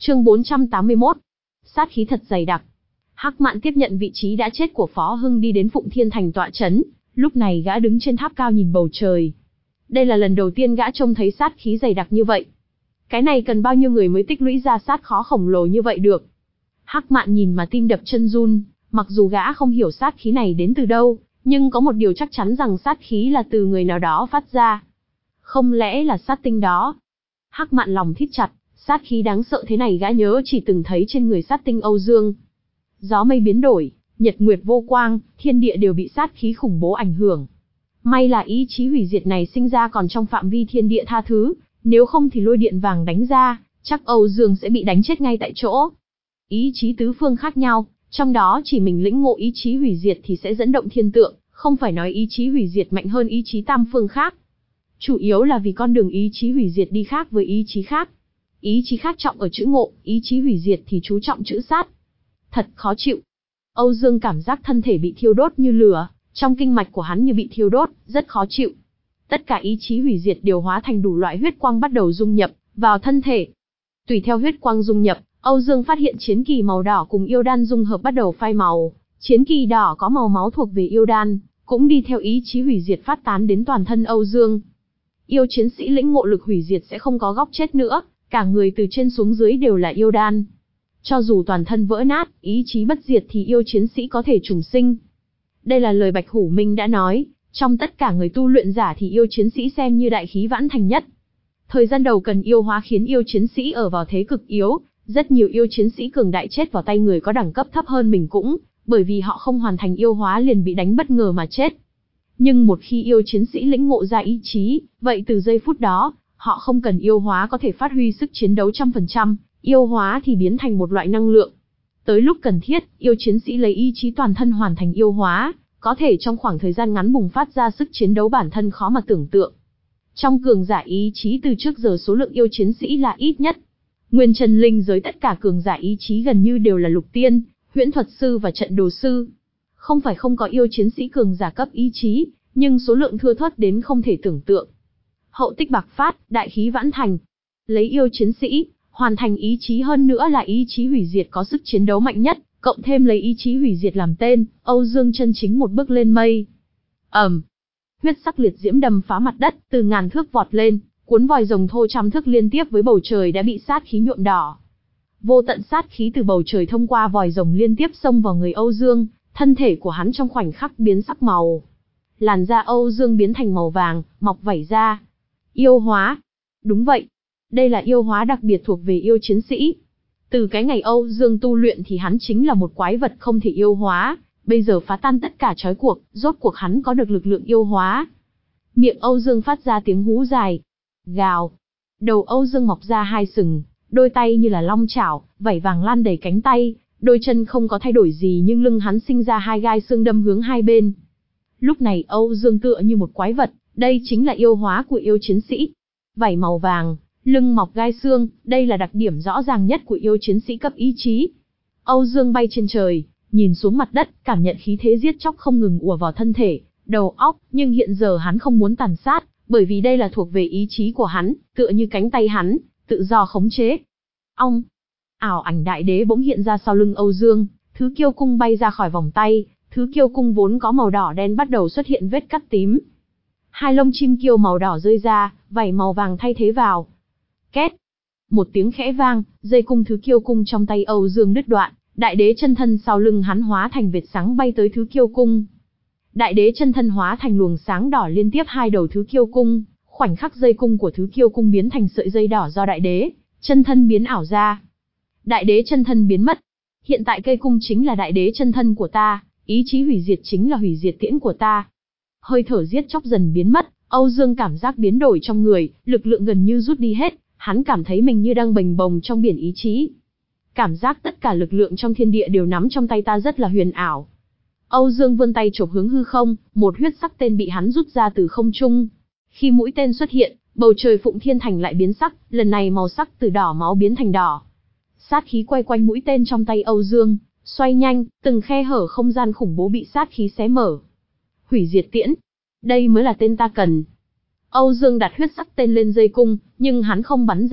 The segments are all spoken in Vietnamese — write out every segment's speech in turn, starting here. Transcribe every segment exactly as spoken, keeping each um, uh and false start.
Chương bốn trăm tám mươi mốt. Sát khí thật dày đặc. Hắc Mạn tiếp nhận vị trí đã chết của Phó Hưng đi đến Phụng Thiên Thành tọa chấn, lúc này gã đứng trên tháp cao nhìn bầu trời. Đây là lần đầu tiên gã trông thấy sát khí dày đặc như vậy. Cái này cần bao nhiêu người mới tích lũy ra sát khó khổng lồ như vậy được. Hắc Mạn nhìn mà tim đập chân run, mặc dù gã không hiểu sát khí này đến từ đâu, nhưng có một điều chắc chắn rằng sát khí là từ người nào đó phát ra. Không lẽ là sát tinh đó? Hắc Mạn lòng thít chặt, sát khí đáng sợ thế này gã nhớ chỉ từng thấy trên người sát tinh Âu Dương. Gió mây biến đổi, nhật nguyệt vô quang, thiên địa đều bị sát khí khủng bố ảnh hưởng. May là ý chí hủy diệt này sinh ra còn trong phạm vi thiên địa tha thứ, nếu không thì lôi điện vàng đánh ra, chắc Âu Dương sẽ bị đánh chết ngay tại chỗ. Ý chí tứ phương khác nhau, trong đó chỉ mình lĩnh ngộ ý chí hủy diệt thì sẽ dẫn động thiên tượng, không phải nói ý chí hủy diệt mạnh hơn ý chí tam phương khác. Chủ yếu là vì con đường ý chí hủy diệt đi khác với ý chí khác. Ý chí khác trọng ở chữ ngộ, ý chí hủy diệt thì chú trọng chữ sát. Thật khó chịu. Âu Dương cảm giác thân thể bị thiêu đốt như lửa, trong kinh mạch của hắn như bị thiêu đốt, rất khó chịu. Tất cả ý chí hủy diệt đều hóa thành đủ loại huyết quang bắt đầu dung nhập vào thân thể. Tùy theo huyết quang dung nhập, Âu Dương phát hiện chiến kỳ màu đỏ cùng yêu đan dung hợp bắt đầu phai màu. Chiến kỳ đỏ có màu máu thuộc về yêu đan, cũng đi theo ý chí hủy diệt phát tán đến toàn thân Âu Dương. Yêu chiến sĩ lĩnh ngộ lực hủy diệt sẽ không có góc chết nữa, cả người từ trên xuống dưới đều là yêu đan. Cho dù toàn thân vỡ nát, ý chí bất diệt thì yêu chiến sĩ có thể trùng sinh. Đây là lời Bạch Hủ Minh đã nói, trong tất cả người tu luyện giả thì yêu chiến sĩ xem như đại khí vãn thành nhất. Thời gian đầu cần yêu hóa khiến yêu chiến sĩ ở vào thế cực yếu, rất nhiều yêu chiến sĩ cường đại chết vào tay người có đẳng cấp thấp hơn mình cũng, bởi vì họ không hoàn thành yêu hóa liền bị đánh bất ngờ mà chết. Nhưng một khi yêu chiến sĩ lĩnh ngộ ra ý chí, vậy từ giây phút đó, họ không cần yêu hóa có thể phát huy sức chiến đấu trăm phần trăm, yêu hóa thì biến thành một loại năng lượng. Tới lúc cần thiết, yêu chiến sĩ lấy ý chí toàn thân hoàn thành yêu hóa, có thể trong khoảng thời gian ngắn bùng phát ra sức chiến đấu bản thân khó mà tưởng tượng. Trong cường giả ý chí từ trước giờ số lượng yêu chiến sĩ là ít nhất. Nguyên chân linh giới tất cả cường giả ý chí gần như đều là lục tiên, huyễn thuật sư và trận đồ sư. Không phải không có yêu chiến sĩ cường giả cấp ý chí, nhưng số lượng thưa thớt đến không thể tưởng tượng. Hậu tích bạc phát, đại khí vãn thành. Lấy yêu chiến sĩ, hoàn thành ý chí hơn nữa là ý chí hủy diệt có sức chiến đấu mạnh nhất, cộng thêm lấy ý chí hủy diệt làm tên, Âu Dương chân chính một bước lên mây. Ầm. Huyết sắc liệt diễm đâm phá mặt đất, từ ngàn thước vọt lên, cuốn vòi rồng thô trăm thước liên tiếp với bầu trời đã bị sát khí nhuộm đỏ. Vô tận sát khí từ bầu trời thông qua vòi rồng liên tiếp xông vào người Âu Dương, thân thể của hắn trong khoảnh khắc biến sắc màu. Làn da Âu Dương biến thành màu vàng, mọc vảy ra. Yêu hóa. Đúng vậy. Đây là yêu hóa đặc biệt thuộc về yêu chiến sĩ. Từ cái ngày Âu Dương tu luyện thì hắn chính là một quái vật không thể yêu hóa, bây giờ phá tan tất cả trói buộc, rốt cuộc hắn có được lực lượng yêu hóa. Miệng Âu Dương phát ra tiếng hú dài. Gào. Đầu Âu Dương mọc ra hai sừng, đôi tay như là long chảo, vảy vàng lan đầy cánh tay, đôi chân không có thay đổi gì nhưng lưng hắn sinh ra hai gai xương đâm hướng hai bên. Lúc này Âu Dương tựa như một quái vật, đây chính là yêu hóa của yêu chiến sĩ. Vảy màu vàng, lưng mọc gai xương, đây là đặc điểm rõ ràng nhất của yêu chiến sĩ cấp ý chí. Âu Dương bay trên trời, nhìn xuống mặt đất, cảm nhận khí thế giết chóc không ngừng ùa vào thân thể, đầu óc, nhưng hiện giờ hắn không muốn tàn sát, bởi vì đây là thuộc về ý chí của hắn, tựa như cánh tay hắn, tự do khống chế. Ong! Ảo ảnh đại đế bỗng hiện ra sau lưng Âu Dương, thứ kiêu cung bay ra khỏi vòng tay, thứ kiêu cung vốn có màu đỏ đen bắt đầu xuất hiện vết cắt tím. Hai lông chim kiêu màu đỏ rơi ra, vảy màu vàng thay thế vào. Két! Một tiếng khẽ vang, dây cung thứ kiêu cung trong tay Âu Dương đứt đoạn, đại đế chân thân sau lưng hắn hóa thành vệt sáng bay tới thứ kiêu cung. Đại đế chân thân hóa thành luồng sáng đỏ liên tiếp hai đầu thứ kiêu cung, khoảnh khắc dây cung của thứ kiêu cung biến thành sợi dây đỏ do đại đế chân thân biến ảo ra. Đại đế chân thân biến mất. Hiện tại cây cung chính là đại đế chân thân của ta, ý chí hủy diệt chính là hủy diệt tiễn của ta. Hơi thở giết chóc dần biến mất, Âu Dương cảm giác biến đổi trong người, lực lượng gần như rút đi hết, hắn cảm thấy mình như đang bềnh bồng trong biển ý chí. Cảm giác tất cả lực lượng trong thiên địa đều nắm trong tay ta rất là huyền ảo. Âu Dương vươn tay chộp hướng hư không, một huyết sắc tên bị hắn rút ra từ không trung. Khi mũi tên xuất hiện, bầu trời Phụng Thiên Thành lại biến sắc, lần này màu sắc từ đỏ máu biến thành đỏ. Sát khí quay quanh mũi tên trong tay Âu Dương, xoay nhanh, từng khe hở không gian khủng bố bị sát khí xé mở. Hủy diệt tiễn. Đây mới là tên ta cần. Âu Dương đặt huyết sắc tên lên dây cung, nhưng hắn không bắn ra,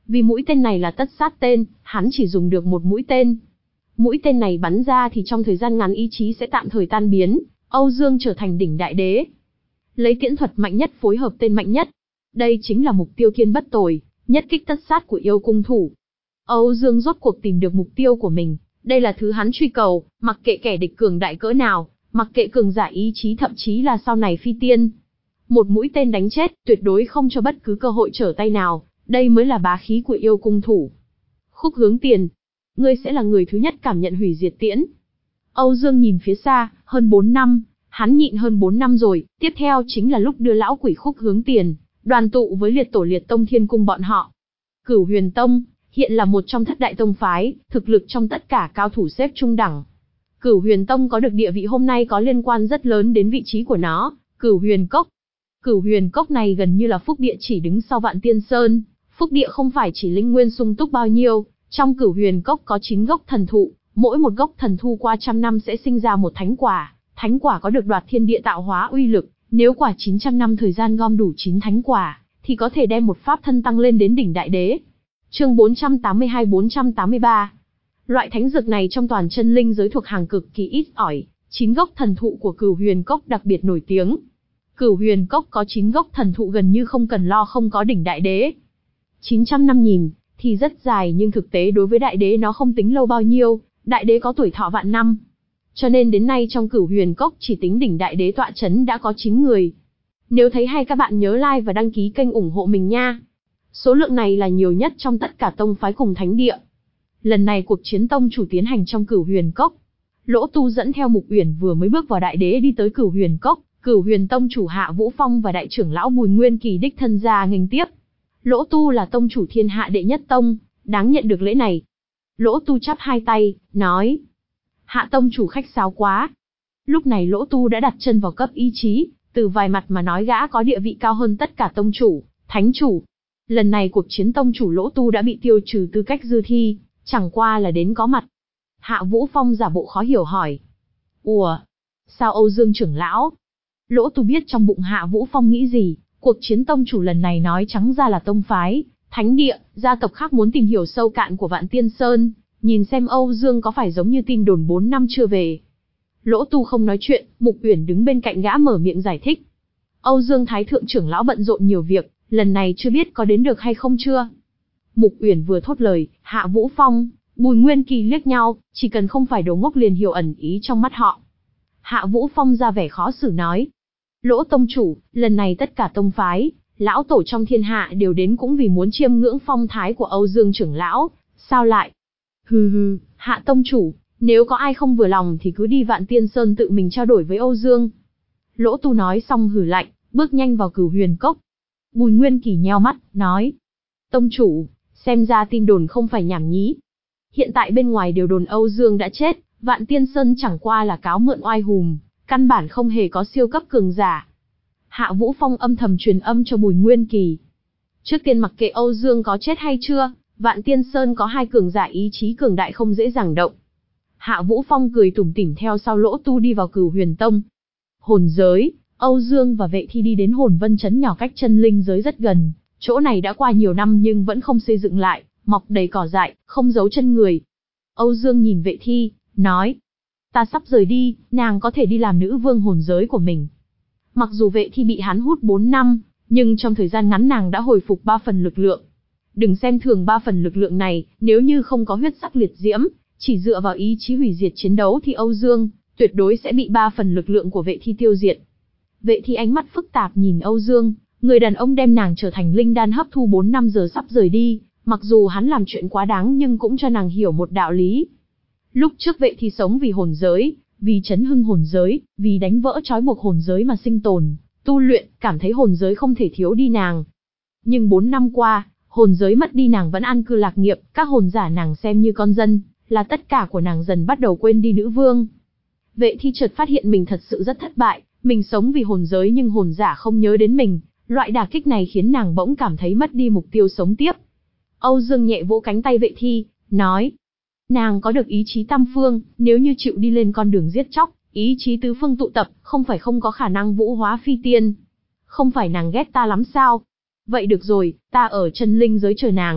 Vì mũi tên này là tất sát tên, hắn chỉ dùng được một mũi tên. Mũi tên này bắn ra thì trong thời gian ngắn ý chí sẽ tạm thời tan biến, Âu Dương trở thành đỉnh đại đế. Lấy tiễn thuật mạnh nhất phối hợp tên mạnh nhất. Đây chính là mục tiêu kiên bất tồi, nhất kích tất sát của yêu cung thủ. Âu Dương rốt cuộc tìm được mục tiêu của mình, đây là thứ hắn truy cầu, mặc kệ kẻ địch cường đại cỡ nào, mặc kệ cường giả ý chí thậm chí là sau này phi tiên. Một mũi tên đánh chết, tuyệt đối không cho bất cứ cơ hội trở tay nào, đây mới là bá khí của yêu cung thủ. Khúc Hướng Tiền, ngươi sẽ là người thứ nhất cảm nhận hủy diệt tiễn. Âu Dương nhìn phía xa, hơn bốn năm, hắn nhịn hơn bốn năm rồi, tiếp theo chính là lúc đưa lão quỷ Khúc Hướng Tiền, đoàn tụ với liệt tổ liệt tông Thiên Cung bọn họ. Cửu Huyền Tông, hiện là một trong thất đại tông phái, thực lực trong tất cả cao thủ xếp trung đẳng. Cửu Huyền Tông có được địa vị hôm nay có liên quan rất lớn đến vị trí của nó, Cửu Huyền Cốc. Cửu Huyền Cốc này gần như là phúc địa chỉ đứng sau Vạn Tiên Sơn, phúc địa không phải chỉ linh nguyên sung túc bao nhiêu, trong Cửu Huyền Cốc có chín gốc thần thụ, mỗi một gốc thần thụ qua trăm năm sẽ sinh ra một thánh quả, thánh quả có được đoạt thiên địa tạo hóa uy lực, nếu quả chín trăm năm thời gian gom đủ chín thánh quả, thì có thể đem một pháp thân tăng lên đến đỉnh đại đế. Chương bốn trăm tám mươi hai bốn trăm tám mươi ba. Loại thánh dược này trong toàn chân linh giới thuộc hàng cực kỳ ít ỏi, chín gốc thần thụ của Cửu Huyền Cốc đặc biệt nổi tiếng. Cửu Huyền Cốc có chín gốc thần thụ gần như không cần lo không có đỉnh đại đế. chín trăm năm nhìn thì rất dài nhưng thực tế đối với đại đế nó không tính lâu bao nhiêu, đại đế có tuổi thọ vạn năm. Cho nên đến nay trong Cửu Huyền Cốc chỉ tính đỉnh đại đế tọa chấn đã có chín người. Nếu thấy hay các bạn nhớ like và đăng ký kênh ủng hộ mình nha. Số lượng này là nhiều nhất trong tất cả tông phái cùng thánh địa. Lần này cuộc chiến tông chủ tiến hành trong Cửu Huyền Cốc. Lỗ Tu dẫn theo Mục Uyển vừa mới bước vào đại đế đi tới Cửu Huyền Cốc, Cửu Huyền Tông chủ Hạ Vũ Phong và đại trưởng lão Bùi Nguyên Kỳ đích thân ra nghênh tiếp. Lỗ Tu là tông chủ thiên hạ đệ nhất tông, đáng nhận được lễ này. Lỗ Tu chắp hai tay, nói: Hạ tông chủ khách sáo quá. Lúc này Lỗ Tu đã đặt chân vào cấp ý chí, từ vài mặt mà nói gã có địa vị cao hơn tất cả tông chủ, thánh chủ. Lần này cuộc chiến tông chủ Lỗ Tu đã bị tiêu trừ tư cách dự thi, chẳng qua là đến có mặt. Hạ Vũ Phong giả bộ khó hiểu hỏi: Ủa, sao Âu Dương trưởng lão? Lỗ Tu biết trong bụng Hạ Vũ Phong nghĩ gì, cuộc chiến tông chủ lần này nói trắng ra là tông phái, thánh địa, gia tộc khác muốn tìm hiểu sâu cạn của Vạn Tiên Sơn, nhìn xem Âu Dương có phải giống như tin đồn bốn năm chưa về. Lỗ Tu không nói chuyện, Mục Uyển đứng bên cạnh gã mở miệng giải thích. Âu Dương Thái Thượng trưởng lão bận rộn nhiều việc, lần này chưa biết có đến được hay không chưa. Mục Uyển vừa thốt lời, Hạ Vũ Phong, Bùi Nguyên Kỳ liếc nhau, chỉ cần không phải đồ ngốc liền hiểu ẩn ý trong mắt họ. Hạ Vũ Phong ra vẻ khó xử nói: Lỗ tông chủ, lần này tất cả tông phái, lão tổ trong thiên hạ đều đến cũng vì muốn chiêm ngưỡng phong thái của Âu Dương trưởng lão, sao lại? Hừ hừ, Hạ tông chủ, nếu có ai không vừa lòng thì cứ đi Vạn Tiên Sơn tự mình trao đổi với Âu Dương. Lỗ Tu nói xong hừ lạnh, bước nhanh vào Cửu Huyền Cốc. Bùi Nguyên Kỳ nheo mắt, nói: Tông chủ, xem ra tin đồn không phải nhảm nhí. Hiện tại bên ngoài đều đồn Âu Dương đã chết, Vạn Tiên Sơn chẳng qua là cáo mượn oai hùm, căn bản không hề có siêu cấp cường giả. Hạ Vũ Phong âm thầm truyền âm cho Bùi Nguyên Kỳ. Trước tiên mặc kệ Âu Dương có chết hay chưa, Vạn Tiên Sơn có hai cường giả ý chí cường đại không dễ dàng động. Hạ Vũ Phong cười tủm tỉm theo sau Lỗ Tu đi vào Cửu Huyền Tông. Hồn giới, Âu Dương và Vệ Thi đi đến Hồn Vân trấn nhỏ cách chân linh giới rất gần, chỗ này đã qua nhiều năm nhưng vẫn không xây dựng lại, mọc đầy cỏ dại, không giấu chân người. Âu Dương nhìn Vệ Thi, nói: Ta sắp rời đi, nàng có thể đi làm nữ vương hồn giới của mình. Mặc dù Vệ Thi bị hắn hút bốn năm, nhưng trong thời gian ngắn nàng đã hồi phục ba phần lực lượng. Đừng xem thường ba phần lực lượng này, nếu như không có huyết sắc liệt diễm, chỉ dựa vào ý chí hủy diệt chiến đấu thì Âu Dương tuyệt đối sẽ bị ba phần lực lượng của Vệ Thi tiêu diệt. Vệ Thi ánh mắt phức tạp nhìn Âu Dương, người đàn ông đem nàng trở thành linh đan hấp thu bốn năm giờ sắp rời đi, mặc dù hắn làm chuyện quá đáng nhưng cũng cho nàng hiểu một đạo lý. Lúc trước Vệ Thi sống vì hồn giới, vì chấn hưng hồn giới, vì đánh vỡ trói buộc hồn giới mà sinh tồn, tu luyện, cảm thấy hồn giới không thể thiếu đi nàng. Nhưng bốn năm qua, hồn giới mất đi nàng vẫn an cư lạc nghiệp, các hồn giả nàng xem như con dân, là tất cả của nàng dần bắt đầu quên đi nữ vương. Vệ Thi chợt phát hiện mình thật sự rất thất bại, mình sống vì hồn giới nhưng hồn giả không nhớ đến mình, loại đả kích này khiến nàng bỗng cảm thấy mất đi mục tiêu sống tiếp. Âu Dương nhẹ vỗ cánh tay Vệ Thi, nói: Nàng có được ý chí tam phương, nếu như chịu đi lên con đường giết chóc, ý chí tứ phương tụ tập, không phải không có khả năng vũ hóa phi tiên. Không phải nàng ghét ta lắm sao? Vậy được rồi, ta ở chân linh giới chờ nàng,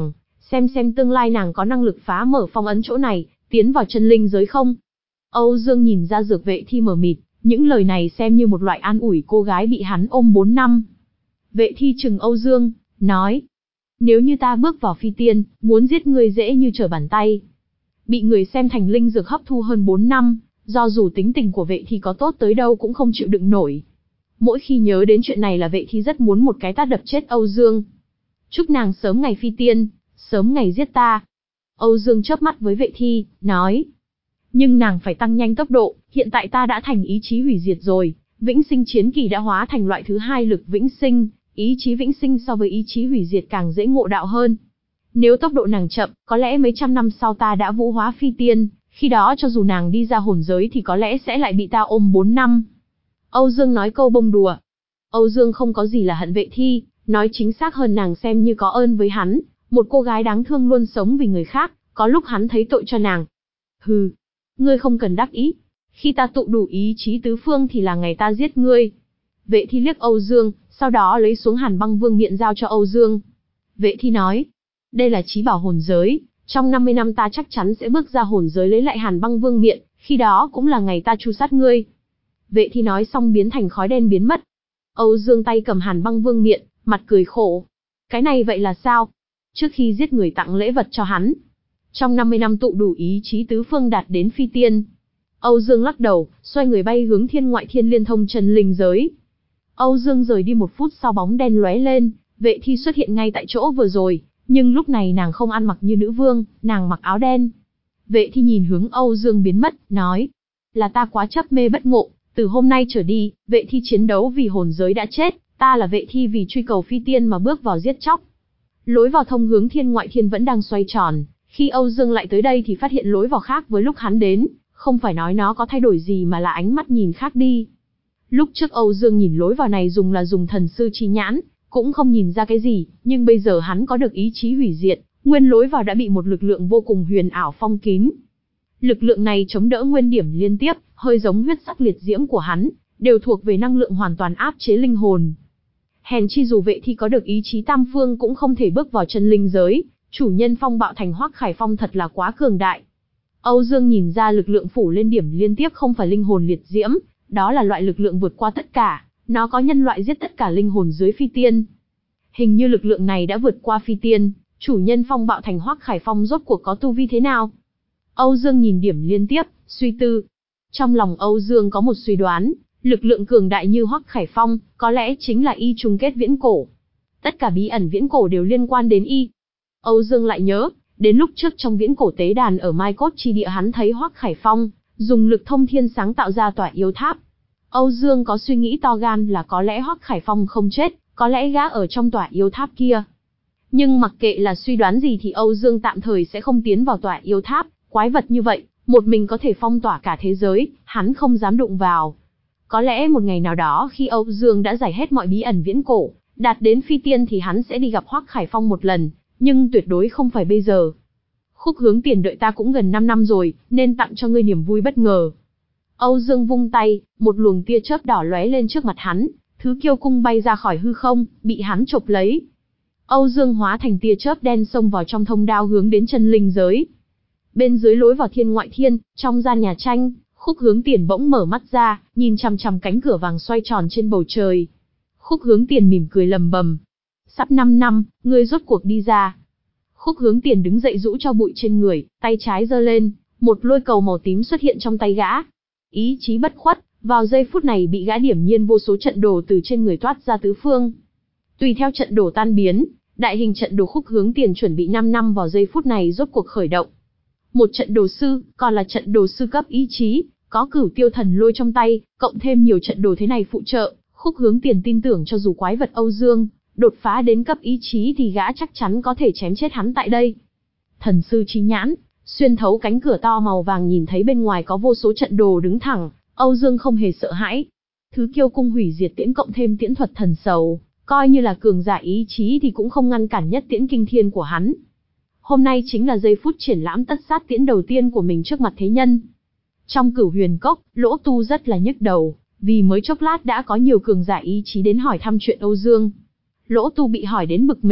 xem xem tương lai nàng có năng lực phá mở phong ấn chỗ này, tiến vào chân linh giới không. Âu Dương nhìn ra Dược Vệ Thi mờ mịt, những lời này xem như một loại an ủi cô gái bị hắn ôm bốn năm. Vệ Thi trừng Âu Dương, nói, nếu như ta bước vào phi tiên, muốn giết ngươi dễ như trở bàn tay. Bị người xem thành linh dược hấp thu hơn bốn năm, do dù tính tình của Vệ Thi có tốt tới đâu cũng không chịu đựng nổi. Mỗi khi nhớ đến chuyện này là Vệ Thi rất muốn một cái tát đập chết Âu Dương. Chúc nàng sớm ngày phi tiên, sớm ngày giết ta. Âu Dương chớp mắt với Vệ Thi, nói, nhưng nàng phải tăng nhanh tốc độ, hiện tại ta đã thành ý chí hủy diệt rồi, vĩnh sinh chiến kỳ đã hóa thành loại thứ hai lực vĩnh sinh, ý chí vĩnh sinh so với ý chí hủy diệt càng dễ ngộ đạo hơn. Nếu tốc độ nàng chậm, có lẽ mấy trăm năm sau ta đã vũ hóa phi tiên, khi đó cho dù nàng đi ra hồn giới thì có lẽ sẽ lại bị ta ôm bốn năm. Âu Dương nói câu bông đùa. Âu Dương không có gì là hận Vệ Thi, nói chính xác hơn nàng xem như có ơn với hắn, một cô gái đáng thương luôn sống vì người khác, có lúc hắn thấy tội cho nàng. Hừ, ngươi không cần đắc ý, khi ta tụ đủ ý chí tứ phương thì là ngày ta giết ngươi. Vệ Thi liếc Âu Dương, sau đó lấy xuống Hàn Băng Vương miện giao cho Âu Dương. Vệ Thi nói, đây là chí bảo hồn giới, trong năm mươi năm ta chắc chắn sẽ bước ra hồn giới lấy lại Hàn Băng Vương miện, khi đó cũng là ngày ta tru sát ngươi. Vệ Thi nói xong biến thành khói đen biến mất. Âu Dương tay cầm Hàn Băng Vương miện, mặt cười khổ. Cái này vậy là sao? Trước khi giết người tặng lễ vật cho hắn. Trong năm mươi năm tụ đủ ý chí tứ phương đạt đến phi tiên. Âu Dương lắc đầu, xoay người bay hướng thiên ngoại thiên liên thông chân linh giới. Âu Dương rời đi một phút sau bóng đen lóe lên, Vệ Thi xuất hiện ngay tại chỗ vừa rồi, nhưng lúc này nàng không ăn mặc như nữ vương, nàng mặc áo đen. Vệ Thi nhìn hướng Âu Dương biến mất, nói, là ta quá chấp mê bất ngộ, từ hôm nay trở đi, Vệ Thi chiến đấu vì hồn giới đã chết, ta là Vệ Thi vì truy cầu phi tiên mà bước vào giết chóc. Lối vào thông hướng thiên ngoại thiên vẫn đang xoay tròn, khi Âu Dương lại tới đây thì phát hiện lối vào khác với lúc hắn đến, không phải nói nó có thay đổi gì mà là ánh mắt nhìn khác đi. Lúc trước Âu Dương nhìn lối vào này dùng là dùng thần sư chi nhãn, cũng không nhìn ra cái gì, nhưng bây giờ hắn có được ý chí hủy diệt, nguyên lối vào đã bị một lực lượng vô cùng huyền ảo phong kín. Lực lượng này chống đỡ nguyên điểm liên tiếp, hơi giống huyết sắc liệt diễm của hắn, đều thuộc về năng lượng hoàn toàn áp chế linh hồn. Hèn chi dù Vệ Thi có được ý chí tam phương cũng không thể bước vào chân linh giới, chủ nhân phong bạo thành Hoắc Khải Phong thật là quá cường đại. Âu Dương nhìn ra lực lượng phủ lên điểm liên tiếp không phải linh hồn liệt diễm, đó là loại lực lượng vượt qua tất cả, nó có nhân loại giết tất cả linh hồn dưới phi tiên. Hình như lực lượng này đã vượt qua phi tiên, chủ nhân phong bạo thành Hoắc Khải Phong rốt cuộc có tu vi thế nào? Âu Dương nhìn điểm liên tiếp, suy tư. Trong lòng Âu Dương có một suy đoán, lực lượng cường đại như Hoắc Khải Phong, có lẽ chính là y chung kết viễn cổ. Tất cả bí ẩn viễn cổ đều liên quan đến y. Âu Dương lại nhớ, đến lúc trước trong viễn cổ tế đàn ở Mai Cốt chi địa hắn thấy Hoắc Khải Phong dùng lực thông thiên sáng tạo ra tỏa yêu tháp. Âu Dương có suy nghĩ to gan là có lẽ Hoắc Khải Phong không chết, có lẽ gã ở trong tỏa yêu tháp kia. Nhưng mặc kệ là suy đoán gì thì Âu Dương tạm thời sẽ không tiến vào tỏa yêu tháp, quái vật như vậy, một mình có thể phong tỏa cả thế giới, hắn không dám đụng vào. Có lẽ một ngày nào đó khi Âu Dương đã giải hết mọi bí ẩn viễn cổ, đạt đến phi tiên thì hắn sẽ đi gặp Hoắc Khải Phong một lần, nhưng tuyệt đối không phải bây giờ. Khúc Hướng Tiền đợi ta cũng gần năm năm rồi, nên tặng cho ngươi niềm vui bất ngờ. Âu Dương vung tay, một luồng tia chớp đỏ lóe lên trước mặt hắn, thứ kiêu cung bay ra khỏi hư không, bị hắn chộp lấy. Âu Dương hóa thành tia chớp đen xông vào trong thông đạo hướng đến chân linh giới. Bên dưới lối vào thiên ngoại thiên, trong gian nhà tranh, Khúc Hướng Tiền bỗng mở mắt ra, nhìn chằm chằm cánh cửa vàng xoay tròn trên bầu trời. Khúc Hướng Tiền mỉm cười lầm bầm. Sắp năm năm, ngươi rốt cuộc đi ra. Khúc Hướng Tiền đứng dậy rũ cho bụi trên người, tay trái giơ lên, một lôi cầu màu tím xuất hiện trong tay gã. Ý chí bất khuất, vào giây phút này bị gã điểm nhiên vô số trận đồ từ trên người toát ra tứ phương. Tùy theo trận đồ tan biến, đại hình trận đồ Khúc Hướng Tiền chuẩn bị năm năm vào giây phút này rốt cuộc khởi động. Một trận đồ sư, còn là trận đồ sư cấp ý chí, có Cửu Tiêu Thần Lôi trong tay, cộng thêm nhiều trận đồ thế này phụ trợ, Khúc Hướng Tiền tin tưởng cho dù quái vật Âu Dương đột phá đến cấp ý chí thì gã chắc chắn có thể chém chết hắn tại đây. Thần sư chi nhãn, xuyên thấu cánh cửa to màu vàng nhìn thấy bên ngoài có vô số trận đồ đứng thẳng, Âu Dương không hề sợ hãi. Thứ kiêu cung hủy diệt tiễn cộng thêm tiễn thuật thần sầu, coi như là cường giả ý chí thì cũng không ngăn cản nhất tiễn kinh thiên của hắn. Hôm nay chính là giây phút triển lãm tất sát tiễn đầu tiên của mình trước mặt thế nhân. Trong Cửu Huyền Cốc, Lỗ Tu rất là nhức đầu, vì mới chốc lát đã có nhiều cường giả ý chí đến hỏi thăm chuyện Âu Dương. Lỗ Tu bị hỏi đến bực mình,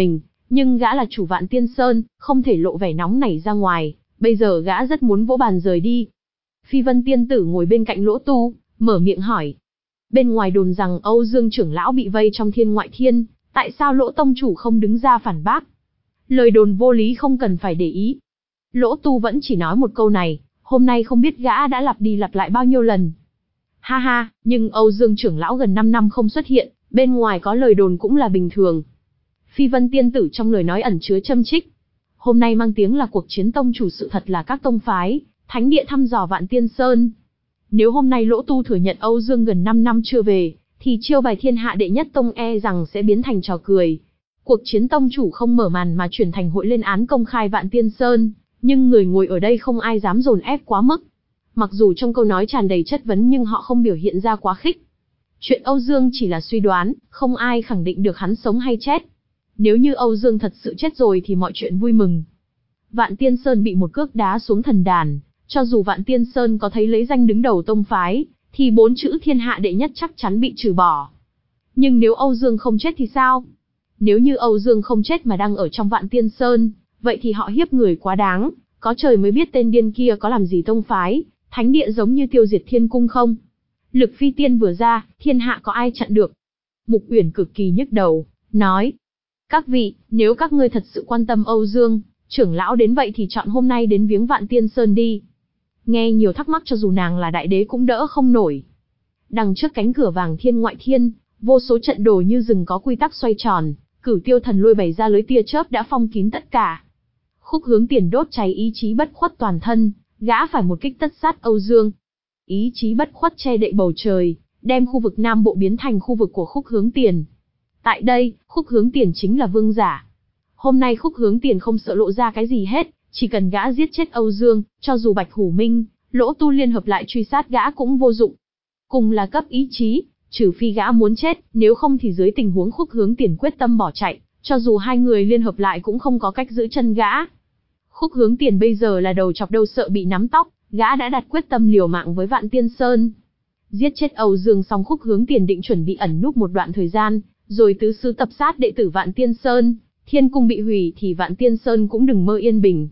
Nhưng gã là chủ Vạn Tiên Sơn, không thể lộ vẻ nóng nảy ra ngoài, bây giờ gã rất muốn vỗ bàn rời đi. Phi Vân Tiên Tử ngồi bên cạnh Lỗ Tu, mở miệng hỏi. Bên ngoài đồn rằng Âu Dương trưởng lão bị vây trong thiên ngoại thiên, tại sao Lỗ tông chủ không đứng ra phản bác? Lời đồn vô lý không cần phải để ý. Lỗ Tu vẫn chỉ nói một câu này, hôm nay không biết gã đã lặp đi lặp lại bao nhiêu lần. Ha ha, nhưng Âu Dương trưởng lão gần năm năm không xuất hiện, bên ngoài có lời đồn cũng là bình thường. Phi Vân Tiên Tử trong lời nói ẩn chứa châm chích. Hôm nay mang tiếng là cuộc chiến tông chủ, sự thật là các tông phái, thánh địa thăm dò Vạn Tiên Sơn. Nếu hôm nay Lỗ Tu thừa nhận Âu Dương gần năm năm chưa về, thì chiêu bài thiên hạ đệ nhất tông e rằng sẽ biến thành trò cười. Cuộc chiến tông chủ không mở màn mà chuyển thành hội lên án công khai Vạn Tiên Sơn, nhưng người ngồi ở đây không ai dám dồn ép quá mức. Mặc dù trong câu nói tràn đầy chất vấn nhưng họ không biểu hiện ra quá khích. Chuyện Âu Dương chỉ là suy đoán, không ai khẳng định được hắn sống hay chết. Nếu như Âu Dương thật sự chết rồi thì mọi chuyện vui mừng. Vạn Tiên Sơn bị một cước đá xuống thần đàn, cho dù Vạn Tiên Sơn có thấy lấy danh đứng đầu tông phái, thì bốn chữ thiên hạ đệ nhất chắc chắn bị trừ bỏ. Nhưng nếu Âu Dương không chết thì sao? Nếu như Âu Dương không chết mà đang ở trong Vạn Tiên Sơn, vậy thì họ hiếp người quá đáng, có trời mới biết tên điên kia có làm gì tông phái, thánh địa giống như tiêu diệt thiên cung không? Lực phi tiên vừa ra, thiên hạ có ai chặn được? Mục Uyển cực kỳ nhức đầu, nói. Các vị, nếu các ngươi thật sự quan tâm Âu Dương, trưởng lão đến vậy thì chọn hôm nay đến viếng Vạn Tiên Sơn đi. Nghe nhiều thắc mắc cho dù nàng là đại đế cũng đỡ không nổi. Đằng trước cánh cửa vàng thiên ngoại thiên, vô số trận đồ như rừng có quy tắc xoay tròn, Cửu Tiêu Thần Lôi bày ra lưới tia chớp đã phong kín tất cả. Khúc Hướng Tiền đốt cháy ý chí bất khuất toàn thân, gã phải một kích tất sát Âu Dương. Ý chí bất khuất che đậy bầu trời, đem khu vực Nam Bộ biến thành khu vực của Khúc Hướng Tiền. Tại đây, Khúc Hướng Tiền chính là vương giả. Hôm nay Khúc Hướng Tiền không sợ lộ ra cái gì hết, chỉ cần gã giết chết Âu Dương, cho dù Bạch Hủ Minh, Lỗ Tu liên hợp lại truy sát gã cũng vô dụng. Cùng là cấp ý chí, trừ phi gã muốn chết, nếu không thì dưới tình huống Khúc Hướng Tiền quyết tâm bỏ chạy, cho dù hai người liên hợp lại cũng không có cách giữ chân gã. Khúc Hướng Tiền bây giờ là đầu chọc đâu sợ bị nắm tóc, gã đã đặt quyết tâm liều mạng với Vạn Tiên Sơn. Giết chết Âu Dương xong Khúc Hướng Tiền định chuẩn bị ẩn núp một đoạn thời gian, rồi tứ xứ tập sát đệ tử Vạn Tiên Sơn, thiên cung bị hủy thì Vạn Tiên Sơn cũng đừng mơ yên bình.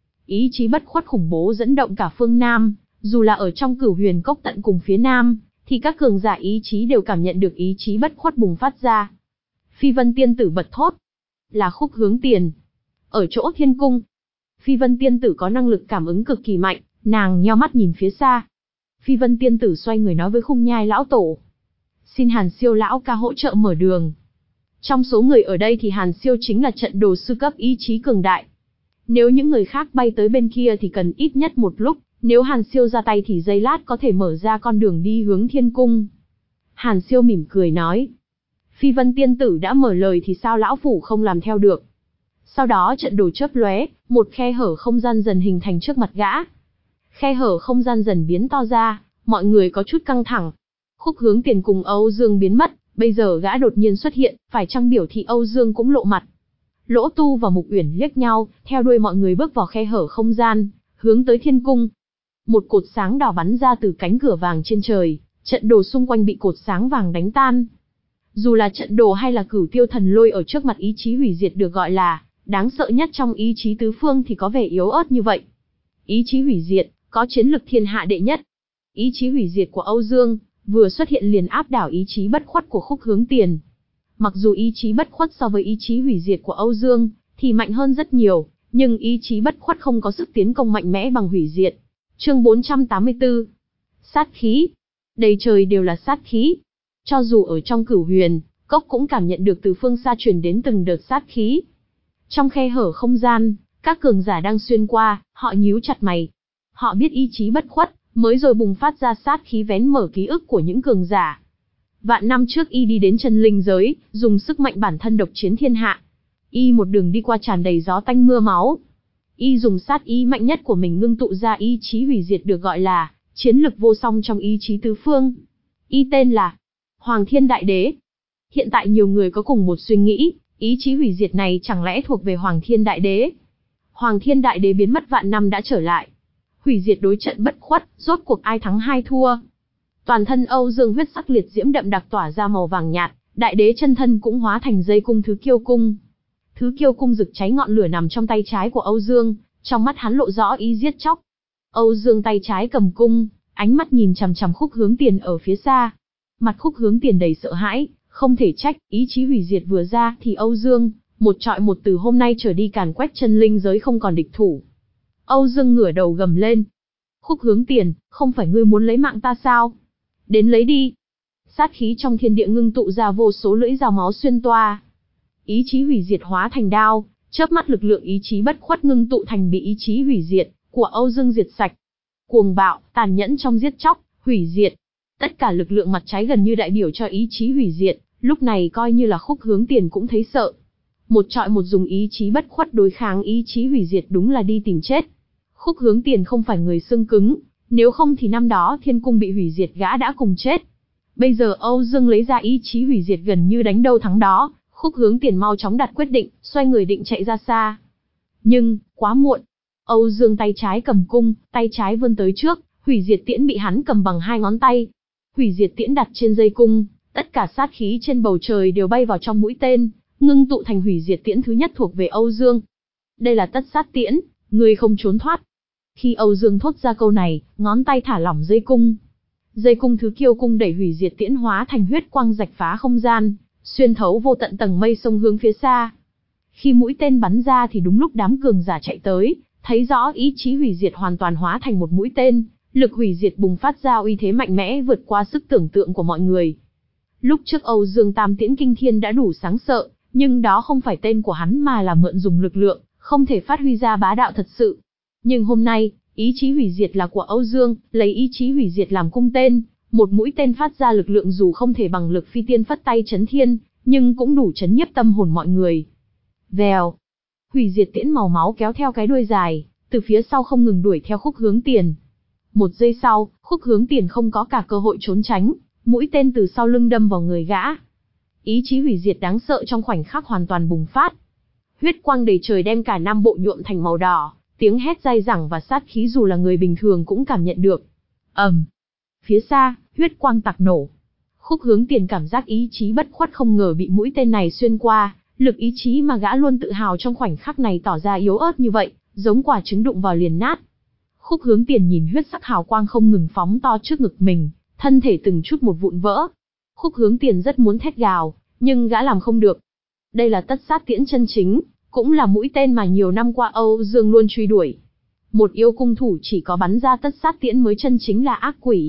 Ý chí bất khuất khủng bố dẫn động cả phương Nam, dù là ở trong Cửu Huyền Cốc tận cùng phía Nam, thì các cường giả ý chí đều cảm nhận được ý chí bất khuất bùng phát ra. Phi Vân Tiên Tử bật thốt, là Khúc Hướng Tiền. Ở chỗ thiên cung, Phi Vân Tiên Tử có năng lực cảm ứng cực kỳ mạnh, nàng nheo mắt nhìn phía xa. Phi Vân Tiên Tử xoay người nói với Khung Nhai lão tổ. Xin Hàn Siêu lão ca hỗ trợ mở đường. Trong số người ở đây thì Hàn Siêu chính là trận đồ sư cấp ý chí cường đại. Nếu những người khác bay tới bên kia thì cần ít nhất một lúc, nếu Hàn Siêu ra tay thì giây lát có thể mở ra con đường đi hướng thiên cung. Hàn Siêu mỉm cười nói. Phi Vân Tiên Tử đã mở lời thì sao lão phủ không làm theo được. Sau đó trận đồ chớp lóe, một khe hở không gian dần hình thành trước mặt gã. Khe hở không gian dần biến to ra, mọi người có chút căng thẳng. Khúc Hướng Tiền cùng Âu Dương biến mất, bây giờ gã đột nhiên xuất hiện, phải chăng biểu thị Âu Dương cũng lộ mặt. Lỗ Tu và Mục Uyển liếc nhau, theo đuôi mọi người bước vào khe hở không gian, hướng tới thiên cung. Một cột sáng đỏ bắn ra từ cánh cửa vàng trên trời, trận đồ xung quanh bị cột sáng vàng đánh tan. Dù là trận đồ hay là Cửu Tiêu Thần Lôi ở trước mặt ý chí hủy diệt được gọi là đáng sợ nhất trong ý chí tứ phương thì có vẻ yếu ớt như vậy. Ý chí hủy diệt, có chiến lực thiên hạ đệ nhất. Ý chí hủy diệt của Âu Dương, vừa xuất hiện liền áp đảo ý chí bất khuất của Khúc Hướng Tiền. Mặc dù ý chí bất khuất so với ý chí hủy diệt của Âu Dương, thì mạnh hơn rất nhiều, nhưng ý chí bất khuất không có sức tiến công mạnh mẽ bằng hủy diệt. Chương bốn trăm tám mươi tư. Sát khí. Đầy trời đều là sát khí. Cho dù ở trong Cửu Huyền Cốc cũng cảm nhận được từ phương xa truyền đến từng đợt sát khí. Trong khe hở không gian, các cường giả đang xuyên qua, họ nhíu chặt mày. Họ biết ý chí bất khuất, mới rồi bùng phát ra sát khí vén mở ký ức của những cường giả. Vạn năm trước y đi đến chân linh giới, dùng sức mạnh bản thân độc chiến thiên hạ. Y một đường đi qua tràn đầy gió tanh mưa máu. Y dùng sát ý mạnh nhất của mình ngưng tụ ra ý chí hủy diệt được gọi là chiến lực vô song trong ý chí tứ phương. Y tên là Hoàng Thiên Đại Đế. Hiện tại nhiều người có cùng một suy nghĩ, ý chí hủy diệt này chẳng lẽ thuộc về Hoàng Thiên Đại Đế? Hoàng Thiên Đại Đế biến mất vạn năm đã trở lại. Hủy diệt đối trận bất khuất, rốt cuộc ai thắng hai thua? Toàn thân Âu Dương huyết sắc liệt diễm đậm đặc tỏa ra màu vàng nhạt, Đại Đế chân thân cũng hóa thành dây cung thứ kiêu cung. Thứ kiêu cung rực cháy ngọn lửa nằm trong tay trái của Âu Dương, trong mắt hắn lộ rõ ý giết chóc. Âu Dương tay trái cầm cung, ánh mắt nhìn chằm chằm Khúc Hướng Tiền ở phía xa. Mặt Khúc Hướng Tiền đầy sợ hãi, không thể trách, ý chí hủy diệt vừa ra thì Âu Dương, một trọi một từ hôm nay trở đi càn quét chân linh giới không còn địch thủ. Âu Dương ngửa đầu gầm lên. Khúc Hướng Tiền, không phải ngươi muốn lấy mạng ta sao? Đến lấy đi. Sát khí trong thiên địa ngưng tụ ra vô số lưỡi dao máu xuyên toa. Ý chí hủy diệt hóa thành đao, chớp mắt lực lượng ý chí bất khuất ngưng tụ thành bị ý chí hủy diệt của Âu Dương diệt sạch. Cuồng bạo, tàn nhẫn trong giết chóc, hủy diệt. Tất cả lực lượng mặt trái gần như đại biểu cho ý chí hủy diệt, lúc này coi như là Khúc Hướng Tiền cũng thấy sợ. Một trọi một dùng ý chí bất khuất đối kháng ý chí hủy diệt đúng là đi tìm chết. Khúc Hướng Tiền không phải người xương cứng, nếu không thì năm đó thiên cung bị hủy diệt gã đã cùng chết. Bây giờ Âu Dương lấy ra ý chí hủy diệt gần như đánh đâu thắng đó, Khúc Hướng Tiền mau chóng đặt quyết định, xoay người định chạy ra xa. Nhưng, quá muộn. Âu Dương tay trái cầm cung, tay trái vươn tới trước, hủy diệt tiễn bị hắn cầm bằng hai ngón tay. Hủy diệt tiễn đặt trên dây cung, tất cả sát khí trên bầu trời đều bay vào trong mũi tên, ngưng tụ thành hủy diệt tiễn thứ nhất thuộc về Âu Dương. Đây là tất sát tiễn, ngươi không trốn thoát. Khi Âu Dương thốt ra câu này, ngón tay thả lỏng dây cung. Dây cung thứ kiêu cung đẩy hủy diệt tiễn hóa thành huyết quang rạch phá không gian, xuyên thấu vô tận tầng mây sông hướng phía xa. Khi mũi tên bắn ra thì đúng lúc đám cường giả chạy tới, thấy rõ ý chí hủy diệt hoàn toàn hóa thành một mũi tên, lực hủy diệt bùng phát ra uy thế mạnh mẽ vượt qua sức tưởng tượng của mọi người. Lúc trước Âu Dương Tam Tiễn Kinh Thiên đã đủ sáng sợ, nhưng đó không phải tên của hắn mà là mượn dùng lực lượng, không thể phát huy ra bá đạo thật sự. Nhưng hôm nay, ý chí hủy diệt là của Âu Dương, lấy ý chí hủy diệt làm cung tên, một mũi tên phát ra lực lượng dù không thể bằng lực phi tiên phất tay chấn thiên, nhưng cũng đủ chấn nhiếp tâm hồn mọi người. Vèo, hủy diệt tiễn màu máu kéo theo cái đuôi dài, từ phía sau không ngừng đuổi theo Khúc Hướng Tiền. Một giây sau, Khúc Hướng Tiền không có cả cơ hội trốn tránh, mũi tên từ sau lưng đâm vào người gã. Ý chí hủy diệt đáng sợ trong khoảnh khắc hoàn toàn bùng phát. Huyết quang đầy trời đem cả Nam Bộ nhuộm thành màu đỏ, tiếng hét dai dẳng và sát khí dù là người bình thường cũng cảm nhận được. ầm, um. Phía xa, huyết quang tạc nổ. Khúc Hướng Tiền cảm giác ý chí bất khuất không ngờ bị mũi tên này xuyên qua, lực ý chí mà gã luôn tự hào trong khoảnh khắc này tỏ ra yếu ớt như vậy, giống quả trứng đụng vào liền nát. Khúc Hướng Tiền nhìn huyết sắc hào quang không ngừng phóng to trước ngực mình, thân thể từng chút một vụn vỡ. Khúc Hướng Tiền rất muốn thét gào, nhưng gã làm không được. Đây là tất sát tiễn chân chính, cũng là mũi tên mà nhiều năm qua Âu Dương luôn truy đuổi. Một yêu cung thủ chỉ có bắn ra tất sát tiễn mới chân chính là ác quỷ.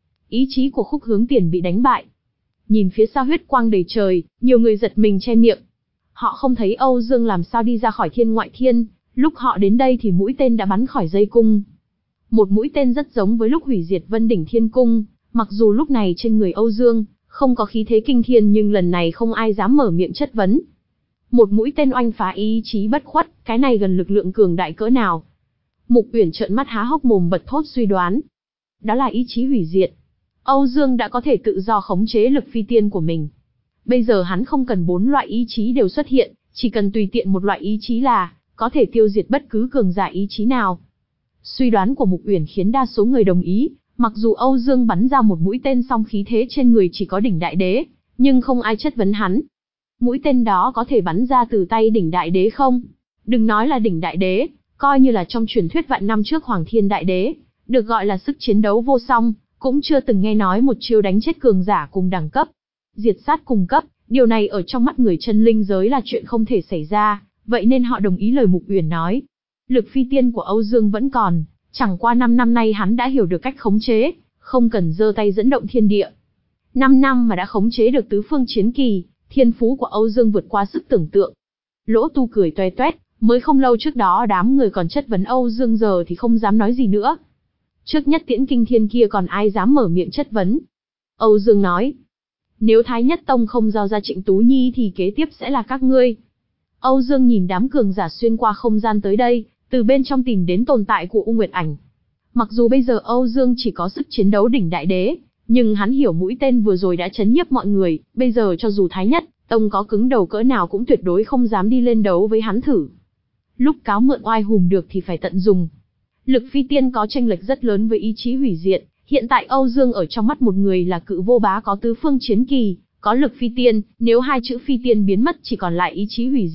Ý chí của Khúc Hướng Tiền bị đánh bại. Nhìn phía xa huyết quang đầy trời, nhiều người giật mình che miệng. Họ không thấy Âu Dương làm sao đi ra khỏi thiên ngoại thiên, lúc họ đến đây thì mũi tên đã bắn khỏi dây cung. Một mũi tên rất giống với lúc hủy diệt Vân Đỉnh Thiên Cung, mặc dù lúc này trên người Âu Dương không có khí thế kinh thiên nhưng lần này không ai dám mở miệng chất vấn. Một mũi tên oanh phá ý chí bất khuất, cái này gần lực lượng cường đại cỡ nào. Mục Uyển trợn mắt há hốc mồm bật thốt suy đoán. Đó là ý chí hủy diệt. Âu Dương đã có thể tự do khống chế lực phi tiên của mình. Bây giờ hắn không cần bốn loại ý chí đều xuất hiện, chỉ cần tùy tiện một loại ý chí là có thể tiêu diệt bất cứ cường giả ý chí nào. Suy đoán của Mục Uyển khiến đa số người đồng ý, mặc dù Âu Dương bắn ra một mũi tên song khí thế trên người chỉ có đỉnh đại đế, nhưng không ai chất vấn hắn. Mũi tên đó có thể bắn ra từ tay đỉnh đại đế không? Đừng nói là đỉnh đại đế, coi như là trong truyền thuyết vạn năm trước Hoàng Thiên Đại Đế, được gọi là sức chiến đấu vô song, cũng chưa từng nghe nói một chiêu đánh chết cường giả cùng đẳng cấp. Diệt sát cùng cấp, điều này ở trong mắt người chân linh giới là chuyện không thể xảy ra, vậy nên họ đồng ý lời Mục Uyển nói. Lực phi tiên của Âu Dương vẫn còn, chẳng qua năm năm nay hắn đã hiểu được cách khống chế, không cần giơ tay dẫn động thiên địa. Năm năm mà đã khống chế được tứ phương chiến kỳ, thiên phú của Âu Dương vượt qua sức tưởng tượng. Lỗ Tu cười toe toét, mới không lâu trước đó đám người còn chất vấn Âu Dương giờ thì không dám nói gì nữa. Trước nhất tiễn kinh thiên kia còn ai dám mở miệng chất vấn. Âu Dương nói, nếu Thái Nhất Tông không giao ra Trịnh Tú Nhi thì kế tiếp sẽ là các ngươi. Âu Dương nhìn đám cường giả xuyên qua không gian tới đây, từ bên trong tìm đến tồn tại của U Nguyệt Ảnh. Mặc dù bây giờ Âu Dương chỉ có sức chiến đấu đỉnh đại đế, nhưng hắn hiểu mũi tên vừa rồi đã chấn nhiếp mọi người, bây giờ cho dù Thái Nhất Tông có cứng đầu cỡ nào cũng tuyệt đối không dám đi lên đấu với hắn thử. Lúc cáo mượn oai hùm được thì phải tận dùng. Lực phi tiên có chênh lệch rất lớn với ý chí hủy diệt, hiện tại Âu Dương ở trong mắt một người là cự vô bá có tứ phương chiến kỳ, có lực phi tiên, nếu hai chữ phi tiên biến mất chỉ còn lại ý chí hủy diệt, thì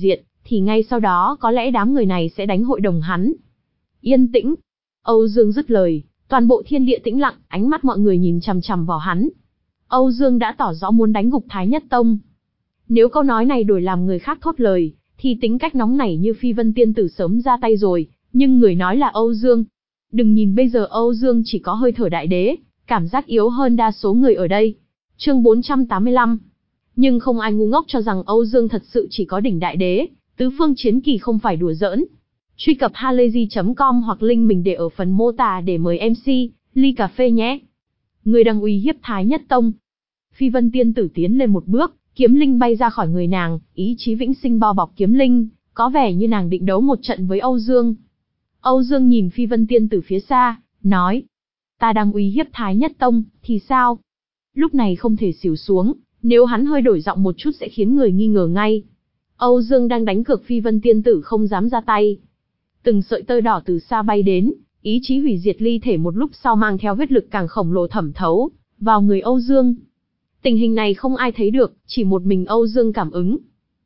thì ngay sau đó có lẽ đám người này sẽ đánh hội đồng hắn. Yên tĩnh. Âu Dương dứt lời, toàn bộ thiên địa tĩnh lặng, ánh mắt mọi người nhìn chằm chằm vào hắn. Âu Dương đã tỏ rõ muốn đánh gục Thái Nhất Tông. Nếu câu nói này đổi làm người khác thốt lời, thì tính cách nóng nảy như Phi Vân Tiên Tử sớm ra tay rồi, nhưng người nói là Âu Dương. Đừng nhìn bây giờ Âu Dương chỉ có hơi thở đại đế, cảm giác yếu hơn đa số người ở đây. Chương bốn trăm tám mươi lăm. Nhưng không ai ngu ngốc cho rằng Âu Dương thật sự chỉ có đỉnh đại đế, tứ phương chiến kỳ không phải đùa giỡn. Truy cập halayzi chấm com hoặc link mình để ở phần mô tả để mời em xê, ly cà phê nhé. Người đang uy hiếp Thái Nhất Tông. Phi Vân Tiên Tử tiến lên một bước, kiếm linh bay ra khỏi người nàng, ý chí vĩnh sinh bao bọc kiếm linh, có vẻ như nàng định đấu một trận với Âu Dương. Âu Dương nhìn Phi Vân Tiên Tử phía xa, nói: ta đang uy hiếp Thái Nhất Tông, thì sao? Lúc này không thể xỉu xuống, nếu hắn hơi đổi giọng một chút sẽ khiến người nghi ngờ ngay. Âu Dương đang đánh cược Phi Vân Tiên Tử không dám ra tay. Từng sợi tơ đỏ từ xa bay đến, ý chí hủy diệt ly thể một lúc sau mang theo huyết lực càng khổng lồ thẩm thấu vào người Âu Dương. Tình hình này không ai thấy được, chỉ một mình Âu Dương cảm ứng.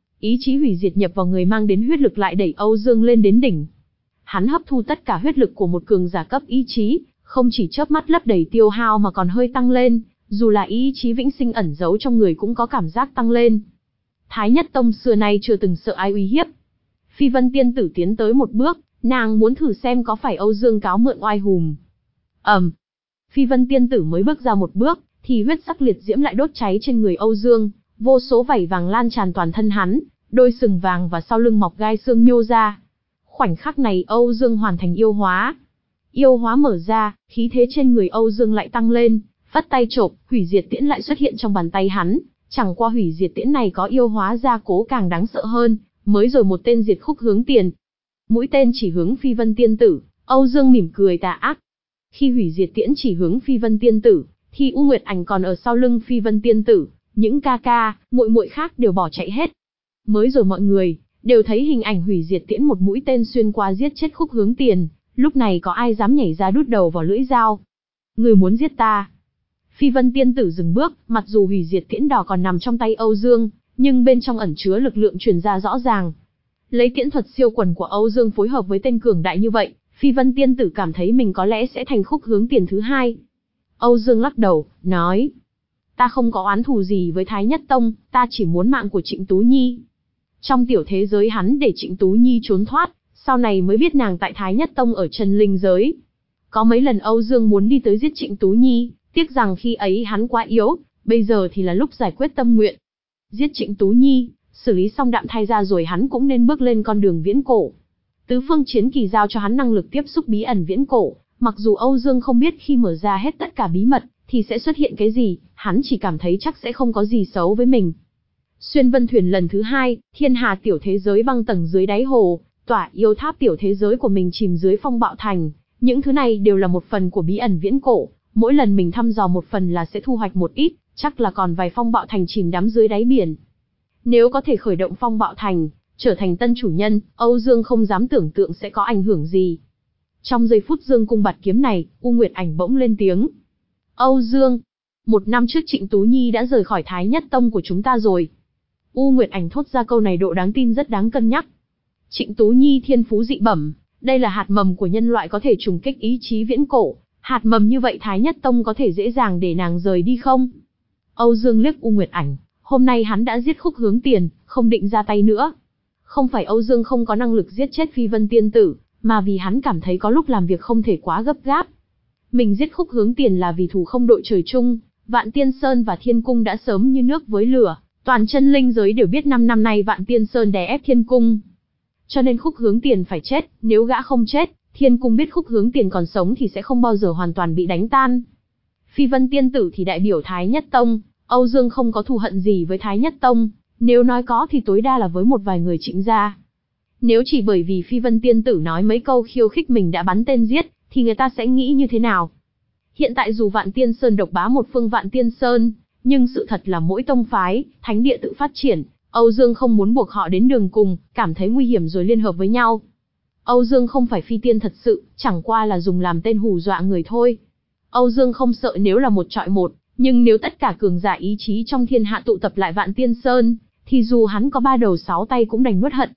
Ý chí hủy diệt nhập vào người mang đến huyết lực lại đẩy Âu Dương lên đến đỉnh. Hắn hấp thu tất cả huyết lực của một cường giả cấp ý chí, không chỉ chớp mắt lấp đầy tiêu hao mà còn hơi tăng lên, dù là ý chí vĩnh sinh ẩn giấu trong người cũng có cảm giác tăng lên. Thái Nhất Tông xưa nay chưa từng sợ ai uy hiếp. Phi Vân Tiên Tử tiến tới một bước, nàng muốn thử xem có phải Âu Dương cáo mượn oai hùm. ầm, um, Phi Vân Tiên Tử mới bước ra một bước, thì huyết sắc liệt diễm lại đốt cháy trên người Âu Dương, vô số vảy vàng lan tràn toàn thân hắn, đôi sừng vàng và sau lưng mọc gai xương nhô ra. Khoảnh khắc này Âu Dương hoàn thành yêu hóa. Yêu hóa mở ra, khí thế trên người Âu Dương lại tăng lên, phất tay chộp, hủy diệt tiễn lại xuất hiện trong bàn tay hắn. Chẳng qua hủy diệt tiễn này có yêu hóa gia cố càng đáng sợ hơn, mới rồi một tên diệt khúc hướng tiền. Mũi tên chỉ hướng Phi Vân Tiên Tử, Âu Dương mỉm cười tà ác. Khi hủy diệt tiễn chỉ hướng Phi Vân Tiên Tử, thì U Nguyệt Ảnh còn ở sau lưng Phi Vân Tiên Tử, những ca ca, muội muội khác đều bỏ chạy hết. Mới rồi mọi người đều thấy hình ảnh hủy diệt tiễn một mũi tên xuyên qua giết chết khúc hướng tiền, lúc này có ai dám nhảy ra đút đầu vào lưỡi dao? Người muốn giết ta? Phi Vân Tiên Tử dừng bước, mặc dù hủy diệt tiễn đỏ còn nằm trong tay Âu Dương, nhưng bên trong ẩn chứa lực lượng truyền ra rõ ràng. Lấy tiễn thuật siêu quần của Âu Dương phối hợp với tên cường đại như vậy, Phi Vân Tiên Tử cảm thấy mình có lẽ sẽ thành khúc hướng tiền thứ hai. Âu Dương lắc đầu, nói: ta không có oán thù gì với Thái Nhất Tông, ta chỉ muốn mạng của Trịnh Tú Nhi. Trong tiểu thế giới hắn để Trịnh Tú Nhi trốn thoát, sau này mới biết nàng tại Thái Nhất Tông ở chân linh giới. Có mấy lần Âu Dương muốn đi tới giết Trịnh Tú Nhi, tiếc rằng khi ấy hắn quá yếu, bây giờ thì là lúc giải quyết tâm nguyện. Giết Trịnh Tú Nhi, xử lý xong Đạm Thai ra rồi hắn cũng nên bước lên con đường viễn cổ. Tứ phương chiến kỳ giao cho hắn năng lực tiếp xúc bí ẩn viễn cổ, mặc dù Âu Dương không biết khi mở ra hết tất cả bí mật, thì sẽ xuất hiện cái gì, hắn chỉ cảm thấy chắc sẽ không có gì xấu với mình. Xuyên vân thuyền lần thứ hai, thiên hà tiểu thế giới băng tầng dưới đáy hồ, tỏa yêu tháp tiểu thế giới của mình chìm dưới phong bạo thành, những thứ này đều là một phần của bí ẩn viễn cổ, mỗi lần mình thăm dò một phần là sẽ thu hoạch một ít, chắc là còn vài phong bạo thành chìm đắm dưới đáy biển. Nếu có thể khởi động phong bạo thành, trở thành tân chủ nhân, Âu Dương không dám tưởng tượng sẽ có ảnh hưởng gì. Trong giây phút Dương cung bạt kiếm này, U Nguyệt Ảnh bỗng lên tiếng. Âu Dương, một năm trước Trịnh Tú Nhi đã rời khỏi Thái Nhất Tông của chúng ta rồi. U Nguyệt Ảnh thốt ra câu này độ đáng tin rất đáng cân nhắc. Trịnh Tú Nhi thiên phú dị bẩm, đây là hạt mầm của nhân loại có thể trùng kích ý chí viễn cổ. Hạt mầm như vậy Thái Nhất Tông có thể dễ dàng để nàng rời đi không? Âu Dương liếc U Nguyệt Ảnh, hôm nay hắn đã giết khúc hướng tiền, không định ra tay nữa. Không phải Âu Dương không có năng lực giết chết Phi Vân Tiên Tử, mà vì hắn cảm thấy có lúc làm việc không thể quá gấp gáp. Mình giết khúc hướng tiền là vì thù không đội trời chung, Vạn Tiên Sơn và Thiên Cung đã sớm như nước với lửa, toàn chân linh giới đều biết năm năm nay Vạn Tiên Sơn đè ép Thiên Cung. Cho nên khúc hướng tiền phải chết, nếu gã không chết, Thiên Cung biết khúc hướng tiền còn sống thì sẽ không bao giờ hoàn toàn bị đánh tan. Phi Vân Tiên Tử thì đại biểu Thái Nhất Tông, Âu Dương không có thù hận gì với Thái Nhất Tông, nếu nói có thì tối đa là với một vài người Trịnh gia. Nếu chỉ bởi vì Phi Vân Tiên Tử nói mấy câu khiêu khích mình đã bắn tên giết, thì người ta sẽ nghĩ như thế nào? Hiện tại dù Vạn Tiên Sơn độc bá một phương Vạn Tiên Sơn, nhưng sự thật là mỗi tông phái, thánh địa tự phát triển, Âu Dương không muốn buộc họ đến đường cùng, cảm thấy nguy hiểm rồi liên hợp với nhau. Âu Dương không phải phi tiên thật sự, chẳng qua là dùng làm tên hù dọa người thôi. Âu Dương không sợ nếu là một trọi một, nhưng nếu tất cả cường giả ý chí trong thiên hạ tụ tập lại Vạn Tiên Sơn, thì dù hắn có ba đầu sáu tay cũng đành nuốt hận.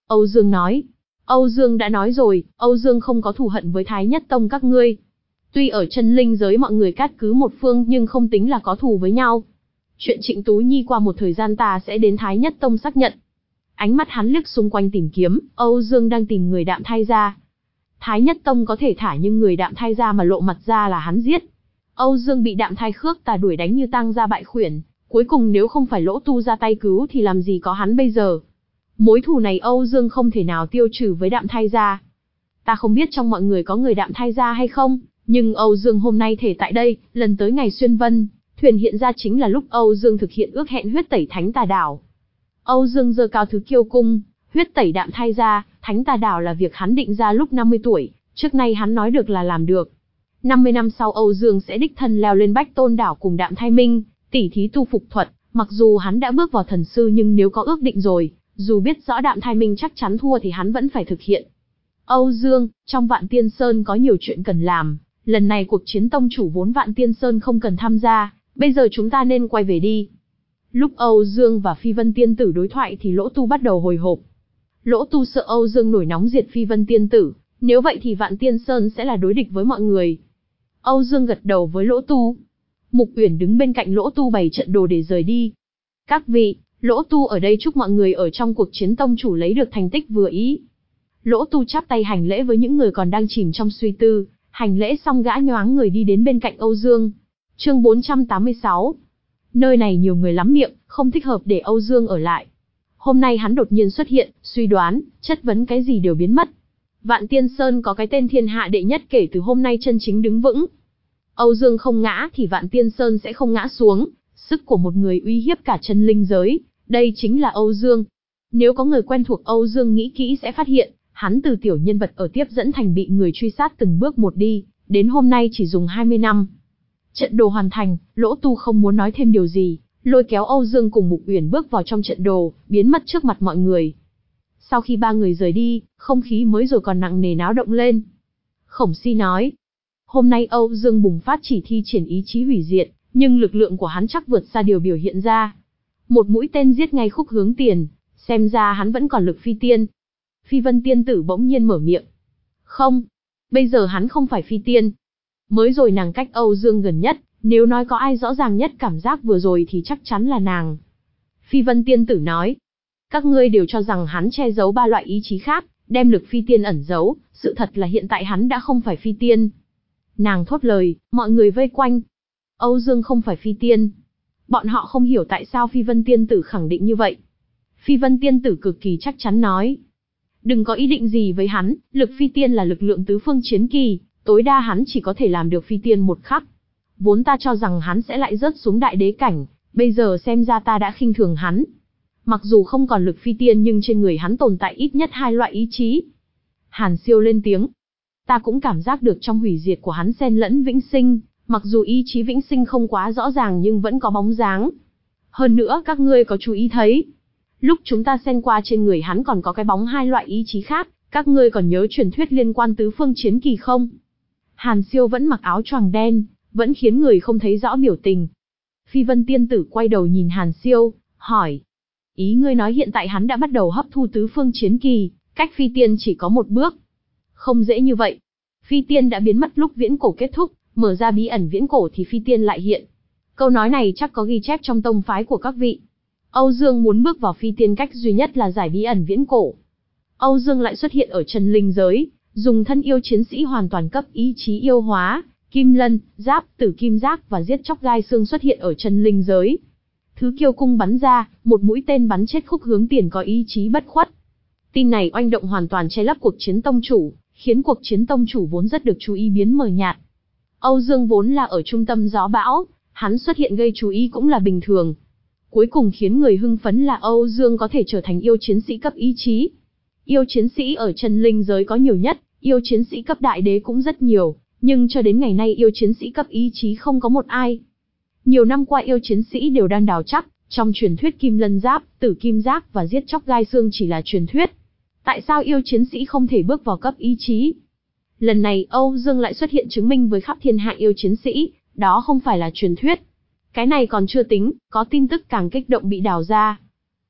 Âu Dương nói. Âu Dương đã nói rồi, Âu Dương không có thù hận với Thái Nhất Tông các ngươi. Tuy ở chân linh giới mọi người cát cứ một phương nhưng không tính là có thù với nhau. Chuyện Trịnh Tú Nhi qua một thời gian ta sẽ đến Thái Nhất Tông xác nhận. Ánh mắt hắn liếc xung quanh tìm kiếm, Âu Dương đang tìm người Đạm Thai gia. Thái Nhất Tông có thể thả nhưng người Đạm Thai gia mà lộ mặt ra là hắn giết. Âu Dương bị Đạm Thai Khước Tà đuổi đánh như tang gia bại khuyển, cuối cùng nếu không phải Lỗ Tu ra tay cứu thì làm gì có hắn bây giờ. Mối thù này Âu Dương không thể nào tiêu trừ với Đạm Thai gia. Ta không biết trong mọi người có người Đạm Thai gia hay không, nhưng Âu Dương hôm nay thể tại đây, lần tới ngày xuyên vân, thuyền hiện ra chính là lúc Âu Dương thực hiện ước hẹn huyết tẩy Thánh Tà Đảo. Âu Dương giơ cao thứ kiêu cung, huyết tẩy Đạm Thai gia, Thánh Tà Đảo là việc hắn định ra lúc năm mươi tuổi, trước nay hắn nói được là làm được. năm mươi năm sau Âu Dương sẽ đích thân leo lên Bách Tôn Đảo cùng Đạm Thai Minh, tỉ thí tu phục thuật, mặc dù hắn đã bước vào thần sư nhưng nếu có ước định rồi, dù biết rõ Đạm Thai Minh chắc chắn thua thì hắn vẫn phải thực hiện. Âu Dương, trong Vạn Tiên Sơn có nhiều chuyện cần làm, lần này cuộc chiến tông chủ vốn Vạn Tiên Sơn không cần tham gia, bây giờ chúng ta nên quay về đi. Lúc Âu Dương và Phi Vân Tiên Tử đối thoại thì Lỗ Tu bắt đầu hồi hộp. Lỗ Tu sợ Âu Dương nổi nóng diệt Phi Vân Tiên Tử, nếu vậy thì Vạn Tiên Sơn sẽ là đối địch với mọi người. Âu Dương gật đầu với Lỗ Tu. Mục Uyển đứng bên cạnh Lỗ Tu bày trận đồ để rời đi. Các vị, Lỗ Tu ở đây chúc mọi người ở trong cuộc chiến tông chủ lấy được thành tích vừa ý. Lỗ Tu chắp tay hành lễ với những người còn đang chìm trong suy tư, hành lễ xong gã nhoáng người đi đến bên cạnh Âu Dương. Chương bốn trăm tám mươi sáu. Nơi này nhiều người lắm miệng, không thích hợp để Âu Dương ở lại. Hôm nay hắn đột nhiên xuất hiện, suy đoán, chất vấn cái gì đều biến mất. Vạn Tiên Sơn có cái tên thiên hạ đệ nhất kể từ hôm nay chân chính đứng vững. Âu Dương không ngã thì Vạn Tiên Sơn sẽ không ngã xuống, sức của một người uy hiếp cả chân linh giới, đây chính là Âu Dương. Nếu có người quen thuộc Âu Dương nghĩ kỹ sẽ phát hiện, hắn từ tiểu nhân vật ở tiếp dẫn thành bị người truy sát từng bước một đi, đến hôm nay chỉ dùng hai mươi năm. Trận đồ hoàn thành, Lỗ Tu không muốn nói thêm điều gì, lôi kéo Âu Dương cùng Mục Uyển bước vào trong trận đồ, biến mất trước mặt mọi người. Sau khi ba người rời đi, không khí mới rồi còn nặng nề náo động lên. Khổng Si nói, hôm nay Âu Dương bùng phát chỉ thi triển ý chí hủy diệt, nhưng lực lượng của hắn chắc vượt xa điều biểu hiện ra. Một mũi tên giết ngay khúc hướng tiền, xem ra hắn vẫn còn lực phi tiên. Phi Vân Tiên Tử bỗng nhiên mở miệng. Không, bây giờ hắn không phải phi tiên. Mới rồi nàng cách Âu Dương gần nhất, nếu nói có ai rõ ràng nhất cảm giác vừa rồi thì chắc chắn là nàng. Phi Vân Tiên Tử nói, các ngươi đều cho rằng hắn che giấu ba loại ý chí khác, đem lực phi tiên ẩn giấu, sự thật là hiện tại hắn đã không phải phi tiên. Nàng thốt lời, mọi người vây quanh. Âu Dương không phải phi tiên. Bọn họ không hiểu tại sao Phi Vân Tiên Tử khẳng định như vậy. Phi Vân Tiên Tử cực kỳ chắc chắn nói, đừng có ý định gì với hắn, lực phi tiên là lực lượng tứ phương chiến kỳ, tối đa hắn chỉ có thể làm được phi tiên một khắc. Vốn ta cho rằng hắn sẽ lại rớt xuống đại đế cảnh, bây giờ xem ra ta đã khinh thường hắn. Mặc dù không còn lực phi tiên nhưng trên người hắn tồn tại ít nhất hai loại ý chí. Hàn Siêu lên tiếng, ta cũng cảm giác được trong hủy diệt của hắn xen lẫn vĩnh sinh, mặc dù ý chí vĩnh sinh không quá rõ ràng nhưng vẫn có bóng dáng. Hơn nữa các ngươi có chú ý thấy, lúc chúng ta xen qua trên người hắn còn có cái bóng hai loại ý chí khác, các ngươi còn nhớ truyền thuyết liên quan tứ phương chiến kỳ không? Hàn Siêu vẫn mặc áo choàng đen, vẫn khiến người không thấy rõ biểu tình. Phi Vân Tiên Tử quay đầu nhìn Hàn Siêu, hỏi, ý ngươi nói hiện tại hắn đã bắt đầu hấp thu tứ phương chiến kỳ, cách phi tiên chỉ có một bước. Không dễ như vậy. Phi tiên đã biến mất lúc viễn cổ kết thúc, mở ra bí ẩn viễn cổ thì phi tiên lại hiện. Câu nói này chắc có ghi chép trong tông phái của các vị. Âu Dương muốn bước vào phi tiên cách duy nhất là giải bí ẩn viễn cổ. Âu Dương lại xuất hiện ở chân linh giới, dùng thân yêu chiến sĩ hoàn toàn cấp ý chí yêu hóa, Kim Lân, Giáp, Tử Kim Giác và giết chóc gai xương xuất hiện ở chân linh giới. Thứ kiêu cung bắn ra, một mũi tên bắn chết khúc hướng tiền có ý chí bất khuất. Tin này oanh động hoàn toàn che lấp cuộc chiến tông chủ, khiến cuộc chiến tông chủ vốn rất được chú ý biến mờ nhạt. Âu Dương vốn là ở trung tâm gió bão, hắn xuất hiện gây chú ý cũng là bình thường. Cuối cùng khiến người hưng phấn là Âu Dương có thể trở thành yêu chiến sĩ cấp ý chí. Yêu chiến sĩ ở chân linh giới có nhiều nhất, yêu chiến sĩ cấp đại đế cũng rất nhiều, nhưng cho đến ngày nay yêu chiến sĩ cấp ý chí không có một ai. Nhiều năm qua yêu chiến sĩ đều đang đào chắc, trong truyền thuyết Kim Lân Giáp, Tử Kim Giác và giết chóc gai xương chỉ là truyền thuyết. Tại sao yêu chiến sĩ không thể bước vào cấp ý chí? Lần này Âu Dương lại xuất hiện chứng minh với khắp thiên hạ yêu chiến sĩ, đó không phải là truyền thuyết. Cái này còn chưa tính, có tin tức càng kích động bị đào ra.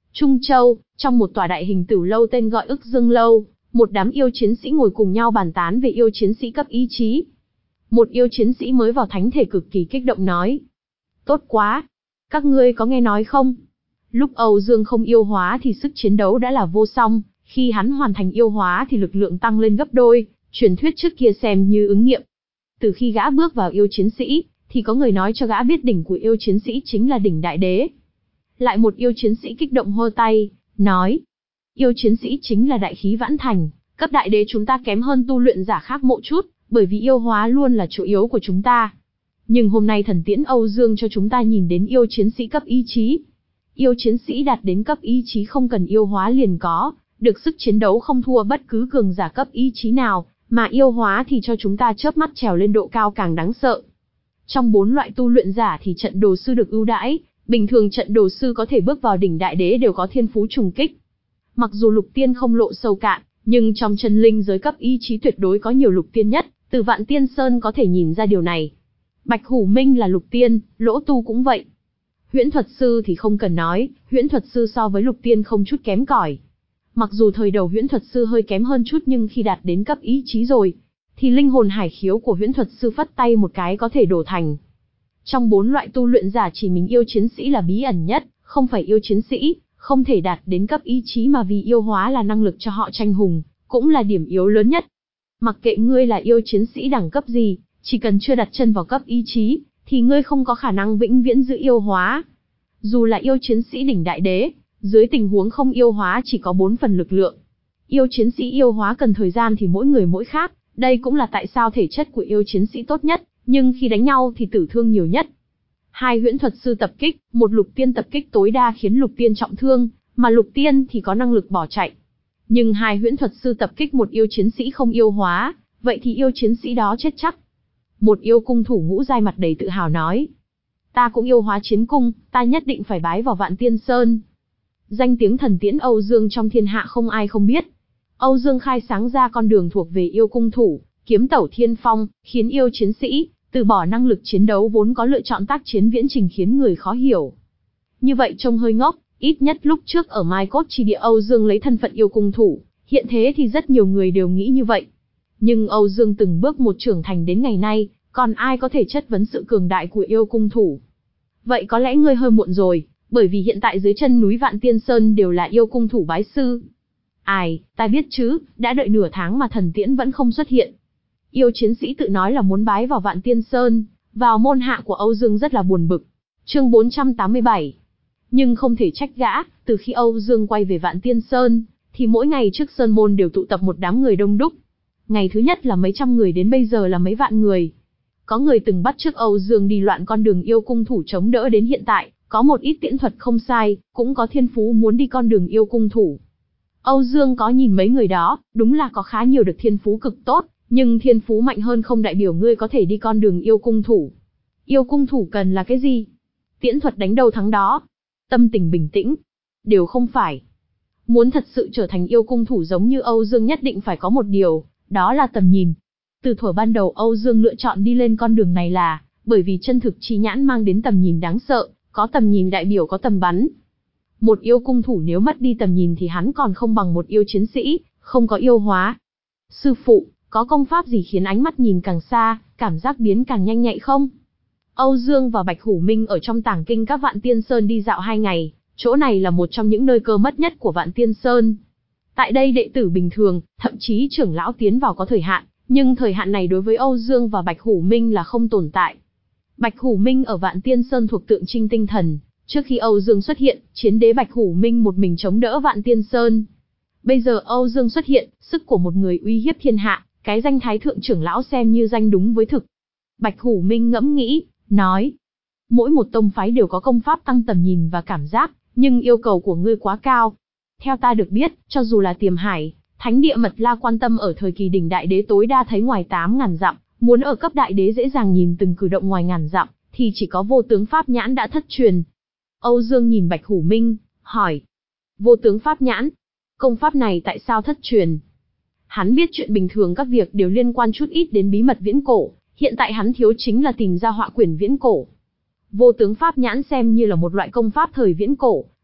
Trung Châu, trong một tòa đại hình tửu lâu tên gọi Ức Dương Lâu, một đám yêu chiến sĩ ngồi cùng nhau bàn tán về yêu chiến sĩ cấp ý chí. Một yêu chiến sĩ mới vào thánh thể cực kỳ kích động nói. Tốt quá! Các ngươi có nghe nói không? Lúc Âu Dương không yêu hóa thì sức chiến đấu đã là vô song, khi hắn hoàn thành yêu hóa thì lực lượng tăng lên gấp đôi, truyền thuyết trước kia xem như ứng nghiệm. Từ khi gã bước vào yêu chiến sĩ, thì có người nói cho gã biết đỉnh của yêu chiến sĩ chính là đỉnh đại đế. Lại một yêu chiến sĩ kích động hô tay, nói. Yêu chiến sĩ chính là đại khí vãn thành, cấp đại đế chúng ta kém hơn tu luyện giả khác một chút, bởi vì yêu hóa luôn là chỗ yếu của chúng ta. Nhưng hôm nay thần tiễn Âu Dương cho chúng ta nhìn đến yêu chiến sĩ cấp ý chí. Yêu chiến sĩ đạt đến cấp ý chí không cần yêu hóa liền có, được sức chiến đấu không thua bất cứ cường giả cấp ý chí nào, mà yêu hóa thì cho chúng ta chớp mắt trèo lên độ cao càng đáng sợ. Trong bốn loại tu luyện giả thì trận đồ sư được ưu đãi, bình thường trận đồ sư có thể bước vào đỉnh đại đế đều có thiên phú trùng kích. Mặc dù lục tiên không lộ sâu cạn, nhưng trong chân linh giới cấp ý chí tuyệt đối có nhiều lục tiên nhất, từ Vạn Tiên Sơn có thể nhìn ra điều này. Bạch Hủ Minh là lục tiên, Lỗ Tu cũng vậy. Huyễn thuật sư thì không cần nói, huyễn thuật sư so với lục tiên không chút kém cỏi. Mặc dù thời đầu huyễn thuật sư hơi kém hơn chút nhưng khi đạt đến cấp ý chí rồi, thì linh hồn hải khiếu của huyễn thuật sư phất tay một cái có thể đổ thành. Trong bốn loại tu luyện giả chỉ mình yêu chiến sĩ là bí ẩn nhất, không phải yêu chiến sĩ, không thể đạt đến cấp ý chí mà vì yêu hóa là năng lực cho họ tranh hùng, cũng là điểm yếu lớn nhất. Mặc kệ ngươi là yêu chiến sĩ đẳng cấp gì, chỉ cần chưa đặt chân vào cấp ý chí, thì ngươi không có khả năng vĩnh viễn giữ yêu hóa. Dù là yêu chiến sĩ đỉnh đại đế, dưới tình huống không yêu hóa chỉ có bốn phần lực lượng. Yêu chiến sĩ yêu hóa cần thời gian thì mỗi người mỗi khác, đây cũng là tại sao thể chất của yêu chiến sĩ tốt nhất, nhưng khi đánh nhau thì tử thương nhiều nhất. Hai huyễn thuật sư tập kích, một lục tiên tập kích tối đa khiến lục tiên trọng thương, mà lục tiên thì có năng lực bỏ chạy. Nhưng hai huyễn thuật sư tập kích một yêu chiến sĩ không yêu hóa, vậy thì yêu chiến sĩ đó chết chắc. Một yêu cung thủ ngũ giai mặt đầy tự hào nói. Ta cũng yêu hóa chiến cung, ta nhất định phải bái vào Vạn Tiên Sơn. Danh tiếng thần tiễn Âu Dương trong thiên hạ không ai không biết. Âu Dương khai sáng ra con đường thuộc về yêu cung thủ, kiếm tẩu thiên phong, khiến yêu chiến sĩ từ bỏ năng lực chiến đấu vốn có lựa chọn tác chiến viễn trình khiến người khó hiểu. Như vậy trông hơi ngốc, ít nhất lúc trước ở Mai Cốt Chi Địa Âu Dương lấy thân phận yêu cung thủ, hiện thế thì rất nhiều người đều nghĩ như vậy. Nhưng Âu Dương từng bước một trưởng thành đến ngày nay, còn ai có thể chất vấn sự cường đại của yêu cung thủ? Vậy có lẽ ngươi hơi muộn rồi, bởi vì hiện tại dưới chân núi Vạn Tiên Sơn đều là yêu cung thủ bái sư. Ai, ta biết chứ, đã đợi nửa tháng mà thần tiễn vẫn không xuất hiện. Yêu chiến sĩ tự nói là muốn bái vào Vạn Tiên Sơn, vào môn hạ của Âu Dương rất là buồn bực. Chương bốn trăm tám mươi bảy. Nhưng không thể trách gã, từ khi Âu Dương quay về Vạn Tiên Sơn, thì mỗi ngày trước sơn môn đều tụ tập một đám người đông đúc. Ngày thứ nhất là mấy trăm người đến bây giờ là mấy vạn người. Có người từng bắt chước Âu Dương đi loạn con đường yêu cung thủ chống đỡ đến hiện tại, có một ít tiễn thuật không sai, cũng có thiên phú muốn đi con đường yêu cung thủ. Âu Dương có nhìn mấy người đó, đúng là có khá nhiều được thiên phú cực tốt, nhưng thiên phú mạnh hơn không đại biểu ngươi có thể đi con đường yêu cung thủ. Yêu cung thủ cần là cái gì? Tiễn thuật đánh đầu thắng đó. Tâm tình bình tĩnh. Đều không phải. Muốn thật sự trở thành yêu cung thủ giống như Âu Dương nhất định phải có một điều, đó là tầm nhìn. Từ thuở ban đầu Âu Dương lựa chọn đi lên con đường này là bởi vì chân thực chi nhãn mang đến tầm nhìn đáng sợ, có tầm nhìn đại biểu có tầm bắn. Một yêu cung thủ nếu mất đi tầm nhìn thì hắn còn không bằng một yêu chiến sĩ, không có yêu hóa. Sư phụ, có công pháp gì khiến ánh mắt nhìn càng xa, cảm giác biến càng nhanh nhạy không? Âu Dương và Bạch Hủ Minh ở trong tàng kinh các Vạn Tiên Sơn đi dạo hai ngày, chỗ này là một trong những nơi cơ mật nhất của Vạn Tiên Sơn. Tại đây đệ tử bình thường, thậm chí trưởng lão tiến vào có thời hạn, nhưng thời hạn này đối với Âu Dương và Bạch Hủ Minh là không tồn tại. Bạch Hủ Minh ở Vạn Tiên Sơn thuộc tượng trưng tinh thần, trước khi Âu Dương xuất hiện, chiến đế Bạch Hủ Minh một mình chống đỡ Vạn Tiên Sơn. Bây giờ Âu Dương xuất hiện, sức của một người uy hiếp thiên hạ, cái danh thái thượng trưởng lão xem như danh đúng với thực. Bạch Hủ Minh ngẫm nghĩ, nói, mỗi một tông phái đều có công pháp tăng tầm nhìn và cảm giác, nhưng yêu cầu của ngươi quá cao. Theo ta được biết, cho dù là Tiềm Hải, Thánh địa Mật La Quan Tâm ở thời kỳ đỉnh đại đế tối đa thấy ngoài tám ngàn dặm, muốn ở cấp đại đế dễ dàng nhìn từng cử động ngoài ngàn dặm, thì chỉ có vô tướng pháp nhãn đã thất truyền. Âu Dương nhìn Bạch Hủ Minh, hỏi, vô tướng pháp nhãn, công pháp này tại sao thất truyền? Hắn biết chuyện bình thường các việc đều liên quan chút ít đến bí mật viễn cổ, hiện tại hắn thiếu chính là tìm ra họa quyển viễn cổ. Vô tướng pháp nhãn xem như là một loại công pháp thời viễn cổ,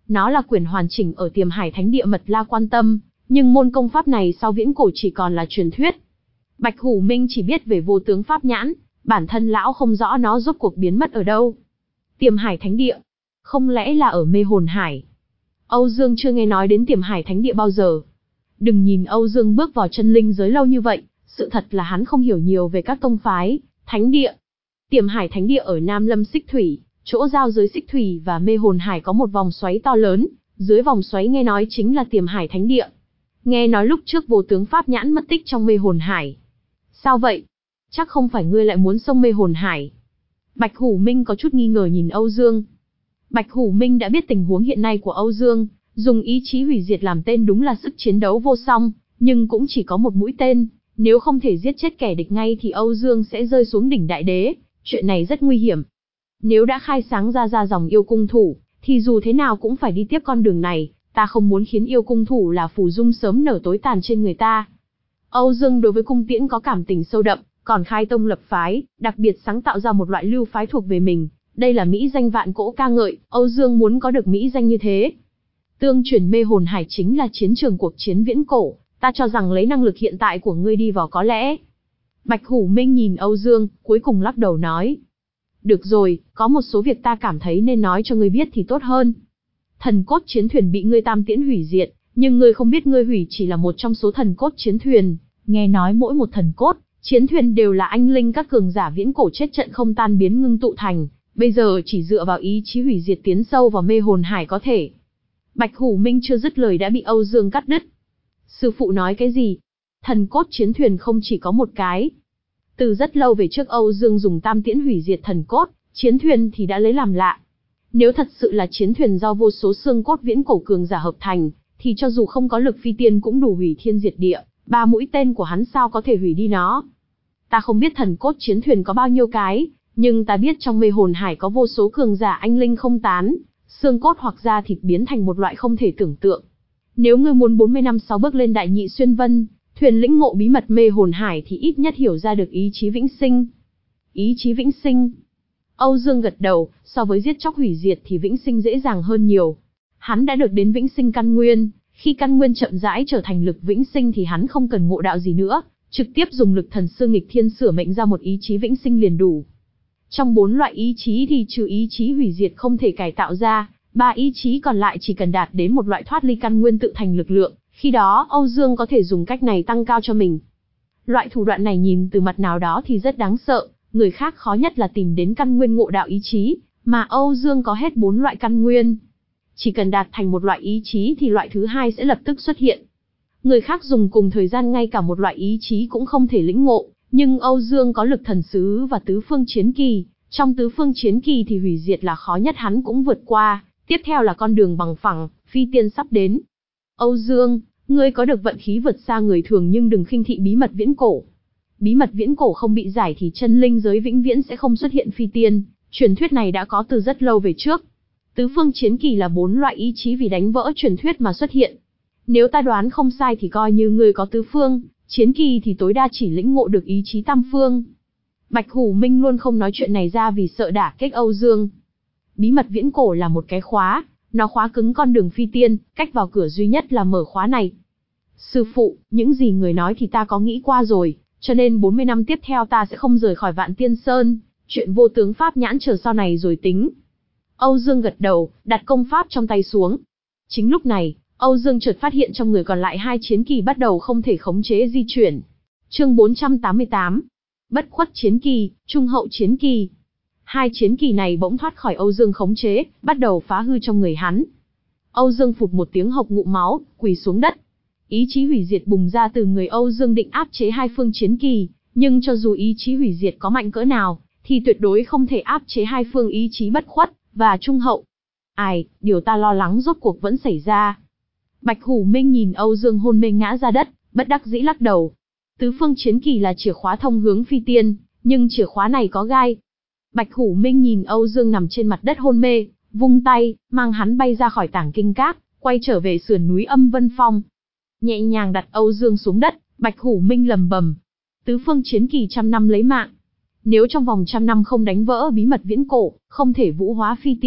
Nó là quyển hoàn chỉnh ở Tiềm Hải Thánh Địa Mật La quan tâm, nhưng môn công pháp này sau viễn cổ chỉ còn là truyền thuyết. Bạch Hủ Minh chỉ biết về vô tướng pháp nhãn, bản thân lão không rõ nó rốt cuộc biến mất ở đâu. Tiềm Hải Thánh Địa, không lẽ là ở Mê Hồn Hải? Âu Dương chưa nghe nói đến Tiềm Hải Thánh Địa bao giờ. Đừng nhìn Âu Dương bước vào chân linh giới lâu như vậy, sự thật là hắn không hiểu nhiều về các tông phái, thánh địa. Tiềm Hải Thánh Địa ở Nam Lâm Xích Thủy, chỗ giao giới Xích Thủy và Mê Hồn Hải có một vòng xoáy to lớn, dưới vòng xoáy nghe nói chính là Tiềm Hải Thánh Địa. Nghe nói lúc trước vô tướng pháp nhãn mất tích trong Mê Hồn Hải. Sao vậy? Chắc không phải ngươi lại muốn xông Mê Hồn Hải? Bạch Hủ Minh có chút nghi ngờ nhìn Âu Dương. Bạch Hủ Minh đã biết tình huống hiện nay của Âu Dương, dùng ý chí hủy diệt làm tên đúng là sức chiến đấu vô song, nhưng cũng chỉ có một mũi tên, nếu không thể giết chết kẻ địch ngay thì Âu Dương sẽ rơi xuống đỉnh đại đế, chuyện này rất nguy hiểm. Nếu đã khai sáng ra ra dòng yêu cung thủ, thì dù thế nào cũng phải đi tiếp con đường này, ta không muốn khiến yêu cung thủ là phù dung sớm nở tối tàn trên người ta. Âu Dương đối với cung tiễn có cảm tình sâu đậm, còn khai tông lập phái, đặc biệt sáng tạo ra một loại lưu phái thuộc về mình. Đây là mỹ danh vạn cỗ ca ngợi, Âu Dương muốn có được mỹ danh như thế. Tương truyền Mê Hồn Hải chính là chiến trường cuộc chiến viễn cổ, ta cho rằng lấy năng lực hiện tại của ngươi đi vào có lẽ. Bạch Hủ Minh nhìn Âu Dương, cuối cùng lắc đầu nói. Được rồi, có một số việc ta cảm thấy nên nói cho ngươi biết thì tốt hơn. Thần cốt chiến thuyền bị ngươi tam tiễn hủy diệt, nhưng ngươi không biết ngươi hủy chỉ là một trong số thần cốt chiến thuyền. Nghe nói mỗi một thần cốt, chiến thuyền đều là anh linh các cường giả viễn cổ chết trận không tan biến ngưng tụ thành. Bây giờ chỉ dựa vào ý chí hủy diệt tiến sâu vào Mê Hồn Hải có thể. Bạch Hủ Minh chưa dứt lời đã bị Âu Dương cắt đứt. Sư phụ nói cái gì? Thần cốt chiến thuyền không chỉ có một cái. Từ rất lâu về trước Âu Dương dùng tam tiễn hủy diệt thần cốt, chiến thuyền thì đã lấy làm lạ. Nếu thật sự là chiến thuyền do vô số xương cốt viễn cổ cường giả hợp thành, thì cho dù không có lực phi tiên cũng đủ hủy thiên diệt địa, ba mũi tên của hắn sao có thể hủy đi nó. Ta không biết thần cốt chiến thuyền có bao nhiêu cái, nhưng ta biết trong Mê Hồn Hải có vô số cường giả anh linh không tán, xương cốt hoặc da thịt biến thành một loại không thể tưởng tượng. Nếu ngươi muốn bốn mươi năm sau bước lên đại nhị xuyên vân, thuyền lĩnh ngộ bí mật Mê Hồn Hải thì ít nhất hiểu ra được ý chí vĩnh sinh. Ý chí vĩnh sinh. Âu Dương gật đầu, so với giết chóc hủy diệt thì vĩnh sinh dễ dàng hơn nhiều. Hắn đã được đến vĩnh sinh căn nguyên, khi căn nguyên chậm rãi trở thành lực vĩnh sinh thì hắn không cần ngộ đạo gì nữa, trực tiếp dùng lực thần sư nghịch thiên sửa mệnh ra một ý chí vĩnh sinh liền đủ. Trong bốn loại ý chí thì trừ ý chí hủy diệt không thể cải tạo ra, ba ý chí còn lại chỉ cần đạt đến một loại thoát ly căn nguyên tự thành lực lượng, khi đó Âu Dương có thể dùng cách này tăng cao cho mình. Loại thủ đoạn này nhìn từ mặt nào đó thì rất đáng sợ, người khác khó nhất là tìm đến căn nguyên ngộ đạo ý chí, mà Âu Dương có hết bốn loại căn nguyên. Chỉ cần đạt thành một loại ý chí thì loại thứ hai sẽ lập tức xuất hiện. Người khác dùng cùng thời gian ngay cả một loại ý chí cũng không thể lĩnh ngộ, nhưng Âu Dương có lực thần sứ và tứ phương chiến kỳ, trong tứ phương chiến kỳ thì hủy diệt là khó nhất hắn cũng vượt qua, tiếp theo là con đường bằng phẳng, phi tiên sắp đến. Âu Dương, ngươi có được vận khí vượt xa người thường nhưng đừng khinh thị bí mật viễn cổ. Bí mật viễn cổ không bị giải thì chân linh giới vĩnh viễn sẽ không xuất hiện phi tiên, truyền thuyết này đã có từ rất lâu về trước. Tứ phương chiến kỳ là bốn loại ý chí vì đánh vỡ truyền thuyết mà xuất hiện. Nếu ta đoán không sai thì coi như ngươi có tứ phương chiến kỳ thì tối đa chỉ lĩnh ngộ được ý chí tam phương. Bạch Hủ Minh luôn không nói chuyện này ra vì sợ đả kích Âu Dương. Bí mật viễn cổ là một cái khóa, nó khóa cứng con đường phi tiên, cách vào cửa duy nhất là mở khóa này. Sư phụ, những gì người nói thì ta có nghĩ qua rồi, cho nên bốn mươi năm tiếp theo ta sẽ không rời khỏi Vạn Tiên Sơn, chuyện vô tướng pháp nhãn chờ sau này rồi tính. Âu Dương gật đầu, đặt công pháp trong tay xuống. Chính lúc này, Âu Dương chợt phát hiện trong người còn lại hai chiến kỳ bắt đầu không thể khống chế di chuyển. Chương bốn trăm tám mươi tám. Bất khuất chiến kỳ, trung hậu chiến kỳ. Hai chiến kỳ này bỗng thoát khỏi Âu Dương khống chế, bắt đầu phá hư trong người hắn. Âu Dương phụt một tiếng hộc ngụm máu, quỳ xuống đất. Ý chí hủy diệt bùng ra từ người Âu Dương định áp chế hai phương chiến kỳ, nhưng cho dù ý chí hủy diệt có mạnh cỡ nào, thì tuyệt đối không thể áp chế hai phương ý chí bất khuất và trung hậu. Ai, điều ta lo lắng rốt cuộc vẫn xảy ra. Bạch Hủ Minh nhìn Âu Dương hôn mê ngã ra đất, bất đắc dĩ lắc đầu. Tứ phương chiến kỳ là chìa khóa thông hướng phi tiên, nhưng chìa khóa này có gai. Bạch Hủ Minh nhìn Âu Dương nằm trên mặt đất hôn mê, vung tay, mang hắn bay ra khỏi tảng kinh các, quay trở về sườn núi Âm Vân Phong. Nhẹ nhàng đặt Âu Dương xuống đất, Bạch Hủ Minh lầm bầm. Tứ phương chiến kỳ trăm năm lấy mạng. Nếu trong vòng trăm năm không đánh vỡ bí mật viễn cổ, không thể vũ hóa phi tiên,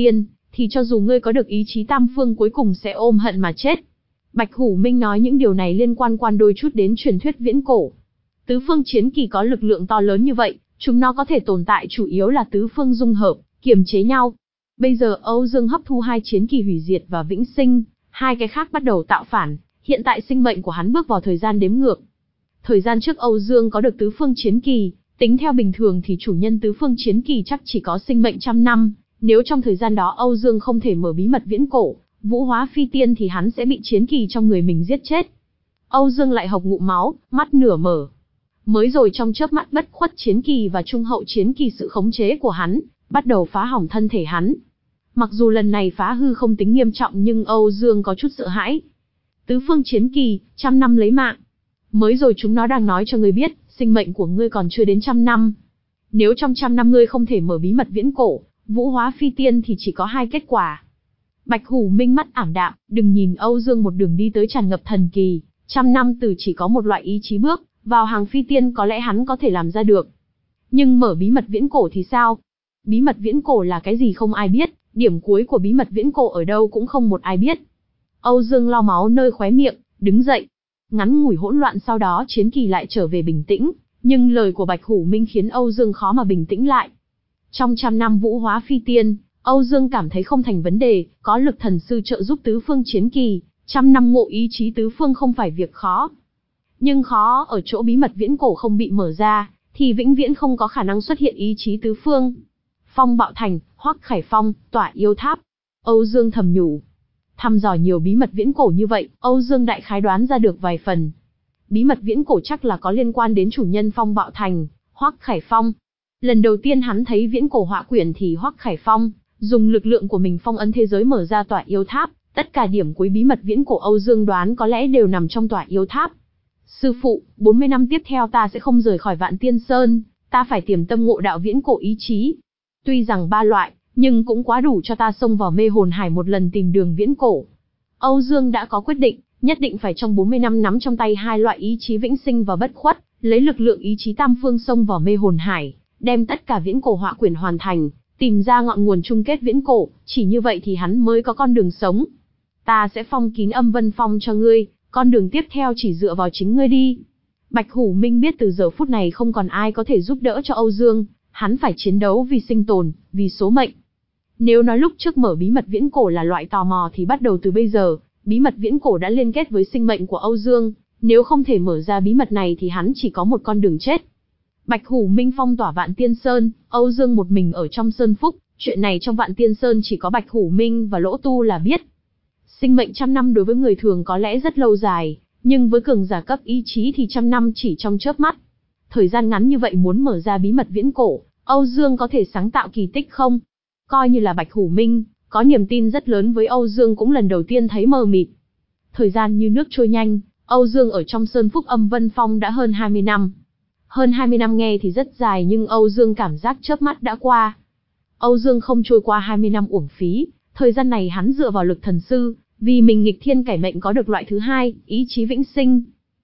thì cho dù ngươi có được ý chí tam phương cuối cùng sẽ ôm hận mà chết. Bạch Hủ Minh nói những điều này liên quan quan đôi chút đến truyền thuyết viễn cổ. Tứ phương chiến kỳ có lực lượng to lớn như vậy, chúng nó có thể tồn tại chủ yếu là tứ phương dung hợp, kiềm chế nhau. Bây giờ Âu Dương hấp thu hai chiến kỳ hủy diệt và vĩnh sinh, hai cái khác bắt đầu tạo phản, hiện tại sinh mệnh của hắn bước vào thời gian đếm ngược. Thời gian trước Âu Dương có được tứ phương chiến kỳ, tính theo bình thường thì chủ nhân tứ phương chiến kỳ chắc chỉ có sinh mệnh trăm năm, nếu trong thời gian đó Âu Dương không thể mở bí mật viễn cổ, vũ hóa phi tiên thì hắn sẽ bị chiến kỳ trong người mình giết chết. Âu Dương lại hộc ngụm máu, mắt nửa mở. Mới rồi trong chớp mắt bất khuất chiến kỳ và trung hậu chiến kỳ sự khống chế của hắn, bắt đầu phá hỏng thân thể hắn. Mặc dù lần này phá hư không tính nghiêm trọng nhưng Âu Dương có chút sợ hãi. Tứ phương chiến kỳ, trăm năm lấy mạng. Mới rồi chúng nó đang nói cho ngươi biết, sinh mệnh của ngươi còn chưa đến trăm năm. Nếu trong trăm năm ngươi không thể mở bí mật viễn cổ, vũ hóa phi tiên thì chỉ có hai kết quả. Bạch Hủ Minh mắt ảm đạm, đừng nhìn Âu Dương một đường đi tới tràn ngập thần kỳ, trăm năm từ chỉ có một loại ý chí bước vào hàng phi tiên có lẽ hắn có thể làm ra được. Nhưng mở bí mật viễn cổ thì sao? Bí mật viễn cổ là cái gì không ai biết, điểm cuối của bí mật viễn cổ ở đâu cũng không một ai biết. Âu Dương lau máu nơi khóe miệng, đứng dậy. Ngắn ngủi hỗn loạn sau đó chiến kỳ lại trở về bình tĩnh, nhưng lời của Bạch Hủ Minh khiến Âu Dương khó mà bình tĩnh lại. Trong trăm năm vũ hóa phi tiên, Âu Dương cảm thấy không thành vấn đề, có lực thần sư trợ giúp tứ phương chiến kỳ, trăm năm ngộ ý chí tứ phương không phải việc khó. Nhưng khó ở chỗ bí mật viễn cổ không bị mở ra, thì vĩnh viễn không có khả năng xuất hiện ý chí tứ phương. Phong Bạo Thành, Hoắc Khải Phong, Tỏa Yêu Tháp. Âu Dương thầm nhủ. Thăm dò nhiều bí mật viễn cổ như vậy, Âu Dương đại khái đoán ra được vài phần. Bí mật viễn cổ chắc là có liên quan đến chủ nhân Phong Bạo Thành, Hoắc Khải Phong. Lần đầu tiên hắn thấy viễn cổ họa quyển thì Hoắc Khải Phong dùng lực lượng của mình phong ấn thế giới mở ra Tỏa Yêu Tháp, tất cả điểm cuối bí mật viễn cổ Âu Dương đoán có lẽ đều nằm trong Tỏa Yêu Tháp. Sư phụ, bốn mươi năm tiếp theo ta sẽ không rời khỏi Vạn Tiên Sơn, ta phải tiềm tâm ngộ đạo viễn cổ ý chí. Tuy rằng ba loại, nhưng cũng quá đủ cho ta xông vào mê hồn hải một lần tìm đường viễn cổ. Âu Dương đã có quyết định, nhất định phải trong bốn mươi năm nắm trong tay hai loại ý chí vĩnh sinh và bất khuất, lấy lực lượng ý chí tam phương xông vào mê hồn hải, đem tất cả viễn cổ họa quyển hoàn thành, tìm ra ngọn nguồn chung kết viễn cổ, chỉ như vậy thì hắn mới có con đường sống. Ta sẽ phong kín âm vân phong cho ngươi, con đường tiếp theo chỉ dựa vào chính ngươi đi. Bạch Hủ Minh biết từ giờ phút này không còn ai có thể giúp đỡ cho Âu Dương, hắn phải chiến đấu vì sinh tồn, vì số mệnh. Nếu nói lúc trước mở bí mật viễn cổ là loại tò mò thì bắt đầu từ bây giờ, bí mật viễn cổ đã liên kết với sinh mệnh của Âu Dương, nếu không thể mở ra bí mật này thì hắn chỉ có một con đường chết. Bạch Hủ Minh phong tỏa Vạn Tiên Sơn, Âu Dương một mình ở trong Sơn Phúc, chuyện này trong Vạn Tiên Sơn chỉ có Bạch Hủ Minh và Lỗ Tu là biết. Sinh mệnh trăm năm đối với người thường có lẽ rất lâu dài, nhưng với cường giả cấp ý chí thì trăm năm chỉ trong chớp mắt. Thời gian ngắn như vậy muốn mở ra bí mật viễn cổ, Âu Dương có thể sáng tạo kỳ tích không? Coi như là Bạch Hủ Minh, có niềm tin rất lớn với Âu Dương cũng lần đầu tiên thấy mờ mịt. Thời gian như nước trôi nhanh, Âu Dương ở trong Sơn Phúc Âm Vân Phong đã hơn hai mươi năm. Hơn hai mươi năm nghe thì rất dài nhưng Âu Dương cảm giác chớp mắt đã qua. Âu Dương không trôi qua hai mươi năm uổng phí, thời gian này hắn dựa vào lực thần sư, vì mình nghịch thiên cải mệnh có được loại thứ hai, ý chí vĩnh sinh.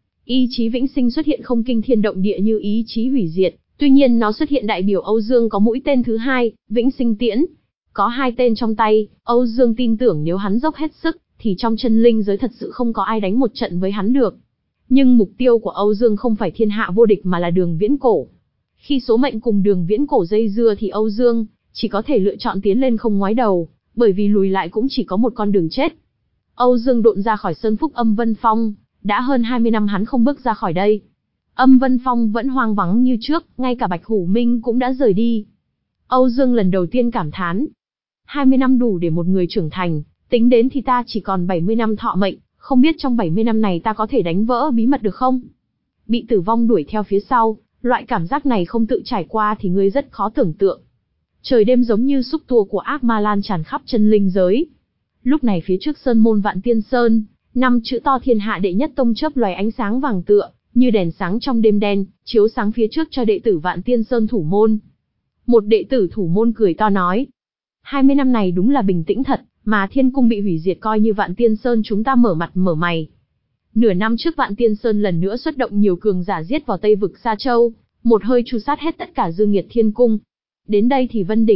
Ý chí vĩnh sinh xuất hiện không kinh thiên động địa như ý chí hủy diệt, tuy nhiên nó xuất hiện đại biểu Âu Dương có mũi tên thứ hai, vĩnh sinh tiễn. Có hai tên trong tay, Âu Dương tin tưởng nếu hắn dốc hết sức, thì trong chân linh giới thật sự không có ai đánh một trận với hắn được. Nhưng mục tiêu của Âu Dương không phải thiên hạ vô địch mà là đường viễn cổ. Khi số mệnh cùng đường viễn cổ dây dưa thì Âu Dương chỉ có thể lựa chọn tiến lên không ngoái đầu, bởi vì lùi lại cũng chỉ có một con đường chết. Âu Dương độn ra khỏi Sơn Phúc Âm Vân Phong, đã hơn hai mươi năm hắn không bước ra khỏi đây. Âm Vân Phong vẫn hoang vắng như trước, ngay cả Bạch Hủ Minh cũng đã rời đi. Âu Dương lần đầu tiên cảm thán. hai mươi năm đủ để một người trưởng thành, tính đến thì ta chỉ còn bảy mươi năm thọ mệnh, không biết trong bảy mươi năm này ta có thể đánh vỡ bí mật được không? Bị tử vong đuổi theo phía sau, loại cảm giác này không tự trải qua thì ngươi rất khó tưởng tượng. Trời đêm giống như xúc tua của ác ma lan tràn khắp chân linh giới. Lúc này phía trước sơn môn Vạn Tiên Sơn, năm chữ to thiên hạ đệ nhất tông chớp loài ánh sáng vàng tựa, như đèn sáng trong đêm đen, chiếu sáng phía trước cho đệ tử Vạn Tiên Sơn thủ môn. Một đệ tử thủ môn cười to nói. hai mươi năm này đúng là bình tĩnh thật, mà thiên cung bị hủy diệt coi như Vạn Tiên Sơn chúng ta mở mặt mở mày. Nửa năm trước Vạn Tiên Sơn lần nữa xuất động nhiều cường giả giết vào Tây vực Sa Châu, một hơi tru sát hết tất cả dư nghiệt thiên cung. Đến đây thì Vân Đỉnh,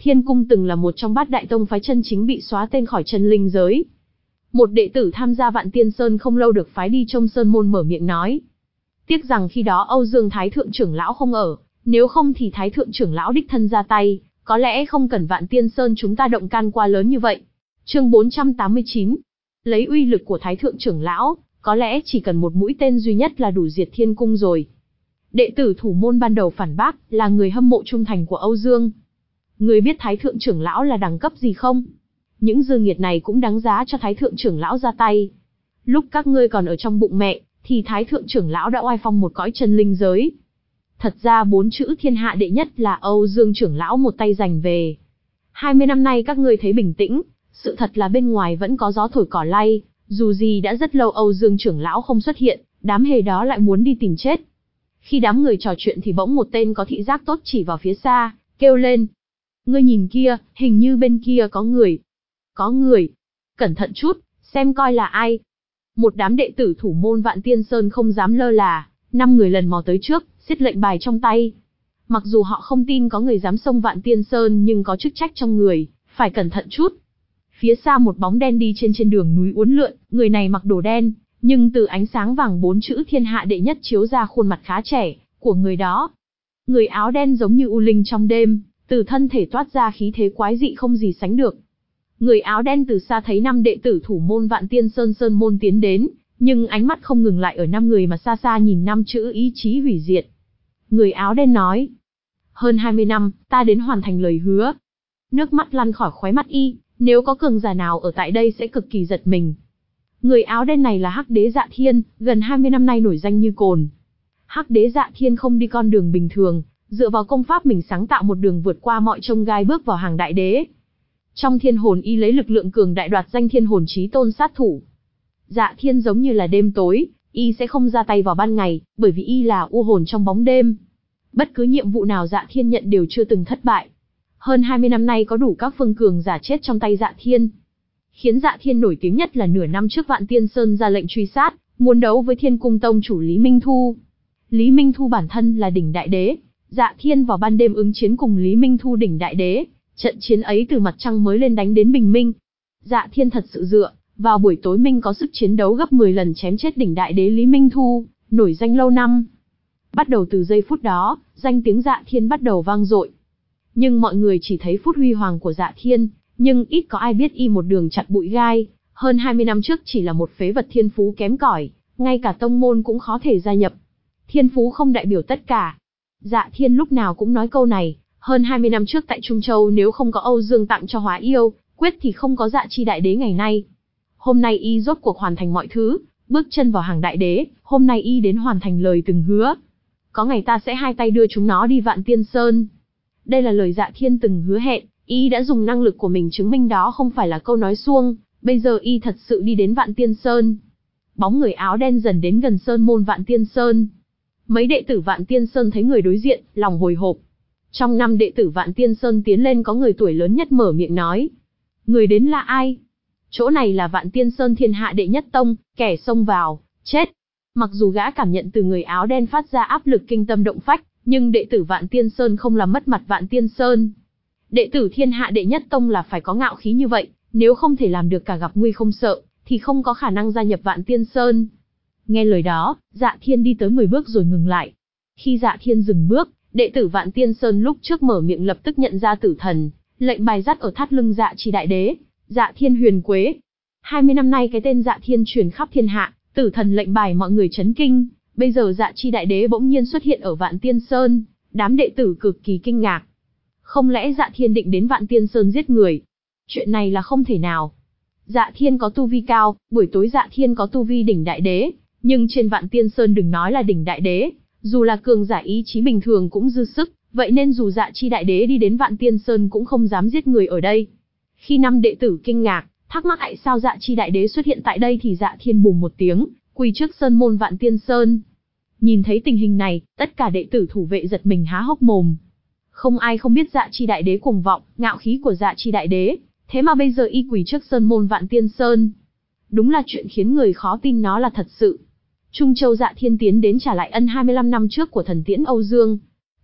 Thiên Cung từng là một trong bát đại tông phái chân chính bị xóa tên khỏi chân linh giới. Một đệ tử tham gia Vạn Tiên Sơn không lâu được phái đi trông sơn môn mở miệng nói. Tiếc rằng khi đó Âu Dương Thái Thượng trưởng lão không ở, nếu không thì Thái Thượng trưởng lão đích thân ra tay, có lẽ không cần Vạn Tiên Sơn chúng ta động can qua lớn như vậy. Chương bốn trăm tám mươi chín. Lấy uy lực của Thái Thượng trưởng lão, có lẽ chỉ cần một mũi tên duy nhất là đủ diệt Thiên Cung rồi. Đệ tử thủ môn ban đầu phản bác, là người hâm mộ trung thành của Âu Dương. Người biết Thái Thượng trưởng lão là đẳng cấp gì không? Những dư nghiệt này cũng đáng giá cho Thái Thượng trưởng lão ra tay. Lúc các ngươi còn ở trong bụng mẹ, thì Thái Thượng trưởng lão đã oai phong một cõi chân linh giới. Thật ra bốn chữ thiên hạ đệ nhất là Âu Dương trưởng lão một tay giành về. hai mươi năm nay các ngươi thấy bình tĩnh, sự thật là bên ngoài vẫn có gió thổi cỏ lay, dù gì đã rất lâu Âu Dương trưởng lão không xuất hiện, đám hề đó lại muốn đi tìm chết. Khi đám người trò chuyện thì bỗng một tên có thị giác tốt chỉ vào phía xa, kêu lên. Ngươi nhìn kia, hình như bên kia có người. Có người. Cẩn thận chút, xem coi là ai. Một đám đệ tử thủ môn Vạn Tiên Sơn không dám lơ là, năm người lần mò tới trước, xiết lệnh bài trong tay. Mặc dù họ không tin có người dám xông Vạn Tiên Sơn nhưng có chức trách trong người, phải cẩn thận chút. Phía xa một bóng đen đi trên trên đường núi uốn lượn, người này mặc đồ đen, nhưng từ ánh sáng vàng bốn chữ thiên hạ đệ nhất chiếu ra khuôn mặt khá trẻ của người đó. Người áo đen giống như u linh trong đêm, từ thân thể toát ra khí thế quái dị không gì sánh được. Người áo đen từ xa thấy năm đệ tử thủ môn Vạn Tiên Sơn Sơn môn tiến đến, nhưng ánh mắt không ngừng lại ở năm người mà xa xa nhìn năm chữ ý chí hủy diệt. Người áo đen nói, hơn hai mươi năm, ta đến hoàn thành lời hứa. Nước mắt lăn khỏi khóe mắt y, nếu có cường giả nào ở tại đây sẽ cực kỳ giật mình. Người áo đen này là Hắc Đế Dạ Thiên, gần hai mươi năm nay nổi danh như cồn. Hắc Đế Dạ Thiên không đi con đường bình thường, dựa vào công pháp mình sáng tạo một đường vượt qua mọi chông gai bước vào hàng đại đế. Trong thiên hồn y lấy lực lượng cường đại đoạt danh thiên hồn chí tôn sát thủ. Dạ Thiên giống như là đêm tối, y sẽ không ra tay vào ban ngày, bởi vì y là u hồn trong bóng đêm. Bất cứ nhiệm vụ nào Dạ Thiên nhận đều chưa từng thất bại. Hơn hai mươi năm nay có đủ các phương cường giả chết trong tay Dạ Thiên. Khiến Dạ Thiên nổi tiếng nhất là nửa năm trước Vạn Tiên Sơn ra lệnh truy sát, muốn đấu với Thiên Cung tông chủ Lý Minh Thu. Lý Minh Thu bản thân là đỉnh đại đế, Dạ Thiên vào ban đêm ứng chiến cùng Lý Minh Thu đỉnh đại đế, trận chiến ấy từ mặt trăng mới lên đánh đến bình minh. Dạ Thiên thật sự dựa vào buổi tối minh có sức chiến đấu gấp mười lần chém chết đỉnh đại đế Lý Minh Thu, nổi danh lâu năm. Bắt đầu từ giây phút đó, danh tiếng Dạ Thiên bắt đầu vang dội. Nhưng mọi người chỉ thấy phút huy hoàng của Dạ Thiên, nhưng ít có ai biết y một đường chặt bụi gai, hơn hai mươi năm trước chỉ là một phế vật thiên phú kém cỏi, ngay cả tông môn cũng khó thể gia nhập. Thiên phú không đại biểu tất cả. Dạ Thiên lúc nào cũng nói câu này, hơn hai mươi năm trước tại Trung Châu nếu không có Âu Dương tặng cho hóa yêu, quyết thì không có Dạ Chi đại đế ngày nay. Hôm nay y rốt cuộc hoàn thành mọi thứ, bước chân vào hàng đại đế, hôm nay y đến hoàn thành lời từng hứa. Có ngày ta sẽ hai tay đưa chúng nó đi Vạn Tiên Sơn. Đây là lời Dạ Thiên từng hứa hẹn, y đã dùng năng lực của mình chứng minh đó không phải là câu nói suông, bây giờ y thật sự đi đến Vạn Tiên Sơn. Bóng người áo đen dần đến gần sơn môn Vạn Tiên Sơn. Mấy đệ tử Vạn Tiên Sơn thấy người đối diện, lòng hồi hộp. Trong năm đệ tử Vạn Tiên Sơn tiến lên có người tuổi lớn nhất mở miệng nói. Người đến là ai? Chỗ này là Vạn Tiên Sơn thiên hạ đệ nhất tông, kẻ xông vào, chết. Mặc dù gã cảm nhận từ người áo đen phát ra áp lực kinh tâm động phách, nhưng đệ tử Vạn Tiên Sơn không làm mất mặt Vạn Tiên Sơn. Đệ tử thiên hạ đệ nhất tông là phải có ngạo khí như vậy, nếu không thể làm được cả gặp nguy không sợ, thì không có khả năng gia nhập Vạn Tiên Sơn. Nghe lời đó, Dạ Thiên đi tới mười bước rồi ngừng lại. Khi Dạ Thiên dừng bước, đệ tử Vạn Tiên Sơn lúc trước mở miệng lập tức nhận ra tử thần, lệnh bài dắt ở thắt lưng Dạ Chi đại đế, Dạ Thiên Huyền Quế. hai mươi năm nay cái tên Dạ Thiên truyền khắp thiên hạ, tử thần lệnh bài mọi người chấn kinh, bây giờ Dạ Chi đại đế bỗng nhiên xuất hiện ở Vạn Tiên Sơn, đám đệ tử cực kỳ kinh ngạc. Không lẽ Dạ Thiên định đến Vạn Tiên Sơn giết người? Chuyện này là không thể nào. Dạ Thiên có tu vi cao, buổi tối Dạ Thiên có tu vi đỉnh đại đế, nhưng trên Vạn Tiên Sơn đừng nói là đỉnh đại đế, dù là cường giả ý chí bình thường cũng dư sức, vậy nên dù Dạ Chi đại đế đi đến Vạn Tiên Sơn cũng không dám giết người ở đây. Khi năm đệ tử kinh ngạc, thắc mắc tại sao Dạ Chi đại đế xuất hiện tại đây thì Dạ Thiên bùm một tiếng, quỳ trước sơn môn Vạn Tiên Sơn. Nhìn thấy tình hình này, tất cả đệ tử thủ vệ giật mình há hốc mồm. Không ai không biết Dạ Chi đại đế cuồng vọng, ngạo khí của Dạ Chi đại đế, thế mà bây giờ y quỳ trước sơn môn Vạn Tiên Sơn. Đúng là chuyện khiến người khó tin nó là thật sự. Trung Châu Dạ Thiên tiến đến trả lại ân hai mươi lăm năm trước của thần tiễn Âu Dương.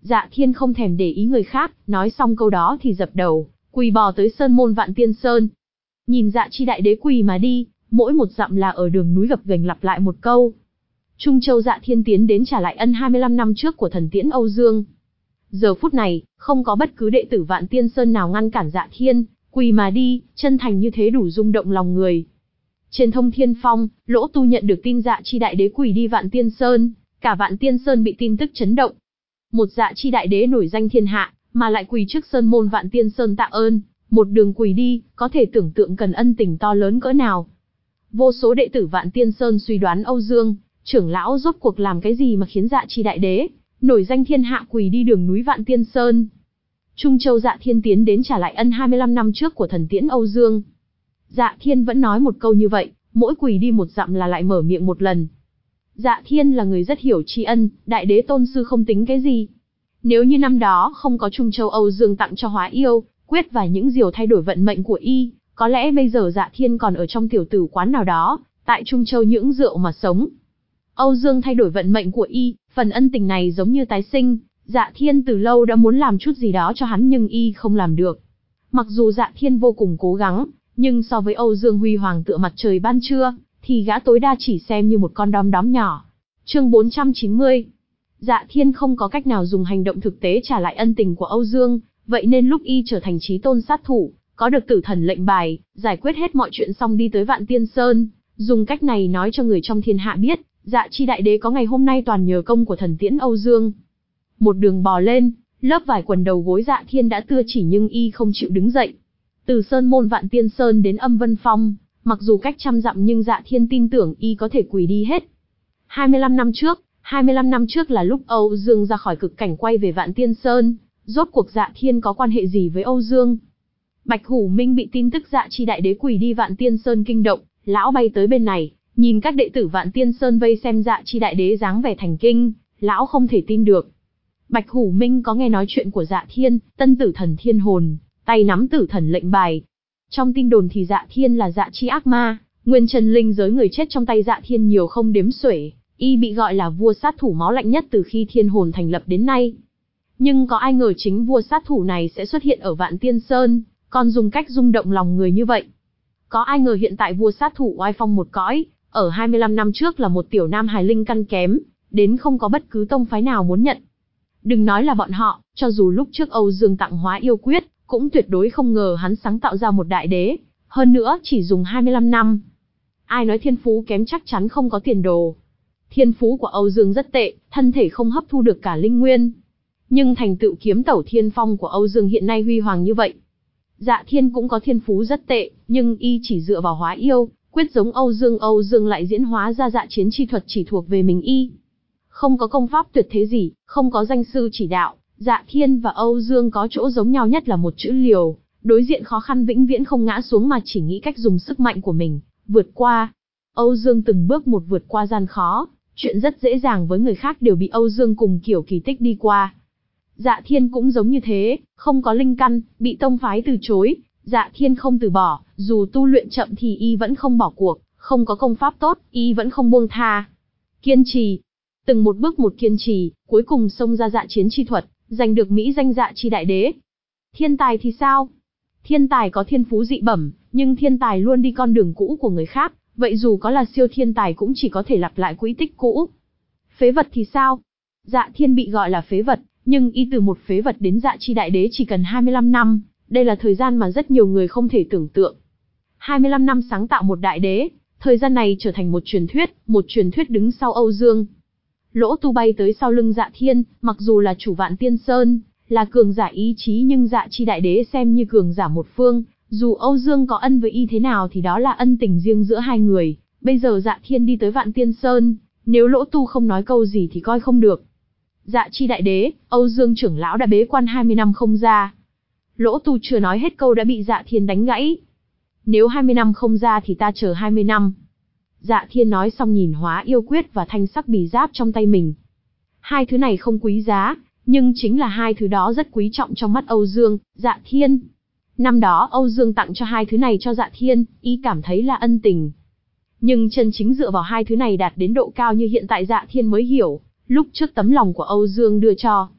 Dạ Thiên không thèm để ý người khác, nói xong câu đó thì dập đầu, quỳ bò tới sơn môn Vạn Tiên Sơn. Nhìn Dạ Chi Đại Đế quỳ mà đi, mỗi một dặm là ở đường núi gập ghềnh lặp lại một câu. Trung Châu Dạ Thiên tiến đến trả lại ân hai mươi lăm năm trước của thần tiễn Âu Dương. Giờ phút này, không có bất cứ đệ tử Vạn Tiên Sơn nào ngăn cản Dạ Thiên, quỳ mà đi, chân thành như thế đủ rung động lòng người. Trên Thông Thiên Phong, Lỗ Tu nhận được tin Dạ Chi Đại Đế quỳ đi Vạn Tiên Sơn, cả Vạn Tiên Sơn bị tin tức chấn động. Một Dạ Chi Đại Đế nổi danh thiên hạ, mà lại quỳ trước sơn môn Vạn Tiên Sơn tạ ơn, một đường quỳ đi, có thể tưởng tượng cần ân tình to lớn cỡ nào. Vô số đệ tử Vạn Tiên Sơn suy đoán Âu Dương, trưởng lão rốt cuộc làm cái gì mà khiến Dạ Chi Đại Đế, nổi danh thiên hạ quỳ đi đường núi Vạn Tiên Sơn. Trung Châu Dạ Thiên tiến đến trả lại ân hai mươi lăm năm trước của thần tiễn Âu Dương. Dạ Thiên vẫn nói một câu như vậy, mỗi quỳ đi một dặm là lại mở miệng một lần. Dạ Thiên là người rất hiểu tri ân, Đại Đế tôn sư không tính cái gì. Nếu như năm đó không có Trung Châu Âu Dương tặng cho Hóa Yêu, quyết và những diều thay đổi vận mệnh của y, có lẽ bây giờ Dạ Thiên còn ở trong tiểu tử quán nào đó, tại Trung Châu nhưỡng rượu mà sống. Âu Dương thay đổi vận mệnh của y, phần ân tình này giống như tái sinh, Dạ Thiên từ lâu đã muốn làm chút gì đó cho hắn nhưng y không làm được. Mặc dù Dạ Thiên vô cùng cố gắng, nhưng so với Âu Dương huy hoàng tựa mặt trời ban trưa, thì gã tối đa chỉ xem như một con đom đóm nhỏ. Chương bốn trăm chín mươi. Dạ Thiên không có cách nào dùng hành động thực tế trả lại ân tình của Âu Dương, vậy nên lúc y trở thành chí tôn sát thủ, có được tử thần lệnh bài, giải quyết hết mọi chuyện xong đi tới Vạn Tiên Sơn, dùng cách này nói cho người trong thiên hạ biết, Dạ Chi Đại Đế có ngày hôm nay toàn nhờ công của thần tiễn Âu Dương. Một đường bò lên, lớp vải quần đầu gối Dạ Thiên đã tưa chỉ nhưng y không chịu đứng dậy. Từ sơn môn Vạn Tiên Sơn đến Âm Vân Phong, mặc dù cách trăm dặm nhưng Dạ Thiên tin tưởng y có thể quỳ đi hết. hai mươi lăm năm trước, hai mươi lăm năm trước là lúc Âu Dương ra khỏi cực cảnh quay về Vạn Tiên Sơn, rốt cuộc Dạ Thiên có quan hệ gì với Âu Dương? Bạch Hủ Minh bị tin tức Dạ Chi Đại Đế quỳ đi Vạn Tiên Sơn kinh động, lão bay tới bên này, nhìn các đệ tử Vạn Tiên Sơn vây xem Dạ Chi Đại Đế dáng vẻ thành kinh, lão không thể tin được. Bạch Hủ Minh có nghe nói chuyện của Dạ Thiên, tân tử thần thiên hồn, tay nắm tử thần lệnh bài. Trong tin đồn thì Dạ Thiên là Dạ Chi ác ma, nguyên chân linh giới người chết trong tay Dạ Thiên nhiều không đếm xuể, y bị gọi là vua sát thủ máu lạnh nhất từ khi thiên hồn thành lập đến nay. Nhưng có ai ngờ chính vua sát thủ này sẽ xuất hiện ở Vạn Tiên Sơn, còn dùng cách rung động lòng người như vậy. Có ai ngờ hiện tại vua sát thủ oai phong một cõi, ở hai mươi lăm năm trước là một tiểu nam hài linh căn kém, đến không có bất cứ tông phái nào muốn nhận. Đừng nói là bọn họ, cho dù lúc trước Âu Dương tặng Hóa Yêu Quyết, cũng tuyệt đối không ngờ hắn sáng tạo ra một đại đế, hơn nữa chỉ dùng hai mươi lăm năm. Ai nói thiên phú kém chắc chắn không có tiền đồ. Thiên phú của Âu Dương rất tệ, thân thể không hấp thu được cả linh nguyên. Nhưng thành tựu kiếm tẩu thiên phong của Âu Dương hiện nay huy hoàng như vậy. Dạ Thiên cũng có thiên phú rất tệ, nhưng y chỉ dựa vào Hóa Yêu Quyết giống Âu Dương, Âu Dương lại diễn hóa ra dạ chiến chi thuật chỉ thuộc về mình y. Không có công pháp tuyệt thế gì, không có danh sư chỉ đạo, Dạ Thiên và Âu Dương có chỗ giống nhau nhất là một chữ liều, đối diện khó khăn vĩnh viễn không ngã xuống mà chỉ nghĩ cách dùng sức mạnh của mình, vượt qua. Âu Dương từng bước một vượt qua gian khó, chuyện rất dễ dàng với người khác đều bị Âu Dương cùng kiểu kỳ tích đi qua. Dạ Thiên cũng giống như thế, không có linh căn, bị tông phái từ chối, Dạ Thiên không từ bỏ, dù tu luyện chậm thì y vẫn không bỏ cuộc, không có công pháp tốt, y vẫn không buông tha. Kiên trì, từng một bước một kiên trì, cuối cùng xông ra dạ chiến chi thuật, giành được mỹ danh Dạ Chi Đại Đế. Thiên tài thì sao? Thiên tài có thiên phú dị bẩm, nhưng thiên tài luôn đi con đường cũ của người khác, vậy dù có là siêu thiên tài cũng chỉ có thể lặp lại quỹ tích cũ. Phế vật thì sao? Dạ Thiên bị gọi là phế vật, nhưng y từ một phế vật đến Dạ Chi Đại Đế chỉ cần hai mươi lăm năm, đây là thời gian mà rất nhiều người không thể tưởng tượng. hai mươi lăm năm sáng tạo một đại đế, thời gian này trở thành một truyền thuyết, một truyền thuyết đứng sau Âu Dương. Lỗ Tu bay tới sau lưng Dạ Thiên, mặc dù là chủ Vạn Tiên Sơn, là cường giả ý chí nhưng Dạ Chi Đại Đế xem như cường giả một phương, dù Âu Dương có ân với y thế nào thì đó là ân tình riêng giữa hai người, bây giờ Dạ Thiên đi tới Vạn Tiên Sơn, nếu Lỗ Tu không nói câu gì thì coi không được. Dạ Chi Đại Đế, Âu Dương trưởng lão đã bế quan hai mươi năm không ra. Lỗ Tu chưa nói hết câu đã bị Dạ Thiên đánh gãy. Nếu hai mươi năm không ra thì ta chờ hai mươi năm. Dạ Thiên nói xong nhìn Hóa Yêu Quyết và thanh sắc bì giáp trong tay mình. Hai thứ này không quý giá, nhưng chính là hai thứ đó rất quý trọng trong mắt Âu Dương, Dạ Thiên. Năm đó Âu Dương tặng cho hai thứ này cho Dạ Thiên, ý cảm thấy là ân tình. Nhưng chân chính dựa vào hai thứ này đạt đến độ cao như hiện tại Dạ Thiên mới hiểu, lúc trước tấm lòng của Âu Dương đưa cho.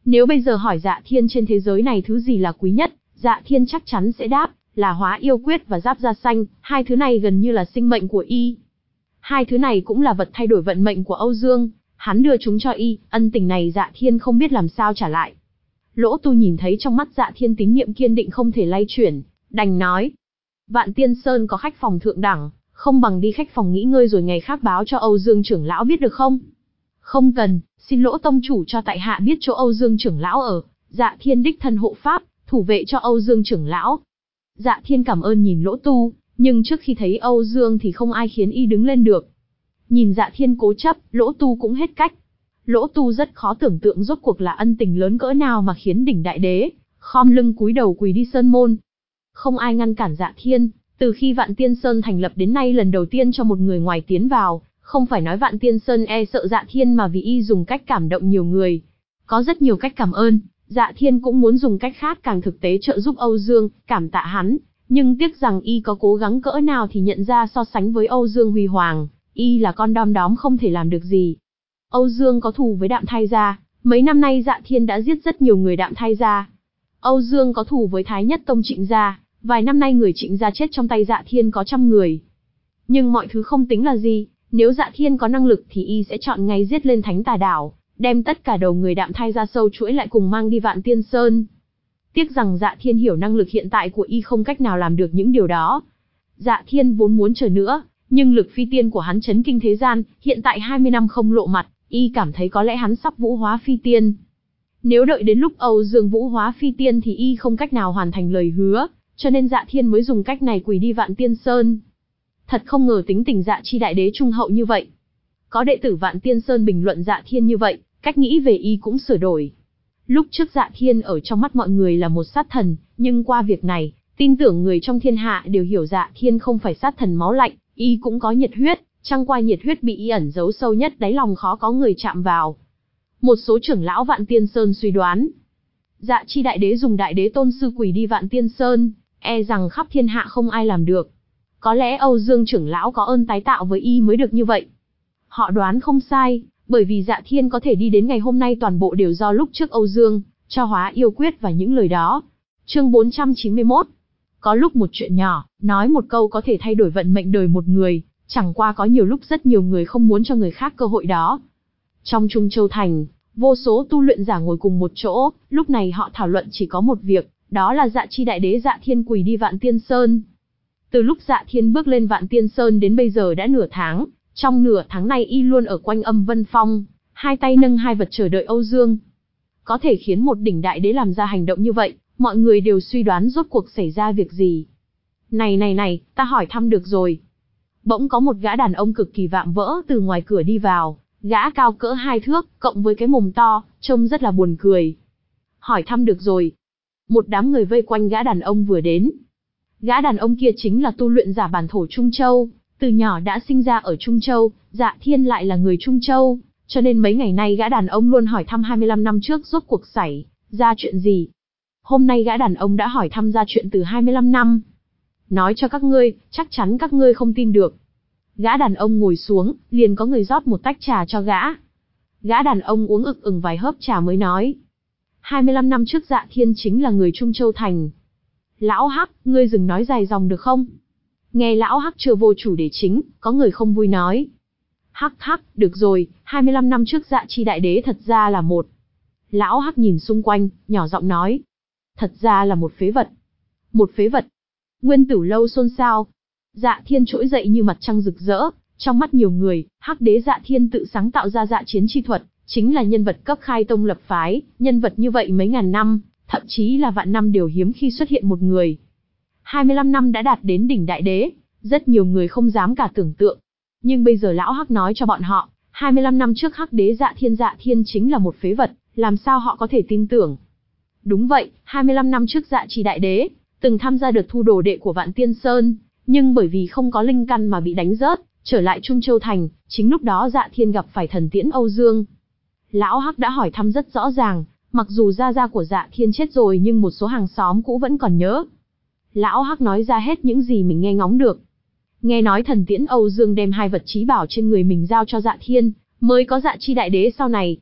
Nếu bây giờ hỏi Dạ Thiên trên thế giới này thứ gì là quý nhất, Dạ Thiên chắc chắn sẽ đáp, là Hóa Yêu Quyết và Giáp Da Xanh, hai thứ này gần như là sinh mệnh của y. Hai thứ này cũng là vật thay đổi vận mệnh của Âu Dương, hắn đưa chúng cho y, ân tình này Dạ Thiên không biết làm sao trả lại. Lỗ Tu nhìn thấy trong mắt Dạ Thiên tín niệm kiên định không thể lay chuyển, đành nói. Vạn Tiên Sơn có khách phòng thượng đẳng, không bằng đi khách phòng nghỉ ngơi rồi ngày khác báo cho Âu Dương trưởng lão biết được không? Không cần, xin Lỗ tông chủ cho tại hạ biết chỗ Âu Dương trưởng lão ở, Dạ Thiên đích thân hộ pháp, thủ vệ cho Âu Dương trưởng lão. Dạ Thiên cảm ơn nhìn Lỗ Tu, nhưng trước khi thấy Âu Dương thì không ai khiến y đứng lên được. Nhìn Dạ Thiên cố chấp, Lỗ Tu cũng hết cách. Lỗ Tu rất khó tưởng tượng rốt cuộc là ân tình lớn cỡ nào mà khiến đỉnh đại đế khom lưng cúi đầu quỳ đi sơn môn. Không ai ngăn cản Dạ Thiên, từ khi Vạn Tiên Sơn thành lập đến nay lần đầu tiên cho một người ngoài tiến vào, không phải nói Vạn Tiên Sơn e sợ Dạ Thiên mà vì y dùng cách cảm động nhiều người. Có rất nhiều cách cảm ơn, Dạ Thiên cũng muốn dùng cách khác càng thực tế trợ giúp Âu Dương, cảm tạ hắn, nhưng tiếc rằng y có cố gắng cỡ nào thì nhận ra so sánh với Âu Dương huy hoàng, y là con đom đóm không thể làm được gì. Âu Dương có thù với Đạm Thai gia, mấy năm nay Dạ Thiên đã giết rất nhiều người Đạm Thai gia. Âu Dương có thù với Thái Nhất Tông Trịnh gia, vài năm nay người Trịnh gia chết trong tay Dạ Thiên có trăm người. Nhưng mọi thứ không tính là gì, nếu Dạ Thiên có năng lực thì y sẽ chọn ngày giết lên Thánh Tà Đảo, đem tất cả đầu người Đạm Thai gia sâu chuỗi lại cùng mang đi Vạn Tiên Sơn. Tiếc rằng Dạ Thiên hiểu năng lực hiện tại của y không cách nào làm được những điều đó. Dạ Thiên vốn muốn chờ nữa, nhưng lực phi tiên của hắn chấn kinh thế gian, hiện tại hai mươi năm không lộ mặt, y cảm thấy có lẽ hắn sắp vũ hóa phi tiên. Nếu đợi đến lúc Âu Dương vũ hóa phi tiên thì y không cách nào hoàn thành lời hứa, cho nên Dạ Thiên mới dùng cách này quỳ đi Vạn Tiên Sơn. Thật không ngờ tính tình Dạ Chi đại đế trung hậu như vậy. Có đệ tử Vạn Tiên Sơn bình luận Dạ Thiên như vậy, cách nghĩ về y cũng sửa đổi. Lúc trước Dạ Thiên ở trong mắt mọi người là một sát thần, nhưng qua việc này, tin tưởng người trong thiên hạ đều hiểu Dạ Thiên không phải sát thần máu lạnh, y cũng có nhiệt huyết, chẳng qua nhiệt huyết bị y ẩn giấu sâu nhất đáy lòng khó có người chạm vào. Một số trưởng lão Vạn Tiên Sơn suy đoán, Dạ Chi đại đế dùng đại đế tôn sư quỳ đi Vạn Tiên Sơn, e rằng khắp thiên hạ không ai làm được. Có lẽ Âu Dương trưởng lão có ơn tái tạo với y mới được như vậy. Họ đoán không sai, bởi vì Dạ Thiên có thể đi đến ngày hôm nay toàn bộ đều do lúc trước Âu Dương cho Hóa Yêu Quyết và những lời đó. Chương bốn trăm chín mươi mốt. Có lúc một chuyện nhỏ, nói một câu có thể thay đổi vận mệnh đời một người, chẳng qua có nhiều lúc rất nhiều người không muốn cho người khác cơ hội đó. Trong Trung Châu Thành, vô số tu luyện giả ngồi cùng một chỗ, lúc này họ thảo luận chỉ có một việc, đó là Dạ Chi đại đế Dạ Thiên quỳ đi Vạn Tiên Sơn. Từ lúc Dạ Thiên bước lên Vạn Tiên Sơn đến bây giờ đã nửa tháng, trong nửa tháng này y luôn ở quanh Âm Vân Phong, hai tay nâng hai vật chờ đợi Âu Dương. Có thể khiến một đỉnh đại đế làm ra hành động như vậy, mọi người đều suy đoán rốt cuộc xảy ra việc gì. Này này này, ta hỏi thăm được rồi. Bỗng có một gã đàn ông cực kỳ vạm vỡ từ ngoài cửa đi vào, gã cao cỡ hai thước, cộng với cái mồm to, trông rất là buồn cười. Hỏi thăm được rồi. Một đám người vây quanh gã đàn ông vừa đến. Gã đàn ông kia chính là tu luyện giả bản thổ Trung Châu, từ nhỏ đã sinh ra ở Trung Châu, Dạ Thiên lại là người Trung Châu, cho nên mấy ngày nay gã đàn ông luôn hỏi thăm hai mươi lăm năm trước rốt cuộc xảy ra chuyện gì. Hôm nay gã đàn ông đã hỏi thăm ra chuyện từ hai mươi lăm năm. Nói cho các ngươi, chắc chắn các ngươi không tin được. Gã đàn ông ngồi xuống, liền có người rót một tách trà cho gã. Gã đàn ông uống ực ừng vài hớp trà mới nói. hai mươi lăm năm trước Dạ Thiên chính là người Trung Châu Thành. Lão Hắc, ngươi dừng nói dài dòng được không? Nghe Lão Hắc chưa vô chủ đề chính, có người không vui nói. Hắc hắc, được rồi, hai mươi lăm năm trước Dạ Chi đại đế thật ra là một. Lão Hắc nhìn xung quanh, nhỏ giọng nói. Thật ra là một phế vật. Một phế vật. Nguyên Tử Lâu xôn xao. Dạ Thiên trỗi dậy như mặt trăng rực rỡ, trong mắt nhiều người, Hắc đế Dạ Thiên tự sáng tạo ra Dạ chiến chi thuật, chính là nhân vật cấp khai tông lập phái, nhân vật như vậy mấy ngàn năm, thậm chí là vạn năm đều hiếm khi xuất hiện một người. hai mươi lăm năm đã đạt đến đỉnh đại đế, rất nhiều người không dám cả tưởng tượng. Nhưng bây giờ lão Hắc nói cho bọn họ, hai mươi lăm năm trước Hắc đế Dạ Thiên Dạ Thiên chính là một phế vật, làm sao họ có thể tin tưởng? Đúng vậy, hai mươi lăm năm trước Dạ Chi đại đế từng tham gia được thu đồ đệ của Vạn Tiên Sơn, nhưng bởi vì không có linh căn mà bị đánh rớt, trở lại Trung Châu Thành, chính lúc đó Dạ Thiên gặp phải thần tiễn Âu Dương. Lão Hắc đã hỏi thăm rất rõ ràng, mặc dù gia gia của Dạ Thiên chết rồi nhưng một số hàng xóm cũ vẫn còn nhớ. Lão Hắc nói ra hết những gì mình nghe ngóng được. Nghe nói thần tiễn Âu Dương đem hai vật chí bảo trên người mình giao cho Dạ Thiên, mới có Dạ Chi đại đế sau này.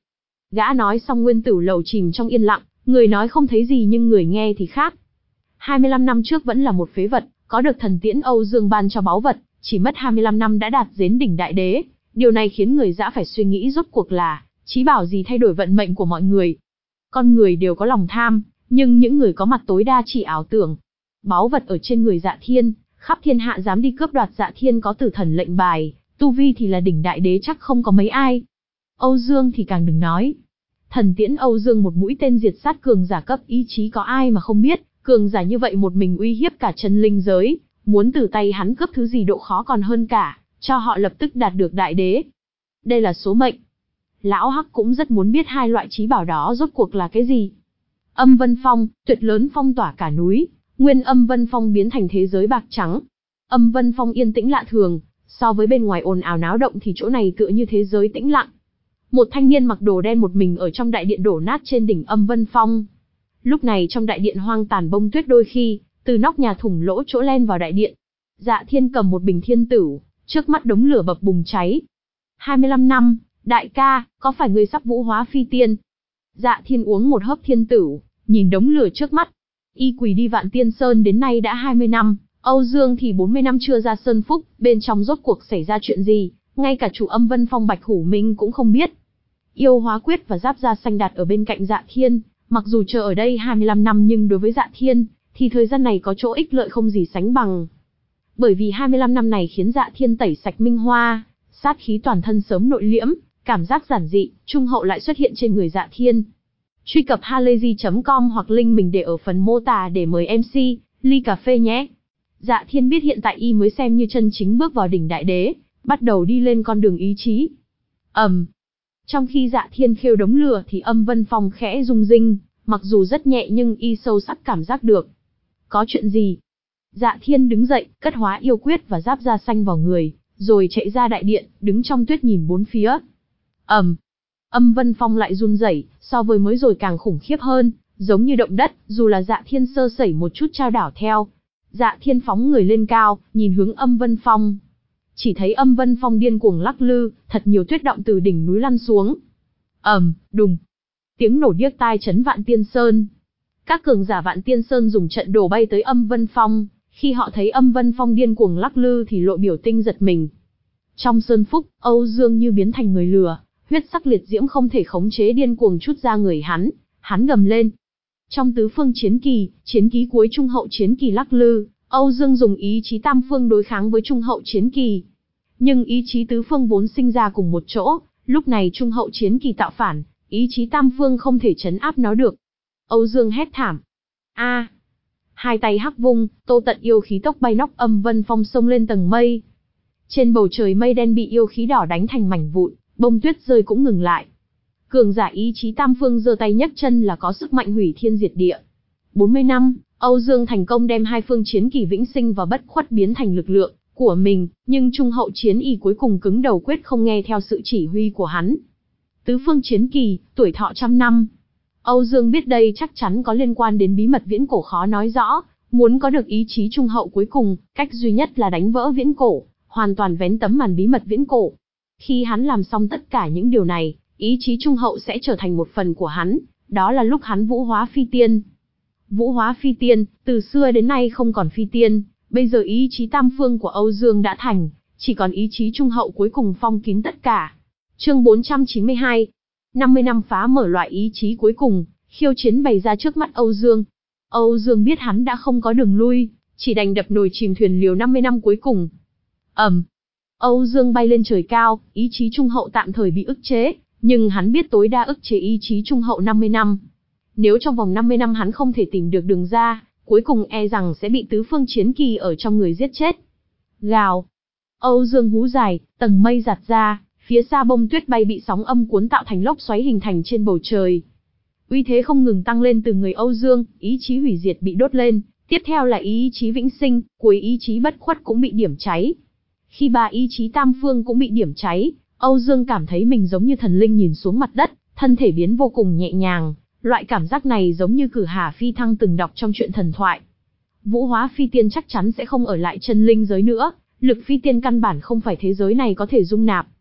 Gã nói xong nguyên tử lầu chìm trong yên lặng, người nói không thấy gì nhưng người nghe thì khác. hai mươi lăm năm trước vẫn là một phế vật, có được thần tiễn Âu Dương ban cho báu vật, chỉ mất hai mươi lăm năm đã đạt đến đỉnh đại đế. Điều này khiến người dã phải suy nghĩ rốt cuộc là, chí bảo gì thay đổi vận mệnh của mọi người. Con người đều có lòng tham, nhưng những người có mặt tối đa chỉ ảo tưởng. Báu vật ở trên người Dạ Thiên, khắp thiên hạ dám đi cướp đoạt Dạ Thiên có tử thần lệnh bài, tu vi thì là đỉnh đại đế chắc không có mấy ai. Âu Dương thì càng đừng nói. Thần tiễn Âu Dương một mũi tên diệt sát cường giả cấp ý chí có ai mà không biết, cường giả như vậy một mình uy hiếp cả chân linh giới, muốn từ tay hắn cướp thứ gì độ khó còn hơn cả, cho họ lập tức đạt được đại đế. Đây là số mệnh. Lão Hắc cũng rất muốn biết hai loại chí bảo đó rốt cuộc là cái gì. Âm Vân Phong, tuyệt lớn phong tỏa cả núi, nguyên Âm Vân Phong biến thành thế giới bạc trắng. Âm Vân Phong yên tĩnh lạ thường, so với bên ngoài ồn ào náo động thì chỗ này tựa như thế giới tĩnh lặng. Một thanh niên mặc đồ đen một mình ở trong đại điện đổ nát trên đỉnh Âm Vân Phong. Lúc này trong đại điện hoang tàn bông tuyết đôi khi, từ nóc nhà thủng lỗ chỗ len vào đại điện. Dạ Thiên cầm một bình thiên tử, trước mắt đống lửa bập bùng cháy. hai mươi lăm năm, đại ca, có phải ngươi sắp vũ hóa phi tiên? Dạ Thiên uống một hớp thiên tử, nhìn đống lửa trước mắt. Y quỳ đi Vạn Tiên Sơn đến nay đã hai mươi năm, Âu Dương thì bốn mươi năm chưa ra Sơn Phúc, bên trong rốt cuộc xảy ra chuyện gì, ngay cả chủ Âm Vân Phong Bạch Hủ Minh cũng không biết. Yêu hóa quyết và giáp da xanh đặt ở bên cạnh Dạ Thiên, mặc dù chờ ở đây hai mươi lăm năm nhưng đối với Dạ Thiên, thì thời gian này có chỗ ích lợi không gì sánh bằng. Bởi vì hai mươi lăm năm này khiến Dạ Thiên tẩy sạch minh hoa, sát khí toàn thân sớm nội liễm, cảm giác giản dị, trung hậu lại xuất hiện trên người Dạ Thiên. Truy cập halayzi chấm com hoặc link mình để ở phần mô tả để mời em xê, ly cà phê nhé. Dạ Thiên biết hiện tại y mới xem như chân chính bước vào đỉnh đại đế, bắt đầu đi lên con đường ý chí. ầm, um. Trong khi Dạ Thiên khêu đống lửa thì Âm Vân Phong khẽ rung rinh, mặc dù rất nhẹ nhưng y sâu sắc cảm giác được. Có chuyện gì? Dạ Thiên đứng dậy, cất hóa yêu quyết và giáp da xanh vào người, rồi chạy ra đại điện, đứng trong tuyết nhìn bốn phía. ầm, um. Âm Vân Phong lại run rẩy, so với mới rồi càng khủng khiếp hơn, giống như động đất, dù là Dạ Thiên sơ sẩy một chút trao đảo theo. Dạ Thiên phóng người lên cao, nhìn hướng Âm Vân Phong. Chỉ thấy Âm Vân Phong điên cuồng lắc lư, thật nhiều tuyết động từ đỉnh núi lăn xuống. ầm, um, đùng. Tiếng nổ điếc tai chấn Vạn Tiên Sơn. Các cường giả Vạn Tiên Sơn dùng trận đồ bay tới Âm Vân Phong, khi họ thấy Âm Vân Phong điên cuồng lắc lư thì lộ biểu tình giật mình. Trong Sơn Phúc, Âu Dương như biến thành người lừa, huyết sắc liệt diễm không thể khống chế điên cuồng trút ra người hắn, hắn gầm lên. Trong tứ phương chiến kỳ, chiến ký cuối trung hậu chiến kỳ lắc lư, Âu Dương dùng ý chí tam phương đối kháng với trung hậu chiến kỳ. Nhưng ý chí tứ phương vốn sinh ra cùng một chỗ, lúc này trung hậu chiến kỳ tạo phản, ý chí tam phương không thể trấn áp nó được. Âu Dương hét thảm. A! Hai tay hắc vung, Tô Tận yêu khí tốc bay nóc Âm Vân Phong xông lên tầng mây. Trên bầu trời mây đen bị yêu khí đỏ đánh thành mảnh vụn, bông tuyết rơi cũng ngừng lại. Cường giả ý chí tam phương giơ tay nhấc chân là có sức mạnh hủy thiên diệt địa. bốn mươi năm, Âu Dương thành công đem hai phương chiến kỳ vĩnh sinh và bất khuất biến thành lực lượng của mình, nhưng trung hậu chiến y cuối cùng cứng đầu quyết không nghe theo sự chỉ huy của hắn. Tứ phương chiến kỳ, tuổi thọ trăm năm. Âu Dương biết đây chắc chắn có liên quan đến bí mật viễn cổ khó nói rõ, muốn có được ý chí trung hậu cuối cùng, cách duy nhất là đánh vỡ viễn cổ, hoàn toàn vén tấm màn bí mật viễn cổ. Khi hắn làm xong tất cả những điều này, ý chí trung hậu sẽ trở thành một phần của hắn, đó là lúc hắn vũ hóa phi tiên. Vũ hóa phi tiên, từ xưa đến nay không còn phi tiên, bây giờ ý chí tam phương của Âu Dương đã thành, chỉ còn ý chí trung hậu cuối cùng phong kín tất cả. Chương bốn trăm chín mươi hai, năm mươi năm phá mở loại ý chí cuối cùng, khiêu chiến bày ra trước mắt Âu Dương. Âu Dương biết hắn đã không có đường lui, chỉ đành đập nồi chìm thuyền liều năm mươi năm cuối cùng. ầm, um. Âu Dương bay lên trời cao, ý chí trung hậu tạm thời bị ức chế, nhưng hắn biết tối đa ức chế ý chí trung hậu năm mươi năm. Nếu trong vòng năm mươi năm hắn không thể tìm được đường ra, cuối cùng e rằng sẽ bị tứ phương chiến kỳ ở trong người giết chết. Gào. Âu Dương hú dài, tầng mây giạt ra, phía xa bông tuyết bay bị sóng âm cuốn tạo thành lốc xoáy hình thành trên bầu trời. Uy thế không ngừng tăng lên từ người Âu Dương, ý chí hủy diệt bị đốt lên, tiếp theo là ý chí vĩnh sinh, cuối ý chí bất khuất cũng bị điểm cháy. Khi ba ý chí tam phương cũng bị điểm cháy, Âu Dương cảm thấy mình giống như thần linh nhìn xuống mặt đất, thân thể biến vô cùng nhẹ nhàng, loại cảm giác này giống như Cử Hà phi thăng từng đọc trong truyện thần thoại. Vũ hóa phi tiên chắc chắn sẽ không ở lại chân linh giới nữa, lực phi tiên căn bản không phải thế giới này có thể dung nạp.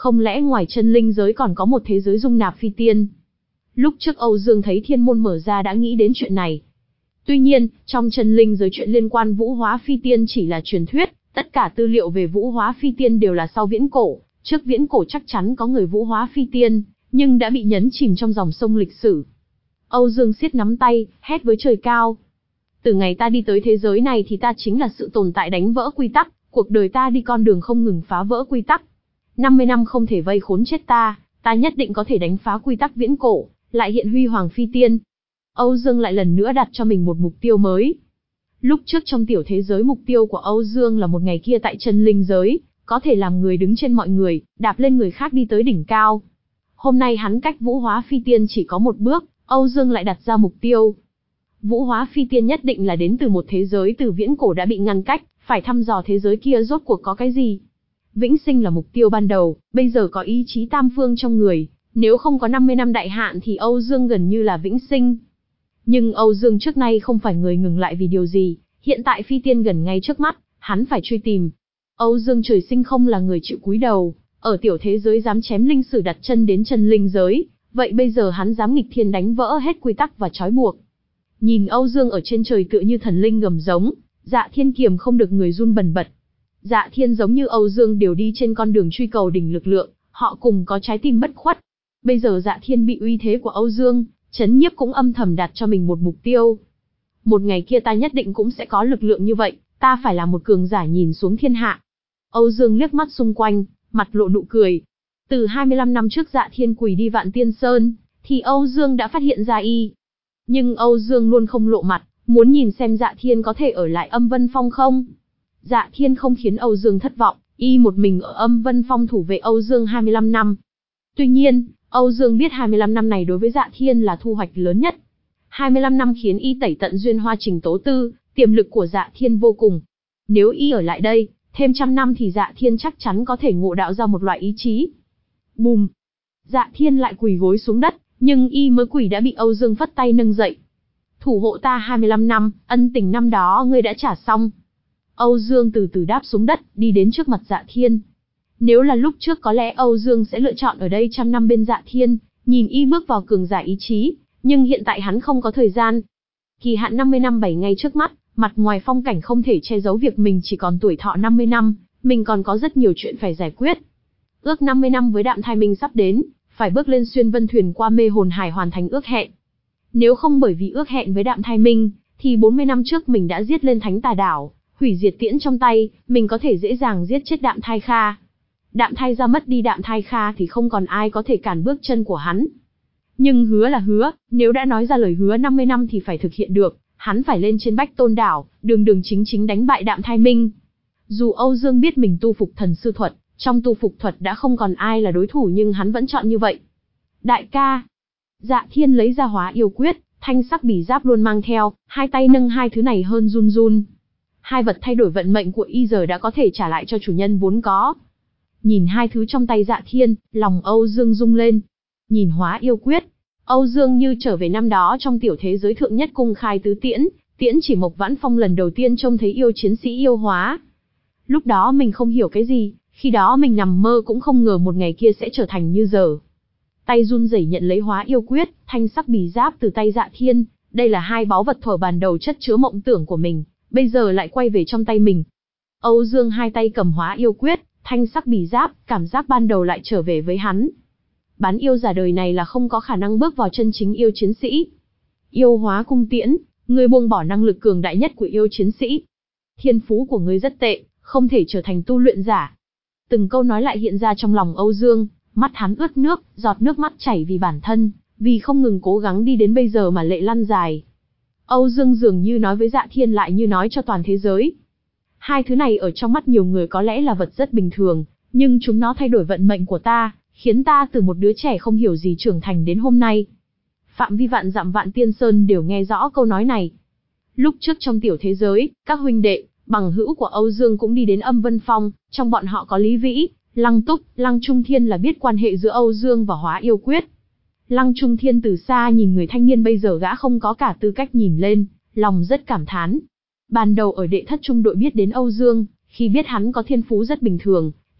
Không lẽ ngoài chân linh giới còn có một thế giới dung nạp phi tiên? Lúc trước Âu Dương thấy thiên môn mở ra đã nghĩ đến chuyện này. Tuy nhiên, trong chân linh giới chuyện liên quan vũ hóa phi tiên chỉ là truyền thuyết, tất cả tư liệu về vũ hóa phi tiên đều là sau viễn cổ, trước viễn cổ chắc chắn có người vũ hóa phi tiên, nhưng đã bị nhấn chìm trong dòng sông lịch sử. Âu Dương siết nắm tay, hét với trời cao. Từ ngày ta đi tới thế giới này thì ta chính là sự tồn tại đánh vỡ quy tắc, cuộc đời ta đi con đường không ngừng phá vỡ quy tắc. năm mươi năm không thể vây khốn chết ta, ta nhất định có thể đánh phá quy tắc viễn cổ, lại hiện huy hoàng phi tiên. Âu Dương lại lần nữa đặt cho mình một mục tiêu mới. Lúc trước trong tiểu thế giới mục tiêu của Âu Dương là một ngày kia tại chân linh giới, có thể làm người đứng trên mọi người, đạp lên người khác đi tới đỉnh cao. Hôm nay hắn cách vũ hóa phi tiên chỉ có một bước, Âu Dương lại đặt ra mục tiêu. Vũ hóa phi tiên nhất định là đến từ một thế giới từ viễn cổ đã bị ngăn cách, phải thăm dò thế giới kia rốt cuộc có cái gì. Vĩnh sinh là mục tiêu ban đầu, bây giờ có ý chí tam phương trong người, nếu không có năm mươi năm đại hạn thì Âu Dương gần như là vĩnh sinh. Nhưng Âu Dương trước nay không phải người ngừng lại vì điều gì, hiện tại phi tiên gần ngay trước mắt, hắn phải truy tìm. Âu Dương trời sinh không là người chịu cúi đầu, ở tiểu thế giới dám chém linh sử đặt chân đến chân linh giới, vậy bây giờ hắn dám nghịch thiên đánh vỡ hết quy tắc và trói buộc. Nhìn Âu Dương ở trên trời tựa như thần linh gầm giống, Dạ Thiên kiềm không được người run bần bật. Dạ Thiên giống như Âu Dương đều đi trên con đường truy cầu đỉnh lực lượng, họ cùng có trái tim bất khuất. Bây giờ Dạ Thiên bị uy thế của Âu Dương, Chấn Nhiếp cũng âm thầm đặt cho mình một mục tiêu. Một ngày kia ta nhất định cũng sẽ có lực lượng như vậy, ta phải là một cường giả nhìn xuống thiên hạ. Âu Dương liếc mắt xung quanh, mặt lộ nụ cười. Từ hai mươi lăm năm trước Dạ Thiên quỳ đi Vạn Tiên Sơn, thì Âu Dương đã phát hiện ra y. Nhưng Âu Dương luôn không lộ mặt, muốn nhìn xem Dạ Thiên có thể ở lại Âm Vân Phong không. Dạ Thiên không khiến Âu Dương thất vọng, y một mình ở Âm Vân Phong thủ vệ Âu Dương hai mươi lăm năm. Tuy nhiên, Âu Dương biết hai mươi lăm năm này đối với Dạ Thiên là thu hoạch lớn nhất. hai mươi lăm năm khiến y tẩy tận duyên hoa trình tố tư, tiềm lực của Dạ Thiên vô cùng. Nếu y ở lại đây, thêm trăm năm thì Dạ Thiên chắc chắn có thể ngộ đạo ra một loại ý chí. Bùm! Dạ Thiên lại quỳ gối xuống đất, nhưng y mới quỳ đã bị Âu Dương phất tay nâng dậy. Thủ hộ ta hai mươi lăm năm, ân tình năm đó ngươi đã trả xong. Âu Dương từ từ đáp xuống đất, đi đến trước mặt Dạ Thiên. Nếu là lúc trước có lẽ Âu Dương sẽ lựa chọn ở đây trăm năm bên Dạ Thiên, nhìn y bước vào cường giả ý chí, nhưng hiện tại hắn không có thời gian. Kỳ hạn năm mươi năm bảy ngay trước mắt, mặt ngoài phong cảnh không thể che giấu việc mình chỉ còn tuổi thọ năm mươi năm, mình còn có rất nhiều chuyện phải giải quyết. Ước năm mươi năm với Đạm Thai Minh sắp đến, phải bước lên xuyên vân thuyền qua mê hồn hải hoàn thành ước hẹn. Nếu không bởi vì ước hẹn với Đạm Thai Minh, thì bốn mươi năm trước mình đã giết lên Thánh Tà Đảo, hủy diệt tiễn trong tay, mình có thể dễ dàng giết chết Đạm Thai Kha. Đạm Thai ra mất đi Đạm Thai Kha thì không còn ai có thể cản bước chân của hắn. Nhưng hứa là hứa, nếu đã nói ra lời hứa năm mươi năm thì phải thực hiện được, hắn phải lên trên Bách Tôn Đảo, đường đường chính chính đánh bại Đạm Thai Minh. Dù Âu Dương biết mình tu phục thần sư thuật, trong tu phục thuật đã không còn ai là đối thủ nhưng hắn vẫn chọn như vậy. Đại ca! Dạ Thiên lấy ra hóa yêu quyết, thanh sắc bỉ giáp luôn mang theo, hai tay nâng hai thứ này hơn run run. Hai vật thay đổi vận mệnh của y giờ đã có thể trả lại cho chủ nhân vốn có. Nhìn hai thứ trong tay Dạ Thiên, lòng Âu Dương rung lên. Nhìn hóa yêu quyết, Âu Dương như trở về năm đó trong tiểu thế giới thượng nhất cung khai tứ tiễn, tiễn chỉ Mộc Vãn Phong lần đầu tiên trông thấy yêu chiến sĩ yêu hóa. Lúc đó mình không hiểu cái gì, khi đó mình nằm mơ cũng không ngờ một ngày kia sẽ trở thành như giờ. Tay run rẩy nhận lấy hóa yêu quyết, thanh sắc bì giáp từ tay Dạ Thiên, đây là hai báu vật thuở ban đầu chất chứa mộng tưởng của mình, bây giờ lại quay về trong tay mình. Âu Dương hai tay cầm hóa yêu quyết, thanh sắc bì giáp, cảm giác ban đầu lại trở về với hắn. Bán yêu giả đời này là không có khả năng bước vào chân chính yêu chiến sĩ. Yêu hóa cung tiễn, ngươi buông bỏ năng lực cường đại nhất của yêu chiến sĩ. Thiên phú của ngươi rất tệ, không thể trở thành tu luyện giả. Từng câu nói lại hiện ra trong lòng Âu Dương, mắt hắn ướt nước, giọt nước mắt chảy vì bản thân, vì không ngừng cố gắng đi đến bây giờ mà lệ lăn dài. Âu Dương dường như nói với Dạ Thiên lại như nói cho toàn thế giới. Hai thứ này ở trong mắt nhiều người có lẽ là vật rất bình thường, nhưng chúng nó thay đổi vận mệnh của ta, khiến ta từ một đứa trẻ không hiểu gì trưởng thành đến hôm nay. Phạm vi vạn dặm Vạn Tiên Sơn đều nghe rõ câu nói này. Lúc trước trong tiểu thế giới, các huynh đệ, bằng hữu của Âu Dương cũng đi đến Âm Vân Phong, trong bọn họ có Lý Vĩ, Lăng Túc, Lăng Trung Thiên là biết quan hệ giữa Âu Dương và hóa yêu quyết. Lăng Trung Thiên từ xa nhìn người thanh niên bây giờ gã không có cả tư cách nhìn lên, lòng rất cảm thán. Ban đầu ở đệ thất trung đội biết đến Âu Dương, khi biết hắn có thiên phú rất bình thường,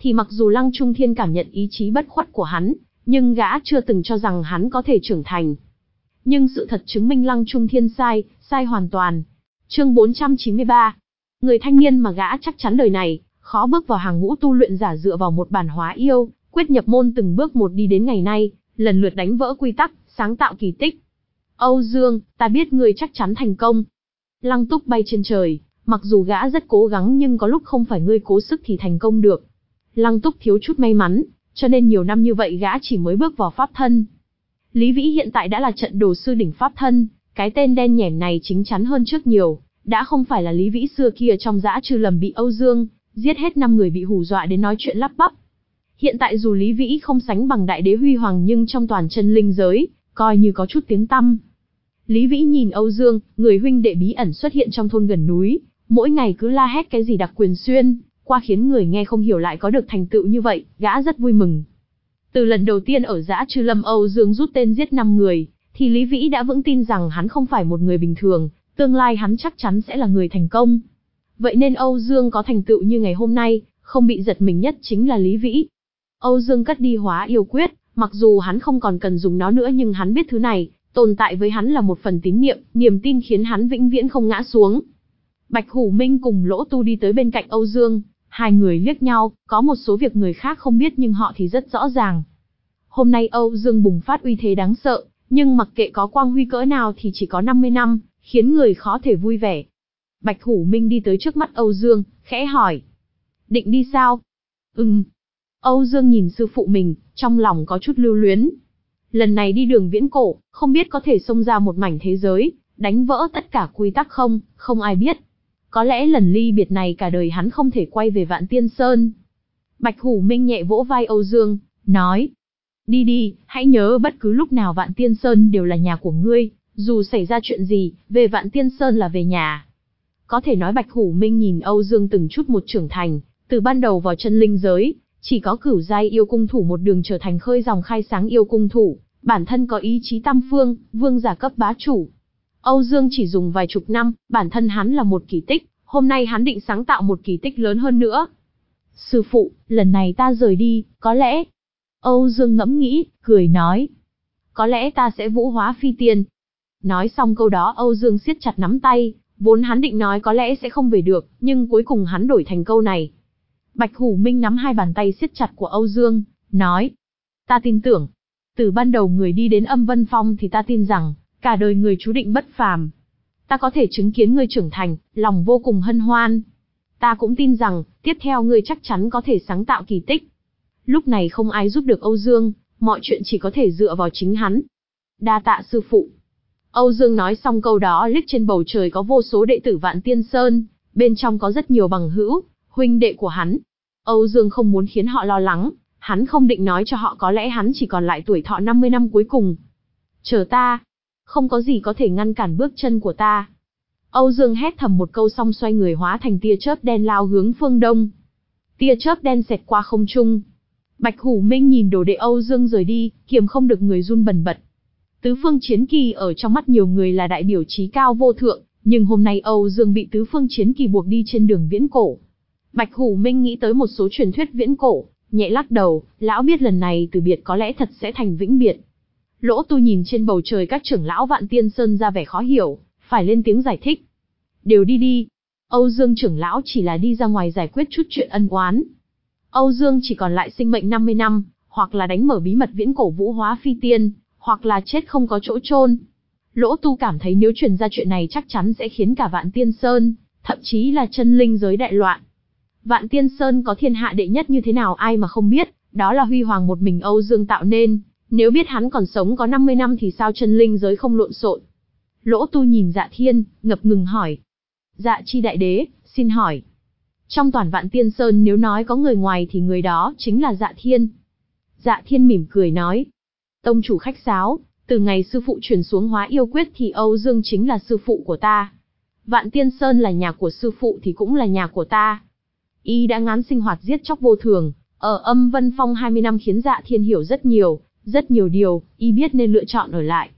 thì mặc dù Lăng Trung Thiên cảm nhận ý chí bất khuất của hắn, nhưng gã chưa từng cho rằng hắn có thể trưởng thành. Nhưng sự thật chứng minh Lăng Trung Thiên sai, sai hoàn toàn. Chương bốn trăm chín mươi ba. Người thanh niên mà gã chắc chắn đời này, khó bước vào hàng ngũ tu luyện giả dựa vào một bản hóa yêu, quyết nhập môn từng bước một đi đến ngày nay, lần lượt đánh vỡ quy tắc, sáng tạo kỳ tích. Âu Dương, ta biết ngươi chắc chắn thành công. Lăng Túc bay trên trời, mặc dù gã rất cố gắng nhưng có lúc không phải ngươi cố sức thì thành công được. Lăng Túc thiếu chút may mắn, cho nên nhiều năm như vậy gã chỉ mới bước vào pháp thân. Lý Vĩ hiện tại đã là trận đồ sư đỉnh pháp thân, cái tên đen nhẻm này chính chắn hơn trước nhiều, đã không phải là Lý Vĩ xưa kia trong dã trừ lầm bị Âu Dương giết hết năm người bị hù dọa đến nói chuyện lắp bắp. Hiện tại dù Lý Vĩ không sánh bằng đại đế huy hoàng nhưng trong toàn chân linh giới, coi như có chút tiếng tăm. Lý Vĩ nhìn Âu Dương, người huynh đệ bí ẩn xuất hiện trong thôn gần núi, mỗi ngày cứ la hét cái gì đặc quyền xuyên, qua khiến người nghe không hiểu lại có được thành tựu như vậy, gã rất vui mừng. Từ lần đầu tiên ở dã trừ lâm Âu Dương rút tên giết năm người, thì Lý Vĩ đã vững tin rằng hắn không phải một người bình thường, tương lai hắn chắc chắn sẽ là người thành công. Vậy nên Âu Dương có thành tựu như ngày hôm nay, không bị giật mình nhất chính là Lý Vĩ. Âu Dương cất đi hóa yêu quyết, mặc dù hắn không còn cần dùng nó nữa nhưng hắn biết thứ này, tồn tại với hắn là một phần tín niệm, niềm tin khiến hắn vĩnh viễn không ngã xuống. Bạch Hủ Minh cùng Lỗ Tu đi tới bên cạnh Âu Dương, hai người liếc nhau, có một số việc người khác không biết nhưng họ thì rất rõ ràng. Hôm nay Âu Dương bùng phát uy thế đáng sợ, nhưng mặc kệ có quang huy cỡ nào thì chỉ có năm mươi năm, khiến người khó thể vui vẻ. Bạch Hủ Minh đi tới trước mắt Âu Dương, khẽ hỏi. Định đi sao? Ừm. Âu Dương nhìn sư phụ mình, trong lòng có chút lưu luyến. Lần này đi đường viễn cổ, không biết có thể xông ra một mảnh thế giới, đánh vỡ tất cả quy tắc không, không ai biết. Có lẽ lần ly biệt này cả đời hắn không thể quay về Vạn Tiên Sơn. Bạch Hủ Minh nhẹ vỗ vai Âu Dương, nói. Đi đi, hãy nhớ bất cứ lúc nào Vạn Tiên Sơn đều là nhà của ngươi, dù xảy ra chuyện gì, về Vạn Tiên Sơn là về nhà. Có thể nói Bạch Hủ Minh nhìn Âu Dương từng chút một trưởng thành, từ ban đầu vào chân linh giới, chỉ có cửu giai yêu cung thủ một đường trở thành khơi dòng khai sáng yêu cung thủ, bản thân có ý chí tam phương, vương giả cấp bá chủ. Âu Dương chỉ dùng vài chục năm, bản thân hắn là một kỳ tích, hôm nay hắn định sáng tạo một kỳ tích lớn hơn nữa. Sư phụ, lần này ta rời đi, có lẽ... Âu Dương ngẫm nghĩ, cười nói. Có lẽ ta sẽ vũ hóa phi tiên. Nói xong câu đó Âu Dương siết chặt nắm tay, vốn hắn định nói có lẽ sẽ không về được, nhưng cuối cùng hắn đổi thành câu này. Bạch Hủ Minh nắm hai bàn tay siết chặt của Âu Dương, nói. Ta tin tưởng. Từ ban đầu người đi đến Âm Vân Phong thì ta tin rằng, cả đời người chú định bất phàm. Ta có thể chứng kiến ngươi trưởng thành, lòng vô cùng hân hoan. Ta cũng tin rằng, tiếp theo ngươi chắc chắn có thể sáng tạo kỳ tích. Lúc này không ai giúp được Âu Dương, mọi chuyện chỉ có thể dựa vào chính hắn. Đa tạ sư phụ. Âu Dương nói xong câu đó liếc trên bầu trời có vô số đệ tử Vạn Tiên Sơn, bên trong có rất nhiều bằng hữu, huynh đệ của hắn. Âu Dương không muốn khiến họ lo lắng, hắn không định nói cho họ có lẽ hắn chỉ còn lại tuổi thọ năm mươi năm cuối cùng. Chờ ta, không có gì có thể ngăn cản bước chân của ta. Âu Dương hét thầm một câu xong xoay người hóa thành tia chớp đen lao hướng phương đông. Tia chớp đen xẹt qua không trung. Bạch Hủ Minh nhìn đồ đệ Âu Dương rời đi, kiềm không được người run bần bật. Tứ phương chiến kỳ ở trong mắt nhiều người là đại biểu chí cao vô thượng, nhưng hôm nay Âu Dương bị tứ phương chiến kỳ buộc đi trên đường viễn cổ. Bạch Hủ Minh nghĩ tới một số truyền thuyết viễn cổ, nhẹ lắc đầu, lão biết lần này từ biệt có lẽ thật sẽ thành vĩnh biệt. Lỗ Tu nhìn trên bầu trời các trưởng lão Vạn Tiên Sơn ra vẻ khó hiểu, phải lên tiếng giải thích. Đều đi đi. Âu Dương trưởng lão chỉ là đi ra ngoài giải quyết chút chuyện ân oán. Âu Dương chỉ còn lại sinh mệnh năm mươi năm, hoặc là đánh mở bí mật viễn cổ vũ hóa phi tiên, hoặc là chết không có chỗ chôn. Lỗ Tu cảm thấy nếu truyền ra chuyện này chắc chắn sẽ khiến cả Vạn Tiên Sơn, thậm chí là chân linh giới đại loạn. Vạn Tiên Sơn có thiên hạ đệ nhất như thế nào ai mà không biết, đó là huy hoàng một mình Âu Dương tạo nên, nếu biết hắn còn sống có năm mươi năm thì sao chân linh giới không lộn xộn. Lỗ Tu nhìn Dạ Thiên, ngập ngừng hỏi. Dạ chi đại đế, xin hỏi. Trong toàn Vạn Tiên Sơn nếu nói có người ngoài thì người đó chính là Dạ Thiên. Dạ Thiên mỉm cười nói. Tông chủ khách sáo, từ ngày sư phụ truyền xuống hóa yêu quyết thì Âu Dương chính là sư phụ của ta. Vạn Tiên Sơn là nhà của sư phụ thì cũng là nhà của ta. Y đã ngán sinh hoạt giết chóc vô thường, ở Âm Vân Phong hai mươi năm khiến Dạ Thiên hiểu rất nhiều, rất nhiều điều, Y biết nên lựa chọn ở lại.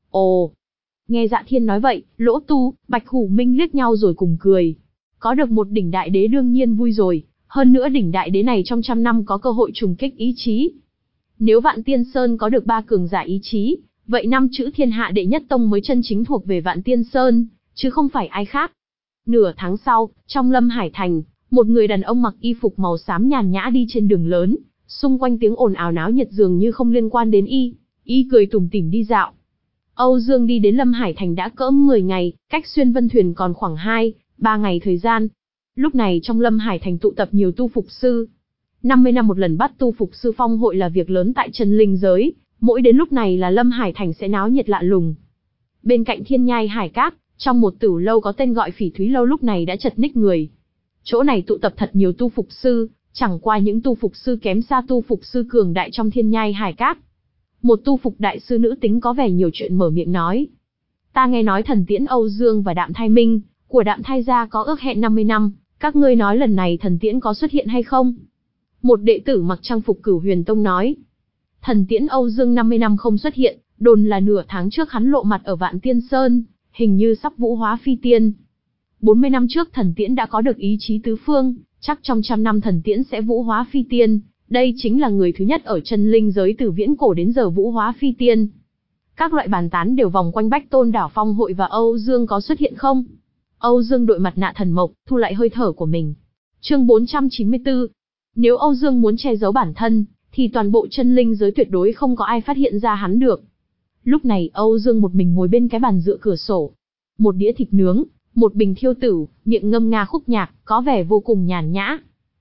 Ồ, nghe Dạ Thiên nói vậy, Lỗ Tu, Bạch Hủ Minh liếc nhau rồi cùng cười. Có được một đỉnh đại đế đương nhiên vui rồi, Hơn nữa đỉnh đại đế này trong trăm năm có cơ hội trùng kích ý chí. Nếu Vạn Tiên Sơn có được ba cường giả ý chí, vậy năm chữ thiên hạ đệ nhất tông mới chân chính thuộc về Vạn Tiên Sơn, chứ không phải ai khác. Nửa tháng sau, trong Lâm Hải Thành, một người đàn ông mặc y phục màu xám nhàn nhã đi trên đường lớn, xung quanh tiếng ồn ào náo nhiệt dường như không liên quan đến y, y cười tủm tỉm đi dạo. Âu Dương đi đến Lâm Hải Thành đã cỡ mười ngày, cách Xuyên Vân Thuyền còn khoảng hai, ba ngày thời gian. Lúc này trong Lâm Hải Thành tụ tập nhiều tu phục sư. năm mươi năm một lần bắt tu phục sư phong hội là việc lớn tại chân linh giới, mỗi đến lúc này là Lâm Hải Thành sẽ náo nhiệt lạ lùng. Bên cạnh Thiên Nhai Hải Các, trong một tửu lâu có tên gọi Phỉ Thúy Lâu lúc này đã chật ních người. Chỗ này tụ tập thật nhiều tu phục sư, chẳng qua những tu phục sư kém xa tu phục sư cường đại trong Thiên Nhai Hải Các. Một tu phục đại sư nữ tính có vẻ nhiều chuyện mở miệng nói. Ta nghe nói Thần Tiễn Âu Dương và Đạm Thai Minh, của Đạm Thai gia có ước hẹn năm mươi năm, các ngươi nói lần này Thần Tiễn có xuất hiện hay không? Một đệ tử mặc trang phục Cửu Huyền Tông nói. Thần Tiễn Âu Dương năm mươi năm không xuất hiện, đồn là nửa tháng trước hắn lộ mặt ở Vạn Tiên Sơn, hình như sắp vũ hóa phi tiên. bốn mươi năm trước Thần Tiễn đã có được ý chí tứ phương, chắc trong trăm năm Thần Tiễn sẽ vũ hóa phi tiên, đây chính là người thứ nhất ở chân linh giới từ viễn cổ đến giờ vũ hóa phi tiên. Các loại bàn tán đều vòng quanh Bách Tôn Đảo Phong hội và Âu Dương có xuất hiện không? Âu Dương đội mặt nạ thần mộc, thu lại hơi thở của mình. Chương bốn trăm chín mươi tư. Nếu Âu Dương muốn che giấu bản thân, thì toàn bộ chân linh giới tuyệt đối không có ai phát hiện ra hắn được. Lúc này Âu Dương một mình ngồi bên cái bàn dựa cửa sổ. Một đĩa thịt nướng, một bình thiêu tử, miệng ngâm nga khúc nhạc, có vẻ vô cùng nhàn nhã.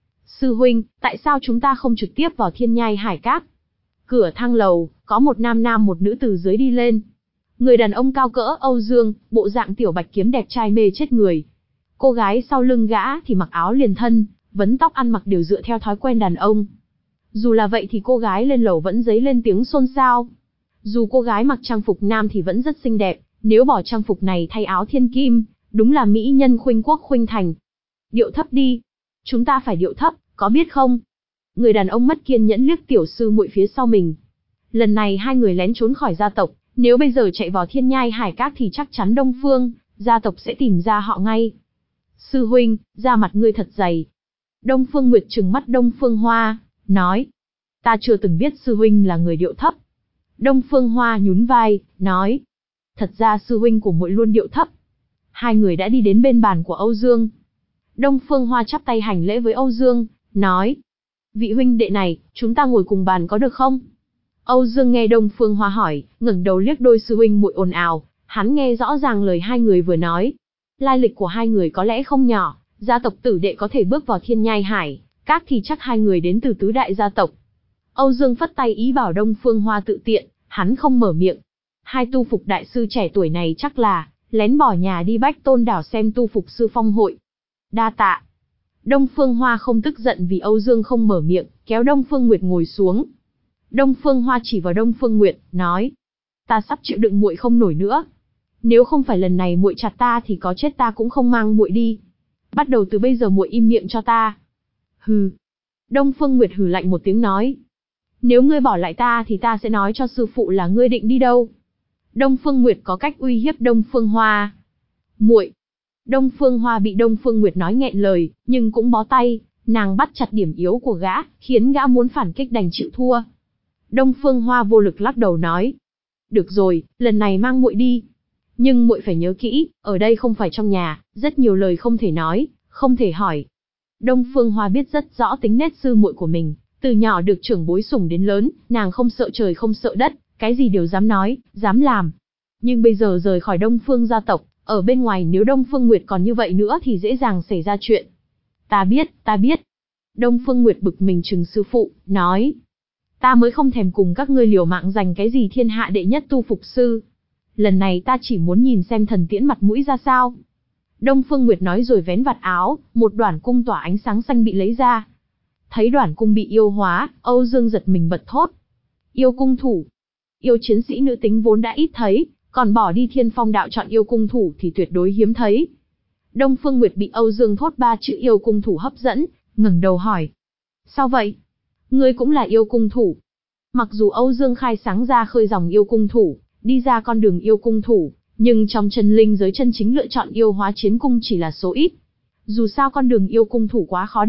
Sư huynh, tại sao chúng ta không trực tiếp vào Thiên Nhai Hải Các? Cửa thang lầu, có một nam nam một nữ từ dưới đi lên. Người đàn ông cao cỡ Âu Dương, bộ dạng tiểu bạch kiếm đẹp trai mê chết người. Cô gái sau lưng gã thì mặc áo liền thân, vấn tóc ăn mặc đều dựa theo thói quen đàn ông. Dù là vậy thì cô gái lên lầu vẫn dấy lên tiếng xôn xao. Dù cô gái mặc trang phục nam thì vẫn rất xinh đẹp, nếu bỏ trang phục này thay áo thiên kim, đúng là mỹ nhân khuynh quốc khuynh thành. Điệu thấp đi. Chúng ta phải điệu thấp, có biết không? Người đàn ông mất kiên nhẫn liếc tiểu sư muội phía sau mình. Lần này hai người lén trốn khỏi gia tộc, nếu bây giờ chạy vào Thiên Nhai Hải Các thì chắc chắn Đông Phương, gia tộc sẽ tìm ra họ ngay. Sư huynh, da mặt ngươi thật dày. Đông Phương Nguyệt trừng mắt Đông Phương Hoa, nói. Ta chưa từng biết sư huynh là người điệu thấp. Đông Phương Hoa nhún vai, nói. Thật ra sư huynh của muội luôn điệu thấp. Hai người đã đi đến bên bàn của Âu Dương. Đông Phương Hoa chắp tay hành lễ với Âu Dương, nói. Vị huynh đệ này, chúng ta ngồi cùng bàn có được không? Âu Dương nghe Đông Phương Hoa hỏi, ngẩng đầu liếc đôi sư huynh muội ồn ào, hắn nghe rõ ràng lời hai người vừa nói. Lai lịch của hai người có lẽ không nhỏ, gia tộc tử đệ có thể bước vào Thiên Nhai Hải Các thì chắc hai người đến từ tứ đại gia tộc. Âu Dương phất tay ý bảo Đông Phương Hoa tự tiện, hắn không mở miệng. Hai tu phục đại sư trẻ tuổi này chắc là lén bỏ nhà đi Bách Tôn Đảo xem tu phục sư phong hội. Đa tạ. Đông Phương Hoa không tức giận vì Âu Dương không mở miệng, kéo Đông Phương Nguyệt ngồi xuống. Đông Phương Hoa chỉ vào Đông Phương Nguyệt, nói: "Ta sắp chịu đựng muội không nổi nữa. Nếu không phải lần này muội chặt ta thì có chết ta cũng không mang muội đi. Bắt đầu từ bây giờ muội im miệng cho ta." "Hừ." Đông Phương Nguyệt hừ lạnh một tiếng nói: "Nếu ngươi bỏ lại ta thì ta sẽ nói cho sư phụ là ngươi định đi đâu." Đông Phương Nguyệt có cách uy hiếp Đông Phương Hoa. "Muội." Đông Phương Hoa bị Đông Phương Nguyệt nói nghẹn lời, nhưng cũng bó tay, nàng bắt chặt điểm yếu của gã, khiến gã muốn phản kích đành chịu thua. Đông Phương Hoa vô lực lắc đầu nói: "Được rồi, lần này mang muội đi. Nhưng muội phải nhớ kỹ, ở đây không phải trong nhà, rất nhiều lời không thể nói, không thể hỏi." Đông Phương Hoa biết rất rõ tính nết sư muội của mình, từ nhỏ được trưởng bối sủng đến lớn, nàng không sợ trời không sợ đất, cái gì đều dám nói, dám làm. Nhưng bây giờ rời khỏi Đông Phương gia tộc, ở bên ngoài nếu Đông Phương Nguyệt còn như vậy nữa thì dễ dàng xảy ra chuyện. "Ta biết, ta biết." Đông Phương Nguyệt bực mình trừng sư phụ, nói: "Ta mới không thèm cùng các ngươi liều mạng giành cái gì thiên hạ đệ nhất tu phục sư. Lần này ta chỉ muốn nhìn xem Thần Tiễn mặt mũi ra sao." Đông Phương Nguyệt nói rồi vén vạt áo, một đoản cung tỏa ánh sáng xanh bị lấy ra. Thấy đoản cung bị yêu hóa, Âu Dương giật mình bật thốt: "Yêu cung thủ." Yêu chiến sĩ nữ tính vốn đã ít thấy, còn bỏ đi Thiên Phong đạo chọn yêu cung thủ thì tuyệt đối hiếm thấy. Đông Phương Nguyệt bị Âu Dương thốt ba chữ yêu cung thủ hấp dẫn, ngẩng đầu hỏi: "Sao vậy? Ngươi cũng là yêu cung thủ?" Mặc dù Âu Dương khai sáng ra khơi dòng yêu cung thủ, đi ra con đường yêu cung thủ, nhưng trong chân linh giới chân chính lựa chọn yêu hóa chiến cung chỉ là số ít. Dù sao con đường yêu cung thủ quá khó đi,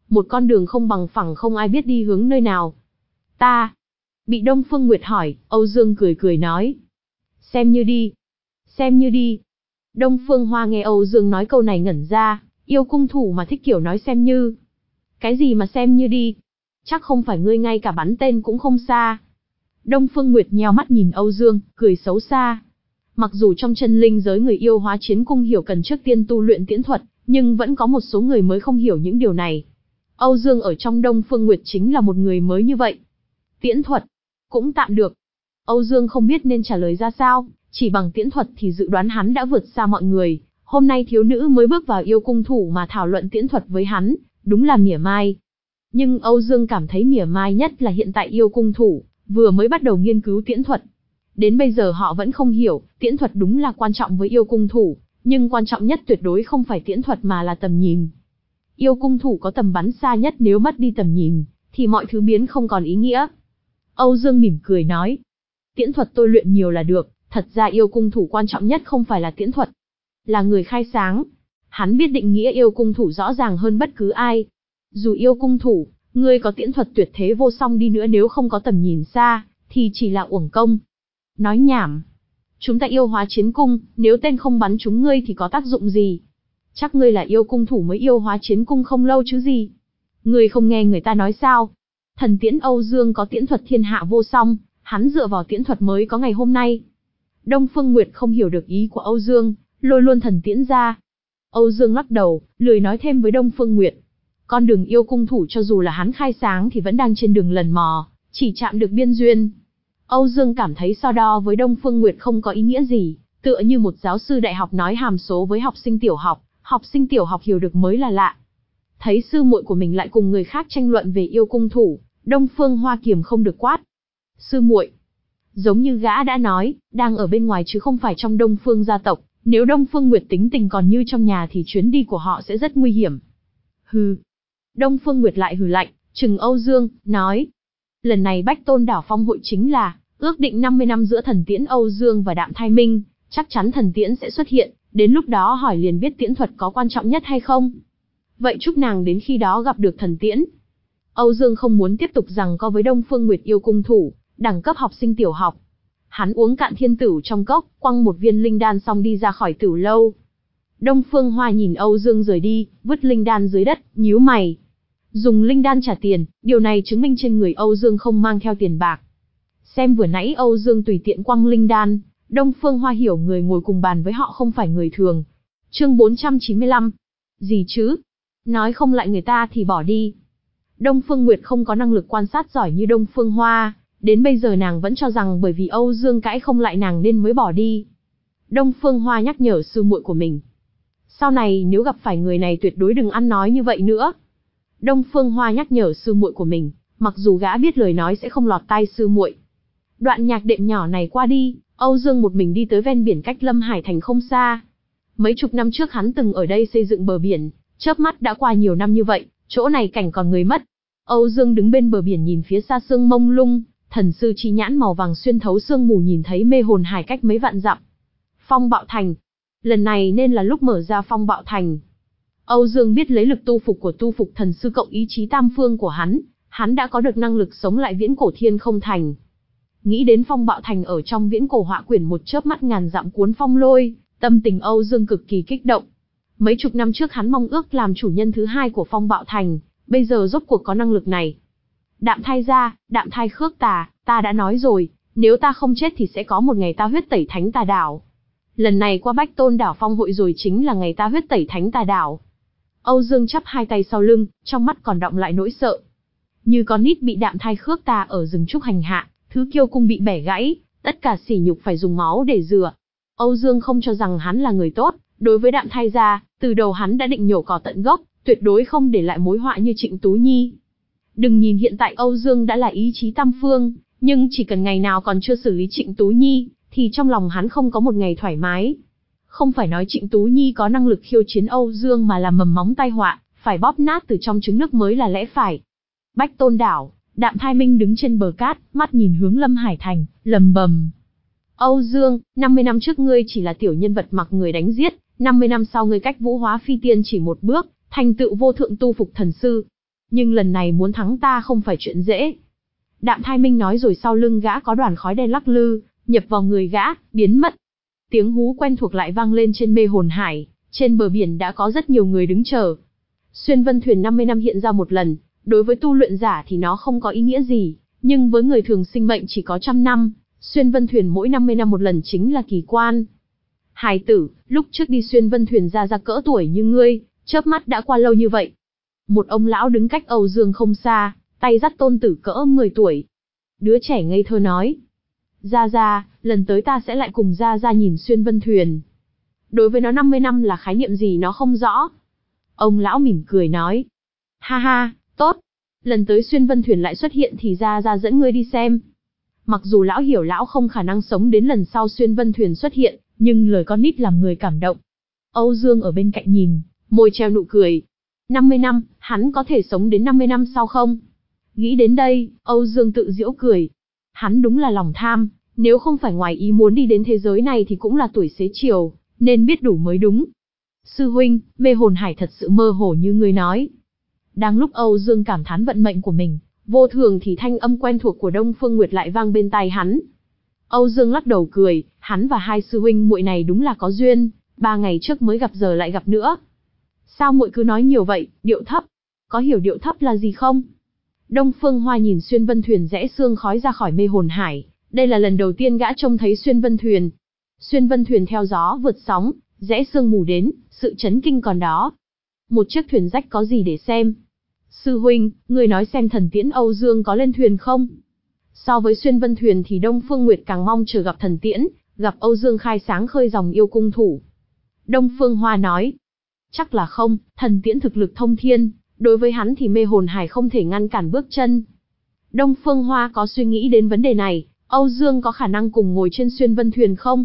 Một con đường không bằng phẳng không ai biết đi hướng nơi nào. Ta. Bị Đông Phương Nguyệt hỏi, Âu Dương cười cười nói. Xem như đi. Xem như đi. Đông Phương Hoa nghe Âu Dương nói câu này ngẩn ra, yêu cung thủ mà thích kiểu nói xem như. Cái gì mà xem như đi? Chắc không phải ngươi ngay cả bắn tên cũng không xa. Đông Phương Nguyệt nheo mắt nhìn Âu Dương, cười xấu xa. Mặc dù trong chân linh giới người yêu hóa chiến cung hiểu cần trước tiên tu luyện tiễn thuật, nhưng vẫn có một số người mới không hiểu những điều này. Âu Dương ở trong Đông Phương Nguyệt chính là một người mới như vậy. Tiễn thuật, cũng tạm được. Âu Dương không biết nên trả lời ra sao, chỉ bằng tiễn thuật thì dự đoán hắn đã vượt xa mọi người. Hôm nay thiếu nữ mới bước vào yêu cung thủ mà thảo luận tiễn thuật với hắn, đúng là mỉa mai. Nhưng Âu Dương cảm thấy mỉa mai nhất là hiện tại yêu cung thủ, vừa mới bắt đầu nghiên cứu tiễn thuật. Đến bây giờ họ vẫn không hiểu, tiễn thuật đúng là quan trọng với yêu cung thủ, nhưng quan trọng nhất tuyệt đối không phải tiễn thuật mà là tầm nhìn. Yêu cung thủ có tầm bắn xa nhất, nếu mất đi tầm nhìn, thì mọi thứ biến không còn ý nghĩa. Âu Dương mỉm cười nói, tiễn thuật tôi luyện nhiều là được, thật ra yêu cung thủ quan trọng nhất không phải là tiễn thuật, là người khai sáng. Hắn biết định nghĩa yêu cung thủ rõ ràng hơn bất cứ ai. Dù yêu cung thủ, ngươi có tiễn thuật tuyệt thế vô song đi nữa nếu không có tầm nhìn xa, thì chỉ là uổng công. Nói nhảm. Chúng ta yêu hóa chiến cung, nếu tên không bắn chúng ngươi thì có tác dụng gì? Chắc ngươi là yêu cung thủ mới yêu hóa chiến cung không lâu chứ gì? Ngươi không nghe người ta nói sao? Thần tiễn Âu Dương có tiễn thuật thiên hạ vô song, hắn dựa vào tiễn thuật mới có ngày hôm nay. Đông Phương Nguyệt không hiểu được ý của Âu Dương, lôi luôn thần tiễn ra. Âu Dương lắc đầu, lười nói thêm với Đông Phương Nguyệt. Con đường yêu cung thủ cho dù là hắn khai sáng thì vẫn đang trên đường lần mò, chỉ chạm được biên duyên. Âu Dương cảm thấy so đo với Đông Phương Nguyệt không có ý nghĩa gì, tựa như một giáo sư đại học nói hàm số với học sinh tiểu học, học sinh tiểu học hiểu được mới là lạ. Thấy sư muội của mình lại cùng người khác tranh luận về yêu cung thủ, Đông Phương Hoa kiềm không được quát. Sư muội, giống như gã đã nói, đang ở bên ngoài chứ không phải trong Đông Phương gia tộc, nếu Đông Phương Nguyệt tính tình còn như trong nhà thì chuyến đi của họ sẽ rất nguy hiểm. Hừ. Đông Phương Nguyệt lại hừ lạnh, trừng Âu Dương, nói. Lần này Bách Tôn Đảo Phong hội chính là ước định năm mươi năm giữa thần tiễn Âu Dương và Đạm Thai Minh, chắc chắn thần tiễn sẽ xuất hiện, đến lúc đó hỏi liền biết tiễn thuật có quan trọng nhất hay không. Vậy chúc nàng đến khi đó gặp được thần tiễn. Âu Dương không muốn tiếp tục giằng co với Đông Phương Nguyệt yêu cung thủ, đẳng cấp học sinh tiểu học. Hắn uống cạn thiên tửu trong cốc, quăng một viên linh đan xong đi ra khỏi tửu lâu. Đông Phương Hoa nhìn Âu Dương rời đi, vứt linh đan dưới đất, nhíu mày. Dùng linh đan trả tiền, điều này chứng minh trên người Âu Dương không mang theo tiền bạc. Xem vừa nãy Âu Dương tùy tiện quăng linh đan, Đông Phương Hoa hiểu người ngồi cùng bàn với họ không phải người thường. Chương bốn trăm chín mươi lăm. Gì chứ? Nói không lại người ta thì bỏ đi. Đông Phương Nguyệt không có năng lực quan sát giỏi như Đông Phương Hoa, đến bây giờ nàng vẫn cho rằng bởi vì Âu Dương cãi không lại nàng nên mới bỏ đi. Đông Phương Hoa nhắc nhở sư muội của mình. Sau này nếu gặp phải người này tuyệt đối đừng ăn nói như vậy nữa. Đông Phương Hoa nhắc nhở sư muội của mình, mặc dù gã biết lời nói sẽ không lọt tai sư muội. Đoạn nhạc đệm nhỏ này qua đi, Âu Dương một mình đi tới ven biển cách Lâm Hải Thành không xa. Mấy chục năm trước hắn từng ở đây xây dựng bờ biển, chớp mắt đã qua nhiều năm như vậy, chỗ này cảnh còn người mất. Âu Dương đứng bên bờ biển nhìn phía xa sương mông lung, thần sư chi nhãn màu vàng xuyên thấu sương mù nhìn thấy mê hồn hải cách mấy vạn dặm. Phong Bạo Thành. Lần này nên là lúc mở ra Phong Bạo Thành. Âu Dương biết lấy lực tu phục của tu phục thần sư cộng ý chí tam phương của hắn, hắn đã có được năng lực sống lại viễn cổ thiên không thành. Nghĩ đến Phong Bạo Thành ở trong viễn cổ họa quyển một chớp mắt ngàn dặm cuốn phong lôi, tâm tình Âu Dương cực kỳ kích động. Mấy chục năm trước hắn mong ước làm chủ nhân thứ hai của Phong Bạo Thành, bây giờ rốt cuộc có năng lực này. Đạm Thai gia, Đạm Thai Khước Tà, ta đã nói rồi, nếu ta không chết thì sẽ có một ngày ta huyết tẩy Thánh Tà Đảo. Lần này qua Bách Tôn Đảo Phong hội rồi chính là ngày ta huyết tẩy Thánh Tà Đảo. Âu Dương chắp hai tay sau lưng, trong mắt còn đọng lại nỗi sợ. Như con nít bị Đạm Thai Khước Tà ở rừng trúc hành hạ, thứ kiêu cung bị bẻ gãy, tất cả sỉ nhục phải dùng máu để rửa. Âu Dương không cho rằng hắn là người tốt, đối với Đạm Thai gia, từ đầu hắn đã định nhổ cỏ tận gốc, tuyệt đối không để lại mối họa như Trịnh Tú Nhi. Đừng nhìn hiện tại Âu Dương đã là ý chí tam phương, nhưng chỉ cần ngày nào còn chưa xử lý Trịnh Tú Nhi, thì trong lòng hắn không có một ngày thoải mái. Không phải nói Trịnh Tú Nhi có năng lực khiêu chiến Âu Dương mà là mầm móng tai họa, phải bóp nát từ trong trứng nước mới là lẽ phải. Bách Tôn Đảo, Đạm Thai Minh đứng trên bờ cát, mắt nhìn hướng Lâm Hải Thành, lầm bầm. Âu Dương, năm mươi năm trước ngươi chỉ là tiểu nhân vật mặc người đánh giết, năm mươi năm sau ngươi cách vũ hóa phi tiên chỉ một bước, thành tựu vô thượng tu phục thần sư. Nhưng lần này muốn thắng ta không phải chuyện dễ. Đạm Thai Minh nói rồi sau lưng gã có đoàn khói đen lắc lư, nhập vào người gã, biến mất. Tiếng hú quen thuộc lại vang lên trên mê hồn hải, trên bờ biển đã có rất nhiều người đứng chờ. Xuyên Vân Thuyền năm mươi năm hiện ra một lần, đối với tu luyện giả thì nó không có ý nghĩa gì, nhưng với người thường sinh mệnh chỉ có trăm năm, Xuyên Vân Thuyền mỗi năm mươi năm một lần chính là kỳ quan. Hài tử, lúc trước đi Xuyên Vân Thuyền ra ra cỡ tuổi như ngươi, chớp mắt đã qua lâu như vậy. Một ông lão đứng cách Âu Dương không xa, tay dắt tôn tử cỡ mười tuổi. Đứa trẻ ngây thơ nói. Ra ra, lần tới ta sẽ lại cùng ra ra nhìn Xuyên Vân Thuyền. Đối với nó năm mươi năm là khái niệm gì nó không rõ. Ông lão mỉm cười nói. Ha ha, tốt. Lần tới Xuyên Vân Thuyền lại xuất hiện thì ra ra dẫn ngươi đi xem. Mặc dù lão hiểu lão không khả năng sống đến lần sau Xuyên Vân Thuyền xuất hiện, nhưng lời con nít làm người cảm động. Âu Dương ở bên cạnh nhìn, môi treo nụ cười. năm mươi năm, hắn có thể sống đến năm mươi năm sau không? Nghĩ đến đây, Âu Dương tự giễu cười. Hắn đúng là lòng tham, nếu không phải ngoài ý muốn đi đến thế giới này thì cũng là tuổi xế chiều, nên biết đủ mới đúng. Sư huynh, mê hồn hải thật sự mơ hồ như ngươi nói. Đang lúc Âu Dương cảm thán vận mệnh của mình, vô thường thì thanh âm quen thuộc của Đông Phương Nguyệt lại vang bên tai hắn. Âu Dương lắc đầu cười, hắn và hai sư huynh muội này đúng là có duyên, ba ngày trước mới gặp giờ lại gặp nữa. Sao muội cứ nói nhiều vậy, điệu thấp? Có hiểu điệu thấp là gì không? Đông Phương Hoa nhìn Xuyên Vân Thuyền rẽ sương khói ra khỏi mê hồn hải, đây là lần đầu tiên gã trông thấy Xuyên Vân Thuyền. Xuyên Vân Thuyền theo gió vượt sóng, rẽ sương mù đến, sự chấn kinh còn đó. Một chiếc thuyền rách có gì để xem? Sư huynh, người nói xem thần tiễn Âu Dương có lên thuyền không? So với Xuyên Vân Thuyền thì Đông Phương Nguyệt càng mong chờ gặp thần tiễn, gặp Âu Dương khai sáng khơi dòng yêu cung thủ. Đông Phương Hoa nói, chắc là không, thần tiễn thực lực thông thiên, đối với hắn thì mê hồn hải không thể ngăn cản bước chân. Đông Phương Hoa có suy nghĩ đến vấn đề này, Âu Dương có khả năng cùng ngồi trên Xuyên Vân Thuyền không?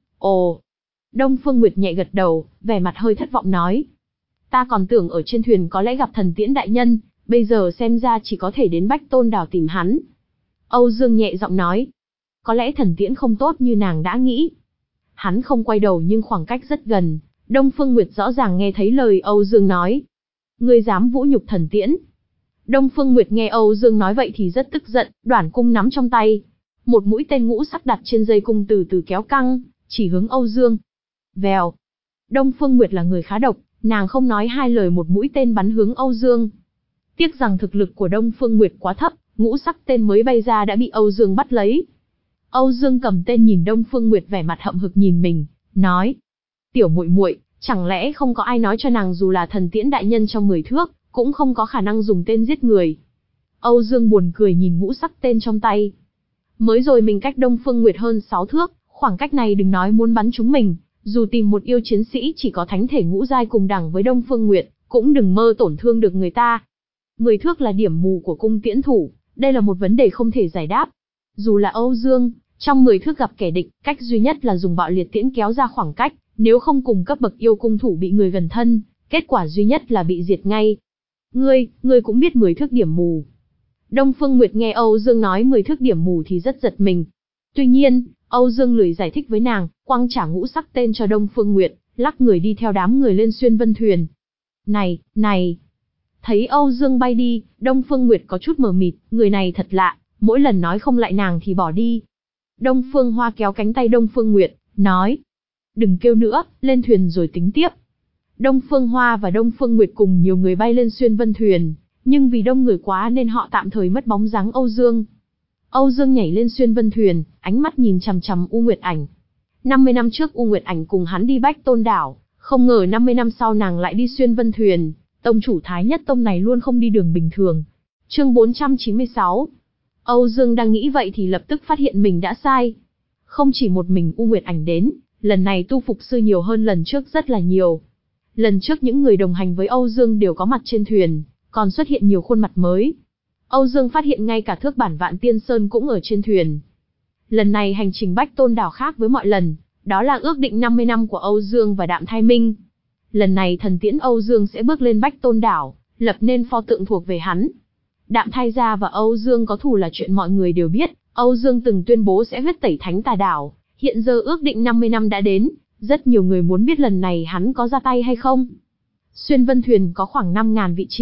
Ồ! Đông Phương Nguyệt nhẹ gật đầu, vẻ mặt hơi thất vọng nói. Ta còn tưởng ở trên thuyền có lẽ gặp thần tiễn đại nhân, bây giờ xem ra chỉ có thể đến Bách Tôn Đảo tìm hắn. Âu Dương nhẹ giọng nói. Có lẽ thần tiễn không tốt như nàng đã nghĩ. Hắn không quay đầu nhưng khoảng cách rất gần, Đông Phương Nguyệt rõ ràng nghe thấy lời Âu Dương nói. Ngươi dám vũ nhục thần tiễn. Đông Phương Nguyệt nghe Âu Dương nói vậy thì rất tức giận, đoản cung nắm trong tay. Một mũi tên ngũ sắc đặt trên dây cung từ từ kéo căng, chỉ hướng Âu Dương. Vèo. Đông Phương Nguyệt là người khá độc, nàng không nói hai lời một mũi tên bắn hướng Âu Dương. Tiếc rằng thực lực của Đông Phương Nguyệt quá thấp, ngũ sắc tên mới bay ra đã bị Âu Dương bắt lấy. Âu Dương cầm tên nhìn Đông Phương Nguyệt vẻ mặt hậm hực nhìn mình, nói: "Tiểu muội muội, chẳng lẽ không có ai nói cho nàng dù là thần tiễn đại nhân trong mười thước, cũng không có khả năng dùng tên giết người?" Âu Dương buồn cười nhìn ngũ sắc tên trong tay. Mới rồi mình cách Đông Phương Nguyệt hơn sáu thước, khoảng cách này đừng nói muốn bắn chúng mình, dù tìm một yêu chiến sĩ chỉ có thánh thể ngũ giai cùng đẳng với Đông Phương Nguyệt, cũng đừng mơ tổn thương được người ta. Mười thước là điểm mù của cung tiễn thủ, đây là một vấn đề không thể giải đáp. Dù là Âu Dương, trong mười thước gặp kẻ địch, cách duy nhất là dùng bạo liệt tiễn kéo ra khoảng cách, nếu không cùng cấp bậc yêu cung thủ bị người gần thân, kết quả duy nhất là bị diệt ngay. Ngươi, ngươi cũng biết mười thước điểm mù. Đông Phương Nguyệt nghe Âu Dương nói mười thước điểm mù thì rất giật mình. Tuy nhiên, Âu Dương lười giải thích với nàng, quăng trả ngũ sắc tên cho Đông Phương Nguyệt, lắc người đi theo đám người lên Xuyên Vân Thuyền. Này, này! Thấy Âu Dương bay đi, Đông Phương Nguyệt có chút mờ mịt, người này thật lạ, mỗi lần nói không lại nàng thì bỏ đi. Đông Phương Hoa kéo cánh tay Đông Phương Nguyệt, nói: "Đừng kêu nữa, lên thuyền rồi tính tiếp." Đông Phương Hoa và Đông Phương Nguyệt cùng nhiều người bay lên Xuyên Vân Thuyền, nhưng vì đông người quá nên họ tạm thời mất bóng dáng Âu Dương. Âu Dương nhảy lên Xuyên Vân Thuyền, ánh mắt nhìn chằm chằm U Nguyệt Ảnh. năm mươi năm trước U Nguyệt Ảnh cùng hắn đi Bách Tôn Đảo, không ngờ năm mươi năm sau nàng lại đi Xuyên Vân Thuyền. Tông chủ Thái Nhất Tông này luôn không đi đường bình thường. Chương bốn trăm chín mươi sáu. Âu Dương đang nghĩ vậy thì lập tức phát hiện mình đã sai. Không chỉ một mình U Nguyệt Ảnh đến, lần này tu phục sư nhiều hơn lần trước rất là nhiều. Lần trước những người đồng hành với Âu Dương đều có mặt trên thuyền, còn xuất hiện nhiều khuôn mặt mới. Âu Dương phát hiện ngay cả thước bản Vạn Tiên Sơn cũng ở trên thuyền. Lần này hành trình Bách Tôn Đảo khác với mọi lần, đó là ước định năm mươi năm của Âu Dương và Đạm Thai Minh. Lần này thần tiễn Âu Dương sẽ bước lên Bách Tôn Đảo, lập nên pho tượng thuộc về hắn. Đạm Thai Gia và Âu Dương có thù là chuyện mọi người đều biết, Âu Dương từng tuyên bố sẽ huyết tẩy Thánh Tà Đảo, hiện giờ ước định năm mươi năm đã đến, rất nhiều người muốn biết lần này hắn có ra tay hay không. Xuyên Vân Thuyền có khoảng năm nghìn vị trí,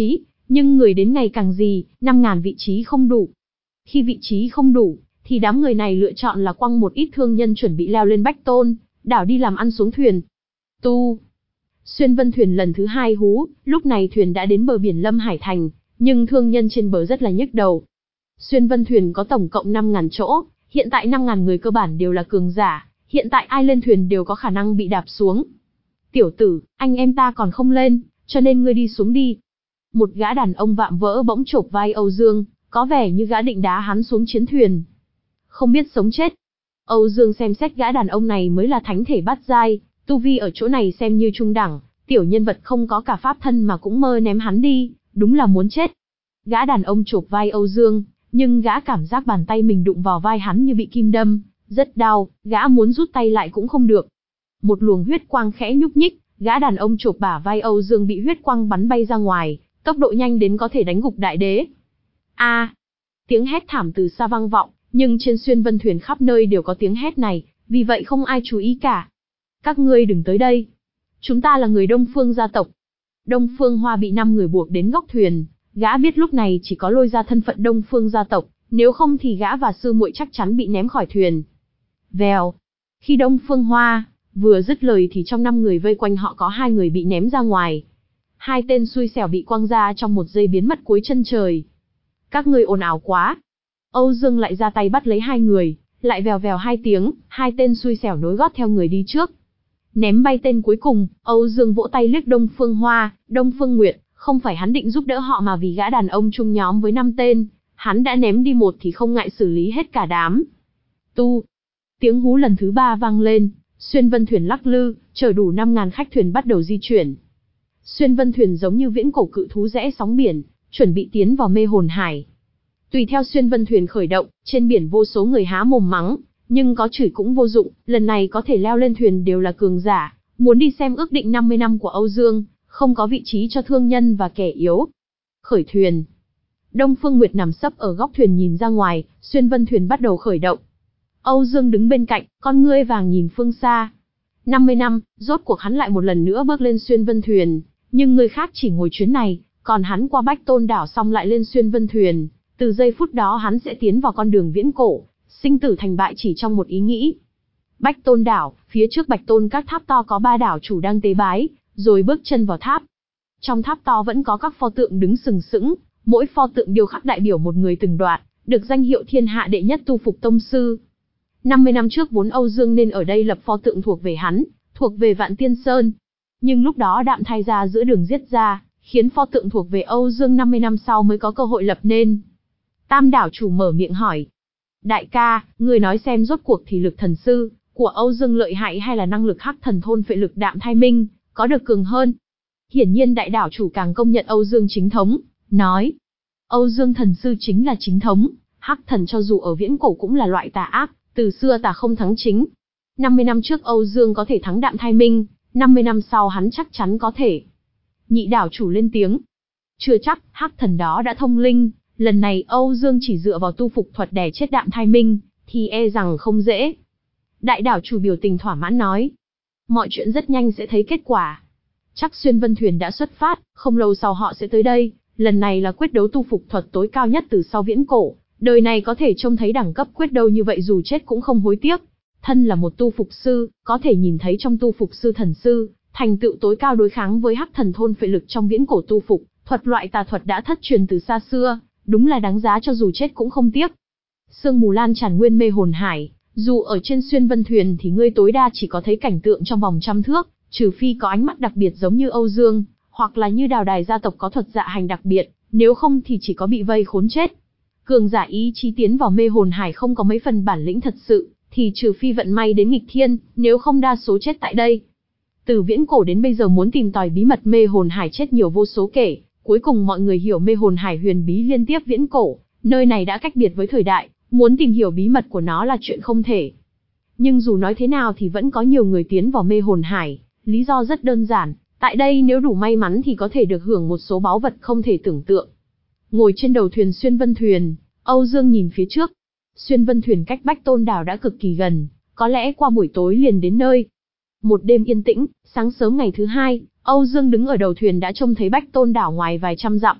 Nhưng người đến ngày càng gì, năm ngàn vị trí không đủ. Khi vị trí không đủ, thì đám người này lựa chọn là quăng một ít thương nhân chuẩn bị leo lên Bách Tôn đảo đi làm ăn xuống thuyền. Tu. Xuyên Vân thuyền lần thứ hai hú, lúc này thuyền đã đến bờ biển Lâm Hải Thành, nhưng thương nhân trên bờ rất là nhức đầu. Xuyên Vân thuyền có tổng cộng năm ngàn chỗ, hiện tại năm ngàn người cơ bản đều là cường giả, hiện tại ai lên thuyền đều có khả năng bị đạp xuống. Tiểu tử, anh em ta còn không lên, cho nên ngươi đi xuống đi. Một gã đàn ông vạm vỡ bỗng chộp vai Âu Dương, có vẻ như gã định đá hắn xuống chiến thuyền. Không biết sống chết. Âu Dương xem xét gã đàn ông này mới là thánh thể bát giai, tu vi ở chỗ này xem như trung đẳng, tiểu nhân vật không có cả pháp thân mà cũng mơ ném hắn đi, đúng là muốn chết. Gã đàn ông chộp vai Âu Dương, nhưng gã cảm giác bàn tay mình đụng vào vai hắn như bị kim đâm, rất đau, gã muốn rút tay lại cũng không được. Một luồng huyết quang khẽ nhúc nhích, gã đàn ông chộp bả vai Âu Dương bị huyết quang bắn bay ra ngoài, tốc độ nhanh đến có thể đánh gục đại đế. A! À, tiếng hét thảm từ xa vang vọng, nhưng trên Xuyên Vân thuyền khắp nơi đều có tiếng hét này, vì vậy không ai chú ý cả. Các ngươi đừng tới đây. Chúng ta là người Đông Phương gia tộc. Đông Phương Hoa bị năm người buộc đến góc thuyền, gã biết lúc này chỉ có lôi ra thân phận Đông Phương gia tộc, nếu không thì gã và sư muội chắc chắn bị ném khỏi thuyền. Vèo. Khi Đông Phương Hoa vừa dứt lời thì trong năm người vây quanh họ có hai người bị ném ra ngoài. Hai tên xui xẻo bị quăng ra trong một giây biến mất cuối chân trời. Các ngươi ồn ào quá. Âu Dương lại ra tay bắt lấy hai người, lại vèo vèo hai tiếng, hai tên xui xẻo nối gót theo người đi trước. Ném bay tên cuối cùng, Âu Dương vỗ tay liếc Đông Phương Hoa, Đông Phương Nguyệt, không phải hắn định giúp đỡ họ mà vì gã đàn ông chung nhóm với năm tên, hắn đã ném đi một thì không ngại xử lý hết cả đám. Tu. Tiếng hú lần thứ ba vang lên, Xuyên Vân thuyền lắc lư, chở đủ năm ngàn khách thuyền bắt đầu di chuyển. Xuyên Vân thuyền giống như viễn cổ cự thú rẽ sóng biển, chuẩn bị tiến vào mê hồn hải. Tùy theo Xuyên Vân thuyền khởi động, trên biển vô số người há mồm mắng, nhưng có chửi cũng vô dụng, lần này có thể leo lên thuyền đều là cường giả, muốn đi xem ước định năm mươi năm của Âu Dương, không có vị trí cho thương nhân và kẻ yếu. Khởi thuyền. Đông Phương Nguyệt nằm sấp ở góc thuyền nhìn ra ngoài, Xuyên Vân thuyền bắt đầu khởi động. Âu Dương đứng bên cạnh, con ngươi vàng nhìn phương xa. năm mươi năm, rốt cuộc hắn lại một lần nữa bước lên Xuyên Vân thuyền, nhưng người khác chỉ ngồi chuyến này, còn hắn qua Bách Tôn đảo xong lại lên Xuyên Vân thuyền, từ giây phút đó hắn sẽ tiến vào con đường viễn cổ, sinh tử thành bại chỉ trong một ý nghĩ. Bách Tôn đảo, phía trước Bạch Tôn các tháp to có ba đảo chủ đang tế bái, rồi bước chân vào tháp. Trong tháp to vẫn có các pho tượng đứng sừng sững, mỗi pho tượng điêu khắc đại biểu một người từng đoạt, được danh hiệu thiên hạ đệ nhất tu phục tông sư. năm mươi năm trước vốn Âu Dương nên ở đây lập pho tượng thuộc về hắn, thuộc về Vạn Tiên Sơn. Nhưng lúc đó Đạm Thai ra giữa đường giết ra, khiến pho tượng thuộc về Âu Dương năm mươi năm sau mới có cơ hội lập nên. Tam đảo chủ mở miệng hỏi. Đại ca, người nói xem rốt cuộc thì lực thần sư của Âu Dương lợi hại hay là năng lực hắc thần thôn phệ lực Đạm Thai Minh có được cường hơn? Hiển nhiên đại đảo chủ càng công nhận Âu Dương chính thống, nói. Âu Dương thần sư chính là chính thống, hắc thần cho dù ở viễn cổ cũng là loại tà ác, từ xưa tà không thắng chính. năm mươi năm trước Âu Dương có thể thắng Đạm Thai Minh, năm mươi năm sau hắn chắc chắn có thể. Nhị đảo chủ lên tiếng. Chưa chắc, hắc thần đó đã thông linh, lần này Âu Dương chỉ dựa vào tu phục thuật đè chết Đạm Thai Minh, thì e rằng không dễ. Đại đảo chủ biểu tình thỏa mãn nói. Mọi chuyện rất nhanh sẽ thấy kết quả. Chắc Xuyên Vân thuyền đã xuất phát, không lâu sau họ sẽ tới đây, lần này là quyết đấu tu phục thuật tối cao nhất từ sau viễn cổ, đời này có thể trông thấy đẳng cấp quyết đấu như vậy dù chết cũng không hối tiếc. Thân là một tu phục sư, có thể nhìn thấy trong tu phục sư thần sư, thành tựu tối cao đối kháng với hắc thần thôn phệ lực trong viễn cổ tu phục, thuật loại tà thuật đã thất truyền từ xa xưa, đúng là đáng giá cho dù chết cũng không tiếc. Sương mù lan tràn nguyên mê hồn hải, dù ở trên Xuyên Vân thuyền thì ngươi tối đa chỉ có thấy cảnh tượng trong vòng trăm thước, trừ phi có ánh mắt đặc biệt giống như Âu Dương, hoặc là như Đào Đài gia tộc có thuật dạ hành đặc biệt, nếu không thì chỉ có bị vây khốn chết. Cường giả ý chí tiến vào mê hồn hải không có mấy phần bản lĩnh thật sự, thì trừ phi vận may đến nghịch thiên, nếu không đa số chết tại đây. Từ viễn cổ đến bây giờ muốn tìm tòi bí mật mê hồn hải chết nhiều vô số kể, cuối cùng mọi người hiểu mê hồn hải huyền bí liên tiếp viễn cổ, nơi này đã cách biệt với thời đại, muốn tìm hiểu bí mật của nó là chuyện không thể. Nhưng dù nói thế nào thì vẫn có nhiều người tiến vào mê hồn hải, lý do rất đơn giản, tại đây nếu đủ may mắn thì có thể được hưởng một số báu vật không thể tưởng tượng. Ngồi trên đầu thuyền Xuyên Vân thuyền, Âu Dương nhìn phía trước. Xuyên Vân thuyền cách Bách Tôn đảo đã cực kỳ gần, có lẽ qua buổi tối liền đến nơi. Một đêm yên tĩnh, sáng sớm ngày thứ hai, Âu Dương đứng ở đầu thuyền đã trông thấy Bách Tôn đảo ngoài vài trăm dặm.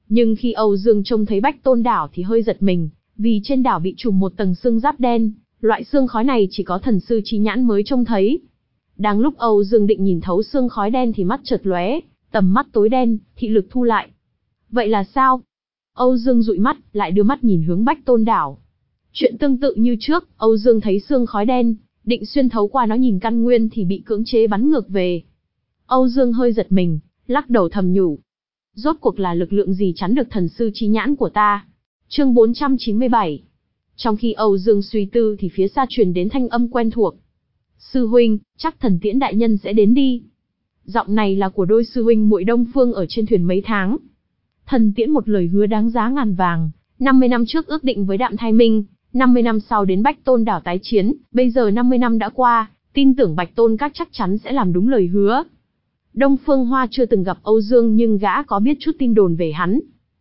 Nhưng khi Âu Dương trông thấy Bách Tôn đảo thì hơi giật mình, vì trên đảo bị trùm một tầng sương giáp đen, loại sương khói này chỉ có thần sư chi nhãn mới trông thấy. Đang lúc Âu Dương định nhìn thấu sương khói đen thì mắt chợt lóe, tầm mắt tối đen, thị lực thu lại. Vậy là sao? Âu Dương dụi mắt, lại đưa mắt nhìn hướng Bách Tôn đảo. Chuyện tương tự như trước, Âu Dương thấy sương khói đen, định xuyên thấu qua nó nhìn căn nguyên thì bị cưỡng chế bắn ngược về. Âu Dương hơi giật mình, lắc đầu thầm nhủ. Rốt cuộc là lực lượng gì chắn được thần sư chi nhãn của ta? Chương bốn trăm chín mươi bảy. Trong khi Âu Dương suy tư thì phía xa truyền đến thanh âm quen thuộc. Sư huynh, chắc thần tiễn đại nhân sẽ đến đi. Giọng này là của đôi sư huynh muội Đông Phương ở trên thuyền mấy tháng. Thần tiễn một lời hứa đáng giá ngàn vàng, năm mươi năm trước ước định với Đạm Thai Minh, năm mươi năm sau đến Bách Tôn đảo tái chiến, bây giờ năm mươi năm đã qua, tin tưởng Bạch Tôn các chắc chắn sẽ làm đúng lời hứa. Đông Phương Hoa chưa từng gặp Âu Dương nhưng gã có biết chút tin đồn về hắn.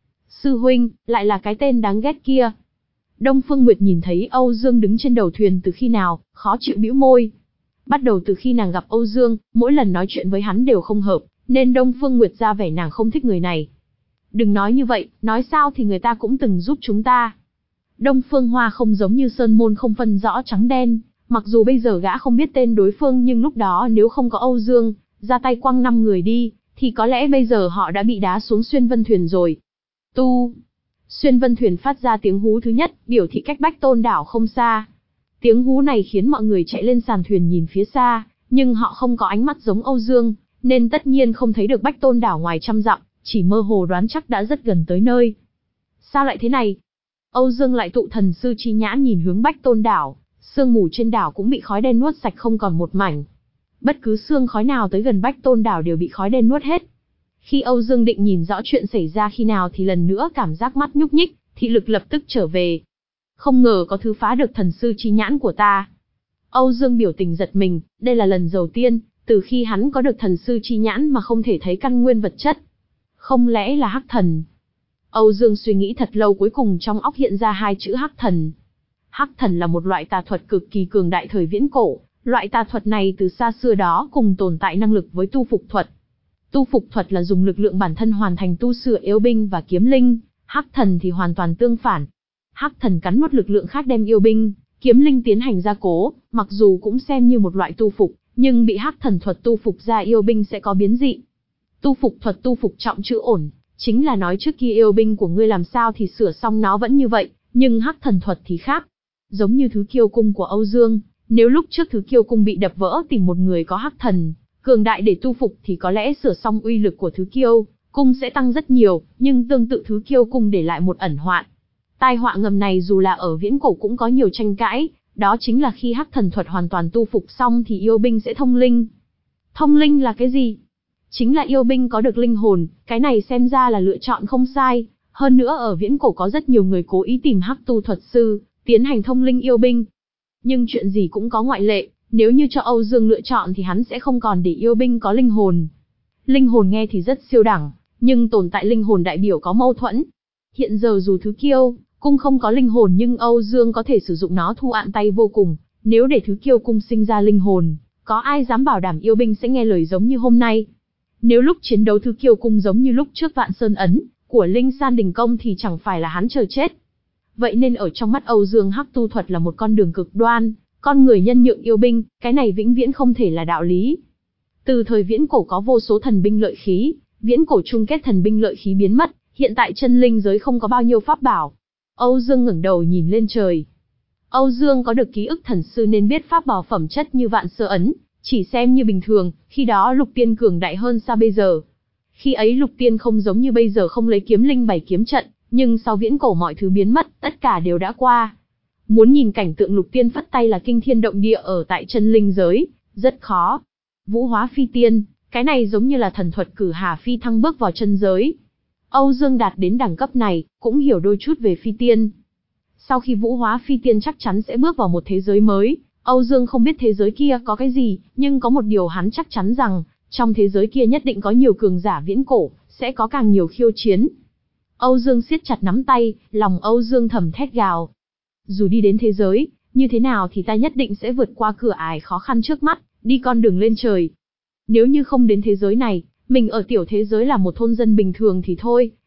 Sư huynh, lại là cái tên đáng ghét kia. Đông Phương Nguyệt nhìn thấy Âu Dương đứng trên đầu thuyền từ khi nào, khó chịu bĩu môi. Bắt đầu từ khi nàng gặp Âu Dương, mỗi lần nói chuyện với hắn đều không hợp, nên Đông Phương Nguyệt ra vẻ nàng không thích người này. Đừng nói như vậy, nói sao thì người ta cũng từng giúp chúng ta. Đông Phương Hoa không giống như Sơn Môn không phân rõ trắng đen, mặc dù bây giờ gã không biết tên đối phương nhưng lúc đó nếu không có Âu Dương, ra tay quăng năm người đi, thì có lẽ bây giờ họ đã bị đá xuống Xuyên Vân Thuyền rồi. Tu. Xuyên Vân Thuyền phát ra tiếng hú thứ nhất, biểu thị cách Bách Tôn đảo không xa. Tiếng hú này khiến mọi người chạy lên sàn thuyền nhìn phía xa, nhưng họ không có ánh mắt giống Âu Dương, nên tất nhiên không thấy được Bách Tôn đảo ngoài trăm dặm, chỉ mơ hồ đoán chắc đã rất gần tới nơi. Sao lại thế này? Âu Dương lại tụ thần sư chi nhãn nhìn hướng Bách Tôn đảo, sương mù trên đảo cũng bị khói đen nuốt sạch không còn một mảnh. Bất cứ sương khói nào tới gần Bách Tôn đảo đều bị khói đen nuốt hết. Khi Âu Dương định nhìn rõ chuyện xảy ra khi nào thì lần nữa cảm giác mắt nhúc nhích, thị lực lập tức trở về. Không ngờ có thứ phá được thần sư chi nhãn của ta. Âu Dương biểu tình giật mình, đây là lần đầu tiên, từ khi hắn có được thần sư chi nhãn mà không thể thấy căn nguyên vật chất. Không lẽ là hắc thần? Âu Dương suy nghĩ thật lâu cuối cùng trong óc hiện ra hai chữ hắc thần. Hắc thần là một loại tà thuật cực kỳ cường đại thời viễn cổ, loại tà thuật này từ xa xưa đó cùng tồn tại năng lực với tu phục thuật. Tu phục thuật là dùng lực lượng bản thân hoàn thành tu sửa yêu binh và kiếm linh, hắc thần thì hoàn toàn tương phản. Hắc thần cắn nuốt lực lượng khác đem yêu binh, kiếm linh tiến hành gia cố, mặc dù cũng xem như một loại tu phục, nhưng bị hắc thần thuật tu phục ra yêu binh sẽ có biến dị. Tu phục thuật tu phục trọng chữ ổn, chính là nói trước kia yêu binh của ngươi làm sao thì sửa xong nó vẫn như vậy, nhưng hắc thần thuật thì khác. Giống như thứ kiêu cung của Âu Dương, nếu lúc trước thứ kiêu cung bị đập vỡ tìm một người có hắc thần cường đại để tu phục thì có lẽ sửa xong uy lực của thứ kiêu cung sẽ tăng rất nhiều, nhưng tương tự thứ kiêu cung để lại một ẩn hoạn. Tai họa ngầm này dù là ở viễn cổ cũng có nhiều tranh cãi, đó chính là khi hắc thần thuật hoàn toàn tu phục xong thì yêu binh sẽ thông linh. Thông linh là cái gì? Chính là yêu binh có được linh hồn, cái này xem ra là lựa chọn không sai. Hơn nữa ở viễn cổ có rất nhiều người cố ý tìm hắc tu thuật sư, tiến hành thông linh yêu binh. Nhưng chuyện gì cũng có ngoại lệ, nếu như cho Âu Dương lựa chọn thì hắn sẽ không còn để yêu binh có linh hồn. Linh hồn nghe thì rất siêu đẳng, nhưng tồn tại linh hồn đại biểu có mâu thuẫn. Hiện giờ dù thứ kiêu cung không có linh hồn nhưng Âu Dương có thể sử dụng nó thu ạn tay vô cùng, nếu để thứ kiêu cung sinh ra linh hồn, có ai dám bảo đảm yêu binh sẽ nghe lời giống như hôm nay. Nếu lúc chiến đấu thứ kiêu cung giống như lúc trước Vạn Sơn ấn của Linh San Đình Công thì chẳng phải là hắn chờ chết. Vậy nên ở trong mắt Âu Dương hắc tu thuật là một con đường cực đoan, con người nhân nhượng yêu binh, cái này vĩnh viễn không thể là đạo lý. Từ thời viễn cổ có vô số thần binh lợi khí, viễn cổ chung kết thần binh lợi khí biến mất, hiện tại chân linh giới không có bao nhiêu pháp bảo. Âu Dương ngẩng đầu nhìn lên trời. Âu Dương có được ký ức thần sư nên biết pháp bảo phẩm chất như Vạn Sơ ấn, chỉ xem như bình thường, khi đó Lục Tiên cường đại hơn xa bây giờ. Khi ấy Lục Tiên không giống như bây giờ không lấy kiếm linh bày kiếm trận, nhưng sau viễn cổ mọi thứ biến mất, tất cả đều đã qua. Muốn nhìn cảnh tượng Lục Tiên phất tay là kinh thiên động địa ở tại chân linh giới, rất khó. Vũ hóa phi tiên, cái này giống như là thần thuật cử hà phi thăng bước vào chân giới. Âu Dương đạt đến đẳng cấp này, cũng hiểu đôi chút về phi tiên. Sau khi vũ hóa phi tiên chắc chắn sẽ bước vào một thế giới mới. Âu Dương không biết thế giới kia có cái gì, nhưng có một điều hắn chắc chắn rằng, trong thế giới kia nhất định có nhiều cường giả viễn cổ, sẽ có càng nhiều khiêu chiến. Âu Dương siết chặt nắm tay, lòng Âu Dương thầm thét gào. Dù đi đến thế giới, như thế nào thì ta nhất định sẽ vượt qua cửa ải khó khăn trước mắt, đi con đường lên trời. Nếu như không đến thế giới này, mình ở tiểu thế giới là một thôn dân bình thường thì thôi,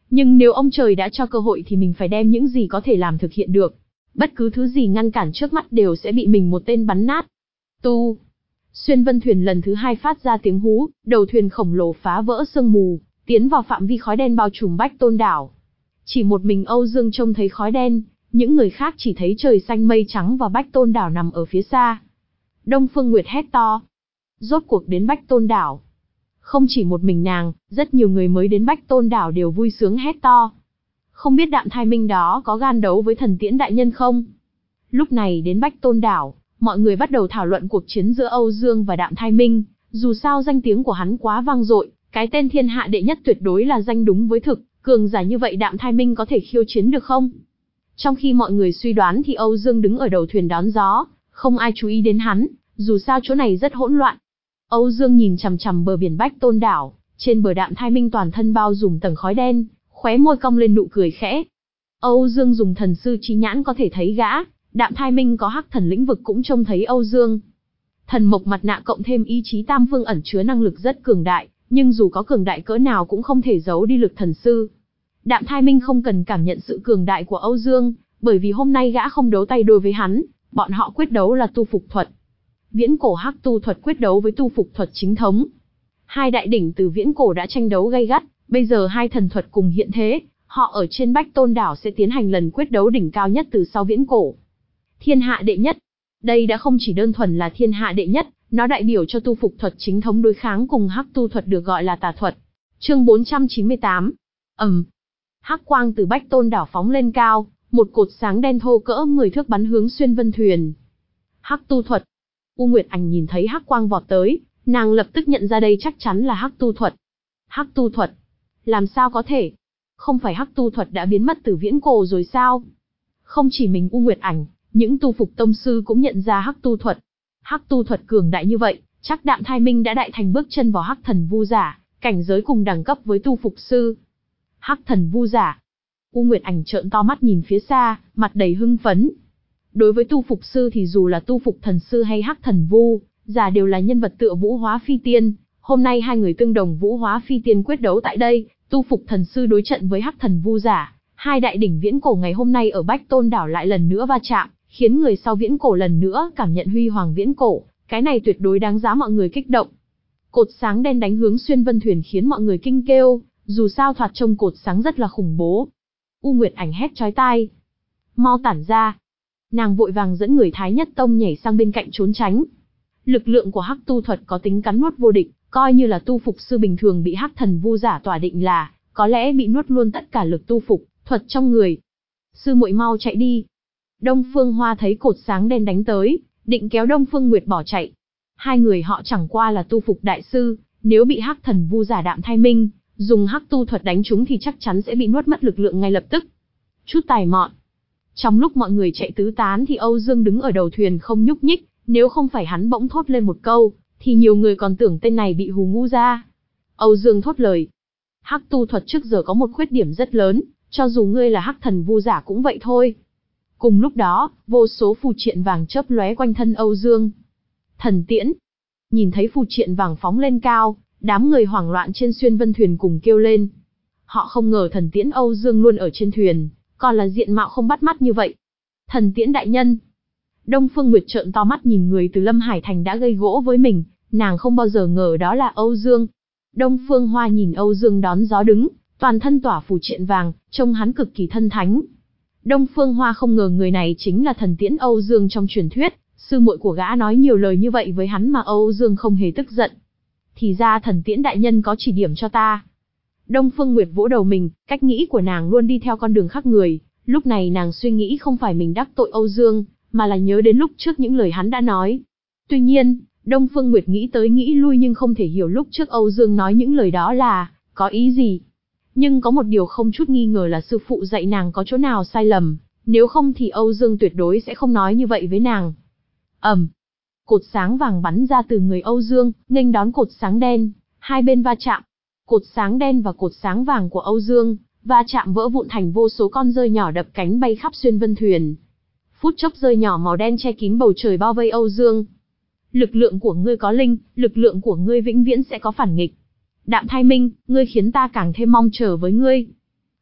Nhưng nếu ông trời đã cho cơ hội thì mình phải đem những gì có thể làm thực hiện được. Bất cứ thứ gì ngăn cản trước mắt đều sẽ bị mình một tên bắn nát. Tu. Xuyên vân thuyền lần thứ hai phát ra tiếng hú, đầu thuyền khổng lồ phá vỡ sương mù, tiến vào phạm vi khói đen bao trùm Bách Tôn đảo. Chỉ một mình Âu Dương trông thấy khói đen, những người khác chỉ thấy trời xanh mây trắng và Bách Tôn đảo nằm ở phía xa. Đông Phương Nguyệt hét to. Rốt cuộc đến Bách Tôn đảo. Không chỉ một mình nàng, rất nhiều người mới đến Bách Tôn đảo đều vui sướng hét to. Không biết Đạm Thai Minh đó có gan đấu với Thần Tiễn đại nhân không? Lúc này đến Bách Tôn đảo, mọi người bắt đầu thảo luận cuộc chiến giữa Âu Dương và Đạm Thai Minh, dù sao danh tiếng của hắn quá vang dội, cái tên thiên hạ đệ nhất tuyệt đối là danh đúng với thực, cường giả như vậy Đạm Thai Minh có thể khiêu chiến được không? Trong khi mọi người suy đoán thì Âu Dương đứng ở đầu thuyền đón gió, không ai chú ý đến hắn, dù sao chỗ này rất hỗn loạn. Âu Dương nhìn chằm chằm bờ biển Bách Tôn đảo, trên bờ Đạm Thai Minh toàn thân bao trùm tầng khói đen, khóe môi cong lên nụ cười khẽ. Âu Dương dùng thần sư chí nhãn có thể thấy gã, Đạm Thai Minh có hắc thần lĩnh vực cũng trông thấy Âu Dương. Thần mộc mặt nạ cộng thêm ý chí tam phương ẩn chứa năng lực rất cường đại, nhưng dù có cường đại cỡ nào cũng không thể giấu đi lực thần sư. Đạm Thai Minh không cần cảm nhận sự cường đại của Âu Dương, bởi vì hôm nay gã không đấu tay đôi với hắn, bọn họ quyết đấu là tu phục thuật. Viễn cổ hắc tu thuật quyết đấu với tu phục thuật chính thống. Hai đại đỉnh từ viễn cổ đã tranh đấu gay gắt, bây giờ hai thần thuật cùng hiện thế, họ ở trên Bách Tôn đảo sẽ tiến hành lần quyết đấu đỉnh cao nhất từ sau viễn cổ. Thiên hạ đệ nhất. Đây đã không chỉ đơn thuần là thiên hạ đệ nhất, nó đại biểu cho tu phục thuật chính thống đối kháng cùng hắc tu thuật được gọi là tà thuật. Chương bốn trăm chín mươi tám. Ầm. Um. Hắc quang từ Bách Tôn đảo phóng lên cao, một cột sáng đen thô cỡ mười thước bắn hướng xuyên vân thuyền. Hắc tu thuật. U Nguyệt Ảnh nhìn thấy hắc quang vọt tới, nàng lập tức nhận ra đây chắc chắn là hắc tu thuật. Hắc tu thuật? Làm sao có thể? Không phải hắc tu thuật đã biến mất từ viễn cổ rồi sao? Không chỉ mình U Nguyệt Ảnh, những tu phục tông sư cũng nhận ra hắc tu thuật. Hắc tu thuật cường đại như vậy, chắc Đạm Thai Minh đã đại thành bước chân vào hắc thần vu giả, cảnh giới cùng đẳng cấp với tu phục sư. Hắc thần vu giả. U Nguyệt Ảnh trợn to mắt nhìn phía xa, mặt đầy hưng phấn. Đối với tu phục sư thì dù là tu phục thần sư hay hắc thần vu giả đều là nhân vật tựa Vũ Hóa Phi Tiên. Hôm nay hai người tương đồng Vũ Hóa Phi Tiên quyết đấu tại đây, tu phục thần sư đối trận với hắc thần vu giả. Hai đại đỉnh viễn cổ ngày hôm nay ở Bách Tôn đảo lại lần nữa va chạm, khiến người sau viễn cổ lần nữa cảm nhận huy hoàng viễn cổ. Cái này tuyệt đối đáng giá mọi người kích động. Cột sáng đen đánh hướng xuyên vân thuyền khiến mọi người kinh kêu, dù sao thoạt trông cột sáng rất là khủng bố. U Nguyệt Ảnh hét chói tai. Mau tản ra. Nàng vội vàng dẫn người Thái Nhất Tông nhảy sang bên cạnh trốn tránh. Lực lượng của hắc tu thuật có tính cắn nuốt vô địch, coi như là tu phục sư bình thường bị hắc thần vu giả tỏa định là, có lẽ bị nuốt luôn tất cả lực tu phục thuật trong người. Sư muội mau chạy đi. Đông Phương Hoa thấy cột sáng đen đánh tới, định kéo Đông Phương Nguyệt bỏ chạy. Hai người họ chẳng qua là tu phục đại sư, nếu bị hắc thần vu giả Đạm Thai Minh dùng hắc tu thuật đánh chúng thì chắc chắn sẽ bị nuốt mất lực lượng ngay lập tức. Chút tài mọn. Trong lúc mọi người chạy tứ tán thì Âu Dương đứng ở đầu thuyền không nhúc nhích, nếu không phải hắn bỗng thốt lên một câu, thì nhiều người còn tưởng tên này bị hù ngu ra. Âu Dương thốt lời. Hắc tu thuật trước giờ có một khuyết điểm rất lớn, cho dù ngươi là hắc thần vu giả cũng vậy thôi. Cùng lúc đó, vô số phù triện vàng chớp lóe quanh thân Âu Dương. Thần tiễn. Nhìn thấy phù triện vàng phóng lên cao, đám người hoảng loạn trên xuyên vân thuyền cùng kêu lên. Họ không ngờ thần tiễn Âu Dương luôn ở trên thuyền, còn là diện mạo không bắt mắt như vậy. Thần tiễn đại nhân. Đông Phương Nguyệt trợn to mắt nhìn người từ Lâm Hải Thành đã gây gỗ với mình, nàng không bao giờ ngờ đó là Âu Dương. Đông Phương Hoa nhìn Âu Dương đón gió đứng, toàn thân tỏa phù triện vàng, trông hắn cực kỳ thân thánh. Đông Phương Hoa không ngờ người này chính là thần tiễn Âu Dương trong truyền thuyết, sư muội của gã nói nhiều lời như vậy với hắn mà Âu Dương không hề tức giận. Thì ra thần tiễn đại nhân có chỉ điểm cho ta. Đông Phương Nguyệt vỗ đầu mình, cách nghĩ của nàng luôn đi theo con đường khác người, lúc này nàng suy nghĩ không phải mình đắc tội Âu Dương, mà là nhớ đến lúc trước những lời hắn đã nói. Tuy nhiên, Đông Phương Nguyệt nghĩ tới nghĩ lui nhưng không thể hiểu lúc trước Âu Dương nói những lời đó là có ý gì. Nhưng có một điều không chút nghi ngờ là sư phụ dạy nàng có chỗ nào sai lầm, nếu không thì Âu Dương tuyệt đối sẽ không nói như vậy với nàng. Ầm. Um, cột sáng vàng bắn ra từ người Âu Dương, nghênh đón cột sáng đen, hai bên va chạm. Cột sáng đen và cột sáng vàng của Âu Dương va chạm vỡ vụn thành vô số con rơi nhỏ đập cánh bay khắp xuyên vân thuyền. Phút chốc rơi nhỏ màu đen che kín bầu trời bao vây Âu Dương. Lực lượng của ngươi có linh, lực lượng của ngươi vĩnh viễn sẽ có phản nghịch. Đạm Thai Minh, ngươi khiến ta càng thêm mong chờ với ngươi.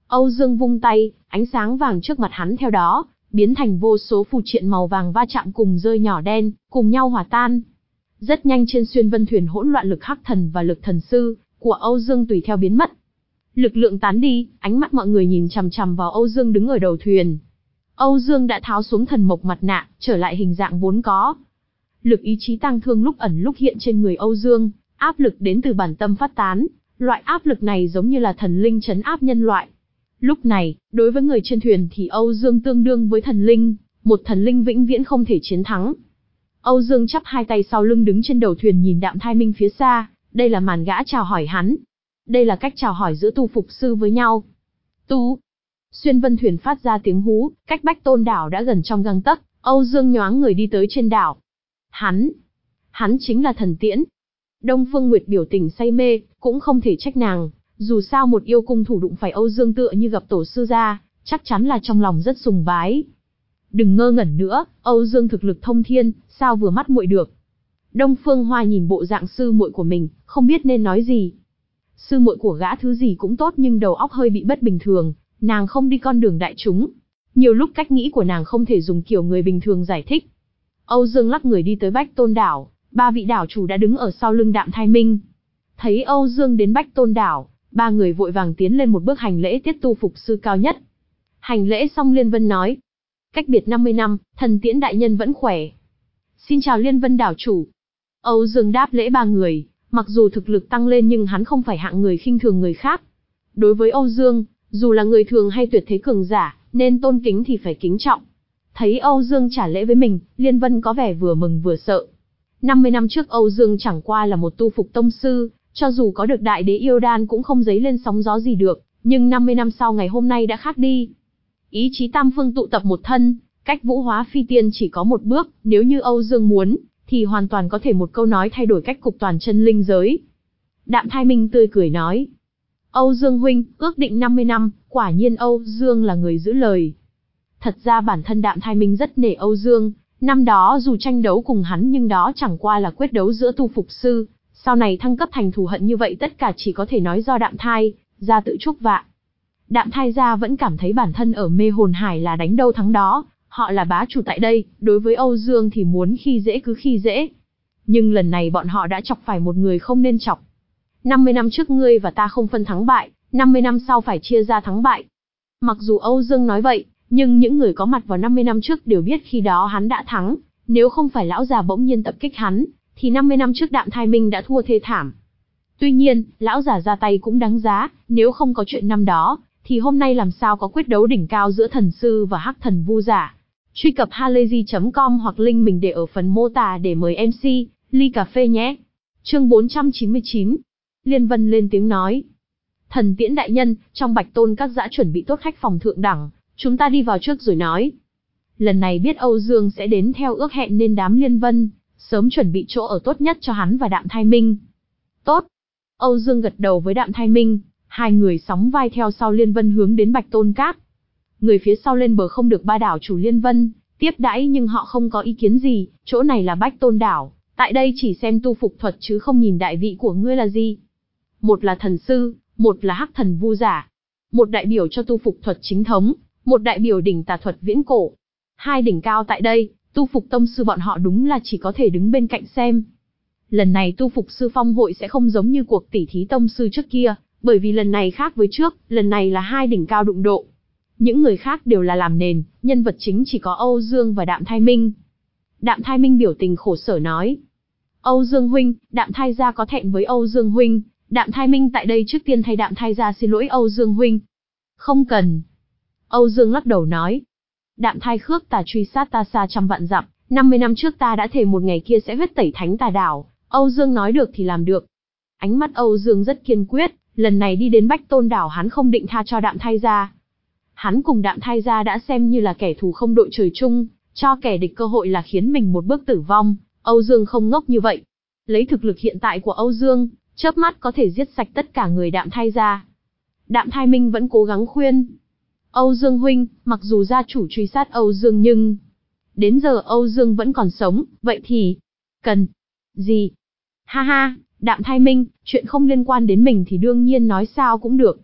Âu Dương vung tay, ánh sáng vàng trước mặt hắn theo đó, biến thành vô số phù triện màu vàng va chạm cùng rơi nhỏ đen, cùng nhau hòa tan. Rất nhanh trên xuyên vân thuyền hỗn loạn lực hắc thần và lực thần sư của Âu Dương tùy theo biến mất. Lực lượng tán đi, ánh mắt mọi người nhìn chằm chằm vào Âu Dương đứng ở đầu thuyền. Âu Dương đã tháo xuống thần mộc mặt nạ, trở lại hình dạng vốn có. Lực ý chí tang thương lúc ẩn lúc hiện trên người Âu Dương, áp lực đến từ bản tâm phát tán, loại áp lực này giống như là thần linh trấn áp nhân loại. Lúc này, đối với người trên thuyền thì Âu Dương tương đương với thần linh, một thần linh vĩnh viễn không thể chiến thắng. Âu Dương chắp hai tay sau lưng đứng trên đầu thuyền nhìn Đạm Thai Minh phía xa, đây là màn gã chào hỏi hắn. Đây là cách chào hỏi giữa tu phục sư với nhau. Tu. Xuyên vân thuyền phát ra tiếng hú, cách Bách Tôn đảo đã gần trong gang tấc, Âu Dương nhoáng người đi tới trên đảo. Hắn, hắn chính là Thần Tiễn. Đông Phương Nguyệt biểu tình say mê, cũng không thể trách nàng, dù sao một yêu cung thủ đụng phải Âu Dương tựa như gặp tổ sư gia, chắc chắn là trong lòng rất sùng bái. Đừng ngơ ngẩn nữa, Âu Dương thực lực thông thiên, sao vừa mắt muội được. Đông Phương Hoa nhìn bộ dạng sư muội của mình, không biết nên nói gì. Sư muội của gã thứ gì cũng tốt nhưng đầu óc hơi bị bất bình thường, nàng không đi con đường đại chúng. Nhiều lúc cách nghĩ của nàng không thể dùng kiểu người bình thường giải thích. Âu Dương lắc người đi tới Bách Tôn đảo, ba vị đảo chủ đã đứng ở sau lưng Đạm Thai Minh. Thấy Âu Dương đến Bách Tôn đảo, ba người vội vàng tiến lên một bước hành lễ tiết tu phục sư cao nhất. Hành lễ xong Liên Vân nói, cách biệt năm mươi năm, Thần Tiễn đại nhân vẫn khỏe. Xin chào Liên Vân đảo chủ. Âu Dương đáp lễ ba người, mặc dù thực lực tăng lên nhưng hắn không phải hạng người khinh thường người khác. Đối với Âu Dương, dù là người thường hay tuyệt thế cường giả, nên tôn kính thì phải kính trọng. Thấy Âu Dương trả lễ với mình, Liên Vân có vẻ vừa mừng vừa sợ. năm mươi năm trước Âu Dương chẳng qua là một tu phục tông sư, cho dù có được đại đế yêu đan cũng không dấy lên sóng gió gì được, nhưng năm mươi năm sau ngày hôm nay đã khác đi. Ý chí tam phương tụ tập một thân, cách vũ hóa phi tiên chỉ có một bước, nếu như Âu Dương muốn, thì hoàn toàn có thể một câu nói thay đổi cách cục toàn chân linh giới. Đạm Thai Minh tươi cười nói, Âu Dương huynh, ước định năm mươi năm, quả nhiên Âu Dương là người giữ lời. Thật ra bản thân Đạm Thai Minh rất nể Âu Dương, năm đó dù tranh đấu cùng hắn nhưng đó chẳng qua là quyết đấu giữa tu phục sư, sau này thăng cấp thành thù hận như vậy tất cả chỉ có thể nói do Đạm Thai gia tự chuốc vạ. Đạm Thai gia vẫn cảm thấy bản thân ở Mê Hồn Hải là đánh đâu thắng đó, họ là bá chủ tại đây, đối với Âu Dương thì muốn khi dễ cứ khi dễ. Nhưng lần này bọn họ đã chọc phải một người không nên chọc. năm mươi năm trước ngươi và ta không phân thắng bại, năm mươi năm sau phải chia ra thắng bại. Mặc dù Âu Dương nói vậy, nhưng những người có mặt vào năm mươi năm trước đều biết khi đó hắn đã thắng, nếu không phải lão già bỗng nhiên tập kích hắn, thì năm mươi năm trước Đạm Thai Minh đã thua thê thảm. Tuy nhiên, lão già ra tay cũng đáng giá, nếu không có chuyện năm đó, thì hôm nay làm sao có quyết đấu đỉnh cao giữa thần sư và hắc thần vu giả. Truy cập halayzi chấm com hoặc link mình để ở phần mô tả để mời em xê, ly cà phê nhé. Chương bốn trăm chín mươi chín. Liên Vân lên tiếng nói. Thần Tiễn đại nhân, trong Bạch Tôn các dã chuẩn bị tốt khách phòng thượng đẳng, chúng ta đi vào trước rồi nói. Lần này biết Âu Dương sẽ đến theo ước hẹn nên đám Liên Vân sớm chuẩn bị chỗ ở tốt nhất cho hắn và Đạm Thai Minh. Tốt. Âu Dương gật đầu với Đạm Thai Minh, hai người sóng vai theo sau Liên Vân hướng đến Bạch Tôn Các. Người phía sau lên bờ không được ba đảo chủ Liên Vân tiếp đãi nhưng họ không có ý kiến gì, chỗ này là Bách Tôn đảo, tại đây chỉ xem tu phục thuật chứ không nhìn đại vị của ngươi là gì. Một là thần sư, một là hắc thần vu giả. Một đại biểu cho tu phục thuật chính thống, một đại biểu đỉnh tà thuật viễn cổ. Hai đỉnh cao tại đây, tu phục tông sư bọn họ đúng là chỉ có thể đứng bên cạnh xem. Lần này tu phục sư phong hội sẽ không giống như cuộc tỉ thí tông sư trước kia, bởi vì lần này khác với trước, lần này là hai đỉnh cao đụng độ. Những người khác đều là làm nền, nhân vật chính chỉ có Âu Dương và Đạm Thai Minh. Đạm Thai Minh biểu tình khổ sở nói. Âu Dương huynh, Đạm Thai gia có thẹn với Âu Dương huynh, Đạm Thai Minh tại đây trước tiên thay Đạm Thai gia xin lỗi Âu Dương huynh. Không cần. Âu Dương lắc đầu nói. Đạm Thai khước tà truy sát ta xa trăm vạn dặm, năm mươi năm trước ta đã thề một ngày kia sẽ huyết tẩy thánh tà đảo, Âu Dương nói được thì làm được. Ánh mắt Âu Dương rất kiên quyết, lần này đi đến Bách Tôn đảo hắn không định tha cho Đạm Thai gia. Hắn cùng Đạm Thai gia đã xem như là kẻ thù không đội trời chung, cho kẻ địch cơ hội là khiến mình một bước tử vong, Âu Dương không ngốc như vậy. Lấy thực lực hiện tại của Âu Dương, chớp mắt có thể giết sạch tất cả người Đạm Thai gia. Đạm Thai Minh vẫn cố gắng khuyên. Âu Dương huynh, mặc dù gia chủ truy sát Âu Dương nhưng đến giờ Âu Dương vẫn còn sống, vậy thì cần gì? Ha ha, Đạm Thai Minh, chuyện không liên quan đến mình thì đương nhiên nói sao cũng được.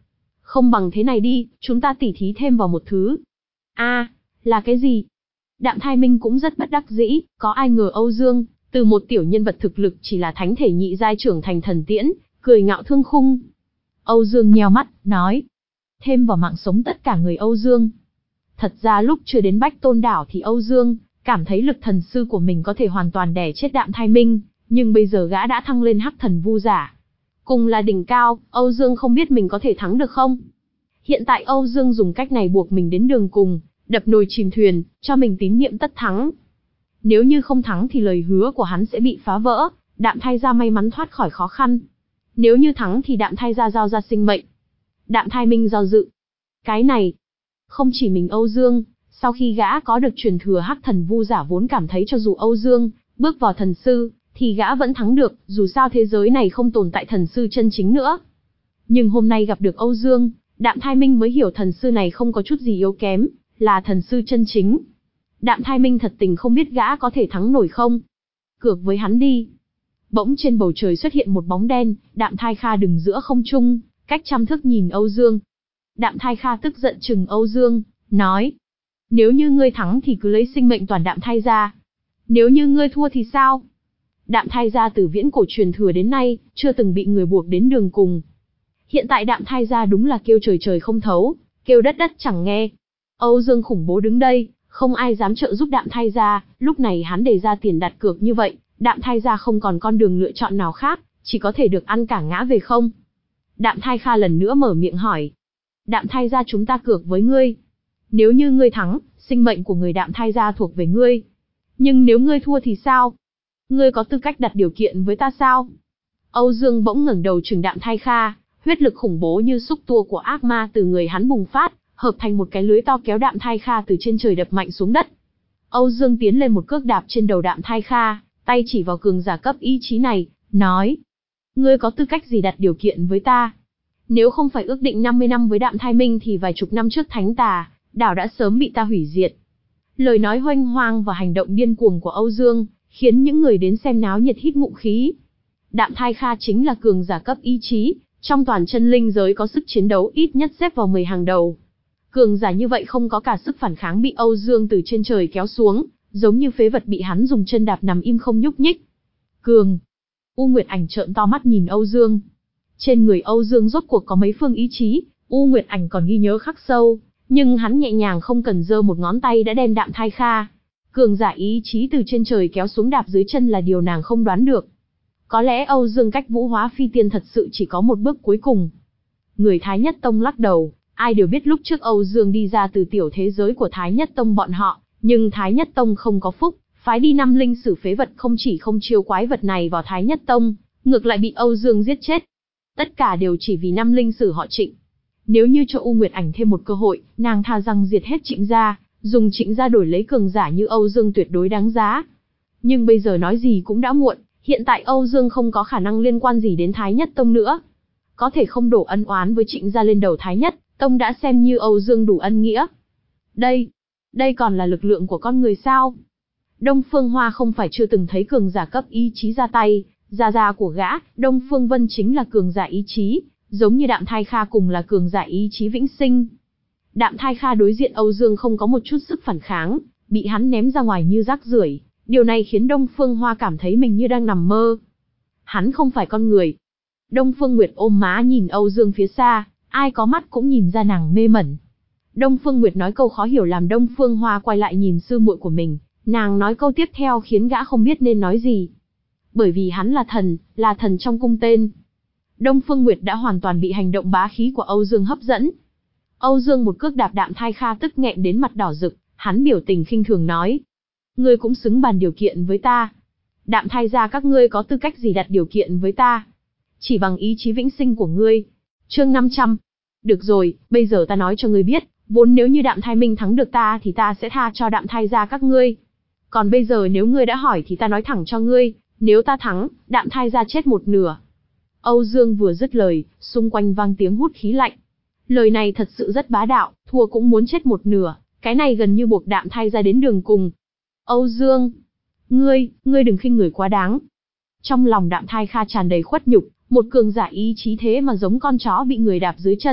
Không bằng thế này đi, chúng ta tỉ thí thêm vào một thứ. A, là cái gì? Đạm Thai Minh cũng rất bất đắc dĩ, có ai ngờ Âu Dương, từ một tiểu nhân vật thực lực chỉ là thánh thể nhị giai trưởng thành thần tiễn, cười ngạo thương khung. Âu Dương nheo mắt, nói. Thêm vào mạng sống tất cả người Âu Dương. Thật ra lúc chưa đến Bách Tôn Đảo thì Âu Dương cảm thấy lực thần sư của mình có thể hoàn toàn đè chết Đạm Thai Minh, nhưng bây giờ gã đã thăng lên hắc thần vu giả. Cùng là đỉnh cao, Âu Dương không biết mình có thể thắng được không? Hiện tại Âu Dương dùng cách này buộc mình đến đường cùng, đập nồi chìm thuyền, cho mình tín nhiệm tất thắng. Nếu như không thắng thì lời hứa của hắn sẽ bị phá vỡ, Đạm Thai gia may mắn thoát khỏi khó khăn. Nếu như thắng thì Đạm Thai gia giao ra sinh mệnh. Đạm Thai Minh do dự. Cái này, không chỉ mình Âu Dương, sau khi gã có được truyền thừa hắc thần vu giả vốn cảm thấy cho dù Âu Dương bước vào thần sư, thì gã vẫn thắng được, dù sao thế giới này không tồn tại thần sư chân chính nữa. Nhưng hôm nay gặp được Âu Dương, Đạm Thai Minh mới hiểu thần sư này không có chút gì yếu kém, là thần sư chân chính. Đạm Thai Minh thật tình không biết gã có thể thắng nổi không. Cược với hắn đi. Bỗng trên bầu trời xuất hiện một bóng đen, Đạm Thai Kha đứng giữa không trung, cách trăm thước nhìn Âu Dương. Đạm Thai Kha tức giận trừng Âu Dương, nói. Nếu như ngươi thắng thì cứ lấy sinh mệnh toàn Đạm Thai gia. Nếu như ngươi thua thì sao? Đạm Thai gia từ viễn cổ truyền thừa đến nay, chưa từng bị người buộc đến đường cùng. Hiện tại Đạm Thai gia đúng là kêu trời trời không thấu, kêu đất đất chẳng nghe. Âu Dương khủng bố đứng đây, không ai dám trợ giúp Đạm Thai gia, lúc này hắn đề ra tiền đặt cược như vậy, Đạm Thai gia không còn con đường lựa chọn nào khác, chỉ có thể được ăn cả ngã về không. Đạm Thai Kha lần nữa mở miệng hỏi. Đạm Thai gia chúng ta cược với ngươi. Nếu như ngươi thắng, sinh mệnh của người Đạm Thai gia thuộc về ngươi. Nhưng nếu ngươi thua thì sao? Ngươi có tư cách đặt điều kiện với ta sao? Âu Dương bỗng ngẩng đầu trừng Đạm Thai Kha, huyết lực khủng bố như xúc tua của ác ma từ người hắn bùng phát, hợp thành một cái lưới to kéo Đạm Thai Kha từ trên trời đập mạnh xuống đất. Âu Dương tiến lên một cước đạp trên đầu Đạm Thai Kha, tay chỉ vào cường giả cấp ý chí này, nói. Ngươi có tư cách gì đặt điều kiện với ta? Nếu không phải ước định năm mươi năm với Đạm Thai Minh thì vài chục năm trước Thánh Tà đảo đã sớm bị ta hủy diệt. Lời nói hoanh hoang và hành động điên cuồng của Âu Dương khiến những người đến xem náo nhiệt hít ngụm khí. Đạm Thai Kha chính là cường giả cấp ý chí, trong toàn chân linh giới có sức chiến đấu ít nhất xếp vào mười hàng đầu. Cường giả như vậy không có cả sức phản kháng bị Âu Dương từ trên trời kéo xuống, giống như phế vật bị hắn dùng chân đạp nằm im không nhúc nhích. Cường. U Nguyệt Ảnh trợn to mắt nhìn Âu Dương. Trên người Âu Dương rốt cuộc có mấy phương ý chí, U Nguyệt Ảnh còn ghi nhớ khắc sâu, nhưng hắn nhẹ nhàng không cần giơ một ngón tay đã đem Đạm Thai Kha, cường giả ý chí từ trên trời kéo xuống đạp dưới chân là điều nàng không đoán được. Có lẽ Âu Dương cách vũ hóa phi tiên thật sự chỉ có một bước cuối cùng. Người Thái Nhất Tông lắc đầu, ai đều biết lúc trước Âu Dương đi ra từ tiểu thế giới của Thái Nhất Tông bọn họ, nhưng Thái Nhất Tông không có phúc, phái đi năm linh sử phế vật không chỉ không chiêu quái vật này vào Thái Nhất Tông, ngược lại bị Âu Dương giết chết. Tất cả đều chỉ vì năm linh sử họ Trịnh. Nếu như cho U Nguyệt Ảnh thêm một cơ hội, nàng tha rằng diệt hết Trịnh gia, dùng Trịnh gia đổi lấy cường giả như Âu Dương tuyệt đối đáng giá. Nhưng bây giờ nói gì cũng đã muộn, hiện tại Âu Dương không có khả năng liên quan gì đến Thái Nhất Tông nữa. Có thể không đổ ân oán với Trịnh gia lên đầu Thái Nhất Tông đã xem như Âu Dương đủ ân nghĩa. Đây, đây còn là lực lượng của con người sao? Đông Phương Hoa không phải chưa từng thấy cường giả cấp ý chí ra tay, gia gia của gã, Đông Phương Vân chính là cường giả ý chí, giống như Đạm Thai Kha cùng là cường giả ý chí vĩnh sinh. Đạm Thai Kha đối diện Âu Dương không có một chút sức phản kháng, bị hắn ném ra ngoài như rác rưởi, điều này khiến Đông Phương Hoa cảm thấy mình như đang nằm mơ. Hắn không phải con người. Đông Phương Nguyệt ôm má nhìn Âu Dương phía xa, ai có mắt cũng nhìn ra nàng mê mẩn. Đông Phương Nguyệt nói câu khó hiểu làm Đông Phương Hoa quay lại nhìn sư muội của mình, nàng nói câu tiếp theo khiến gã không biết nên nói gì. Bởi vì hắn là thần, là thần trong cung tên. Đông Phương Nguyệt đã hoàn toàn bị hành động bá khí của Âu Dương hấp dẫn. Âu Dương một cước đạp Đạm Thai Kha tức nghẹn đến mặt đỏ rực, hắn biểu tình khinh thường nói. Ngươi cũng xứng bàn điều kiện với ta. Đạm Thai gia các ngươi có tư cách gì đặt điều kiện với ta? Chỉ bằng ý chí vĩnh sinh của ngươi. Chương năm trăm. Được rồi, bây giờ ta nói cho ngươi biết, vốn nếu như Đạm Thai Minh thắng được ta thì ta sẽ tha cho Đạm Thai gia các ngươi. Còn bây giờ nếu ngươi đã hỏi thì ta nói thẳng cho ngươi, nếu ta thắng, Đạm Thai gia chết một nửa. Âu Dương vừa dứt lời, xung quanh vang tiếng hút khí lạnh. Lời này thật sự rất bá đạo, thua cũng muốn chết một nửa, cái này gần như buộc Đạm Thai gia đến đường cùng. Âu Dương, ngươi, ngươi đừng khinh người quá đáng. Trong lòng Đạm Thai Kha tràn đầy khuất nhục, một cường giả ý chí thế mà giống con chó bị người đạp dưới chân,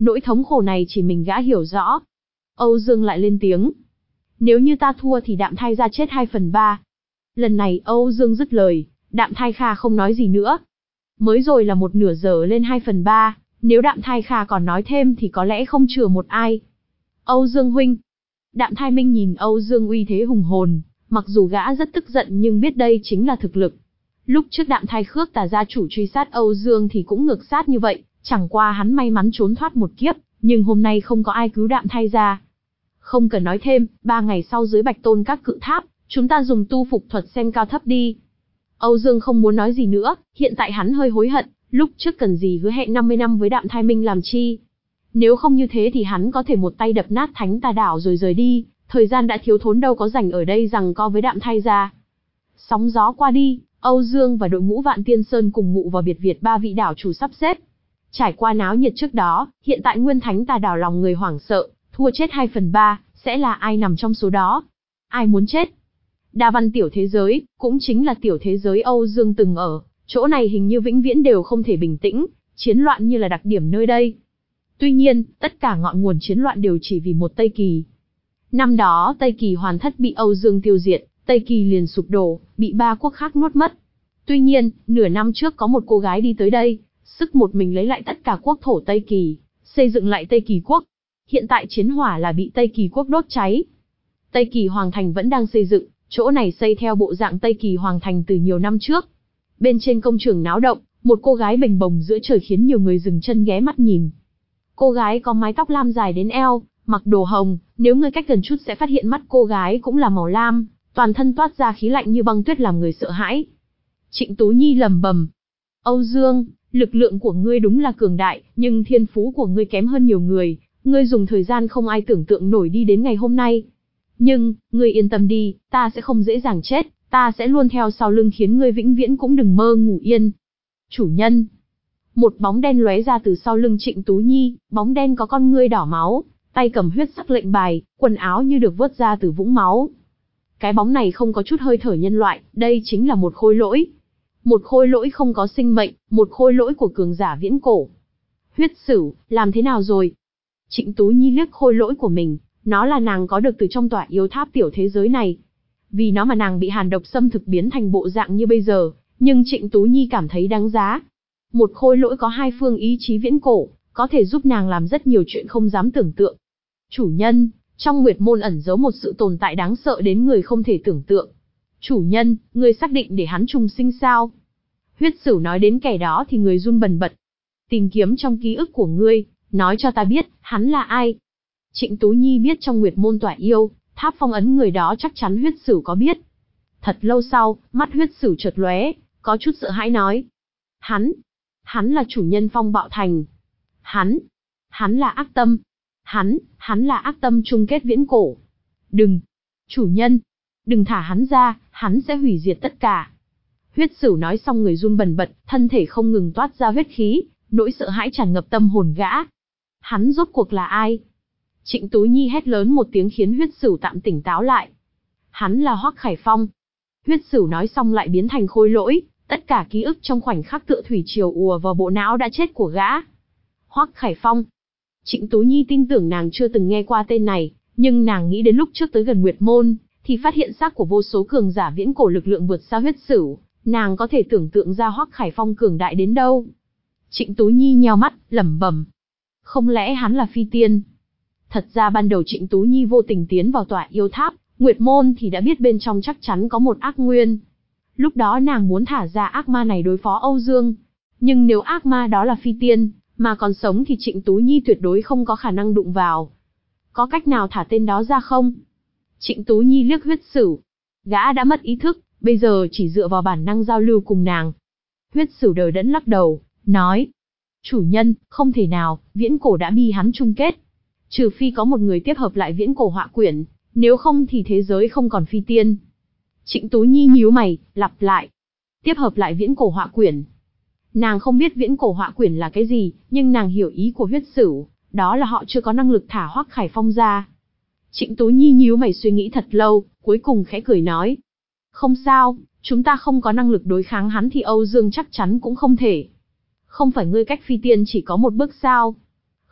nỗi thống khổ này chỉ mình gã hiểu rõ. Âu Dương lại lên tiếng. Nếu như ta thua thì Đạm Thai Gia chết hai phần ba. Lần này Âu Dương dứt lời, Đạm Thai Kha không nói gì nữa. Mới rồi là một nửa giờ lên hai phần ba, nếu Đạm Thai Kha còn nói thêm thì có lẽ không chừa một ai. Âu Dương huynh. Đạm Thai Minh nhìn Âu Dương uy thế hùng hồn, mặc dù gã rất tức giận nhưng biết đây chính là thực lực. Lúc trước Đạm Thai Khước Tà gia chủ truy sát Âu Dương thì cũng ngược sát như vậy, chẳng qua hắn may mắn trốn thoát một kiếp, nhưng hôm nay không có ai cứu Đạm Thai gia. Không cần nói thêm, ba ngày sau dưới Bạch Tôn các cự tháp, chúng ta dùng tu phục thuật xem cao thấp đi. Âu Dương không muốn nói gì nữa, hiện tại hắn hơi hối hận, lúc trước cần gì hứa hẹn năm mươi năm với Đạm Thai Minh làm chi. Nếu không như thế thì hắn có thể một tay đập nát Thánh Tà Đảo rồi rời đi, thời gian đã thiếu thốn đâu có rảnh ở đây rằng co với Đạm Thai gia. Sóng gió qua đi, Âu Dương và đội ngũ Vạn Tiên Sơn cùng ngụ vào biệt viện ba vị đảo chủ sắp xếp. Trải qua náo nhiệt trước đó, hiện tại Nguyên Thánh Tà Đảo lòng người hoảng sợ, thua chết hai phần ba, sẽ là ai nằm trong số đó? Ai muốn chết? Đa văn tiểu thế giới, cũng chính là tiểu thế giới Âu Dương từng ở, chỗ này hình như vĩnh viễn đều không thể bình tĩnh, chiến loạn như là đặc điểm nơi đây. Tuy nhiên, tất cả ngọn nguồn chiến loạn đều chỉ vì một Tây Kỳ. Năm đó Tây Kỳ hoàn thất bị Âu Dương tiêu diệt, Tây Kỳ liền sụp đổ, bị ba quốc khác nuốt mất. Tuy nhiên, nửa năm trước có một cô gái đi tới đây, sức một mình lấy lại tất cả quốc thổ Tây Kỳ, xây dựng lại Tây Kỳ quốc. Hiện tại chiến hỏa là bị Tây Kỳ quốc đốt cháy. Tây Kỳ Hoàng Thành vẫn đang xây dựng, chỗ này xây theo bộ dạng Tây Kỳ Hoàng Thành từ nhiều năm trước. Bên trên công trường náo động, một cô gái bềnh bồng giữa trời khiến nhiều người dừng chân ghé mắt nhìn. Cô gái có mái tóc lam dài đến eo, mặc đồ hồng, nếu người cách gần chút sẽ phát hiện mắt cô gái cũng là màu lam, toàn thân toát ra khí lạnh như băng tuyết làm người sợ hãi. Trịnh Tú Nhi lầm bầm. Âu Dương, lực lượng của ngươi đúng là cường đại, nhưng thiên phú của ngươi kém hơn nhiều người, ngươi dùng thời gian không ai tưởng tượng nổi đi đến ngày hôm nay. Nhưng, ngươi yên tâm đi, ta sẽ không dễ dàng chết, ta sẽ luôn theo sau lưng khiến ngươi vĩnh viễn cũng đừng mơ ngủ yên. Chủ nhân. Một bóng đen lóe ra từ sau lưng Trịnh Tú Nhi, bóng đen có con ngươi đỏ máu, tay cầm huyết sắc lệnh bài, quần áo như được vớt ra từ vũng máu. Cái bóng này không có chút hơi thở nhân loại, đây chính là một khôi lỗi. Một khôi lỗi không có sinh mệnh, một khôi lỗi của cường giả viễn cổ. Huyết Sửu, làm thế nào rồi? Trịnh Tú Nhi liếc khôi lỗi của mình, nó là nàng có được từ trong tòa yêu tháp tiểu thế giới này. Vì nó mà nàng bị hàn độc xâm thực biến thành bộ dạng như bây giờ, nhưng Trịnh Tú Nhi cảm thấy đáng giá. Một khôi lỗi có hai phương ý chí viễn cổ, có thể giúp nàng làm rất nhiều chuyện không dám tưởng tượng. Chủ nhân, trong Nguyệt Môn ẩn giấu một sự tồn tại đáng sợ đến người không thể tưởng tượng. Chủ nhân, ngươi xác định để hắn trùng sinh sao? Huyết Sửu nói đến kẻ đó thì người run bần bật. Tìm kiếm trong ký ức của ngươi, nói cho ta biết, hắn là ai? Trịnh Tú Nhi biết trong Nguyệt Môn tỏa yêu, tháp phong ấn người đó chắc chắn Huyết Sửu có biết. Thật lâu sau, mắt Huyết Sửu chợt lóe, có chút sợ hãi nói. Hắn, hắn là chủ nhân Phong Bạo Thành. Hắn, hắn là ác tâm. Hắn, hắn là ác tâm chung kết viễn cổ. Đừng, chủ nhân, đừng thả hắn ra, hắn sẽ hủy diệt tất cả. Huyết Sửu nói xong người run bần bật, thân thể không ngừng toát ra huyết khí, nỗi sợ hãi tràn ngập tâm hồn gã. Hắn rốt cuộc là ai? Trịnh Tú Nhi hét lớn một tiếng khiến Huyết Sửu tạm tỉnh táo lại. Hắn là Hoắc Khải Phong. Huyết Sửu nói xong lại biến thành khôi lỗi, tất cả ký ức trong khoảnh khắc tựa thủy triều ùa vào bộ não đã chết của gã. Hoắc Khải Phong. Trịnh Tú Nhi tin tưởng nàng chưa từng nghe qua tên này, nhưng nàng nghĩ đến lúc trước tới gần Nguyệt Môn, thì phát hiện xác của vô số cường giả viễn cổ lực lượng vượt xa Huyết Sửu, nàng có thể tưởng tượng ra Hoắc Khải Phong cường đại đến đâu. Trịnh Tú Nhi nheo mắt, lẩm bẩm. Không lẽ hắn là phi tiên? Thật ra ban đầu Trịnh Tú Nhi vô tình tiến vào tòa yêu tháp, Nguyệt Môn thì đã biết bên trong chắc chắn có một ác nguyên. Lúc đó nàng muốn thả ra ác ma này đối phó Âu Dương. Nhưng nếu ác ma đó là phi tiên, mà còn sống thì Trịnh Tú Nhi tuyệt đối không có khả năng đụng vào. Có cách nào thả tên đó ra không? Trịnh Tú Nhi liếc Huyết Sửu. Gã đã mất ý thức, bây giờ chỉ dựa vào bản năng giao lưu cùng nàng. Huyết Sửu đờ đẫn lắc đầu, nói. Chủ nhân, không thể nào, viễn cổ đã bi hắn chung kết. Trừ phi có một người tiếp hợp lại viễn cổ họa quyển, nếu không thì thế giới không còn phi tiên. Trịnh Tú Nhi nhíu mày, lặp lại. Tiếp hợp lại viễn cổ họa quyển. Nàng không biết viễn cổ họa quyển là cái gì, nhưng nàng hiểu ý của Huyết Sửu, đó là họ chưa có năng lực thả Hoắc Khải Phong ra. Trịnh Tú Nhi nhíu mày suy nghĩ thật lâu, cuối cùng khẽ cười nói. Không sao, chúng ta không có năng lực đối kháng hắn thì Âu Dương chắc chắn cũng không thể. Không phải ngươi cách phi tiên chỉ có một bước sao?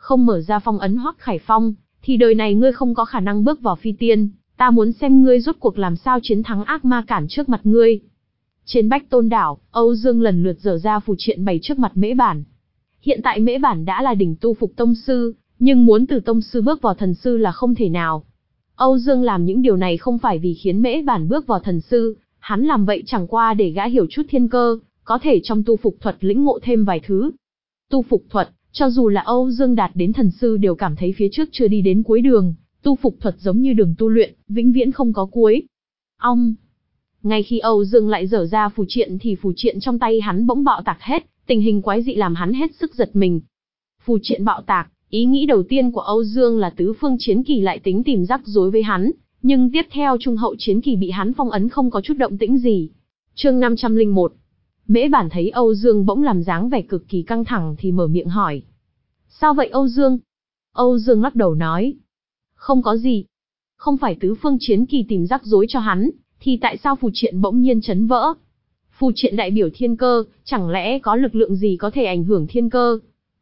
không mở ra phong ấn Hoắc Khải Phong, thì đời này ngươi không có khả năng bước vào phi tiên, ta muốn xem ngươi rốt cuộc làm sao chiến thắng ác ma cản trước mặt ngươi. Trên Bách Tôn đảo, Âu Dương lần lượt dở ra phù triện bày trước mặt Mễ Bản. Hiện tại Mễ Bản đã là đỉnh tu phục tông sư, nhưng muốn từ tông sư bước vào thần sư là không thể nào. Âu Dương làm những điều này không phải vì khiến Mễ Bản bước vào thần sư, hắn làm vậy chẳng qua để gã hiểu chút thiên cơ, có thể trong tu phục thuật lĩnh ngộ thêm vài thứ. Tu phục thuật, cho dù là Âu Dương đạt đến thần sư đều cảm thấy phía trước chưa đi đến cuối đường, tu phục thuật giống như đường tu luyện, vĩnh viễn không có cuối. Ong! Ngay khi Âu Dương lại dở ra phù triện thì phù triện trong tay hắn bỗng bạo tạc hết, tình hình quái dị làm hắn hết sức giật mình. Phù triện bạo tạc, ý nghĩ đầu tiên của Âu Dương là tứ phương chiến kỳ lại tính tìm rắc rối với hắn, nhưng tiếp theo trung hậu chiến kỳ bị hắn phong ấn không có chút động tĩnh gì. Chương năm trăm lẻ một. Mễ Bản thấy Âu Dương bỗng làm dáng vẻ cực kỳ căng thẳng thì mở miệng hỏi. Sao vậy Âu Dương? Âu Dương lắc đầu nói. Không có gì. Không phải tứ phương chiến kỳ tìm rắc rối cho hắn, thì tại sao phù triện bỗng nhiên chấn vỡ? Phù triện đại biểu thiên cơ, chẳng lẽ có lực lượng gì có thể ảnh hưởng thiên cơ?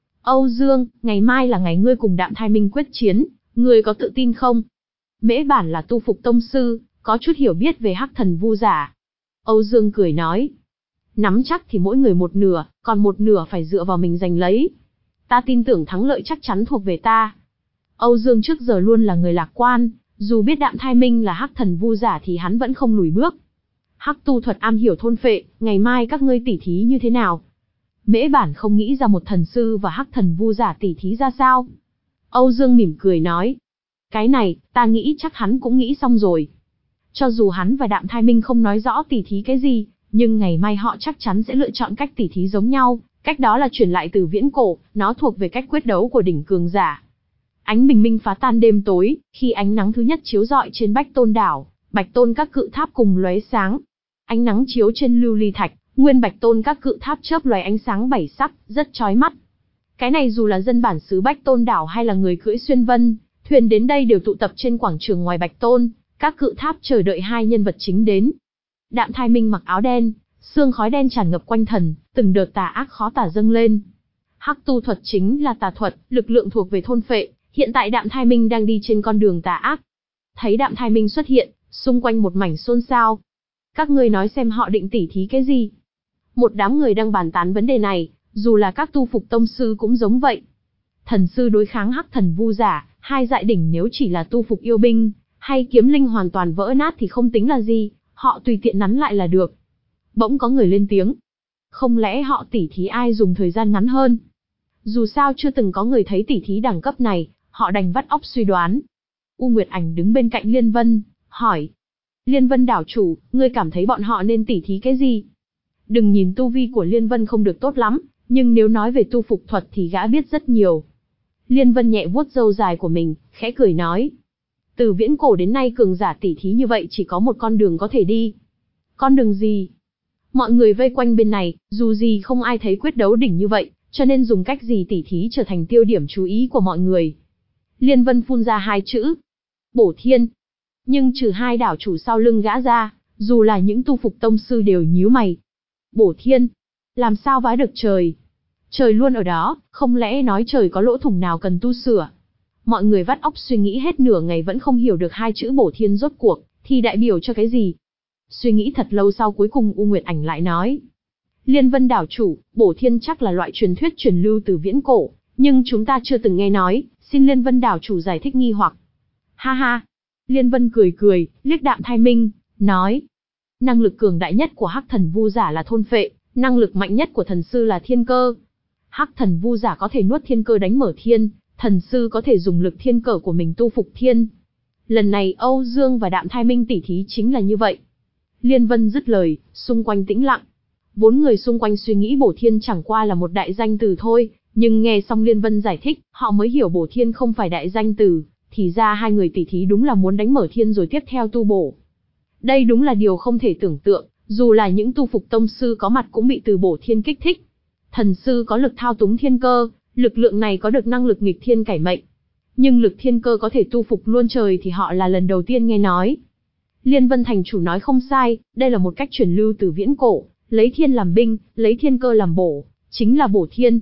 Âu Dương, ngày mai là ngày ngươi cùng Đạm Thai Minh quyết chiến, ngươi có tự tin không? Mễ Bản là tu phục tông sư, có chút hiểu biết về hắc thần vu giả. Âu Dương cười nói. Nắm chắc thì mỗi người một nửa, còn một nửa phải dựa vào mình giành lấy. Ta tin tưởng thắng lợi chắc chắn thuộc về ta. Âu Dương trước giờ luôn là người lạc quan, dù biết Đạm Thai Minh là hắc thần vu giả thì hắn vẫn không lùi bước. Hắc tu thuật am hiểu thôn phệ, ngày mai các ngươi tỉ thí như thế nào? Mễ Bản không nghĩ ra một thần sư và hắc thần vu giả tỉ thí ra sao. Âu Dương mỉm cười nói. Cái này, ta nghĩ chắc hắn cũng nghĩ xong rồi. Cho dù hắn và Đạm Thai Minh không nói rõ tỉ thí cái gì, nhưng ngày mai họ chắc chắn sẽ lựa chọn cách tỉ thí giống nhau, cách đó là truyền lại từ viễn cổ, nó thuộc về cách quyết đấu của đỉnh cường giả. Ánh bình minh phá tan đêm tối, khi ánh nắng thứ nhất chiếu rọi trên Bách Tôn đảo, Bạch Tôn các cự tháp cùng lóe sáng. Ánh nắng chiếu trên lưu ly thạch, nguyên Bạch Tôn các cự tháp chớp lóe ánh sáng bảy sắc, rất chói mắt. Cái này dù là dân bản xứ Bách Tôn đảo hay là người cưỡi xuyên vân, thuyền đến đây đều tụ tập trên quảng trường ngoài Bạch Tôn, các cự tháp chờ đợi hai nhân vật chính đến. Đạm Thai Minh mặc áo đen, sương khói đen tràn ngập quanh thần, từng đợt tà ác khó tả dâng lên. Hắc tu thuật chính là tà thuật, lực lượng thuộc về thôn phệ, hiện tại Đạm Thai Minh đang đi trên con đường tà ác. Thấy Đạm Thai Minh xuất hiện, xung quanh một mảnh xôn xao. Các ngươi nói xem họ định tỉ thí cái gì? Một đám người đang bàn tán vấn đề này, dù là các tu phục tông sư cũng giống vậy. Thần sư đối kháng hắc thần vu giả, hai dại đỉnh nếu chỉ là tu phục yêu binh, hay kiếm linh hoàn toàn vỡ nát thì không tính là gì, họ tùy tiện nắn lại là được. Bỗng có người lên tiếng. Không lẽ họ tỉ thí ai dùng thời gian ngắn hơn? Dù sao chưa từng có người thấy tỉ thí đẳng cấp này, họ đành vắt óc suy đoán. U Nguyệt Ảnh đứng bên cạnh Liên Vân, hỏi. Liên Vân đảo chủ, ngươi cảm thấy bọn họ nên tỉ thí cái gì? Đừng nhìn tu vi của Liên Vân không được tốt lắm, nhưng nếu nói về tu phục thuật thì gã biết rất nhiều. Liên Vân nhẹ vuốt râu dài của mình, khẽ cười nói. Từ viễn cổ đến nay cường giả tỉ thí như vậy chỉ có một con đường có thể đi. Con đường gì? Mọi người vây quanh bên này, dù gì không ai thấy quyết đấu đỉnh như vậy, cho nên dùng cách gì tỉ thí trở thành tiêu điểm chú ý của mọi người. Liên Vân phun ra hai chữ. Bổ thiên. Nhưng trừ hai đảo chủ sau lưng gã ra, dù là những tu phục tông sư đều nhíu mày. Bổ thiên. Làm sao vá được trời? Trời luôn ở đó, không lẽ nói trời có lỗ thủng nào cần tu sửa? Mọi người vắt óc suy nghĩ hết nửa ngày vẫn không hiểu được hai chữ bổ thiên rốt cuộc, thì đại biểu cho cái gì? Suy nghĩ thật lâu sau cuối cùng U Nguyệt Ảnh lại nói. Liên Vân đảo chủ, bổ thiên chắc là loại truyền thuyết truyền lưu từ viễn cổ, nhưng chúng ta chưa từng nghe nói, xin Liên Vân đảo chủ giải thích nghi hoặc. Ha ha. Liên Vân cười cười, liếc Đạm Thai Minh, nói. Năng lực cường đại nhất của hắc thần vu giả là thôn phệ, năng lực mạnh nhất của thần sư là thiên cơ. Hắc thần vu giả có thể nuốt thiên cơ đánh mở thiên, thần sư có thể dùng lực thiên cờ của mình tu phục thiên. Lần này Âu Dương và Đạm Thai Minh tỉ thí chính là như vậy. Liên Vân dứt lời, xung quanh tĩnh lặng. Bốn người xung quanh suy nghĩ bổ thiên chẳng qua là một đại danh từ thôi, nhưng nghe xong Liên Vân giải thích, họ mới hiểu bổ thiên không phải đại danh từ, thì ra hai người tỉ thí đúng là muốn đánh mở thiên rồi tiếp theo tu bổ. Đây đúng là điều không thể tưởng tượng, dù là những tu phục tông sư có mặt cũng bị từ bổ thiên kích thích. Thần sư có lực thao túng thiên cơ, lực lượng này có được năng lực nghịch thiên cải mệnh. Nhưng lực thiên cơ có thể tu phục luôn trời thì họ là lần đầu tiên nghe nói. Liên Vân thành chủ nói không sai, đây là một cách truyền lưu từ viễn cổ, lấy thiên làm binh, lấy thiên cơ làm bổ, chính là bổ thiên.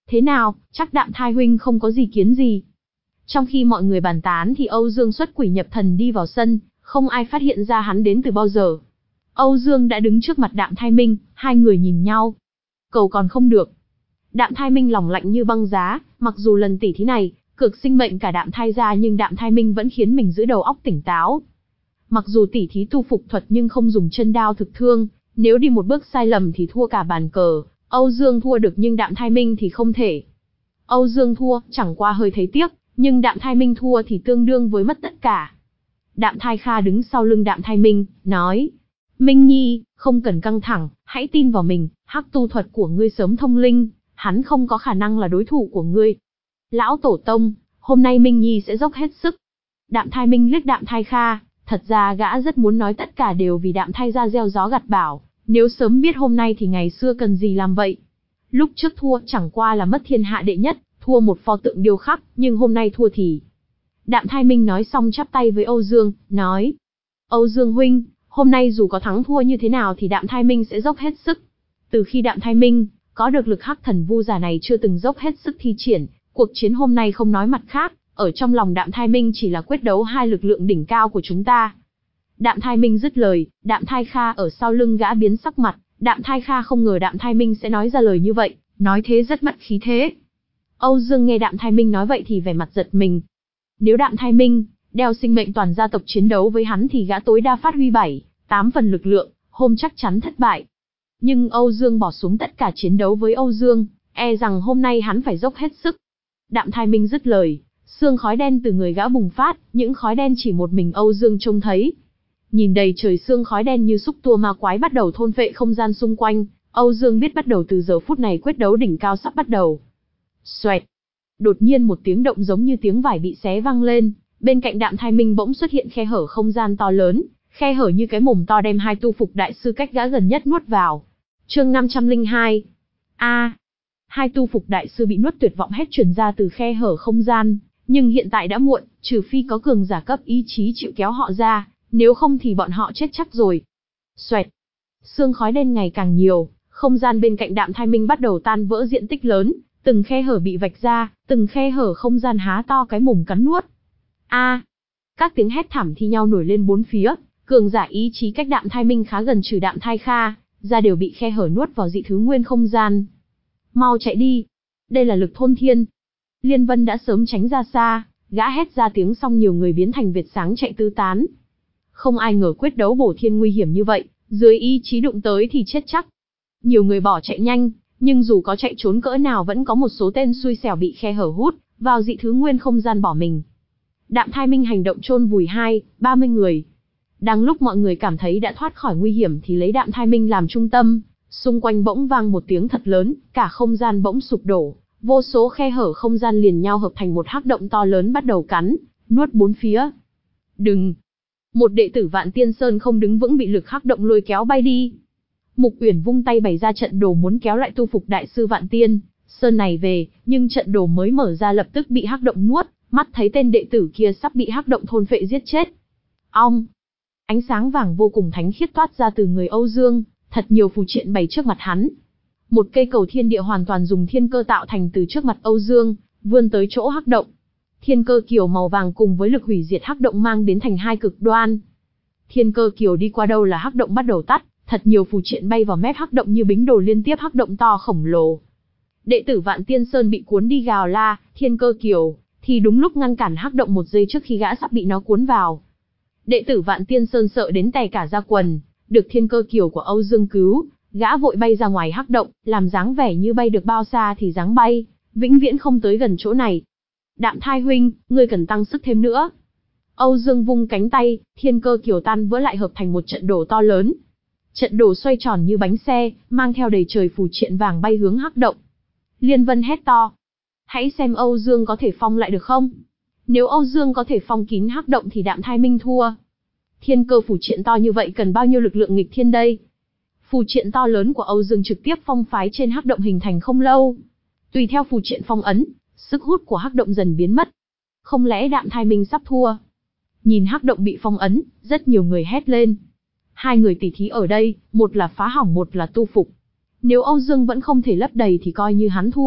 Thế nào, chắc Đạm Thai huynh không có gì kiến gì. Trong khi mọi người bàn tán thì Âu Dương xuất quỷ nhập thần đi vào sân, không ai phát hiện ra hắn đến từ bao giờ. Âu Dương đã đứng trước mặt Đạm Thai Minh, hai người nhìn nhau. Cầu còn không được. Đạm Thai Minh lòng lạnh như băng giá, mặc dù lần tỉ thí này, cược sinh mệnh cả Đạm Thai ra nhưng Đạm Thai Minh vẫn khiến mình giữ đầu óc tỉnh táo. Mặc dù tỉ thí tu phục thuật nhưng không dùng chân đao thực thương, nếu đi một bước sai lầm thì thua cả bàn cờ. Âu Dương thua được nhưng Đạm Thai Minh thì không thể. Âu Dương thua, chẳng qua hơi thấy tiếc, nhưng Đạm Thai Minh thua thì tương đương với mất tất cả. Đạm Thai Kha đứng sau lưng Đạm Thai Minh, nói: Minh Nhi, không cần căng thẳng, hãy tin vào mình, hắc tu thuật của ngươi sớm thông linh, hắn không có khả năng là đối thủ của ngươi. Lão Tổ Tông, hôm nay Minh Nhi sẽ dốc hết sức. Đạm Thai Minh liếc Đạm Thai Kha, thật ra gã rất muốn nói tất cả đều vì Đạm Thai ra gieo gió gặt bão, nếu sớm biết hôm nay thì ngày xưa cần gì làm vậy. Lúc trước thua chẳng qua là mất thiên hạ đệ nhất, thua một pho tượng điêu khắc, nhưng hôm nay thua thì... Đạm Thai Minh nói xong chắp tay với Âu Dương, nói: Âu Dương huynh, hôm nay dù có thắng thua như thế nào thì Đạm Thai Minh sẽ dốc hết sức. Từ khi Đạm Thai Minh có được lực hắc thần vu giả này chưa từng dốc hết sức thi triển, cuộc chiến hôm nay không nói mặt khác, ở trong lòng Đạm Thai Minh chỉ là quyết đấu hai lực lượng đỉnh cao của chúng ta. Đạm Thai Minh dứt lời, Đạm Thai Kha ở sau lưng gã biến sắc mặt, Đạm Thai Kha không ngờ Đạm Thai Minh sẽ nói ra lời như vậy, nói thế rất mất khí thế. Âu Dương nghe Đạm Thai Minh nói vậy thì vẻ mặt giật mình. Nếu Đạm Thai Minh đeo sinh mệnh toàn gia tộc chiến đấu với hắn thì gã tối đa phát huy bảy, tám phần lực lượng, hôm chắc chắn thất bại. Nhưng Âu Dương bỏ xuống tất cả chiến đấu với Âu Dương, e rằng hôm nay hắn phải dốc hết sức. Đạm Thai Minh dứt lời, sương khói đen từ người gã bùng phát, những khói đen chỉ một mình Âu Dương trông thấy. Nhìn đầy trời sương khói đen như xúc tua ma quái bắt đầu thôn phệ không gian xung quanh, Âu Dương biết bắt đầu từ giờ phút này quyết đấu đỉnh cao sắp bắt đầu. Xoẹt! Đột nhiên một tiếng động giống như tiếng vải bị xé vang lên, bên cạnh Đạm Thai Minh bỗng xuất hiện khe hở không gian to lớn, khe hở như cái mồm to đem hai tu phục đại sư cách gã gần nhất nuốt vào. Chương năm trăm lẻ hai. A, hai tu phục đại sư bị nuốt tuyệt vọng hét truyền ra từ khe hở không gian, nhưng hiện tại đã muộn, trừ phi có cường giả cấp ý chí chịu kéo họ ra, nếu không thì bọn họ chết chắc rồi. Xoẹt! Sương khói đen ngày càng nhiều, không gian bên cạnh Đạm Thai Minh bắt đầu tan vỡ diện tích lớn, từng khe hở bị vạch ra, từng khe hở không gian há to cái mồm cắn nuốt. A! Các tiếng hét thảm thi nhau nổi lên bốn phía, cường giả ý chí cách Đạm Thai Minh khá gần trừ Đạm Thai Kha, ra đều bị khe hở nuốt vào dị thứ nguyên không gian. Mau chạy đi! Đây là lực thôn thiên. Liên Vân đã sớm tránh ra xa, gã hét ra tiếng xong nhiều người biến thành vệt sáng chạy tứ tán. Không ai ngờ quyết đấu bổ thiên nguy hiểm như vậy, dưới ý chí đụng tới thì chết chắc. Nhiều người bỏ chạy nhanh, nhưng dù có chạy trốn cỡ nào vẫn có một số tên xui xẻo bị khe hở hút vào dị thứ nguyên không gian bỏ mình. Đạm Thai Minh hành động chôn vùi hai, ba mươi người. Đang lúc mọi người cảm thấy đã thoát khỏi nguy hiểm thì lấy Đạm Thai Minh làm trung tâm, xung quanh bỗng vang một tiếng thật lớn, cả không gian bỗng sụp đổ, vô số khe hở không gian liền nhau hợp thành một hắc động to lớn bắt đầu cắn, nuốt bốn phía. Đừng! Một đệ tử Vạn Tiên Sơn không đứng vững bị lực hắc động lôi kéo bay đi. Mục Uyển vung tay bày ra trận đồ muốn kéo lại tu phục đại sư Vạn Tiên Sơn này về, nhưng trận đồ mới mở ra lập tức bị hắc động nuốt, mắt thấy tên đệ tử kia sắp bị hắc động thôn phệ giết chết. Ong! Ánh sáng vàng vô cùng thánh khiết toát ra từ người Âu Dương, thật nhiều phù triện bày trước mặt hắn. Một cây cầu thiên địa hoàn toàn dùng thiên cơ tạo thành từ trước mặt Âu Dương, vươn tới chỗ hắc động. Thiên cơ kiều màu vàng cùng với lực hủy diệt hắc động mang đến thành hai cực đoan. Thiên cơ kiều đi qua đâu là hắc động bắt đầu tắt, thật nhiều phù triện bay vào mép hắc động như bính đồ liên tiếp hắc động to khổng lồ. Đệ tử Vạn Tiên Sơn bị cuốn đi gào la, thiên cơ kiều thì đúng lúc ngăn cản hắc động một giây trước khi gã sắp bị nó cuốn vào. Đệ tử Vạn Tiên Sơn sợ đến tè cả da quần, được thiên cơ kiều của Âu Dương cứu, gã vội bay ra ngoài hắc động, làm dáng vẻ như bay được bao xa thì dáng bay, vĩnh viễn không tới gần chỗ này. Đạm Thai huynh, ngươi cần tăng sức thêm nữa. Âu Dương vung cánh tay, thiên cơ kiều tan vỡ lại hợp thành một trận đồ to lớn. Trận đồ xoay tròn như bánh xe, mang theo đầy trời phù triện vàng bay hướng hắc động. Liên Vân hét to. Hãy xem Âu Dương có thể phong lại được không? Nếu Âu Dương có thể phong kín hắc động thì Đạm Thai Minh thua. Thiên cơ phù triện to như vậy cần bao nhiêu lực lượng nghịch thiên đây? Phù triện to lớn của Âu Dương trực tiếp phong phái trên hắc động hình thành không lâu. Tùy theo phù triện phong ấn, sức hút của hắc động dần biến mất. Không lẽ Đạm Thai Minh sắp thua? Nhìn hắc động bị phong ấn, rất nhiều người hét lên. Hai người tỉ thí ở đây, một là phá hỏng một là tu phục. Nếu Âu Dương vẫn không thể lấp đầy thì coi như hắn thua,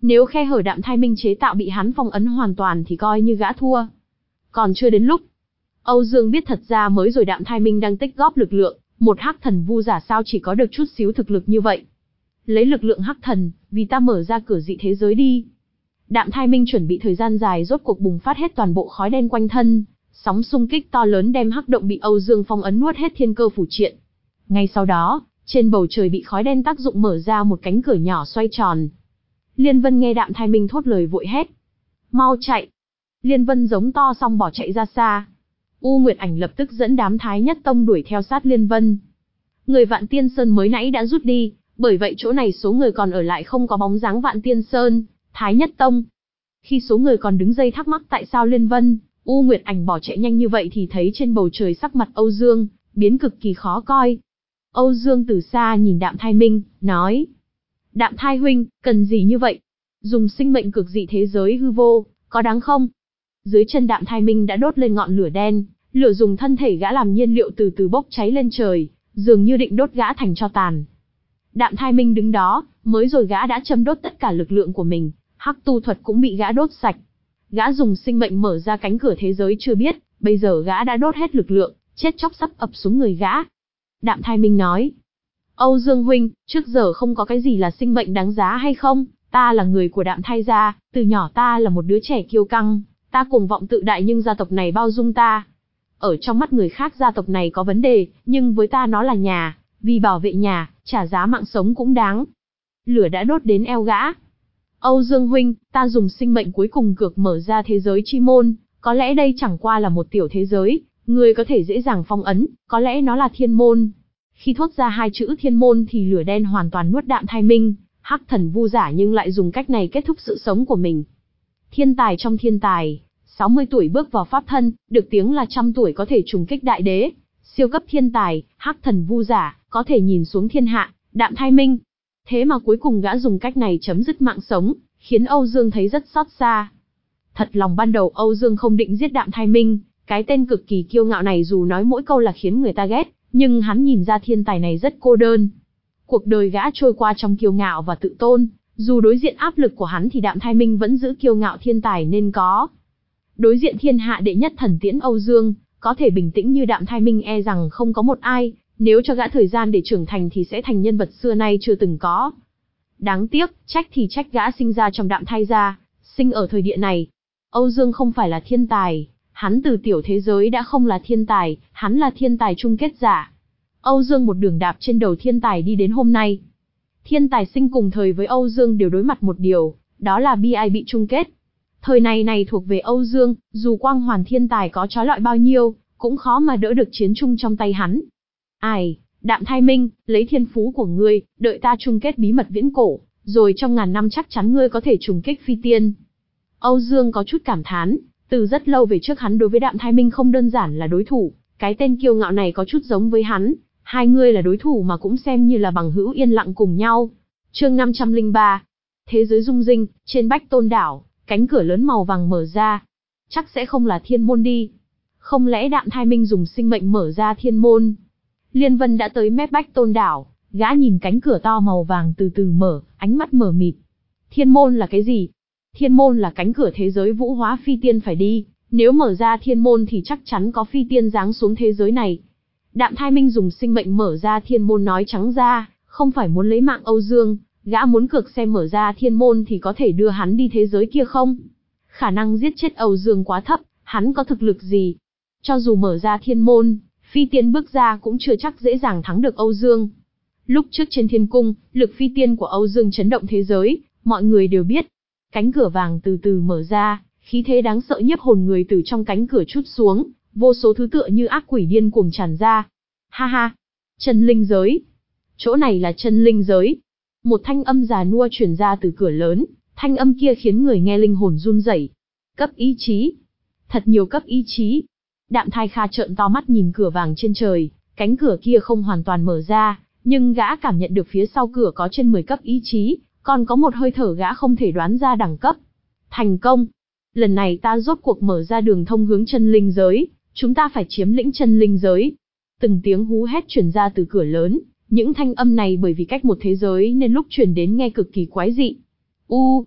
Nếu khe hở Đạm Thai Minh chế tạo bị hắn phong ấn hoàn toàn thì coi như gã thua. Còn chưa đến lúc. Âu Dương biết thật ra mới rồi Đạm Thai Minh đang tích góp lực lượng, một hắc thần vu giả sao chỉ có được chút xíu thực lực như vậy. Lấy lực lượng hắc thần, vì ta mở ra cửa dị thế giới đi. Đạm Thai Minh chuẩn bị thời gian dài rốt cuộc bùng phát hết toàn bộ khói đen quanh thân, sóng xung kích to lớn đem hắc động bị Âu Dương phong ấn nuốt hết thiên cơ phủ triện. Ngay sau đó, trên bầu trời bị khói đen tác dụng mở ra một cánh cửa nhỏ xoay tròn. Liên Vân nghe Đạm Thai Minh thốt lời vội hét. Mau chạy! Liên Vân giống to xong bỏ chạy ra xa. U Nguyệt Ảnh lập tức dẫn đám Thái Nhất Tông đuổi theo sát Liên Vân. Người Vạn Tiên Sơn mới nãy đã rút đi, bởi vậy chỗ này số người còn ở lại không có bóng dáng Vạn Tiên Sơn, Thái Nhất Tông. Khi số người còn đứng dây thắc mắc tại sao Liên Vân, U Nguyệt Ảnh bỏ chạy nhanh như vậy thì thấy trên bầu trời sắc mặt Âu Dương biến cực kỳ khó coi. Âu Dương từ xa nhìn Đạm Thai Minh, nói: Đạm Thai huynh, cần gì như vậy? Dùng sinh mệnh cực dị thế giới hư vô, có đáng không? Dưới chân Đạm Thai Minh đã đốt lên ngọn lửa đen, lửa dùng thân thể gã làm nhiên liệu từ từ bốc cháy lên trời, dường như định đốt gã thành tro tàn. Đạm Thai Minh đứng đó, mới rồi gã đã châm đốt tất cả lực lượng của mình, hắc tu thuật cũng bị gã đốt sạch. Gã dùng sinh mệnh mở ra cánh cửa thế giới chưa biết, bây giờ gã đã đốt hết lực lượng, chết chóc sắp ập xuống người gã. Đạm Thai Minh nói: Âu Dương huynh, trước giờ không có cái gì là sinh mệnh đáng giá hay không? Ta là người của Đạm Thai gia, từ nhỏ ta là một đứa trẻ kiêu căng, ta cuồng vọng tự đại nhưng gia tộc này bao dung ta. Ở trong mắt người khác gia tộc này có vấn đề, nhưng với ta nó là nhà, vì bảo vệ nhà, trả giá mạng sống cũng đáng. Lửa đã đốt đến eo gã. Âu Dương huynh, ta dùng sinh mệnh cuối cùng cược mở ra thế giới chi môn, có lẽ đây chẳng qua là một tiểu thế giới, người có thể dễ dàng phong ấn, có lẽ nó là thiên môn. Khi thốt ra hai chữ thiên môn thì lửa đen hoàn toàn nuốt Đạm Thai Minh, hắc thần vu giả nhưng lại dùng cách này kết thúc sự sống của mình. Thiên tài trong thiên tài, sáu mươi tuổi bước vào pháp thân, được tiếng là trăm tuổi có thể trùng kích đại đế. Siêu cấp thiên tài, hắc thần vu giả, có thể nhìn xuống thiên hạ, Đạm Thai Minh. Thế mà cuối cùng gã dùng cách này chấm dứt mạng sống, khiến Âu Dương thấy rất xót xa. Thật lòng ban đầu Âu Dương không định giết Đạm Thai Minh, cái tên cực kỳ kiêu ngạo này dù nói mỗi câu là khiến người ta ghét, nhưng hắn nhìn ra thiên tài này rất cô đơn. Cuộc đời gã trôi qua trong kiêu ngạo và tự tôn, dù đối diện áp lực của hắn thì Đạm Thai Minh vẫn giữ kiêu ngạo thiên tài nên có. Đối diện thiên hạ đệ nhất thần tiễn Âu Dương, có thể bình tĩnh như Đạm Thai Minh e rằng không có một ai, nếu cho gã thời gian để trưởng thành thì sẽ thành nhân vật xưa nay chưa từng có. Đáng tiếc, trách thì trách gã sinh ra trong Đạm Thai gia, sinh ở thời địa này. Âu Dương không phải là thiên tài, hắn từ tiểu thế giới đã không là thiên tài, hắn là thiên tài chung kết giả. Âu Dương một đường đạp trên đầu thiên tài đi đến hôm nay. Thiên tài sinh cùng thời với Âu Dương đều đối mặt một điều, đó là bi ai bị chung kết. Thời này này thuộc về Âu Dương, dù quang hoàn thiên tài có trói lọi bao nhiêu, cũng khó mà đỡ được chiến chung trong tay hắn. Ai, Đạm Thai Minh, lấy thiên phú của ngươi, đợi ta chung kết bí mật viễn cổ, rồi trong ngàn năm chắc chắn ngươi có thể trùng kích phi tiên. Âu Dương có chút cảm thán, từ rất lâu về trước hắn đối với Đạm Thai Minh không đơn giản là đối thủ, cái tên kiêu ngạo này có chút giống với hắn, hai người là đối thủ mà cũng xem như là bằng hữu yên lặng cùng nhau. Chương năm trăm lẻ ba. Thế giới rung rinh, trên Bách Tôn đảo, cánh cửa lớn màu vàng mở ra. Chắc sẽ không là thiên môn đi. Không lẽ Đạm Thai Minh dùng sinh mệnh mở ra thiên môn? Liên Vân đã tới mép Bách Tôn đảo, gã nhìn cánh cửa to màu vàng từ từ mở, ánh mắt mờ mịt. Thiên môn là cái gì? Thiên môn là cánh cửa thế giới vũ hóa phi tiên phải đi, nếu mở ra thiên môn thì chắc chắn có phi tiên giáng xuống thế giới này. Đạm Thai Minh dùng sinh mệnh mở ra thiên môn nói trắng ra, không phải muốn lấy mạng Âu Dương, gã muốn cược xem mở ra thiên môn thì có thể đưa hắn đi thế giới kia không. Khả năng giết chết Âu Dương quá thấp, hắn có thực lực gì? Cho dù mở ra thiên môn, phi tiên bước ra cũng chưa chắc dễ dàng thắng được Âu Dương. Lúc trước trên thiên cung, lực phi tiên của Âu Dương chấn động thế giới, mọi người đều biết. Cánh cửa vàng từ từ mở ra, khí thế đáng sợ nhiếp hồn người từ trong cánh cửa trút xuống, vô số thứ tựa như ác quỷ điên cuồng tràn ra. Ha ha! Chân linh giới! Chỗ này là chân linh giới! Một thanh âm già nua truyền ra từ cửa lớn, thanh âm kia khiến người nghe linh hồn run rẩy. Cấp ý chí! Thật nhiều cấp ý chí! Đạm Thai Kha trợn to mắt nhìn cửa vàng trên trời, cánh cửa kia không hoàn toàn mở ra, nhưng gã cảm nhận được phía sau cửa có trên mười cấp ý chí, còn có một hơi thở gã không thể đoán ra đẳng cấp. Thành công! Lần này ta rốt cuộc mở ra đường thông hướng chân linh giới, chúng ta phải chiếm lĩnh chân linh giới. Từng tiếng hú hét truyền ra từ cửa lớn, những thanh âm này bởi vì cách một thế giới nên lúc truyền đến nghe cực kỳ quái dị. U,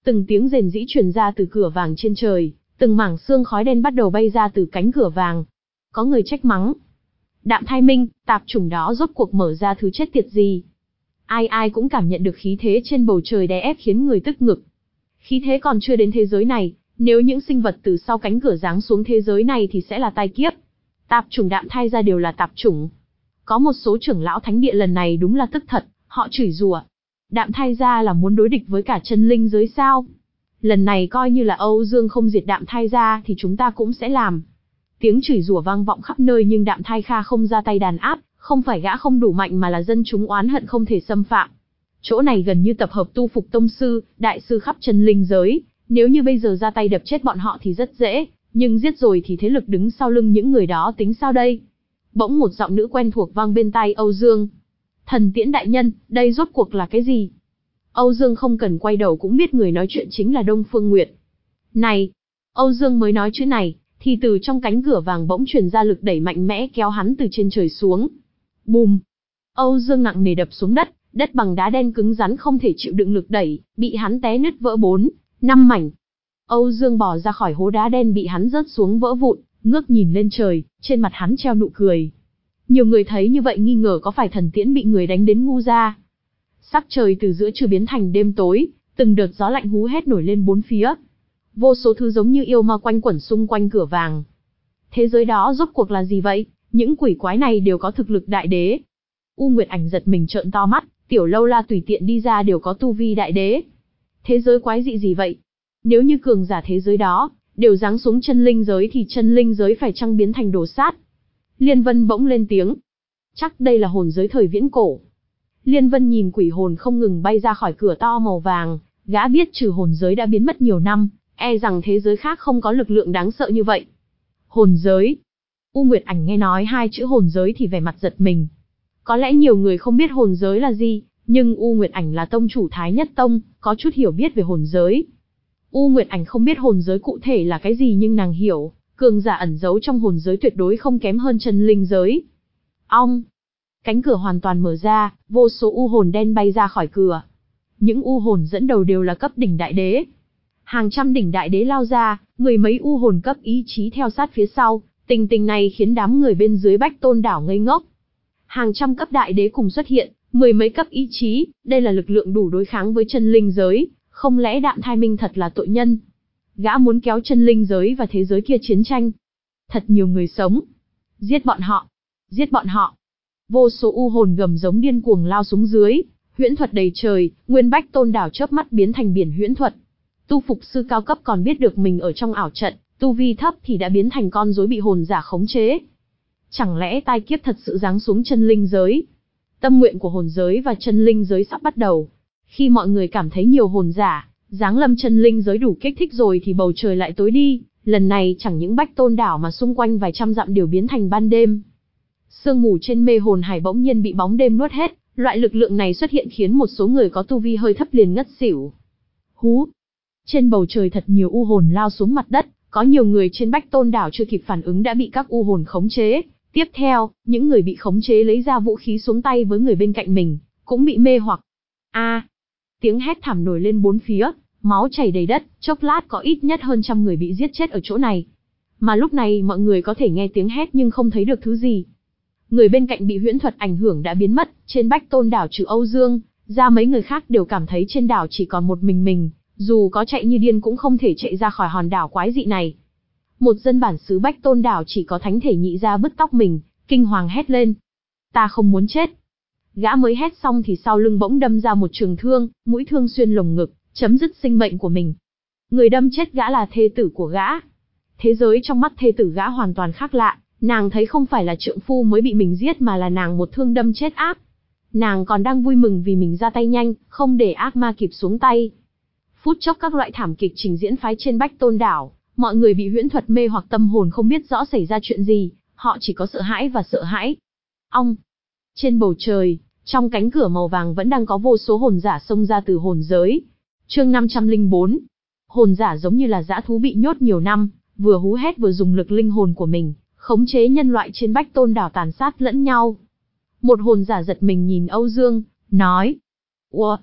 Từng tiếng rền rĩ truyền ra từ cửa vàng trên trời, từng mảng xương khói đen bắt đầu bay ra từ cánh cửa vàng. Có người trách mắng. Đạm Thai Minh, tạp chủng đó rốt cuộc mở ra thứ chết tiệt gì? Ai ai cũng cảm nhận được khí thế trên bầu trời đè ép khiến người tức ngực. Khí thế còn chưa đến thế giới này, nếu những sinh vật từ sau cánh cửa giáng xuống thế giới này thì sẽ là tai kiếp. Tạp chủng Đạm Thai gia đều là tạp chủng. Có một số trưởng lão thánh địa lần này đúng là tức thật, họ chửi rủa. Đạm Thai gia là muốn đối địch với cả chân linh giới sao? Lần này coi như là Âu Dương không diệt Đạm Thai gia thì chúng ta cũng sẽ làm. Tiếng chửi rủa vang vọng khắp nơi nhưng Đạm Thai Kha không ra tay đàn áp, không phải gã không đủ mạnh mà là dân chúng oán hận không thể xâm phạm. Chỗ này gần như tập hợp tu phục tông sư, đại sư khắp chân linh giới, nếu như bây giờ ra tay đập chết bọn họ thì rất dễ, nhưng giết rồi thì thế lực đứng sau lưng những người đó tính sao đây? Bỗng một giọng nữ quen thuộc vang bên tai Âu Dương. Thần Tiễn đại nhân, đây rốt cuộc là cái gì? Âu Dương không cần quay đầu cũng biết người nói chuyện chính là Đông Phương Nguyệt. Này! Âu Dương mới nói chữ này, thì từ trong cánh cửa vàng bỗng truyền ra lực đẩy mạnh mẽ kéo hắn từ trên trời xuống. Bùm! Âu Dương nặng nề đập xuống đất, đất bằng đá đen cứng rắn không thể chịu đựng lực đẩy, bị hắn té nứt vỡ bốn, năm mảnh. Âu Dương bò ra khỏi hố đá đen bị hắn rớt xuống vỡ vụn, ngước nhìn lên trời, trên mặt hắn treo nụ cười. Nhiều người thấy như vậy nghi ngờ có phải Thần Tiễn bị người đánh đến ngu ra. Sắc trời từ giữa trưa biến thành đêm tối, từng đợt gió lạnh hú hét nổi lên bốn phía. Vô số thứ giống như yêu ma quanh quẩn xung quanh cửa vàng. Thế giới đó rốt cuộc là gì vậy? Những quỷ quái này đều có thực lực đại đế. U Nguyệt Ảnh giật mình trợn to mắt, Tiểu Lâu La tùy tiện đi ra đều có tu vi đại đế. Thế giới quái dị gì vậy? Nếu như cường giả thế giới đó đều giáng xuống chân linh giới thì chân linh giới phải chăng biến thành đồ sát? Liên Vân bỗng lên tiếng. Chắc đây là hồn giới thời viễn cổ. Liên Vân nhìn quỷ hồn không ngừng bay ra khỏi cửa to màu vàng, gã biết trừ hồn giới đã biến mất nhiều năm, e rằng thế giới khác không có lực lượng đáng sợ như vậy. Hồn giới. U Nguyệt Ảnh nghe nói hai chữ hồn giới thì vẻ mặt giật mình. Có lẽ nhiều người không biết hồn giới là gì, nhưng U Nguyệt Ảnh là tông chủ Thái Nhất Tông, có chút hiểu biết về hồn giới. U Nguyệt Ảnh không biết hồn giới cụ thể là cái gì nhưng nàng hiểu, cường giả ẩn giấu trong hồn giới tuyệt đối không kém hơn chân linh giới. Ong! Cánh cửa hoàn toàn mở ra, vô số u hồn đen bay ra khỏi cửa. Những u hồn dẫn đầu đều là cấp đỉnh đại đế. Hàng trăm đỉnh đại đế lao ra, mười mấy u hồn cấp ý chí theo sát phía sau, tình tình này khiến đám người bên dưới Bách Tôn đảo ngây ngốc. Hàng trăm cấp đại đế cùng xuất hiện, mười mấy cấp ý chí, đây là lực lượng đủ đối kháng với chân linh giới, không lẽ Đạm Thai Minh thật là tội nhân? Gã muốn kéo chân linh giới và thế giới kia chiến tranh. Thật nhiều người sống. Giết bọn họ! Giết bọn họ! Vô số u hồn gầm giống điên cuồng lao xuống dưới, huyễn thuật đầy trời, nguyên Bách Tôn đảo chớp mắt biến thành biển huyễn thuật. Tu phục sư cao cấp còn biết được mình ở trong ảo trận, tu vi thấp thì đã biến thành con rối bị hồn giả khống chế. Chẳng lẽ tai kiếp thật sự giáng xuống chân linh giới? Tâm nguyện của hồn giới và chân linh giới sắp bắt đầu. Khi mọi người cảm thấy nhiều hồn giả giáng lâm chân linh giới đủ kích thích rồi thì bầu trời lại tối đi, lần này chẳng những Bách Tôn đảo mà xung quanh vài trăm dặm đều biến thành ban đêm. Sương mù trên mê hồn hải bỗng nhiên bị bóng đêm nuốt hết, loại lực lượng này xuất hiện khiến một số người có tu vi hơi thấp liền ngất xỉu. Hú! Trên bầu trời thật nhiều u hồn lao xuống mặt đất, có nhiều người trên Bách Tôn đảo chưa kịp phản ứng đã bị các u hồn khống chế. Tiếp theo, những người bị khống chế lấy ra vũ khí xuống tay với người bên cạnh mình, cũng bị mê hoặc. A! Tiếng hét thảm nổi lên bốn phía, máu chảy đầy đất, chốc lát có ít nhất hơn trăm người bị giết chết ở chỗ này. Mà lúc này mọi người có thể nghe tiếng hét nhưng không thấy được thứ gì. Người bên cạnh bị huyễn thuật ảnh hưởng đã biến mất, trên Bách Tôn đảo trừ Âu Dương, ra mấy người khác đều cảm thấy trên đảo chỉ còn một mình mình, dù có chạy như điên cũng không thể chạy ra khỏi hòn đảo quái dị này. Một dân bản xứ Bách Tôn đảo chỉ có thánh thể nhị ra bứt tóc mình, kinh hoàng hét lên. Ta không muốn chết. Gã mới hét xong thì sau lưng bỗng đâm ra một trường thương, mũi thương xuyên lồng ngực, chấm dứt sinh mệnh của mình. Người đâm chết gã là thê tử của gã. Thế giới trong mắt thê tử gã hoàn toàn khác lạ, nàng thấy không phải là trượng phu mới bị mình giết mà là nàng một thương đâm chết ác. Nàng còn đang vui mừng vì mình ra tay nhanh, không để ác ma kịp xuống tay. Phút chốc các loại thảm kịch trình diễn phái trên Bách Tôn đảo, mọi người bị huyễn thuật mê hoặc tâm hồn không biết rõ xảy ra chuyện gì, họ chỉ có sợ hãi và sợ hãi. Ong! Trên bầu trời, trong cánh cửa màu vàng vẫn đang có vô số hồn giả xông ra từ hồn giới. Chương năm trăm lẻ bốn. Hồn giả giống như là dã thú bị nhốt nhiều năm, vừa hú hét vừa dùng lực linh hồn của mình, khống chế nhân loại trên Bách Tôn đảo tàn sát lẫn nhau. Một hồn giả giật mình nhìn Âu Dương, nói. Ủa?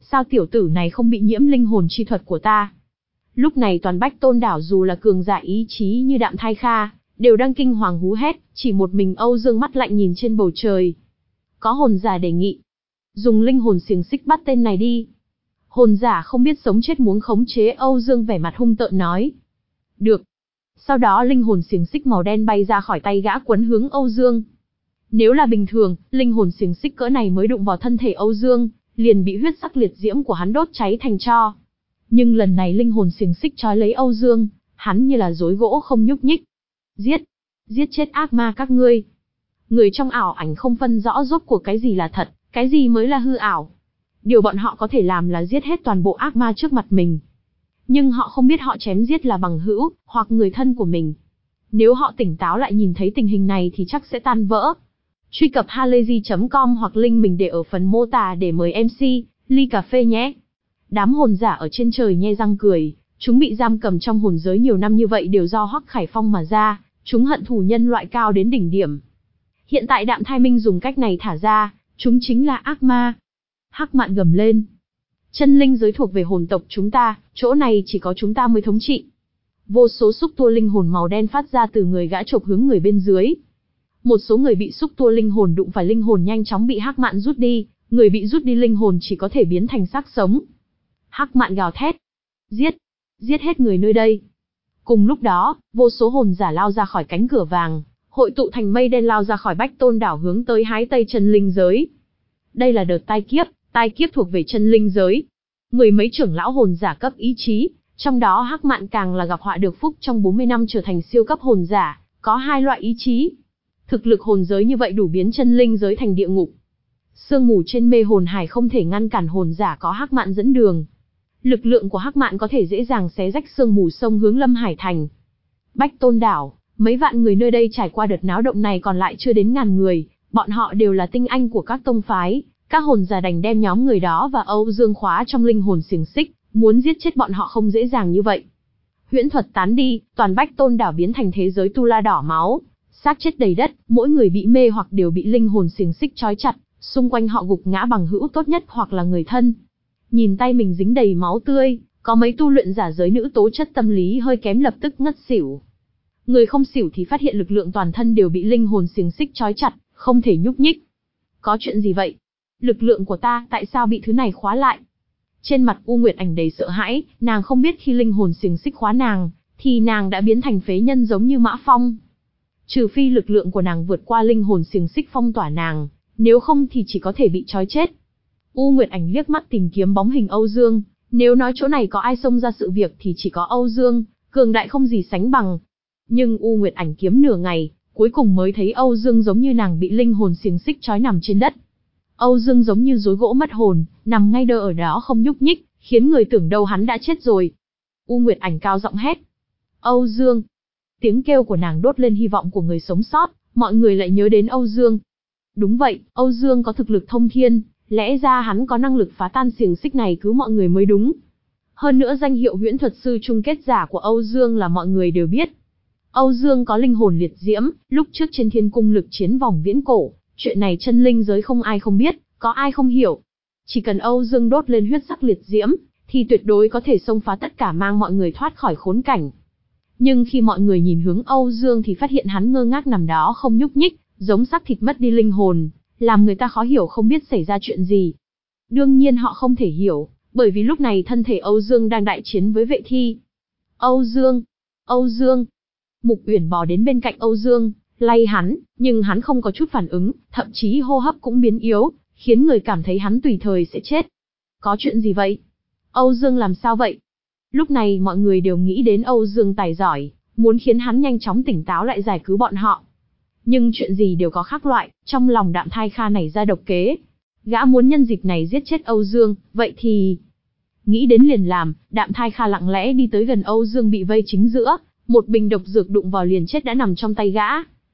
Sao tiểu tử này không bị nhiễm linh hồn chi thuật của ta? Lúc này toàn Bách Tôn đảo dù là cường giả ý chí như Đạm Thai Kha, đều đang kinh hoàng hú hét, chỉ một mình Âu Dương mắt lạnh nhìn trên bầu trời. Có hồn giả đề nghị, dùng linh hồn xiềng xích bắt tên này đi. Hồn giả không biết sống chết muốn khống chế Âu Dương vẻ mặt hung tợn nói. Được. Sau đó linh hồn xiềng xích màu đen bay ra khỏi tay gã quấn hướng Âu Dương. Nếu là bình thường, linh hồn xiềng xích cỡ này mới đụng vào thân thể Âu Dương, liền bị huyết sắc liệt diễm của hắn đốt cháy thành tro. Nhưng lần này linh hồn xiềng xích trói lấy Âu Dương, hắn như là rối gỗ không nhúc nhích. Giết! Giết chết ác ma các ngươi! Người trong ảo ảnh không phân rõ rốt cuộc cái gì là thật, cái gì mới là hư ảo. Điều bọn họ có thể làm là giết hết toàn bộ ác ma trước mặt mình. Nhưng họ không biết họ chém giết là bằng hữu, hoặc người thân của mình. Nếu họ tỉnh táo lại nhìn thấy tình hình này thì chắc sẽ tan vỡ. Truy cập halayzi chấm com hoặc link mình để ở phần mô tả để mời em xê, ly cà phê nhé. Đám hồn giả ở trên trời nhe răng cười, chúng bị giam cầm trong hồn giới nhiều năm như vậy đều do Hoắc Khải Phong mà ra, chúng hận thù nhân loại cao đến đỉnh điểm. Hiện tại Đạm Thai Minh dùng cách này thả ra, chúng chính là ác ma. Hắc Mạn gầm lên. Chân linh giới thuộc về hồn tộc chúng ta, chỗ này chỉ có chúng ta mới thống trị. Vô số xúc tua linh hồn màu đen phát ra từ người gã chộp hướng người bên dưới. Một số người bị xúc tua linh hồn đụng phải linh hồn nhanh chóng bị Hắc Mạn rút đi, người bị rút đi linh hồn chỉ có thể biến thành xác sống. Hắc Mạn gào thét. Giết! Giết hết người nơi đây! Cùng lúc đó, vô số hồn giả lao ra khỏi cánh cửa vàng, hội tụ thành mây đen lao ra khỏi Bách Tôn đảo hướng tới hái Tây chân linh giới. Đây là đợt tai kiếp, tai kiếp thuộc về chân linh giới. Mười mấy trưởng lão hồn giả cấp ý chí, trong đó Hắc Mạn càng là gặp họa được phúc trong bốn mươi năm trở thành siêu cấp hồn giả, có hai loại ý chí. Thực lực hồn giới như vậy đủ biến chân linh giới thành địa ngục. Sương mù trên mê hồn hải không thể ngăn cản hồn giả có Hắc Mạn dẫn đường. Lực lượng của Hắc Mạn có thể dễ dàng xé rách sương mù sông hướng Lâm Hải thành. Bách Tôn đảo, mấy vạn người nơi đây trải qua đợt náo động này còn lại chưa đến ngàn người, bọn họ đều là tinh anh của các tông phái, các hồn giả đành đem nhóm người đó và Âu Dương khóa trong linh hồn xiềng xích, muốn giết chết bọn họ không dễ dàng như vậy. Huyễn thuật tán đi, toàn Bách Tôn đảo biến thành thế giới tu la đỏ máu, xác chết đầy đất, mỗi người bị mê hoặc đều bị linh hồn xiềng xích trói chặt, xung quanh họ gục ngã bằng hữu tốt nhất hoặc là người thân. Nhìn tay mình dính đầy máu tươi, có mấy tu luyện giả giới nữ tố chất tâm lý hơi kém lập tức ngất xỉu. Người không xỉu thì phát hiện lực lượng toàn thân đều bị linh hồn xiềng xích trói chặt, không thể nhúc nhích. Có chuyện gì vậy? Lực lượng của ta tại sao bị thứ này khóa lại? Trên mặt U Nguyệt Ảnh đầy sợ hãi, nàng không biết khi linh hồn xiềng xích khóa nàng, thì nàng đã biến thành phế nhân giống như Mã Phong. Trừ phi lực lượng của nàng vượt qua linh hồn xiềng xích phong tỏa nàng, nếu không thì chỉ có thể bị trói chết. U Nguyệt Ảnh liếc mắt tìm kiếm bóng hình Âu Dương, nếu nói chỗ này có ai xông ra sự việc thì chỉ có Âu Dương, cường đại không gì sánh bằng. Nhưng U Nguyệt Ảnh kiếm nửa ngày, cuối cùng mới thấy Âu Dương giống như nàng bị linh hồn xiềng xích trói nằm trên đất. Âu Dương giống như rối gỗ mất hồn, nằm ngay đơ ở đó không nhúc nhích, khiến người tưởng đâu hắn đã chết rồi. U Nguyệt Ảnh cao giọng hét. Âu Dương! Tiếng kêu của nàng đốt lên hy vọng của người sống sót, mọi người lại nhớ đến Âu Dương. Đúng vậy, Âu Dương có thực lực thông thiên, lẽ ra hắn có năng lực phá tan xiềng xích này cứu mọi người mới đúng. Hơn nữa danh hiệu huyễn thuật sư chung kết giả của Âu Dương là mọi người đều biết. Âu Dương có linh hồn liệt diễm, lúc trước trên thiên cung lực chiến vòng viễn cổ, chuyện này chân linh giới không ai không biết, có ai không hiểu. Chỉ cần Âu Dương đốt lên huyết sắc liệt diễm, thì tuyệt đối có thể xông phá tất cả mang mọi người thoát khỏi khốn cảnh. Nhưng khi mọi người nhìn hướng Âu Dương thì phát hiện hắn ngơ ngác nằm đó không nhúc nhích, giống xác thịt mất đi linh hồn, làm người ta khó hiểu không biết xảy ra chuyện gì. Đương nhiên họ không thể hiểu, bởi vì lúc này thân thể Âu Dương đang đại chiến với vệ thi. Âu Dương! Âu Dương! Mục Uyển bò đến bên cạnh Âu Dương, lay hắn, nhưng hắn không có chút phản ứng, thậm chí hô hấp cũng biến yếu, khiến người cảm thấy hắn tùy thời sẽ chết. Có chuyện gì vậy? Âu Dương làm sao vậy? Lúc này mọi người đều nghĩ đến Âu Dương tài giỏi, muốn khiến hắn nhanh chóng tỉnh táo lại giải cứu bọn họ. Nhưng chuyện gì đều có khác loại, trong lòng Đạm Thai Kha nảy ra độc kế. Gã muốn nhân dịp này giết chết Âu Dương, vậy thì... Nghĩ đến liền làm, Đạm Thai Kha lặng lẽ đi tới gần Âu Dương bị vây chính giữa, một bình độc dược đụng vào liền chết đã nằm trong tay gã.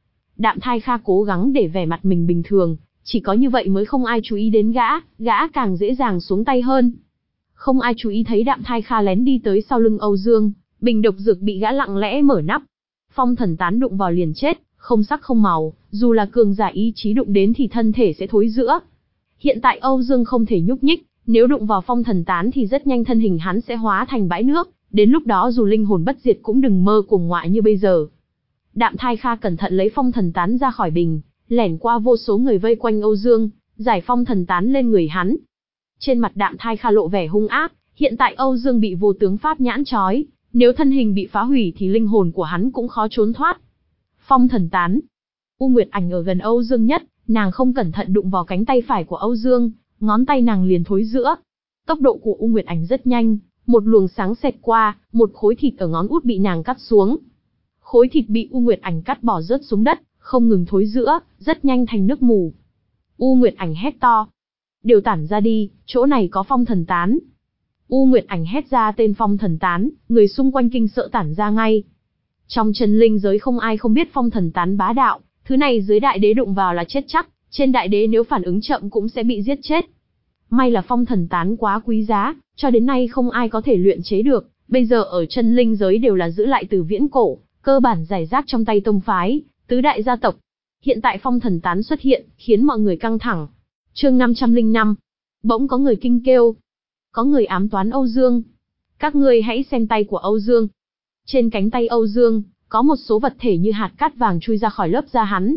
Đạm Thai Kha cố gắng để vẻ mặt mình bình thường, chỉ có như vậy mới không ai chú ý đến gã, gã càng dễ dàng xuống tay hơn. Không ai chú ý thấy Đạm Thai Kha lén đi tới sau lưng Âu Dương, bình độc dược bị gã lặng lẽ mở nắp. Phong thần tán đụng vào liền chết, không sắc không màu, dù là cường giả ý chí đụng đến thì thân thể sẽ thối rữa. Hiện tại Âu Dương không thể nhúc nhích, Nếu đụng vào phong thần tán thì rất nhanh thân hình hắn sẽ hóa thành bãi nước, đến lúc đó dù linh hồn bất diệt cũng đừng mơ cuồng ngoại như bây giờ. Đạm Thai Kha cẩn thận lấy phong thần tán ra khỏi bình, lẻn qua vô số người vây quanh Âu Dương, giải phong thần tán lên người hắn. Trên mặt Đạm Thai Kha lộ vẻ hung ác, hiện tại Âu Dương bị vô tướng pháp nhãn trói, nếu thân hình bị phá hủy thì linh hồn của hắn cũng khó trốn thoát. Phong thần tán. U Nguyệt Ảnh ở gần Âu Dương nhất, nàng không cẩn thận đụng vào cánh tay phải của Âu Dương, ngón tay nàng liền thối rữa. Tốc độ của U Nguyệt Ảnh rất nhanh, một luồng sáng xẹt qua, một khối thịt ở ngón út bị nàng cắt xuống. Khối thịt bị U Nguyệt Ảnh cắt bỏ rớt xuống đất, không ngừng thối rữa, rất nhanh thành nước mù. U Nguyệt Ảnh hét to. Đều tản ra đi, chỗ này có phong thần tán. U Nguyệt Ảnh hét ra tên phong thần tán, người xung quanh kinh sợ tản ra ngay. Trong chân linh giới không ai không biết phong thần tán bá đạo, thứ này dưới đại đế đụng vào là chết chắc, trên đại đế nếu phản ứng chậm cũng sẽ bị giết chết. May là phong thần tán quá quý giá, cho đến nay không ai có thể luyện chế được, bây giờ ở chân linh giới đều là giữ lại từ viễn cổ, cơ bản giải rác trong tay tông phái, tứ đại gia tộc. Hiện tại phong thần tán xuất hiện, khiến mọi người căng thẳng. Chương năm trăm lẻ năm. Bỗng có người kinh kêu. Có người ám toán Âu Dương. Các ngươi hãy xem tay của Âu Dương. Trên cánh tay Âu Dương, có một số vật thể như hạt cát vàng chui ra khỏi lớp da hắn.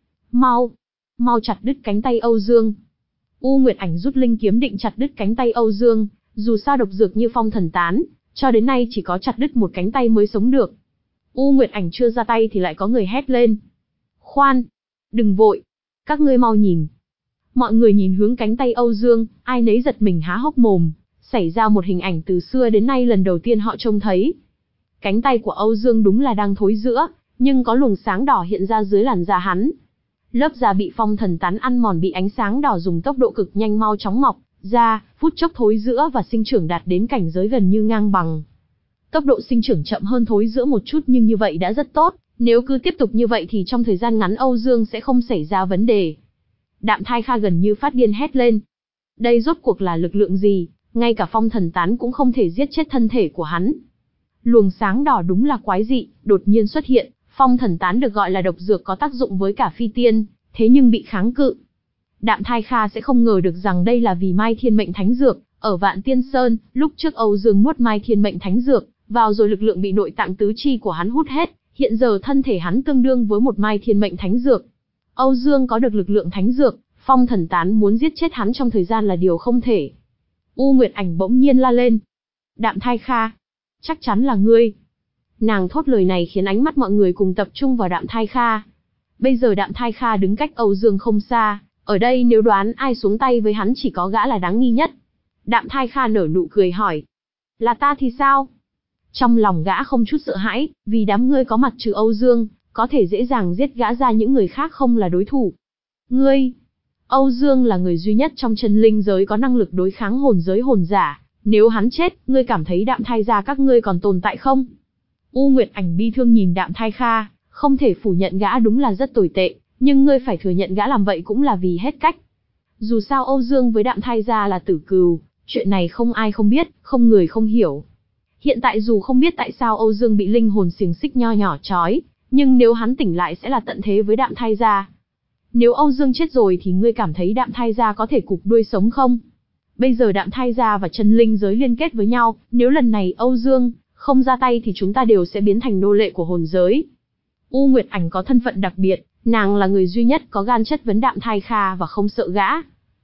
Mau, mau chặt đứt cánh tay Âu Dương. U Nguyệt Ảnh rút linh kiếm định chặt đứt cánh tay Âu Dương, dù sao độc dược như phong thần tán, cho đến nay chỉ có chặt đứt một cánh tay mới sống được. U Nguyệt Ảnh chưa ra tay thì lại có người hét lên. Khoan, đừng vội, các ngươi mau nhìn. Mọi người nhìn hướng cánh tay Âu Dương, ai nấy giật mình há hốc mồm, xảy ra một hình ảnh từ xưa đến nay lần đầu tiên họ trông thấy. Cánh tay của Âu Dương đúng là đang thối rữa, nhưng có luồng sáng đỏ hiện ra dưới làn da hắn. Lớp da bị phong thần tán ăn mòn bị ánh sáng đỏ dùng tốc độ cực nhanh mau chóng mọc ra, phút chốc thối rữa và sinh trưởng đạt đến cảnh giới gần như ngang bằng. Tốc độ sinh trưởng chậm hơn thối rữa một chút nhưng như vậy đã rất tốt, nếu cứ tiếp tục như vậy thì trong thời gian ngắn Âu Dương sẽ không xảy ra vấn đề. Đạm Thai Kha gần như phát điên hét lên. Đây rốt cuộc là lực lượng gì, ngay cả phong thần tán cũng không thể giết chết thân thể của hắn. Luồng sáng đỏ đúng là quái dị, đột nhiên xuất hiện, phong thần tán được gọi là độc dược có tác dụng với cả phi tiên, thế nhưng bị kháng cự. Đạm Thai Kha sẽ không ngờ được rằng đây là vì Mai Thiên Mệnh Thánh Dược, ở Vạn Tiên Sơn, lúc trước Âu Dương nuốt Mai Thiên Mệnh Thánh Dược, vào rồi lực lượng bị nội tạng tứ chi của hắn hút hết, hiện giờ thân thể hắn tương đương với một Mai Thiên Mệnh Thánh Dược. Âu Dương có được lực lượng Thánh Dược, phong thần tán muốn giết chết hắn trong thời gian là điều không thể. U Nguyệt Ảnh bỗng nhiên la lên. Đạm Thai Kha, chắc chắn là ngươi. Nàng thốt lời này khiến ánh mắt mọi người cùng tập trung vào Đạm Thai Kha. Bây giờ Đạm Thai Kha đứng cách Âu Dương không xa, ở đây nếu đoán ai xuống tay với hắn chỉ có gã là đáng nghi nhất. Đạm Thai Kha nở nụ cười hỏi. Là ta thì sao? Trong lòng gã không chút sợ hãi, vì đám ngươi có mặt trừ Âu Dương, có thể dễ dàng giết gã ra những người khác không là đối thủ. Ngươi, Âu Dương là người duy nhất trong chân linh giới có năng lực đối kháng hồn giới hồn giả, nếu hắn chết, ngươi cảm thấy Đạm Thai gia các ngươi còn tồn tại không? U Nguyệt Ảnh bi thương nhìn Đạm Thai Kha, không thể phủ nhận gã đúng là rất tồi tệ, nhưng ngươi phải thừa nhận gã làm vậy cũng là vì hết cách. Dù sao Âu Dương với Đạm Thai gia là tử cừu, chuyện này không ai không biết, không người không hiểu. Hiện tại dù không biết tại sao Âu Dương bị linh hồn xiềng xích nho nhỏ trói, nhưng nếu hắn tỉnh lại sẽ là tận thế với Đạm Thai gia. Nếu Âu Dương chết rồi thì ngươi cảm thấy Đạm Thai gia có thể cụp đuôi sống không? Bây giờ Đạm Thai gia và chân linh giới liên kết với nhau, nếu lần này Âu Dương không ra tay thì chúng ta đều sẽ biến thành nô lệ của hồn giới. U Nguyệt Ảnh có thân phận đặc biệt, nàng là người duy nhất có gan chất vấn Đạm Thai Kha và không sợ gã.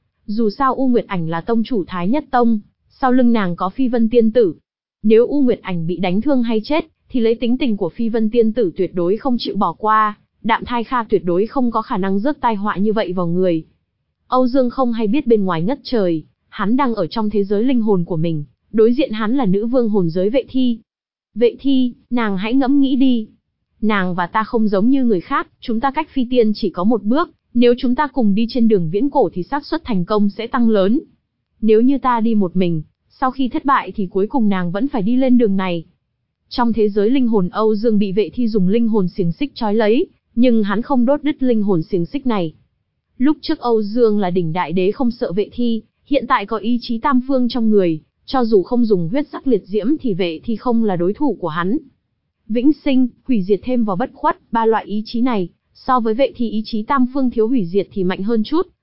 Dù sao U Nguyệt Ảnh là tông chủ Thái Nhất Tông, sau lưng nàng có Phi Vân Tiên Tử. Nếu U Nguyệt Ảnh bị đánh thương hay chết, thì lấy tính tình của Phi Vân Tiên Tử tuyệt đối không chịu bỏ qua, Đạm Thai Kha tuyệt đối không có khả năng rước tai họa như vậy vào người. Âu Dương không hay biết bên ngoài ngất trời, hắn đang ở trong thế giới linh hồn của mình, đối diện hắn là nữ vương hồn giới Vệ Thi. Vệ Thi, nàng hãy ngẫm nghĩ đi. Nàng và ta không giống như người khác, chúng ta cách phi tiên chỉ có một bước, nếu chúng ta cùng đi trên đường viễn cổ thì xác suất thành công sẽ tăng lớn. Nếu như ta đi một mình, sau khi thất bại thì cuối cùng nàng vẫn phải đi lên đường này. Trong thế giới linh hồn Âu Dương bị Vệ Thi dùng linh hồn xiềng xích trói lấy, nhưng hắn không đốt đứt linh hồn xiềng xích này. Lúc trước Âu Dương là đỉnh đại đế không sợ Vệ Thi, hiện tại có ý chí tam phương trong người, cho dù không dùng huyết sắc liệt diễm thì Vệ Thi không là đối thủ của hắn. Vĩnh sinh, hủy diệt thêm vào bất khuất, ba loại ý chí này, so với Vệ Thi ý chí tam phương thiếu hủy diệt thì mạnh hơn chút,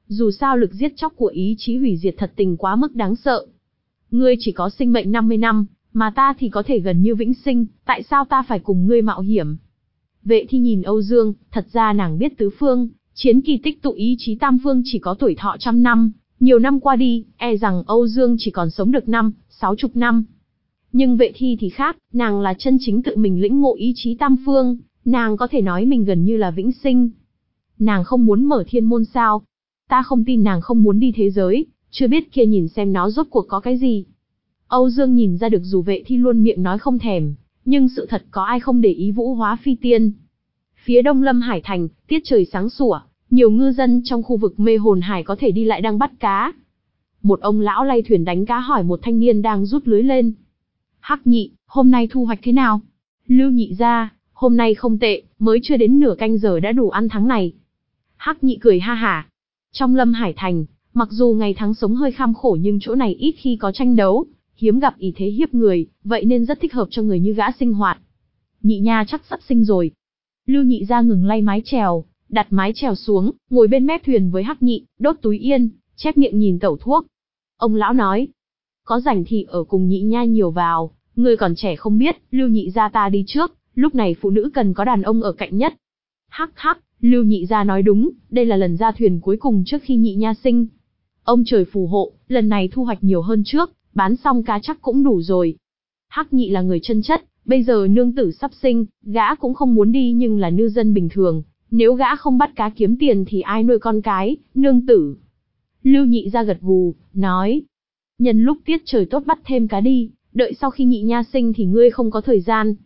Dù sao lực giết chóc của ý chí hủy diệt thật tình quá mức đáng sợ. Ngươi chỉ có sinh mệnh năm mươi năm, mà ta thì có thể gần như vĩnh sinh, tại sao ta phải cùng ngươi mạo hiểm? Vệ Thi nhìn Âu Dương, thật ra nàng biết tứ phương, chiến kỳ tích tụ ý chí tam phương chỉ có tuổi thọ trăm năm, nhiều năm qua đi, e rằng Âu Dương chỉ còn sống được năm, sáu chục năm. Nhưng Vệ Thi thì khác, nàng là chân chính tự mình lĩnh ngộ ý chí tam phương, nàng có thể nói mình gần như là vĩnh sinh. Nàng không muốn mở thiên môn sao? Ta không tin nàng không muốn đi thế giới, chưa biết kia nhìn xem nó rốt cuộc có cái gì. Âu Dương nhìn ra được dù Vệ Thi luôn miệng nói không thèm, nhưng sự thật có ai không để ý vũ hóa phi tiên. Phía đông Lâm Hải Thành, tiết trời sáng sủa, nhiều ngư dân trong khu vực mê hồn hải có thể đi lại đang bắt cá. Một ông lão lay thuyền đánh cá hỏi một thanh niên đang rút lưới lên. Hắc Nhị, hôm nay thu hoạch thế nào? Lưu Nhị gia, hôm nay không tệ, mới chưa đến nửa canh giờ đã đủ ăn tháng này. Hắc Nhị cười ha hả. Trong Lâm Hải Thành, mặc dù ngày tháng sống hơi kham khổ nhưng chỗ này ít khi có tranh đấu, hiếm gặp ý thế hiếp người, vậy nên rất thích hợp cho người như gã sinh hoạt. Nhị nha chắc sắp sinh rồi. Lưu Nhị gia ngừng lay mái chèo, đặt mái chèo xuống, ngồi bên mép thuyền với Hắc Nhị, đốt túi yên, chép miệng nhìn tẩu thuốc. Ông lão nói, có rảnh thì ở cùng Nhị nha nhiều vào, người còn trẻ không biết, Lưu Nhị gia ta đi trước, lúc này phụ nữ cần có đàn ông ở cạnh nhất. Hắc hắc, Lưu Nhị gia nói đúng, đây là lần ra thuyền cuối cùng trước khi Nhị nha sinh. Ông trời phù hộ, lần này thu hoạch nhiều hơn trước, bán xong cá chắc cũng đủ rồi. Hắc Nhị là người chân chất, bây giờ nương tử sắp sinh, gã cũng không muốn đi nhưng là ngư dân bình thường, nếu gã không bắt cá kiếm tiền thì ai nuôi con cái, nương tử. Lưu Nhị gia gật gù, nói, nhân lúc tiết trời tốt bắt thêm cá đi, đợi sau khi Nhị nha sinh thì ngươi không có thời gian.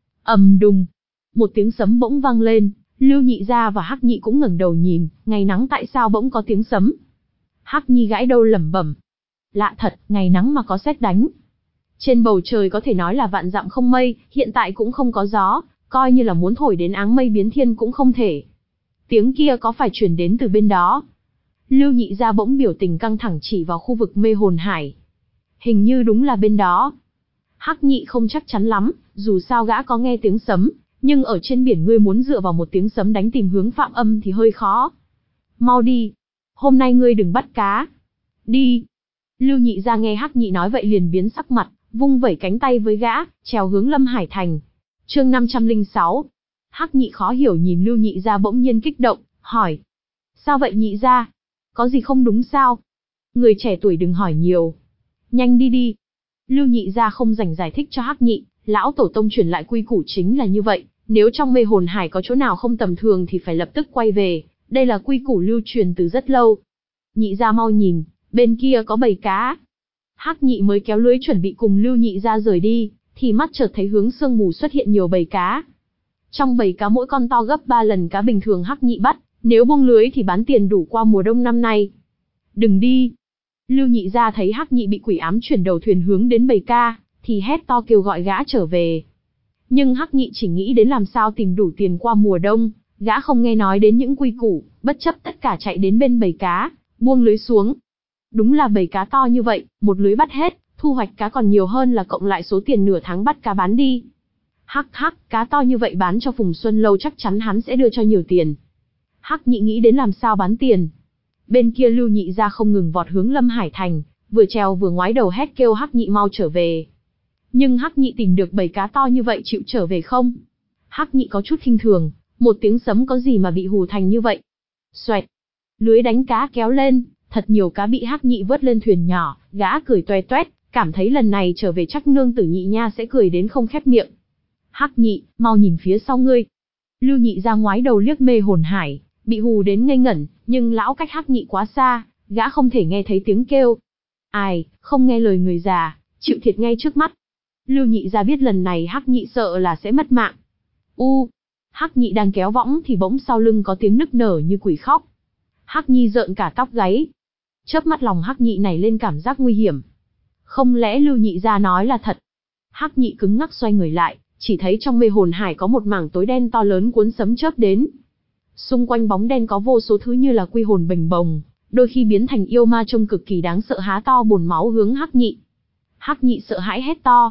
Ầm đùng, một tiếng sấm bỗng vang lên, Lưu Nhị gia và Hắc Nhị cũng ngẩng đầu nhìn, ngày nắng tại sao bỗng có tiếng sấm? Hắc Nhi gãi đầu lẩm bẩm, lạ thật, ngày nắng mà có sét đánh. Trên bầu trời có thể nói là vạn dặm không mây, hiện tại cũng không có gió, coi như là muốn thổi đến áng mây biến thiên cũng không thể. Tiếng kia có phải truyền đến từ bên đó? Lưu Nhị gia bỗng biểu tình căng thẳng chỉ vào khu vực mê hồn hải. Hình như đúng là bên đó. Hắc Nhị không chắc chắn lắm, dù sao gã có nghe tiếng sấm, nhưng ở trên biển ngươi muốn dựa vào một tiếng sấm đánh tìm hướng phạm âm thì hơi khó. Mau đi, hôm nay ngươi đừng bắt cá. Đi. Lưu Nhị gia nghe Hắc Nhị nói vậy liền biến sắc mặt, vung vẩy cánh tay với gã, trèo hướng Lâm Hải Thành. Chương năm trăm lẻ sáu. Hắc Nhị khó hiểu nhìn Lưu Nhị gia bỗng nhiên kích động, hỏi: "Sao vậy Nhị gia? Có gì không đúng sao? Người trẻ tuổi đừng hỏi nhiều. Nhanh đi đi." Lưu Nhị gia không rảnh giải thích cho Hắc Nhị, lão tổ tông truyền lại quy củ chính là như vậy, nếu trong mê hồn hải có chỗ nào không tầm thường thì phải lập tức quay về, đây là quy củ lưu truyền từ rất lâu. Nhị gia mau nhìn, bên kia có bầy cá. Hắc Nhị mới kéo lưới chuẩn bị cùng Lưu Nhị gia rời đi, thì mắt chợt thấy hướng sương mù xuất hiện nhiều bầy cá. Trong bầy cá mỗi con to gấp ba lần cá bình thường Hắc Nhị bắt, nếu buông lưới thì bán tiền đủ qua mùa đông năm nay. Đừng đi. Lưu Nhị gia thấy Hắc Nhị bị quỷ ám chuyển đầu thuyền hướng đến bầy cá, thì hét to kêu gọi gã trở về. Nhưng Hắc Nhị chỉ nghĩ đến làm sao tìm đủ tiền qua mùa đông, gã không nghe nói đến những quy củ, bất chấp tất cả chạy đến bên bầy cá, buông lưới xuống. Đúng là bầy cá to như vậy, một lưới bắt hết, thu hoạch cá còn nhiều hơn là cộng lại số tiền nửa tháng bắt cá bán đi. Hắc hắc, cá to như vậy bán cho Phùng Xuân Lâu chắc chắn hắn sẽ đưa cho nhiều tiền. Hắc Nhị nghĩ đến làm sao bán tiền. Bên kia Lưu Nhị gia không ngừng vọt hướng Lâm Hải Thành, vừa trèo vừa ngoái đầu hét kêu Hắc Nhị mau trở về. Nhưng Hắc Nhị tìm được bầy cá to như vậy chịu trở về không? Hắc Nhị có chút khinh thường, một tiếng sấm có gì mà bị hù thành như vậy. Xoẹt, lưới đánh cá kéo lên, thật nhiều cá bị Hắc Nhị vớt lên thuyền nhỏ, gã cười toe toét, cảm thấy lần này trở về chắc nương tử Nhị nha sẽ cười đến không khép miệng. Hắc Nhị, mau nhìn phía sau ngươi. Lưu Nhị ra ngoái đầu liếc mê hồn hải, bị hù đến ngây ngẩn, nhưng lão cách Hắc Nhị quá xa, gã không thể nghe thấy tiếng kêu. Ai, không nghe lời người già, chịu thiệt ngay trước mắt. Lưu Nhị ra biết lần này Hắc Nhị sợ là sẽ mất mạng. U, Hắc Nhị đang kéo võng thì bỗng sau lưng có tiếng nức nở như quỷ khóc. Hắc Nhị rợn cả tóc gáy. Chớp mắt lòng Hắc Nhị nảy lên cảm giác nguy hiểm. Không lẽ Lưu Nhị gia nói là thật? Hắc Nhị cứng ngắc xoay người lại, chỉ thấy trong mê hồn hải có một mảng tối đen to lớn cuốn sấm chớp đến. Xung quanh bóng đen có vô số thứ như là quy hồn bềnh bồng, đôi khi biến thành yêu ma trông cực kỳ đáng sợ há to bồn máu hướng Hắc Nhị. Hắc Nhị sợ hãi hét to.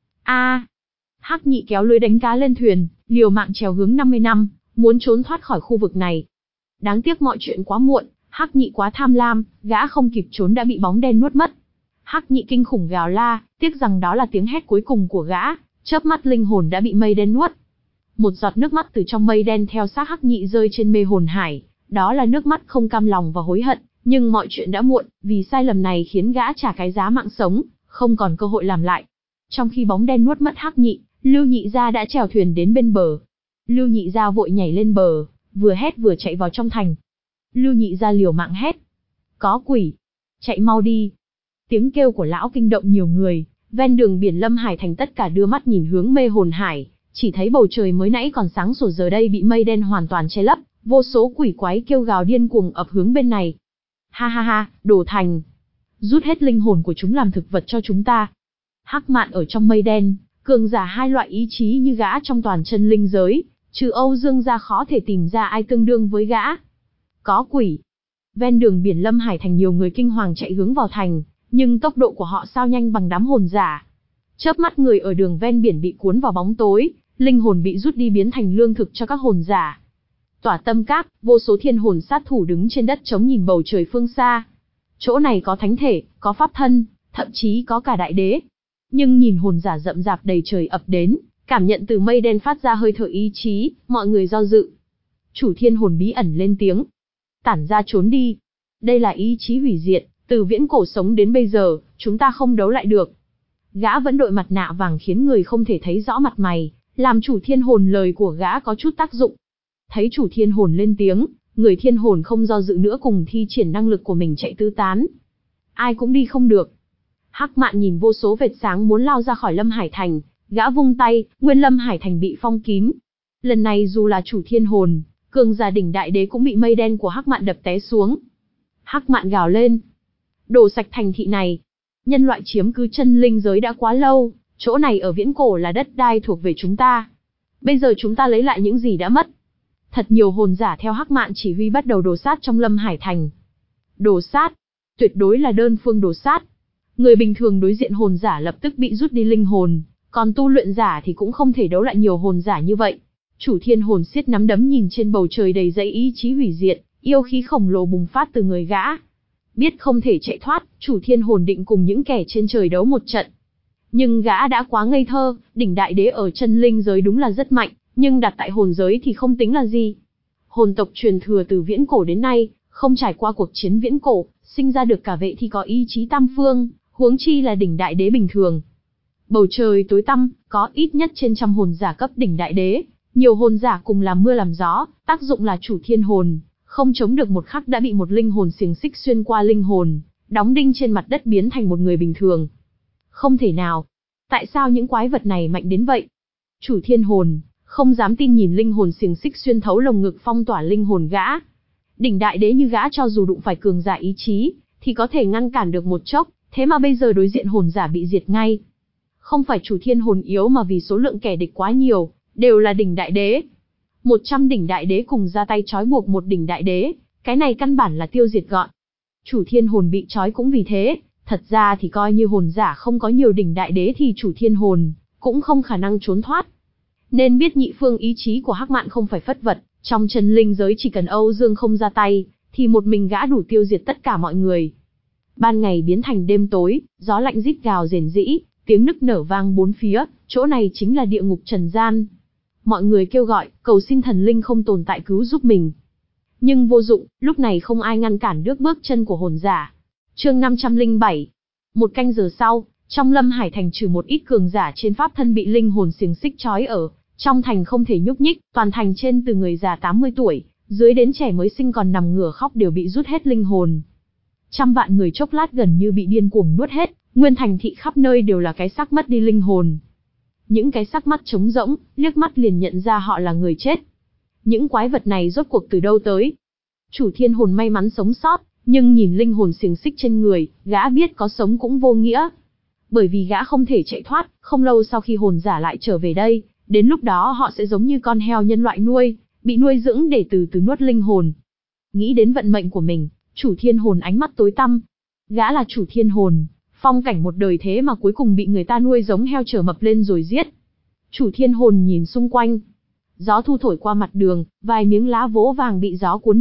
A! Hắc Nhị kéo lưới đánh cá lên thuyền, liều mạng trèo hướng năm mươi năm, muốn trốn thoát khỏi khu vực này. Đáng tiếc mọi chuyện quá muộn, Hắc Nhị quá tham lam, gã không kịp trốn đã bị bóng đen nuốt mất. Hắc Nhị kinh khủng gào la, tiếc rằng đó là tiếng hét cuối cùng của gã, chớp mắt linh hồn đã bị mây đen nuốt. Một giọt nước mắt từ trong mây đen theo xác Hắc Nhị rơi trên mê hồn hải, đó là nước mắt không cam lòng và hối hận, nhưng mọi chuyện đã muộn, vì sai lầm này khiến gã trả cái giá mạng sống, không còn cơ hội làm lại. Trong khi bóng đen nuốt mất Hắc Nhị, Lưu Nhị gia đã chèo thuyền đến bên bờ. Lưu Nhị gia vội nhảy lên bờ, vừa hét vừa chạy vào trong thành. Lưu Nhị gia liều mạng hét: "Có quỷ! Chạy mau đi!" Tiếng kêu của lão kinh động nhiều người, ven đường biển Lâm Hải thành tất cả đưa mắt nhìn hướng mê hồn hải, chỉ thấy bầu trời mới nãy còn sáng sủa giờ đây bị mây đen hoàn toàn che lấp, vô số quỷ quái kêu gào điên cuồng ập hướng bên này. Ha ha ha, đồ thành! Rút hết linh hồn của chúng làm thực vật cho chúng ta. Hắc Mạn ở trong mây đen, cường giả hai loại ý chí như gã trong toàn chân linh giới, trừ Âu Dương ra khó thể tìm ra ai tương đương với gã. Có quỷ! Ven đường biển Lâm Hải thành nhiều người kinh hoàng chạy hướng vào thành, nhưng tốc độ của họ sao nhanh bằng đám hồn giả. Chớp mắt người ở đường ven biển bị cuốn vào bóng tối, linh hồn bị rút đi biến thành lương thực cho các hồn giả. Tỏa Tâm Các, vô số thiên hồn sát thủ đứng trên đất trống nhìn bầu trời phương xa. Chỗ này có thánh thể, có pháp thân, thậm chí có cả đại đế. Nhưng nhìn hồn giả rậm rạp đầy trời ập đến, cảm nhận từ mây đen phát ra hơi thở ý chí, mọi người do dự. Chủ thiên hồn bí ẩn lên tiếng: "Tản ra trốn đi. Đây là ý chí hủy diệt, từ viễn cổ sống đến bây giờ, chúng ta không đấu lại được." Gã vẫn đội mặt nạ vàng khiến người không thể thấy rõ mặt mày, làm chủ thiên hồn lời của gã có chút tác dụng. Thấy chủ thiên hồn lên tiếng, người thiên hồn không do dự nữa cùng thi triển năng lực của mình chạy tứ tán. Ai cũng đi không được. Hắc Mạn nhìn vô số vệt sáng muốn lao ra khỏi Lâm Hải thành, gã vung tay, nguyên Lâm Hải thành bị phong kín. Lần này dù là chủ thiên hồn, cường giả đỉnh đại đế cũng bị mây đen của Hắc Mạn đập té xuống. Hắc Mạn gào lên: "Đổ sạch thành thị này! Nhân loại chiếm cứ chân linh giới đã quá lâu, chỗ này ở viễn cổ là đất đai thuộc về chúng ta. Bây giờ chúng ta lấy lại những gì đã mất." Thật nhiều hồn giả theo Hắc Mạn chỉ huy bắt đầu đổ sát trong Lâm Hải thành. Đổ sát, tuyệt đối là đơn phương đổ sát. Người bình thường đối diện hồn giả lập tức bị rút đi linh hồn, còn tu luyện giả thì cũng không thể đấu lại nhiều hồn giả như vậy. Chủ thiên hồn siết nắm đấm nhìn trên bầu trời đầy dẫy ý chí hủy diệt, yêu khí khổng lồ bùng phát từ người gã. Biết không thể chạy thoát, chủ thiên hồn định cùng những kẻ trên trời đấu một trận. Nhưng gã đã quá ngây thơ, đỉnh đại đế ở chân linh giới đúng là rất mạnh, nhưng đặt tại hồn giới thì không tính là gì. Hồn tộc truyền thừa từ viễn cổ đến nay, không trải qua cuộc chiến viễn cổ, sinh ra được cả vệ thì có ý chí tam phương, huống chi là đỉnh đại đế bình thường. Bầu trời tối tăm, có ít nhất trên trăm hồn giả cấp đỉnh đại đế, nhiều hồn giả cùng làm mưa làm gió, tác dụng là chủ thiên hồn, không chống được một khắc đã bị một linh hồn xiềng xích xuyên qua linh hồn, đóng đinh trên mặt đất biến thành một người bình thường. Không thể nào. Tại sao những quái vật này mạnh đến vậy? Chủ thiên hồn không dám tin nhìn linh hồn xiềng xích xuyên thấu lồng ngực phong tỏa linh hồn gã. Đỉnh đại đế như gã cho dù đụng phải cường giả ý chí, thì có thể ngăn cản được một chốc, thế mà bây giờ đối diện hồn giả bị diệt ngay. Không phải chủ thiên hồn yếu mà vì số lượng kẻ địch quá nhiều, đều là đỉnh đại đế. Một trăm đỉnh đại đế cùng ra tay trói buộc một đỉnh đại đế, cái này căn bản là tiêu diệt gọn. Chủ thiên hồn bị trói cũng vì thế, thật ra thì coi như hồn giả không có nhiều đỉnh đại đế thì chủ thiên hồn cũng không khả năng trốn thoát. Nên biết nhị phương ý chí của Hắc Mạn không phải phất vật, trong chân linh giới chỉ cần Âu Dương không ra tay, thì một mình gã đủ tiêu diệt tất cả mọi người. Ban ngày biến thành đêm tối, gió lạnh rít gào rền rĩ, tiếng nức nở vang bốn phía, chỗ này chính là địa ngục trần gian. Mọi người kêu gọi, cầu xin thần linh không tồn tại cứu giúp mình. Nhưng vô dụng, lúc này không ai ngăn cản được bước chân của hồn giả. Chương năm trăm lẻ bảy. Một canh giờ sau, trong Lâm Hải thành trừ một ít cường giả trên pháp thân bị linh hồn xiềng xích trói ở, trong thành không thể nhúc nhích, toàn thành trên từ người già tám mươi tuổi, dưới đến trẻ mới sinh còn nằm ngửa khóc đều bị rút hết linh hồn. Trăm vạn người chốc lát gần như bị điên cuồng nuốt hết, nguyên thành thị khắp nơi đều là cái xác mất đi linh hồn. Những cái xác mắt trống rỗng, liếc mắt liền nhận ra họ là người chết. Những quái vật này rốt cuộc từ đâu tới? Chủ thiên hồn may mắn sống sót, nhưng nhìn linh hồn xiềng xích trên người, gã biết có sống cũng vô nghĩa. Bởi vì gã không thể chạy thoát, không lâu sau khi hồn giả lại trở về đây, đến lúc đó họ sẽ giống như con heo nhân loại nuôi, bị nuôi dưỡng để từ từ nuốt linh hồn. Nghĩ đến vận mệnh của mình, chủ thiên hồn ánh mắt tối tăm. Gã là chủ thiên hồn, phong cảnh một đời thế mà cuối cùng bị người ta nuôi giống heo trở mập lên rồi giết. Chủ thiên hồn nhìn xung quanh. Gió thu thổi qua mặt đường, vài miếng lá vỗ vàng bị gió cuốn đi,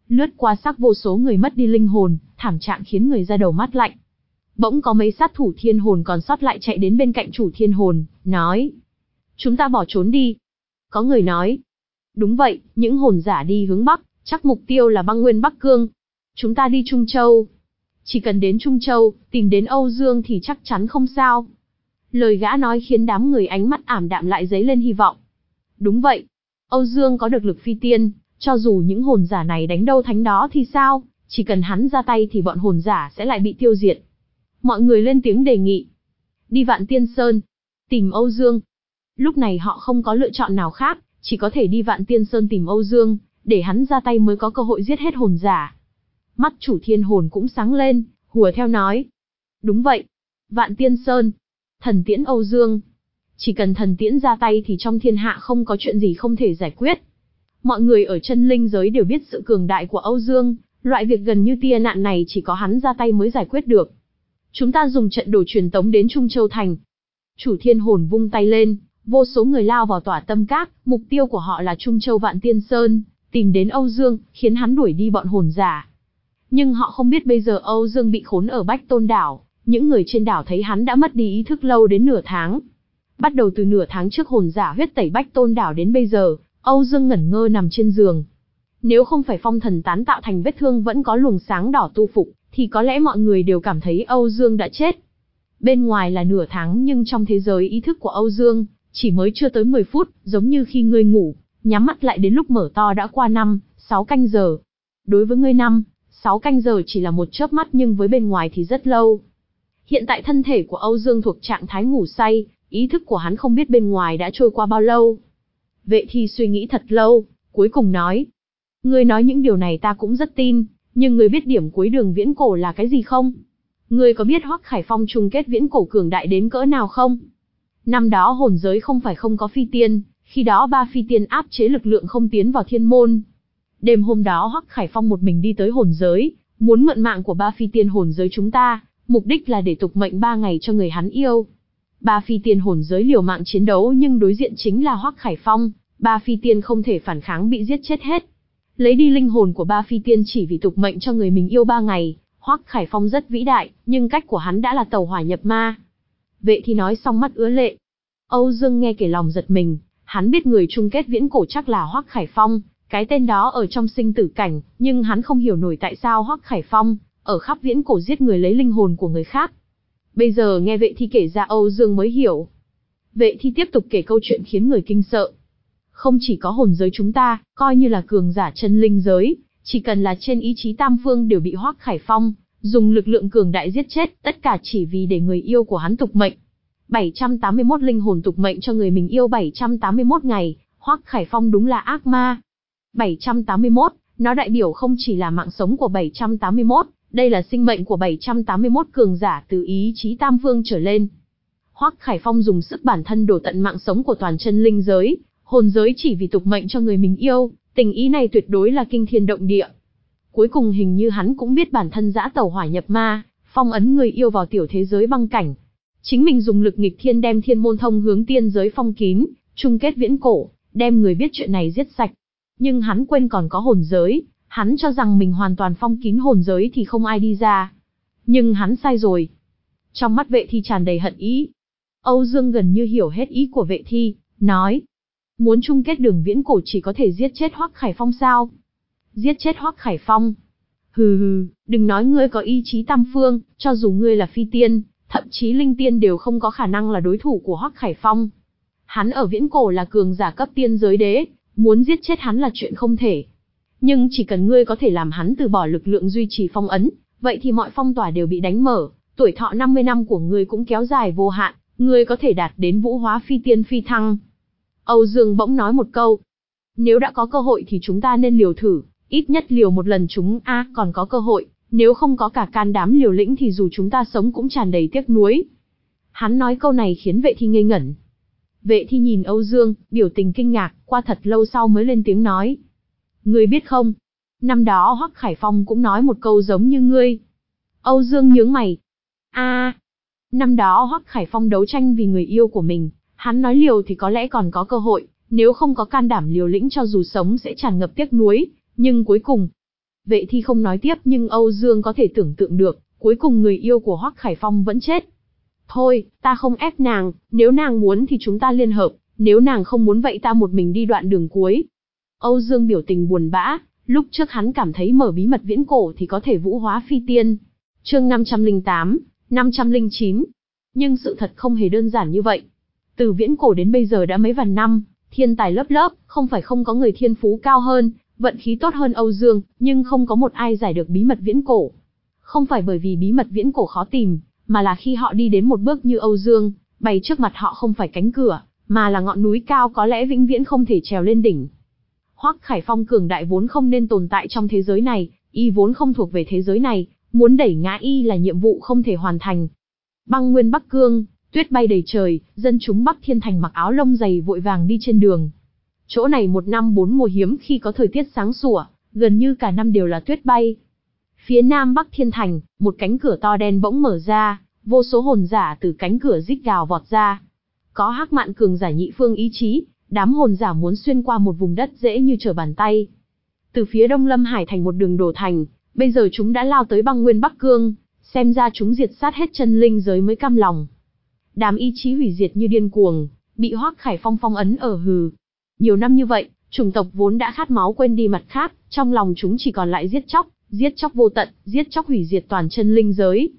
lướt qua xác vô số người mất đi linh hồn, thảm trạng khiến người ra đầu mắt lạnh. Bỗng có mấy sát thủ thiên hồn còn sót lại chạy đến bên cạnh chủ thiên hồn, nói: chúng ta bỏ trốn đi. Có người nói: đúng vậy, những hồn giả đi hướng Bắc, chắc mục tiêu là băng nguyên Bắc Cương. Chúng ta đi Trung Châu. Chỉ cần đến Trung Châu, tìm đến Âu Dương thì chắc chắn không sao. Lời gã nói khiến đám người ánh mắt ảm đạm lại dấy lên hy vọng. Đúng vậy, Âu Dương có được lực phi tiên, cho dù những hồn giả này đánh đâu thắng đó thì sao, chỉ cần hắn ra tay thì bọn hồn giả sẽ lại bị tiêu diệt. Mọi người lên tiếng đề nghị. Đi Vạn Tiên Sơn, tìm Âu Dương. Lúc này họ không có lựa chọn nào khác, chỉ có thể đi Vạn Tiên Sơn tìm Âu Dương, để hắn ra tay mới có cơ hội giết hết hồn giả. Mắt chủ thiên hồn cũng sáng lên, hùa theo nói: đúng vậy, Vạn Tiên Sơn, thần tiễn Âu Dương. Chỉ cần thần tiễn ra tay thì trong thiên hạ không có chuyện gì không thể giải quyết. Mọi người ở chân linh giới đều biết sự cường đại của Âu Dương, loại việc gần như tia nạn này chỉ có hắn ra tay mới giải quyết được. Chúng ta dùng trận đồ truyền tống đến Trung Châu Thành. Chủ thiên hồn vung tay lên, vô số người lao vào tỏa tâm các, mục tiêu của họ là Trung Châu Vạn Tiên Sơn, tìm đến Âu Dương, khiến hắn đuổi đi bọn hồn giả. Nhưng họ không biết bây giờ Âu Dương bị khốn ở Bách Tôn Đảo, những người trên đảo thấy hắn đã mất đi ý thức lâu đến nửa tháng. Bắt đầu từ nửa tháng trước hồn giả huyết tẩy Bách Tôn Đảo đến bây giờ, Âu Dương ngẩn ngơ nằm trên giường. Nếu không phải phong thần tán tạo thành vết thương vẫn có luồng sáng đỏ tu phục, thì có lẽ mọi người đều cảm thấy Âu Dương đã chết. Bên ngoài là nửa tháng nhưng trong thế giới ý thức của Âu Dương, chỉ mới chưa tới mười phút, giống như khi ngươi ngủ, nhắm mắt lại đến lúc mở to đã qua năm, sáu canh giờ. Đối với ngươi năm, sáu canh giờ chỉ là một chớp mắt nhưng với bên ngoài thì rất lâu. Hiện tại thân thể của Âu Dương thuộc trạng thái ngủ say, ý thức của hắn không biết bên ngoài đã trôi qua bao lâu. Vệ Thi suy nghĩ thật lâu, cuối cùng nói: ngươi nói những điều này ta cũng rất tin, nhưng ngươi biết điểm cuối đường viễn cổ là cái gì không? Ngươi có biết Hoắc Khải Phong chung kết viễn cổ cường đại đến cỡ nào không? Năm đó hồn giới không phải không có phi tiên, khi đó ba phi tiên áp chế lực lượng không tiến vào thiên môn. Đêm hôm đó Hoắc Khải Phong một mình đi tới hồn giới, muốn mượn mạng của ba phi tiên hồn giới chúng ta, mục đích là để tục mệnh ba ngày cho người hắn yêu. Ba phi tiên hồn giới liều mạng chiến đấu nhưng đối diện chính là Hoắc Khải Phong, ba phi tiên không thể phản kháng bị giết chết hết. Lấy đi linh hồn của ba phi tiên chỉ vì tục mệnh cho người mình yêu ba ngày, Hoắc Khải Phong rất vĩ đại, nhưng cách của hắn đã là tẩu hỏa nhập ma. Vệ Thi nói xong mắt ứa lệ. Âu Dương nghe kể lòng giật mình, hắn biết người chung kết viễn cổ chắc là Hoắc Khải Phong, cái tên đó ở trong sinh tử cảnh, nhưng hắn không hiểu nổi tại sao Hoắc Khải Phong ở khắp viễn cổ giết người lấy linh hồn của người khác. Bây giờ nghe Vệ Thi kể ra Âu Dương mới hiểu. Vệ Thi tiếp tục kể câu chuyện khiến người kinh sợ. Không chỉ có hồn giới chúng ta, coi như là cường giả chân linh giới, chỉ cần là trên ý chí tam phương đều bị Hoắc Khải Phong dùng lực lượng cường đại giết chết, tất cả chỉ vì để người yêu của hắn tục mệnh. bảy trăm tám mươi mốt linh hồn tục mệnh cho người mình yêu bảy trăm tám mươi mốt ngày, Hoắc Khải Phong đúng là ác ma. bảy trăm tám mươi mốt, nó đại biểu không chỉ là mạng sống của bảy trăm tám mươi mốt, đây là sinh mệnh của bảy trăm tám mươi mốt cường giả từ ý chí tam phương trở lên. Hoắc Khải Phong dùng sức bản thân đổ tận mạng sống của toàn chân linh giới, hồn giới chỉ vì tục mệnh cho người mình yêu, tình ý này tuyệt đối là kinh thiên động địa. Cuối cùng hình như hắn cũng biết bản thân dã tẩu hỏa nhập ma, phong ấn người yêu vào tiểu thế giới băng cảnh. Chính mình dùng lực nghịch thiên đem thiên môn thông hướng tiên giới phong kín, chung kết viễn cổ, đem người biết chuyện này giết sạch. Nhưng hắn quên còn có hồn giới, hắn cho rằng mình hoàn toàn phong kín hồn giới thì không ai đi ra. Nhưng hắn sai rồi. Trong mắt Vệ Thi tràn đầy hận ý. Âu Dương gần như hiểu hết ý của Vệ Thi, nói: muốn chung kết đường viễn cổ chỉ có thể giết chết Hoắc Khải Phong sao? Giết chết Hoắc Khải Phong? Hừ hừ, đừng nói ngươi có ý chí tam phương, cho dù ngươi là phi tiên, thậm chí linh tiên đều không có khả năng là đối thủ của Hoắc Khải Phong. Hắn ở viễn cổ là cường giả cấp tiên giới đế, muốn giết chết hắn là chuyện không thể. Nhưng chỉ cần ngươi có thể làm hắn từ bỏ lực lượng duy trì phong ấn, vậy thì mọi phong tỏa đều bị đánh mở, tuổi thọ năm mươi năm của ngươi cũng kéo dài vô hạn, ngươi có thể đạt đến vũ hóa phi tiên phi thăng. Âu Dương bỗng nói một câu: nếu đã có cơ hội thì chúng ta nên liều thử, ít nhất liều một lần chúng a à, còn có cơ hội, nếu không có cả can đảm liều lĩnh thì dù chúng ta sống cũng tràn đầy tiếc nuối. Hắn nói câu này khiến Vệ Thi ngây ngẩn. Vệ Thi nhìn Âu Dương, biểu tình kinh ngạc, qua thật lâu sau mới lên tiếng nói: ngươi biết không, năm đó Hoắc Khải Phong cũng nói một câu giống như ngươi. Âu Dương nhướng mày. A, à, năm đó Hoắc Khải Phong đấu tranh vì người yêu của mình, hắn nói liều thì có lẽ còn có cơ hội, nếu không có can đảm liều lĩnh cho dù sống sẽ tràn ngập tiếc nuối, nhưng cuối cùng. Vệ Thi không nói tiếp, nhưng Âu Dương có thể tưởng tượng được, cuối cùng người yêu của Hoắc Khải Phong vẫn chết. Thôi, ta không ép nàng, nếu nàng muốn thì chúng ta liên hợp, nếu nàng không muốn vậy ta một mình đi đoạn đường cuối. Âu Dương biểu tình buồn bã, lúc trước hắn cảm thấy mở bí mật viễn cổ thì có thể vũ hóa phi tiên. Chương năm trăm lẻ tám, năm trăm lẻ chín. Nhưng sự thật không hề đơn giản như vậy. Từ viễn cổ đến bây giờ đã mấy vạn năm, thiên tài lớp lớp, không phải không có người thiên phú cao hơn, vận khí tốt hơn Âu Dương, nhưng không có một ai giải được bí mật viễn cổ. Không phải bởi vì bí mật viễn cổ khó tìm, mà là khi họ đi đến một bước như Âu Dương, bày trước mặt họ không phải cánh cửa, mà là ngọn núi cao có lẽ vĩnh viễn không thể trèo lên đỉnh. Hoắc Khải Phong cường đại vốn không nên tồn tại trong thế giới này, y vốn không thuộc về thế giới này, muốn đẩy ngã y là nhiệm vụ không thể hoàn thành. Băng nguyên Bắc Cương, tuyết bay đầy trời, dân chúng Bắc Thiên Thành mặc áo lông dày vội vàng đi trên đường. Chỗ này một năm bốn mùa hiếm khi có thời tiết sáng sủa, gần như cả năm đều là tuyết bay. Phía nam Bắc Thiên Thành, một cánh cửa to đen bỗng mở ra, vô số hồn giả từ cánh cửa rít gào vọt ra. Có Hắc Mạn cường giả nhị phương ý chí, đám hồn giả muốn xuyên qua một vùng đất dễ như trở bàn tay. Từ phía đông Lâm Hải thành một đường đổ thành, bây giờ chúng đã lao tới băng nguyên Bắc Cương, xem ra chúng diệt sát hết chân linh giới mới cam lòng. Đám ý chí hủy diệt như điên cuồng, bị Hoắc Khải Phong phong ấn ở hừ. Nhiều năm như vậy, chủng tộc vốn đã khát máu quên đi mặt khác, trong lòng chúng chỉ còn lại giết chóc, giết chóc vô tận, giết chóc hủy diệt toàn chân linh giới.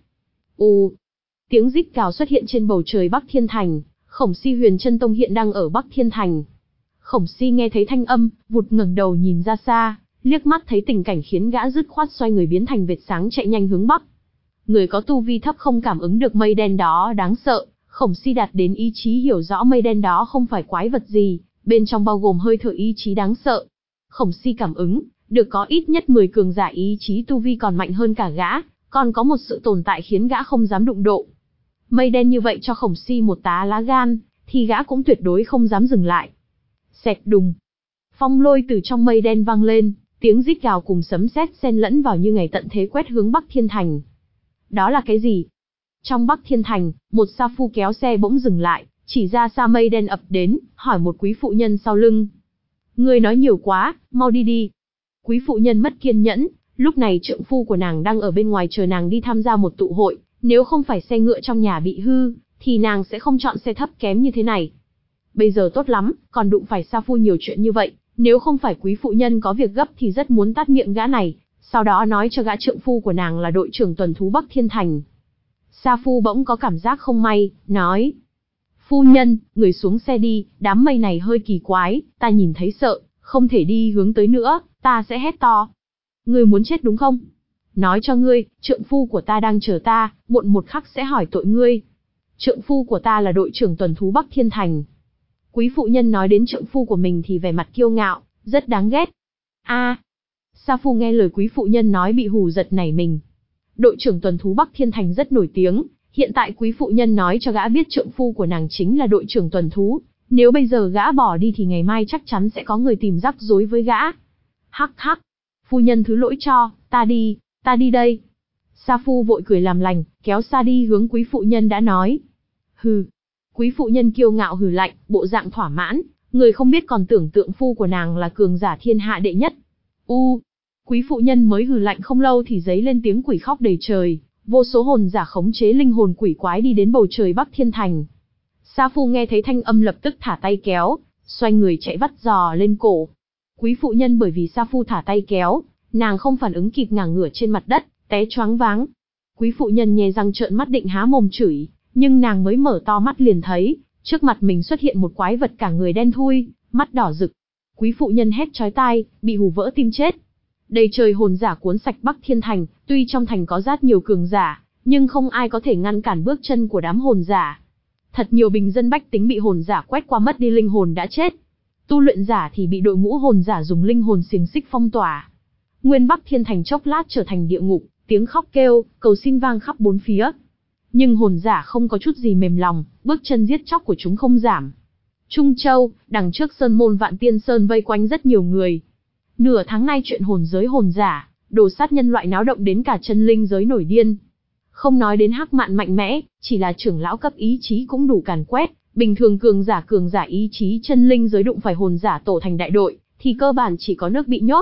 U, tiếng rít gào xuất hiện trên bầu trời Bắc Thiên Thành. Khổng Si Huyền Chân Tông hiện đang ở Bắc Thiên Thành. Khổng Si nghe thấy thanh âm, vụt ngẩng đầu nhìn ra xa, liếc mắt thấy tình cảnh khiến gã dứt khoát xoay người biến thành vệt sáng chạy nhanh hướng bắc. Người có tu vi thấp không cảm ứng được mây đen đó đáng sợ, Khổng Si đạt đến ý chí hiểu rõ mây đen đó không phải quái vật gì, bên trong bao gồm hơi thở ý chí đáng sợ. Khổng Si cảm ứng được có ít nhất mười cường giả ý chí tu vi còn mạnh hơn cả gã, còn có một sự tồn tại khiến gã không dám đụng độ. Mây đen như vậy cho Khổng Si một tá lá gan, thì gã cũng tuyệt đối không dám dừng lại. Xẹt đùng. Phong lôi từ trong mây đen vang lên, tiếng rít gào cùng sấm sét xen lẫn vào như ngày tận thế quét hướng Bắc Thiên Thành. Đó là cái gì? Trong Bắc Thiên Thành, một sa phu kéo xe bỗng dừng lại, chỉ ra xa mây đen ập đến, hỏi một quý phụ nhân sau lưng. Người nói nhiều quá, mau đi đi. Quý phụ nhân mất kiên nhẫn, lúc này trượng phu của nàng đang ở bên ngoài chờ nàng đi tham gia một tụ hội. Nếu không phải xe ngựa trong nhà bị hư, thì nàng sẽ không chọn xe thấp kém như thế này. Bây giờ tốt lắm, còn đụng phải sa phu nhiều chuyện như vậy, nếu không phải quý phụ nhân có việc gấp thì rất muốn tát miệng gã này, sau đó nói cho gã trượng phu của nàng là đội trưởng tuần thú Bắc Thiên Thành. Sa phu bỗng có cảm giác không may, nói. Phu nhân, người xuống xe đi, đám mây này hơi kỳ quái, ta nhìn thấy sợ, không thể đi hướng tới nữa, ta sẽ hét to. Người muốn chết đúng không? Nói cho ngươi, trượng phu của ta đang chờ ta, muộn một khắc sẽ hỏi tội ngươi. Trượng phu của ta là đội trưởng tuần thú Bắc Thiên Thành. Quý phụ nhân nói đến trượng phu của mình thì vẻ mặt kiêu ngạo, rất đáng ghét. A, Sa phu nghe lời quý phụ nhân nói bị hù giật nảy mình. Đội trưởng tuần thú Bắc Thiên Thành rất nổi tiếng, hiện tại quý phụ nhân nói cho gã biết trượng phu của nàng chính là đội trưởng tuần thú, nếu bây giờ gã bỏ đi thì ngày mai chắc chắn sẽ có người tìm rắc rối với gã. Hắc hắc, phu nhân thứ lỗi cho, ta đi. Ta đi đây. Sa phu vội cười làm lành, kéo xa đi hướng quý phụ nhân đã nói. Hừ. Quý phụ nhân kiêu ngạo hừ lạnh, bộ dạng thỏa mãn, người không biết còn tưởng tượng phu của nàng là cường giả thiên hạ đệ nhất. U. Quý phụ nhân mới hừ lạnh không lâu thì giấy lên tiếng quỷ khóc đầy trời, vô số hồn giả khống chế linh hồn quỷ quái đi đến bầu trời Bắc Thiên Thành. Sa phu nghe thấy thanh âm lập tức thả tay kéo, xoay người chạy vắt giò lên cổ. Quý phụ nhân bởi vì sa phu thả tay kéo, nàng không phản ứng kịp ngả ngửa trên mặt đất, té choáng váng. Quý phụ nhân nhe răng trợn mắt định há mồm chửi, nhưng nàng mới mở to mắt liền thấy, trước mặt mình xuất hiện một quái vật cả người đen thui, mắt đỏ rực. Quý phụ nhân hét chói tai, bị hù vỡ tim chết. Đầy trời hồn giả cuốn sạch Bắc Thiên Thành, tuy trong thành có rất nhiều cường giả, nhưng không ai có thể ngăn cản bước chân của đám hồn giả. Thật nhiều bình dân bách tính bị hồn giả quét qua mất đi linh hồn đã chết. Tu luyện giả thì bị đội ngũ hồn giả dùng linh hồn xiềng xích phong tỏa. Nguyên Bắc Thiên Thành chốc lát trở thành địa ngục, tiếng khóc kêu, cầu xin vang khắp bốn phía. Nhưng hồn giả không có chút gì mềm lòng, bước chân giết chóc của chúng không giảm. Trung Châu, đằng trước sơn môn Vạn Tiên Sơn vây quanh rất nhiều người. Nửa tháng nay chuyện hồn giới hồn giả, đồ sát nhân loại náo động đến cả chân linh giới nổi điên. Không nói đến Hắc Mạn mạnh mẽ, chỉ là trưởng lão cấp ý chí cũng đủ càn quét, bình thường cường giả cường giả ý chí chân linh giới đụng phải hồn giả tổ thành đại đội, thì cơ bản chỉ có nước bị nhốt.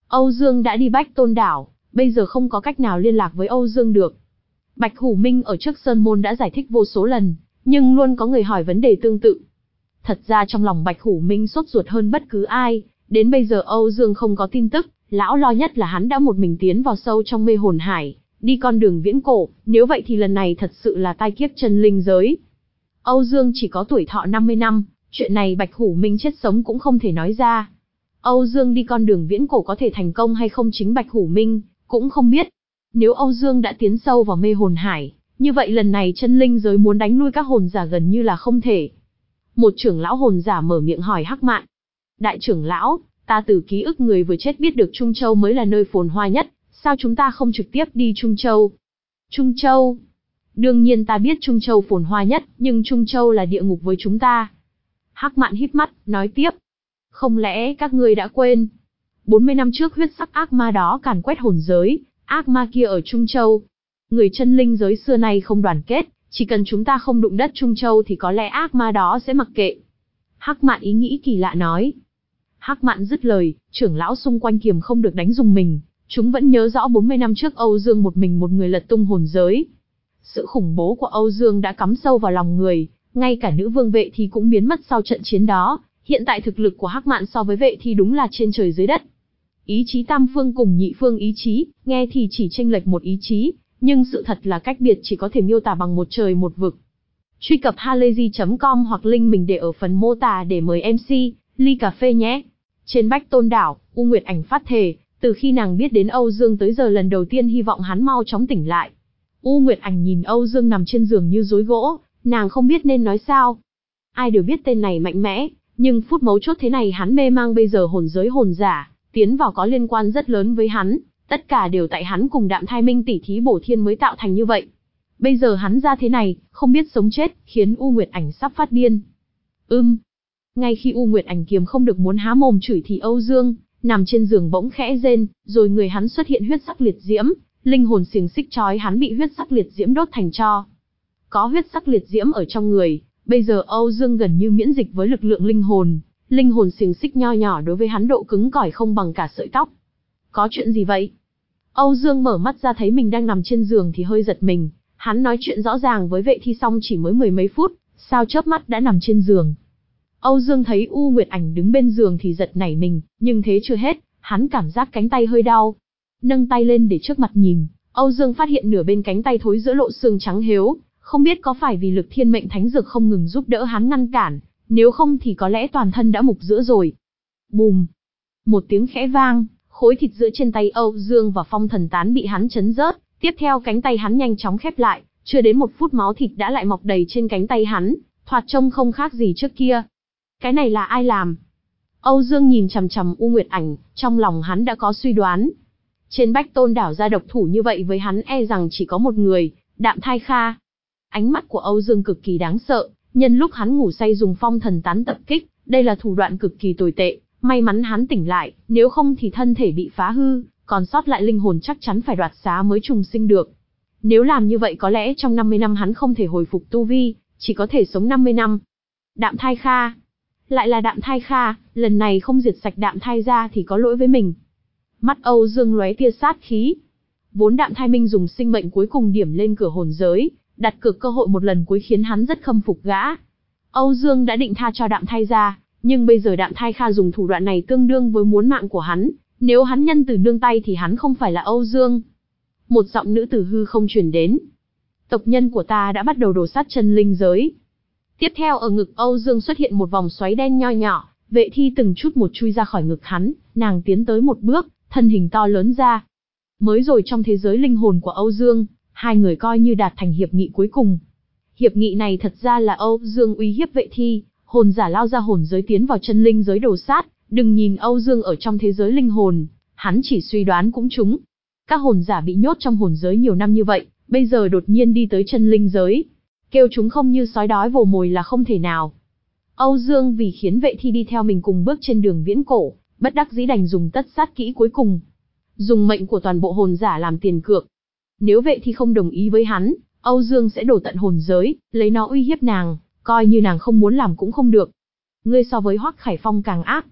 Âu Dương đã đi Bách Tôn đảo, bây giờ không có cách nào liên lạc với Âu Dương được. Bạch Hủ Minh ở trước Sơn Môn đã giải thích vô số lần, nhưng luôn có người hỏi vấn đề tương tự. Thật ra trong lòng Bạch Hủ Minh sốt ruột hơn bất cứ ai, đến bây giờ Âu Dương không có tin tức, lão lo nhất là hắn đã một mình tiến vào sâu trong mê hồn hải, đi con đường viễn cổ, nếu vậy thì lần này thật sự là tai kiếp chân linh giới. Âu Dương chỉ có tuổi thọ năm mươi năm, chuyện này Bạch Hủ Minh chết sống cũng không thể nói ra. Âu Dương đi con đường viễn cổ có thể thành công hay không chính Bạch Hủ Minh cũng không biết. Nếu Âu Dương đã tiến sâu vào mê hồn hải, như vậy lần này chân linh giới muốn đánh lui các hồn giả gần như là không thể. Một trưởng lão hồn giả mở miệng hỏi Hắc Mạn. Đại trưởng lão, ta từ ký ức người vừa chết biết được Trung Châu mới là nơi phồn hoa nhất, sao chúng ta không trực tiếp đi Trung Châu? Trung Châu? Đương nhiên ta biết Trung Châu phồn hoa nhất, nhưng Trung Châu là địa ngục với chúng ta. Hắc Mạn híp mắt, nói tiếp. Không lẽ các ngươi đã quên? bốn mươi năm trước huyết sắc ác ma đó càn quét hồn giới, ác ma kia ở Trung Châu. Người chân linh giới xưa nay không đoàn kết, chỉ cần chúng ta không đụng đất Trung Châu thì có lẽ ác ma đó sẽ mặc kệ. Hắc Mạn ý nghĩ kỳ lạ nói. Hắc Mạn dứt lời, trưởng lão xung quanh kiềm không được đánh dùng mình, chúng vẫn nhớ rõ bốn mươi năm trước Âu Dương một mình một người lật tung hồn giới. Sự khủng bố của Âu Dương đã cắm sâu vào lòng người, ngay cả nữ vương Vệ Thi cũng biến mất sau trận chiến đó, hiện tại thực lực của Hắc Mạn so với Vệ Thi đúng là trên trời dưới đất. Ý chí tam phương cùng nhị phương ý chí, nghe thì chỉ chênh lệch một ý chí, nhưng sự thật là cách biệt chỉ có thể miêu tả bằng một trời một vực. Truy cập halayzi chấm com hoặc link mình để ở phần mô tả để mời em xê, ly cà phê nhé. Trên Bách Tôn đảo, U Nguyệt Ảnh phát thề, từ khi nàng biết đến Âu Dương tới giờ lần đầu tiên hy vọng hắn mau chóng tỉnh lại. U Nguyệt Ảnh nhìn Âu Dương nằm trên giường như rối gỗ, nàng không biết nên nói sao. Ai đều biết tên này mạnh mẽ, nhưng phút mấu chốt thế này hắn mê mang bây giờ hồn giới hồn giả, tiến vào có liên quan rất lớn với hắn, tất cả đều tại hắn cùng Đạm Thai Minh tỉ thí bổ thiên mới tạo thành như vậy. Bây giờ hắn ra thế này, không biết sống chết, khiến U Nguyệt Ảnh sắp phát điên. Ưm. Ngay khi U Nguyệt Ảnh kiềm không được muốn há mồm chửi thì Âu Dương, nằm trên giường bỗng khẽ rên, rồi người hắn xuất hiện huyết sắc liệt diễm, linh hồn xiềng xích trói hắn bị huyết sắc liệt diễm đốt thành tro. Có huyết sắc liệt diễm ở trong người, bây giờ Âu Dương gần như miễn dịch với lực lượng linh hồn, linh hồn xiềng xích nho nhỏ đối với hắn độ cứng cỏi không bằng cả sợi tóc. Có chuyện gì vậy? Âu Dương mở mắt ra thấy mình đang nằm trên giường thì hơi giật mình, hắn nói chuyện rõ ràng với Vệ Thi xong chỉ mới mười mấy phút, sao chớp mắt đã nằm trên giường. Âu Dương thấy U Nguyệt Ảnh đứng bên giường thì giật nảy mình, nhưng thế chưa hết, hắn cảm giác cánh tay hơi đau. Nâng tay lên để trước mặt nhìn, Âu Dương phát hiện nửa bên cánh tay thối giữa lộ xương trắng hếu, không biết có phải vì lực thiên mệnh thánh dược không ngừng giúp đỡ hắn ngăn cản, nếu không thì có lẽ toàn thân đã mục giữa rồi. Bùm! Một tiếng khẽ vang, khối thịt giữa trên tay Âu Dương và phong thần tán bị hắn chấn rớt, tiếp theo cánh tay hắn nhanh chóng khép lại, chưa đến một phút máu thịt đã lại mọc đầy trên cánh tay hắn, thoạt trông không khác gì trước kia. Cái này là ai làm? Âu Dương nhìn chằm chằm U Nguyệt Ảnh, trong lòng hắn đã có suy đoán. Trên Bách Tôn đảo ra độc thủ như vậy với hắn e rằng chỉ có một người, Đạm Thai Kha. Ánh mắt của Âu Dương cực kỳ đáng sợ, nhân lúc hắn ngủ say dùng phong thần tán tập kích, đây là thủ đoạn cực kỳ tồi tệ, may mắn hắn tỉnh lại, nếu không thì thân thể bị phá hư, còn sót lại linh hồn chắc chắn phải đoạt xá mới trùng sinh được. Nếu làm như vậy có lẽ trong năm mươi năm hắn không thể hồi phục tu vi, chỉ có thể sống năm mươi năm. Đạm Thai Kha. Lại là Đạm Thai Kha, lần này không diệt sạch Đạm Thai ra thì có lỗi với mình. Mắt Âu Dương lóe tia sát khí. Vốn Đạm Thai Minh dùng sinh mệnh cuối cùng điểm lên cửa hồn giới, đặt cược cơ hội một lần cuối khiến hắn rất khâm phục gã. Âu Dương đã định tha cho Đạm Thai ra, nhưng bây giờ Đạm Thai Kha dùng thủ đoạn này tương đương với muốn mạng của hắn, nếu hắn nhân từ nương tay thì hắn không phải là Âu Dương. Một giọng nữ tử hư không truyền đến. Tộc nhân của ta đã bắt đầu đổ sát chân linh giới. Tiếp theo ở ngực Âu Dương xuất hiện một vòng xoáy đen nho nhỏ, Vệ Thi từng chút một chui ra khỏi ngực hắn, nàng tiến tới một bước, thân hình to lớn ra. Mới rồi trong thế giới linh hồn của Âu Dương, hai người coi như đạt thành hiệp nghị cuối cùng. Hiệp nghị này thật ra là Âu Dương uy hiếp Vệ Thi, hồn giả lao ra hồn giới tiến vào chân linh giới đồ sát, đừng nhìn Âu Dương ở trong thế giới linh hồn, hắn chỉ suy đoán cũng trúng. Các hồn giả bị nhốt trong hồn giới nhiều năm như vậy, bây giờ đột nhiên đi tới chân linh giới, kêu chúng không như sói đói vồ mồi là không thể nào. Âu Dương vì khiến Vệ Thi đi theo mình cùng bước trên đường viễn cổ, bất đắc dĩ đành dùng tất sát kỹ cuối cùng, dùng mệnh của toàn bộ hồn giả làm tiền cược. Nếu Vệ Thi không đồng ý với hắn, Âu Dương sẽ đổ tận hồn giới, lấy nó uy hiếp nàng, coi như nàng không muốn làm cũng không được. Ngươi so với Hoắc Khải Phong càng ác.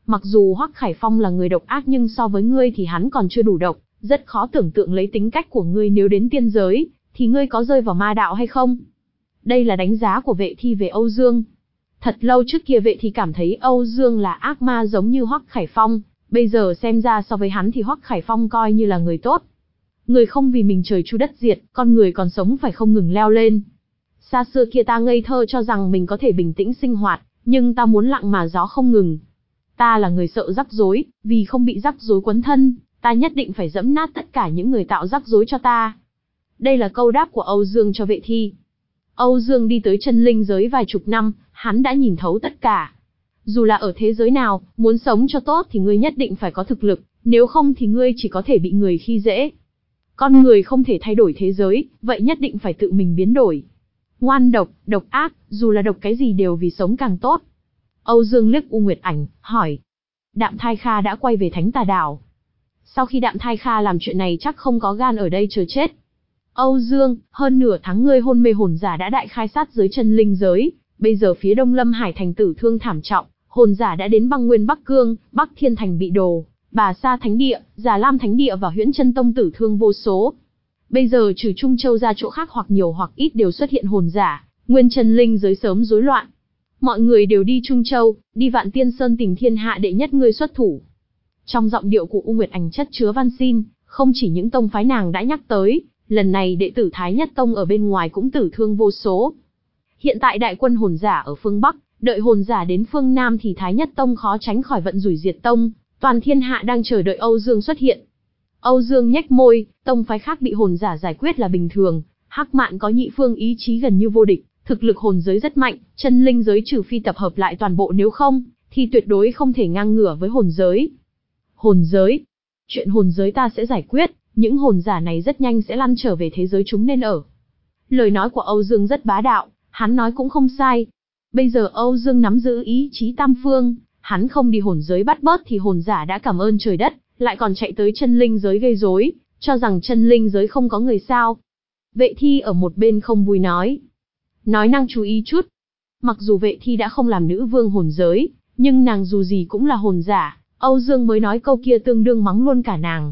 Mặc dù Hoắc Khải Phong là người độc ác nhưng so với ngươi thì hắn còn chưa đủ độc, rất khó tưởng tượng lấy tính cách của ngươi nếu đến tiên giới, thì ngươi có rơi vào ma đạo hay không? Đây là đánh giá của Vệ Thi về Âu Dương. Thật lâu trước kia Vệ Thi cảm thấy Âu Dương là ác ma giống như Hoắc Khải Phong, bây giờ xem ra so với hắn thì Hoắc Khải Phong coi như là người tốt. Người không vì mình trời chu đất diệt, con người còn sống phải không ngừng leo lên. Xa xưa kia ta ngây thơ cho rằng mình có thể bình tĩnh sinh hoạt, nhưng ta muốn lặng mà gió không ngừng. Ta là người sợ rắc rối, vì không bị rắc rối quấn thân, ta nhất định phải giẫm nát tất cả những người tạo rắc rối cho ta. Đây là câu đáp của Âu Dương cho Vệ Thi. Âu Dương đi tới chân linh giới vài chục năm, hắn đã nhìn thấu tất cả. Dù là ở thế giới nào, muốn sống cho tốt thì ngươi nhất định phải có thực lực, nếu không thì ngươi chỉ có thể bị người khi dễ. Con người không thể thay đổi thế giới, vậy nhất định phải tự mình biến đổi. Ngoan độc, độc ác, dù là độc cái gì đều vì sống càng tốt. Âu Dương liếc U Nguyệt Ảnh, hỏi. Đạm Thai Kha đã quay về Thánh Tà Đảo. Sau khi Đạm Thai Kha làm chuyện này chắc không có gan ở đây chờ chết. Âu Dương, hơn nửa tháng ngươi hôn mê hồn giả đã đại khai sát dưới chân linh giới, bây giờ phía Đông Lâm Hải thành tử thương thảm trọng, hồn giả đã đến băng nguyên Bắc Cương, Bắc Thiên thành bị đổ, Bà Sa Thánh Địa, Già Lam Thánh Địa và Huyễn Chân Tông tử thương vô số. Bây giờ trừ Trung Châu ra chỗ khác hoặc nhiều hoặc ít đều xuất hiện hồn giả, nguyên chân linh giới sớm rối loạn. Mọi người đều đi Trung Châu, đi Vạn Tiên Sơn tìm thiên hạ đệ nhất ngươi xuất thủ. Trong giọng điệu của U Nguyệt Ảnh chất chứa van xin, không chỉ những tông phái nàng đã nhắc tới, lần này đệ tử Thái Nhất Tông ở bên ngoài cũng tử thương vô số. Hiện tại đại quân hồn giả ở phương Bắc, đợi hồn giả đến phương Nam thì Thái Nhất Tông khó tránh khỏi vận rủi diệt tông, toàn thiên hạ đang chờ đợi Âu Dương xuất hiện. Âu Dương nhếch môi, tông phái khác bị hồn giả giải quyết là bình thường, Hắc Mạn có nhị phương ý chí gần như vô địch, thực lực hồn giới rất mạnh, chân linh giới trừ phi tập hợp lại toàn bộ nếu không, thì tuyệt đối không thể ngang ngửa với hồn giới. Hồn giới? Chuyện hồn giới ta sẽ giải quyết, những hồn giả này rất nhanh sẽ lăn trở về thế giới chúng nên ở. Lời nói của Âu Dương rất bá đạo, hắn nói cũng không sai. Bây giờ Âu Dương nắm giữ ý chí tam phương, hắn không đi hồn giới bắt bớt thì hồn giả đã cảm ơn trời đất, lại còn chạy tới chân linh giới gây rối, cho rằng chân linh giới không có người sao. Vệ Thi ở một bên không vui nói. Nói năng chú ý chút. Mặc dù Vệ Thi đã không làm nữ vương hồn giới, nhưng nàng dù gì cũng là hồn giả, Âu Dương mới nói câu kia tương đương mắng luôn cả nàng.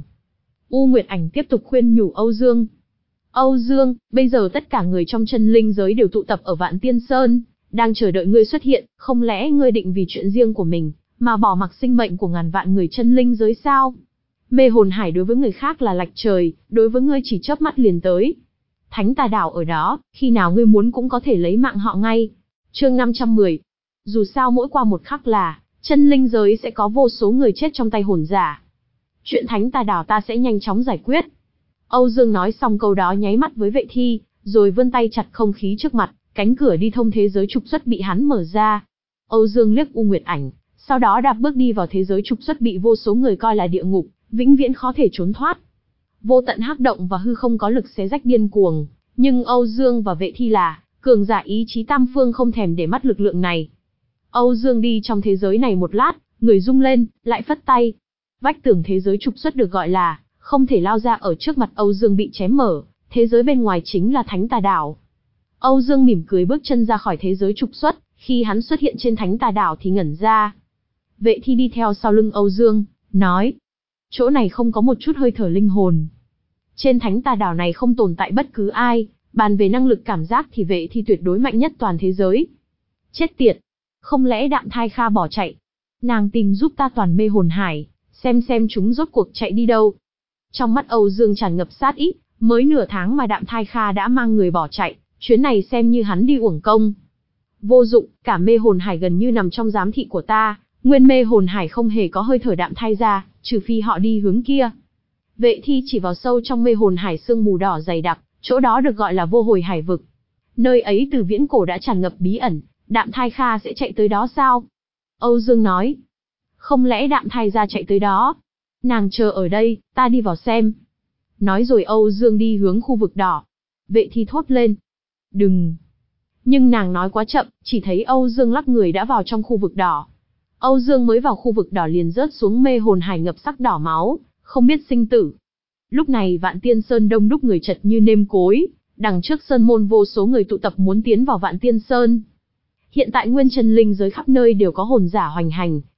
U Nguyệt Ảnh tiếp tục khuyên nhủ Âu Dương. Âu Dương, bây giờ tất cả người trong chân linh giới đều tụ tập ở Vạn Tiên Sơn, đang chờ đợi ngươi xuất hiện, không lẽ ngươi định vì chuyện riêng của mình, mà bỏ mặc sinh mệnh của ngàn vạn người chân linh giới sao? Mê hồn hải đối với người khác là lạch trời, đối với ngươi chỉ chớp mắt liền tới. Thánh Tà Đảo ở đó, khi nào ngươi muốn cũng có thể lấy mạng họ ngay. Chương năm trăm mười. Dù sao mỗi qua một khắc là, chân linh giới sẽ có vô số người chết trong tay hồn giả. Chuyện Thánh Tà Đảo ta sẽ nhanh chóng giải quyết. Âu Dương nói xong câu đó nháy mắt với Vệ Thi, rồi vươn tay chặt không khí trước mặt, cánh cửa đi thông thế giới trục xuất bị hắn mở ra. Âu Dương liếc U Nguyệt Ảnh, sau đó đạp bước đi vào thế giới trục xuất bị vô số người coi là địa ngục, vĩnh viễn khó thể trốn thoát. Vô tận hắc động và hư không có lực xé rách điên cuồng, nhưng Âu Dương và Vệ Thi là cường giả ý chí tam phương không thèm để mắt lực lượng này. Âu Dương đi trong thế giới này một lát, người rung lên, lại phất tay. Vách tường thế giới trục xuất được gọi là không thể lao ra ở trước mặt Âu Dương bị chém mở, thế giới bên ngoài chính là Thánh Tà Đảo. Âu Dương mỉm cười bước chân ra khỏi thế giới trục xuất, khi hắn xuất hiện trên Thánh Tà Đảo thì ngẩn ra. Vệ Thi đi theo sau lưng Âu Dương, nói, chỗ này không có một chút hơi thở linh hồn. Trên Thánh Tà Đảo này không tồn tại bất cứ ai, bàn về năng lực cảm giác thì Vệ Thi tuyệt đối mạnh nhất toàn thế giới. Chết tiệt, không lẽ Đạm Thai Kha bỏ chạy? Nàng tìm giúp ta toàn mê hồn hải, xem xem chúng rốt cuộc chạy đi đâu. Trong mắt Âu Dương tràn ngập sát ý, mới nửa tháng mà Đạm Thai Kha đã mang người bỏ chạy, chuyến này xem như hắn đi uổng công. Vô dụng, cả mê hồn hải gần như nằm trong giám thị của ta, nguyên mê hồn hải không hề có hơi thở Đạm Thai ra, trừ phi họ đi hướng kia. Vệ Thi chỉ vào sâu trong mê hồn hải sương mù đỏ dày đặc, chỗ đó được gọi là vô hồi hải vực. Nơi ấy từ viễn cổ đã tràn ngập bí ẩn, Đạm Thai Kha sẽ chạy tới đó sao? Âu Dương nói. Không lẽ Đạm Thai ra chạy tới đó? Nàng chờ ở đây, ta đi vào xem. Nói rồi Âu Dương đi hướng khu vực đỏ. Vệ Thi thốt lên. Đừng. Nhưng nàng nói quá chậm, chỉ thấy Âu Dương lắc người đã vào trong khu vực đỏ. Âu Dương mới vào khu vực đỏ liền rớt xuống mê hồn hải ngập sắc đỏ máu, không biết sinh tử. Lúc này Vạn Tiên Sơn đông đúc người chật như nêm cối, đằng trước sơn môn vô số người tụ tập muốn tiến vào Vạn Tiên Sơn. Hiện tại nguyên chân linh giới khắp nơi đều có hồn giả hoành hành,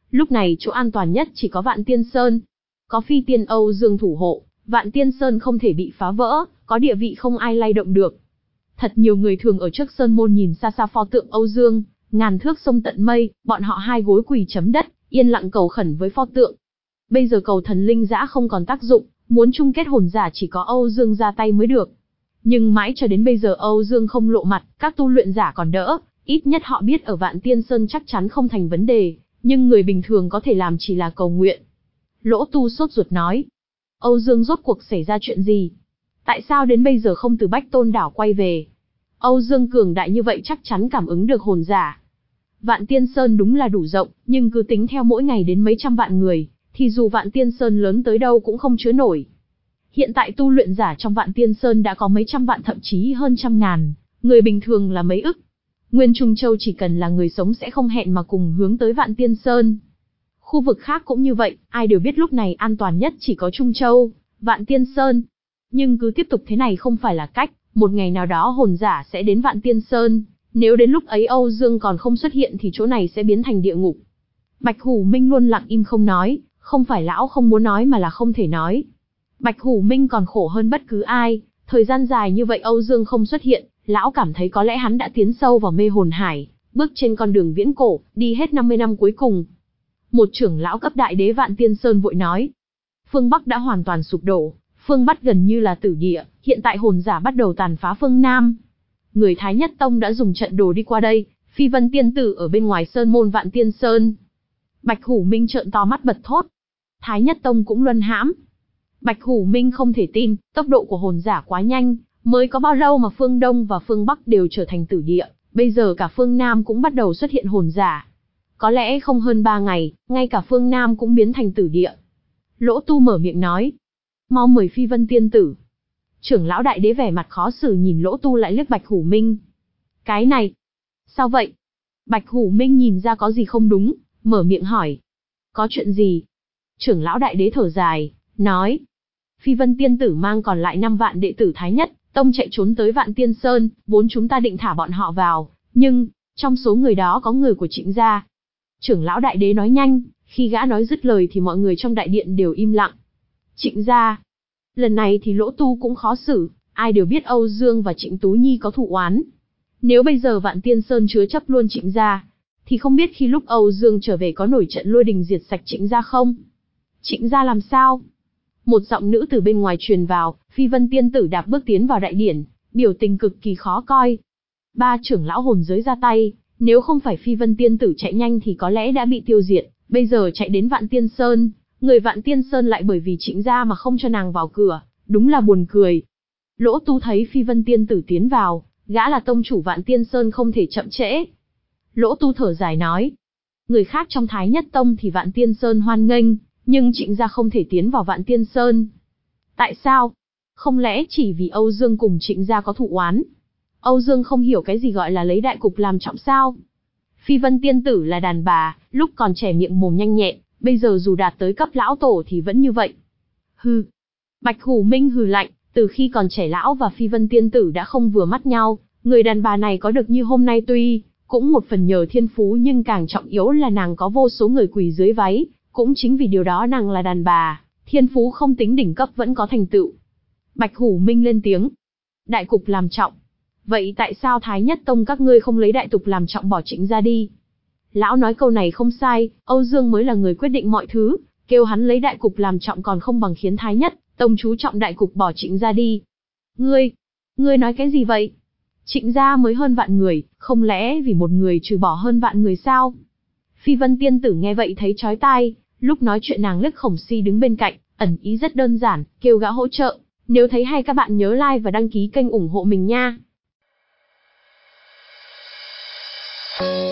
Lúc này chỗ an toàn nhất chỉ có Vạn Tiên Sơn. Có Phi Tiên Âu Dương thủ hộ, Vạn Tiên Sơn không thể bị phá vỡ, có địa vị không ai lay động được. Thật nhiều người thường ở trước sơn môn nhìn xa xa pho tượng Âu Dương, ngàn thước sông tận mây, bọn họ hai gối quỳ chấm đất, yên lặng cầu khẩn với pho tượng. Bây giờ cầu thần linh dã không còn tác dụng, muốn chung kết hồn giả chỉ có Âu Dương ra tay mới được. Nhưng mãi cho đến bây giờ Âu Dương không lộ mặt, các tu luyện giả còn đỡ, ít nhất họ biết ở Vạn Tiên Sơn chắc chắn không thành vấn đề, nhưng người bình thường có thể làm chỉ là cầu nguyện. Lỗ Tu sốt ruột nói, Âu Dương rốt cuộc xảy ra chuyện gì? Tại sao đến bây giờ không từ Bách Tôn Đảo quay về? Âu Dương cường đại như vậy chắc chắn cảm ứng được hồn giả. Vạn Tiên Sơn đúng là đủ rộng, nhưng cứ tính theo mỗi ngày đến mấy trăm vạn người, thì dù Vạn Tiên Sơn lớn tới đâu cũng không chứa nổi. Hiện tại tu luyện giả trong Vạn Tiên Sơn đã có mấy trăm vạn thậm chí hơn trăm ngàn, người bình thường là mấy ức. Nguyên Trung Châu chỉ cần là người sống sẽ không hẹn mà cùng hướng tới Vạn Tiên Sơn. Khu vực khác cũng như vậy, ai đều biết lúc này an toàn nhất chỉ có Trung Châu, Vạn Tiên Sơn. Nhưng cứ tiếp tục thế này không phải là cách, một ngày nào đó hồn giả sẽ đến Vạn Tiên Sơn, nếu đến lúc ấy Âu Dương còn không xuất hiện thì chỗ này sẽ biến thành địa ngục. Bạch Hủ Minh luôn lặng im không nói, không phải lão không muốn nói mà là không thể nói. Bạch Hủ Minh còn khổ hơn bất cứ ai, thời gian dài như vậy Âu Dương không xuất hiện, lão cảm thấy có lẽ hắn đã tiến sâu vào mê hồn hải, bước trên con đường viễn cổ, đi hết năm mươi năm cuối cùng. Một trưởng lão cấp đại đế Vạn Tiên Sơn vội nói, phương Bắc đã hoàn toàn sụp đổ, phương Bắc gần như là tử địa, hiện tại hồn giả bắt đầu tàn phá phương Nam. Người Thái Nhất Tông đã dùng trận đồ đi qua đây, Phi Vân Tiên Tử ở bên ngoài sơn môn Vạn Tiên Sơn. Bạch Hủ Minh trợn to mắt bật thốt. Thái Nhất Tông cũng luân hãm. Bạch Hủ Minh không thể tin, tốc độ của hồn giả quá nhanh, mới có bao lâu mà phương Đông và phương Bắc đều trở thành tử địa, bây giờ cả phương Nam cũng bắt đầu xuất hiện hồn giả. Có lẽ không hơn ba ngày, ngay cả phương Nam cũng biến thành tử địa. Lỗ Tu mở miệng nói, mau mời Phi Vân Tiên Tử. Trưởng lão đại đế vẻ mặt khó xử nhìn Lỗ Tu lại liếc Bạch Hủ Minh. Cái này, sao vậy? Bạch Hủ Minh nhìn ra có gì không đúng, mở miệng hỏi. Có chuyện gì? Trưởng lão đại đế thở dài, nói. Phi Vân Tiên Tử mang còn lại năm vạn đệ tử Thái Nhất Tông chạy trốn tới Vạn Tiên Sơn, vốn chúng ta định thả bọn họ vào, nhưng, trong số người đó có người của Trịnh gia. Trưởng lão đại đế nói nhanh, khi gã nói dứt lời thì mọi người trong đại điện đều im lặng. Trịnh gia. Lần này thì Lỗ Tu cũng khó xử, ai đều biết Âu Dương và Trịnh Tú Nhi có thù oán. Nếu bây giờ Vạn Tiên Sơn chứa chấp luôn Trịnh gia, thì không biết khi lúc Âu Dương trở về có nổi trận lôi đình diệt sạch Trịnh gia không? Trịnh gia làm sao? Một giọng nữ từ bên ngoài truyền vào, Phi Vân Tiên Tử đạp bước tiến vào đại điển, biểu tình cực kỳ khó coi. Ba trưởng lão hồn giới ra tay, nếu không phải Phi Vân Tiên Tử chạy nhanh thì có lẽ đã bị tiêu diệt, bây giờ chạy đến Vạn Tiên Sơn, người Vạn Tiên Sơn lại bởi vì Trịnh gia mà không cho nàng vào cửa, đúng là buồn cười. Lỗ Tu thấy Phi Vân Tiên Tử tiến vào, gã là tông chủ Vạn Tiên Sơn không thể chậm trễ. Lỗ Tu thở dài nói, người khác trong Thái Nhất Tông thì Vạn Tiên Sơn hoan nghênh, nhưng Trịnh gia không thể tiến vào Vạn Tiên Sơn. Tại sao? Không lẽ chỉ vì Âu Dương cùng Trịnh gia có thù oán? Âu Dương không hiểu cái gì gọi là lấy đại cục làm trọng sao? Phi Vân Tiên Tử là đàn bà, lúc còn trẻ miệng mồm nhanh nhẹn, bây giờ dù đạt tới cấp lão tổ thì vẫn như vậy. Hừ. Bạch Hủ Minh hừ lạnh, từ khi còn trẻ lão và Phi Vân Tiên Tử đã không vừa mắt nhau, người đàn bà này có được như hôm nay tuy cũng một phần nhờ thiên phú nhưng càng trọng yếu là nàng có vô số người quỳ dưới váy, cũng chính vì điều đó nàng là đàn bà, thiên phú không tính đỉnh cấp vẫn có thành tựu. Bạch Hủ Minh lên tiếng. Đại cục làm trọng. Vậy tại sao Thái Nhất Tông các ngươi không lấy đại cục làm trọng bỏ Trịnh gia đi? Lão nói câu này không sai, Âu Dương mới là người quyết định mọi thứ, kêu hắn lấy đại cục làm trọng còn không bằng khiến Thái Nhất Tông chú trọng đại cục bỏ Trịnh gia đi. Ngươi, ngươi nói cái gì vậy? Trịnh gia mới hơn vạn người, không lẽ vì một người trừ bỏ hơn vạn người sao? Phi Vân Tiên Tử nghe vậy thấy chói tai, lúc nói chuyện nàng liếc Khổng Si đứng bên cạnh, ẩn ý rất đơn giản, kêu gã hỗ trợ. Nếu thấy hay các bạn nhớ like và đăng ký kênh ủng hộ mình nha.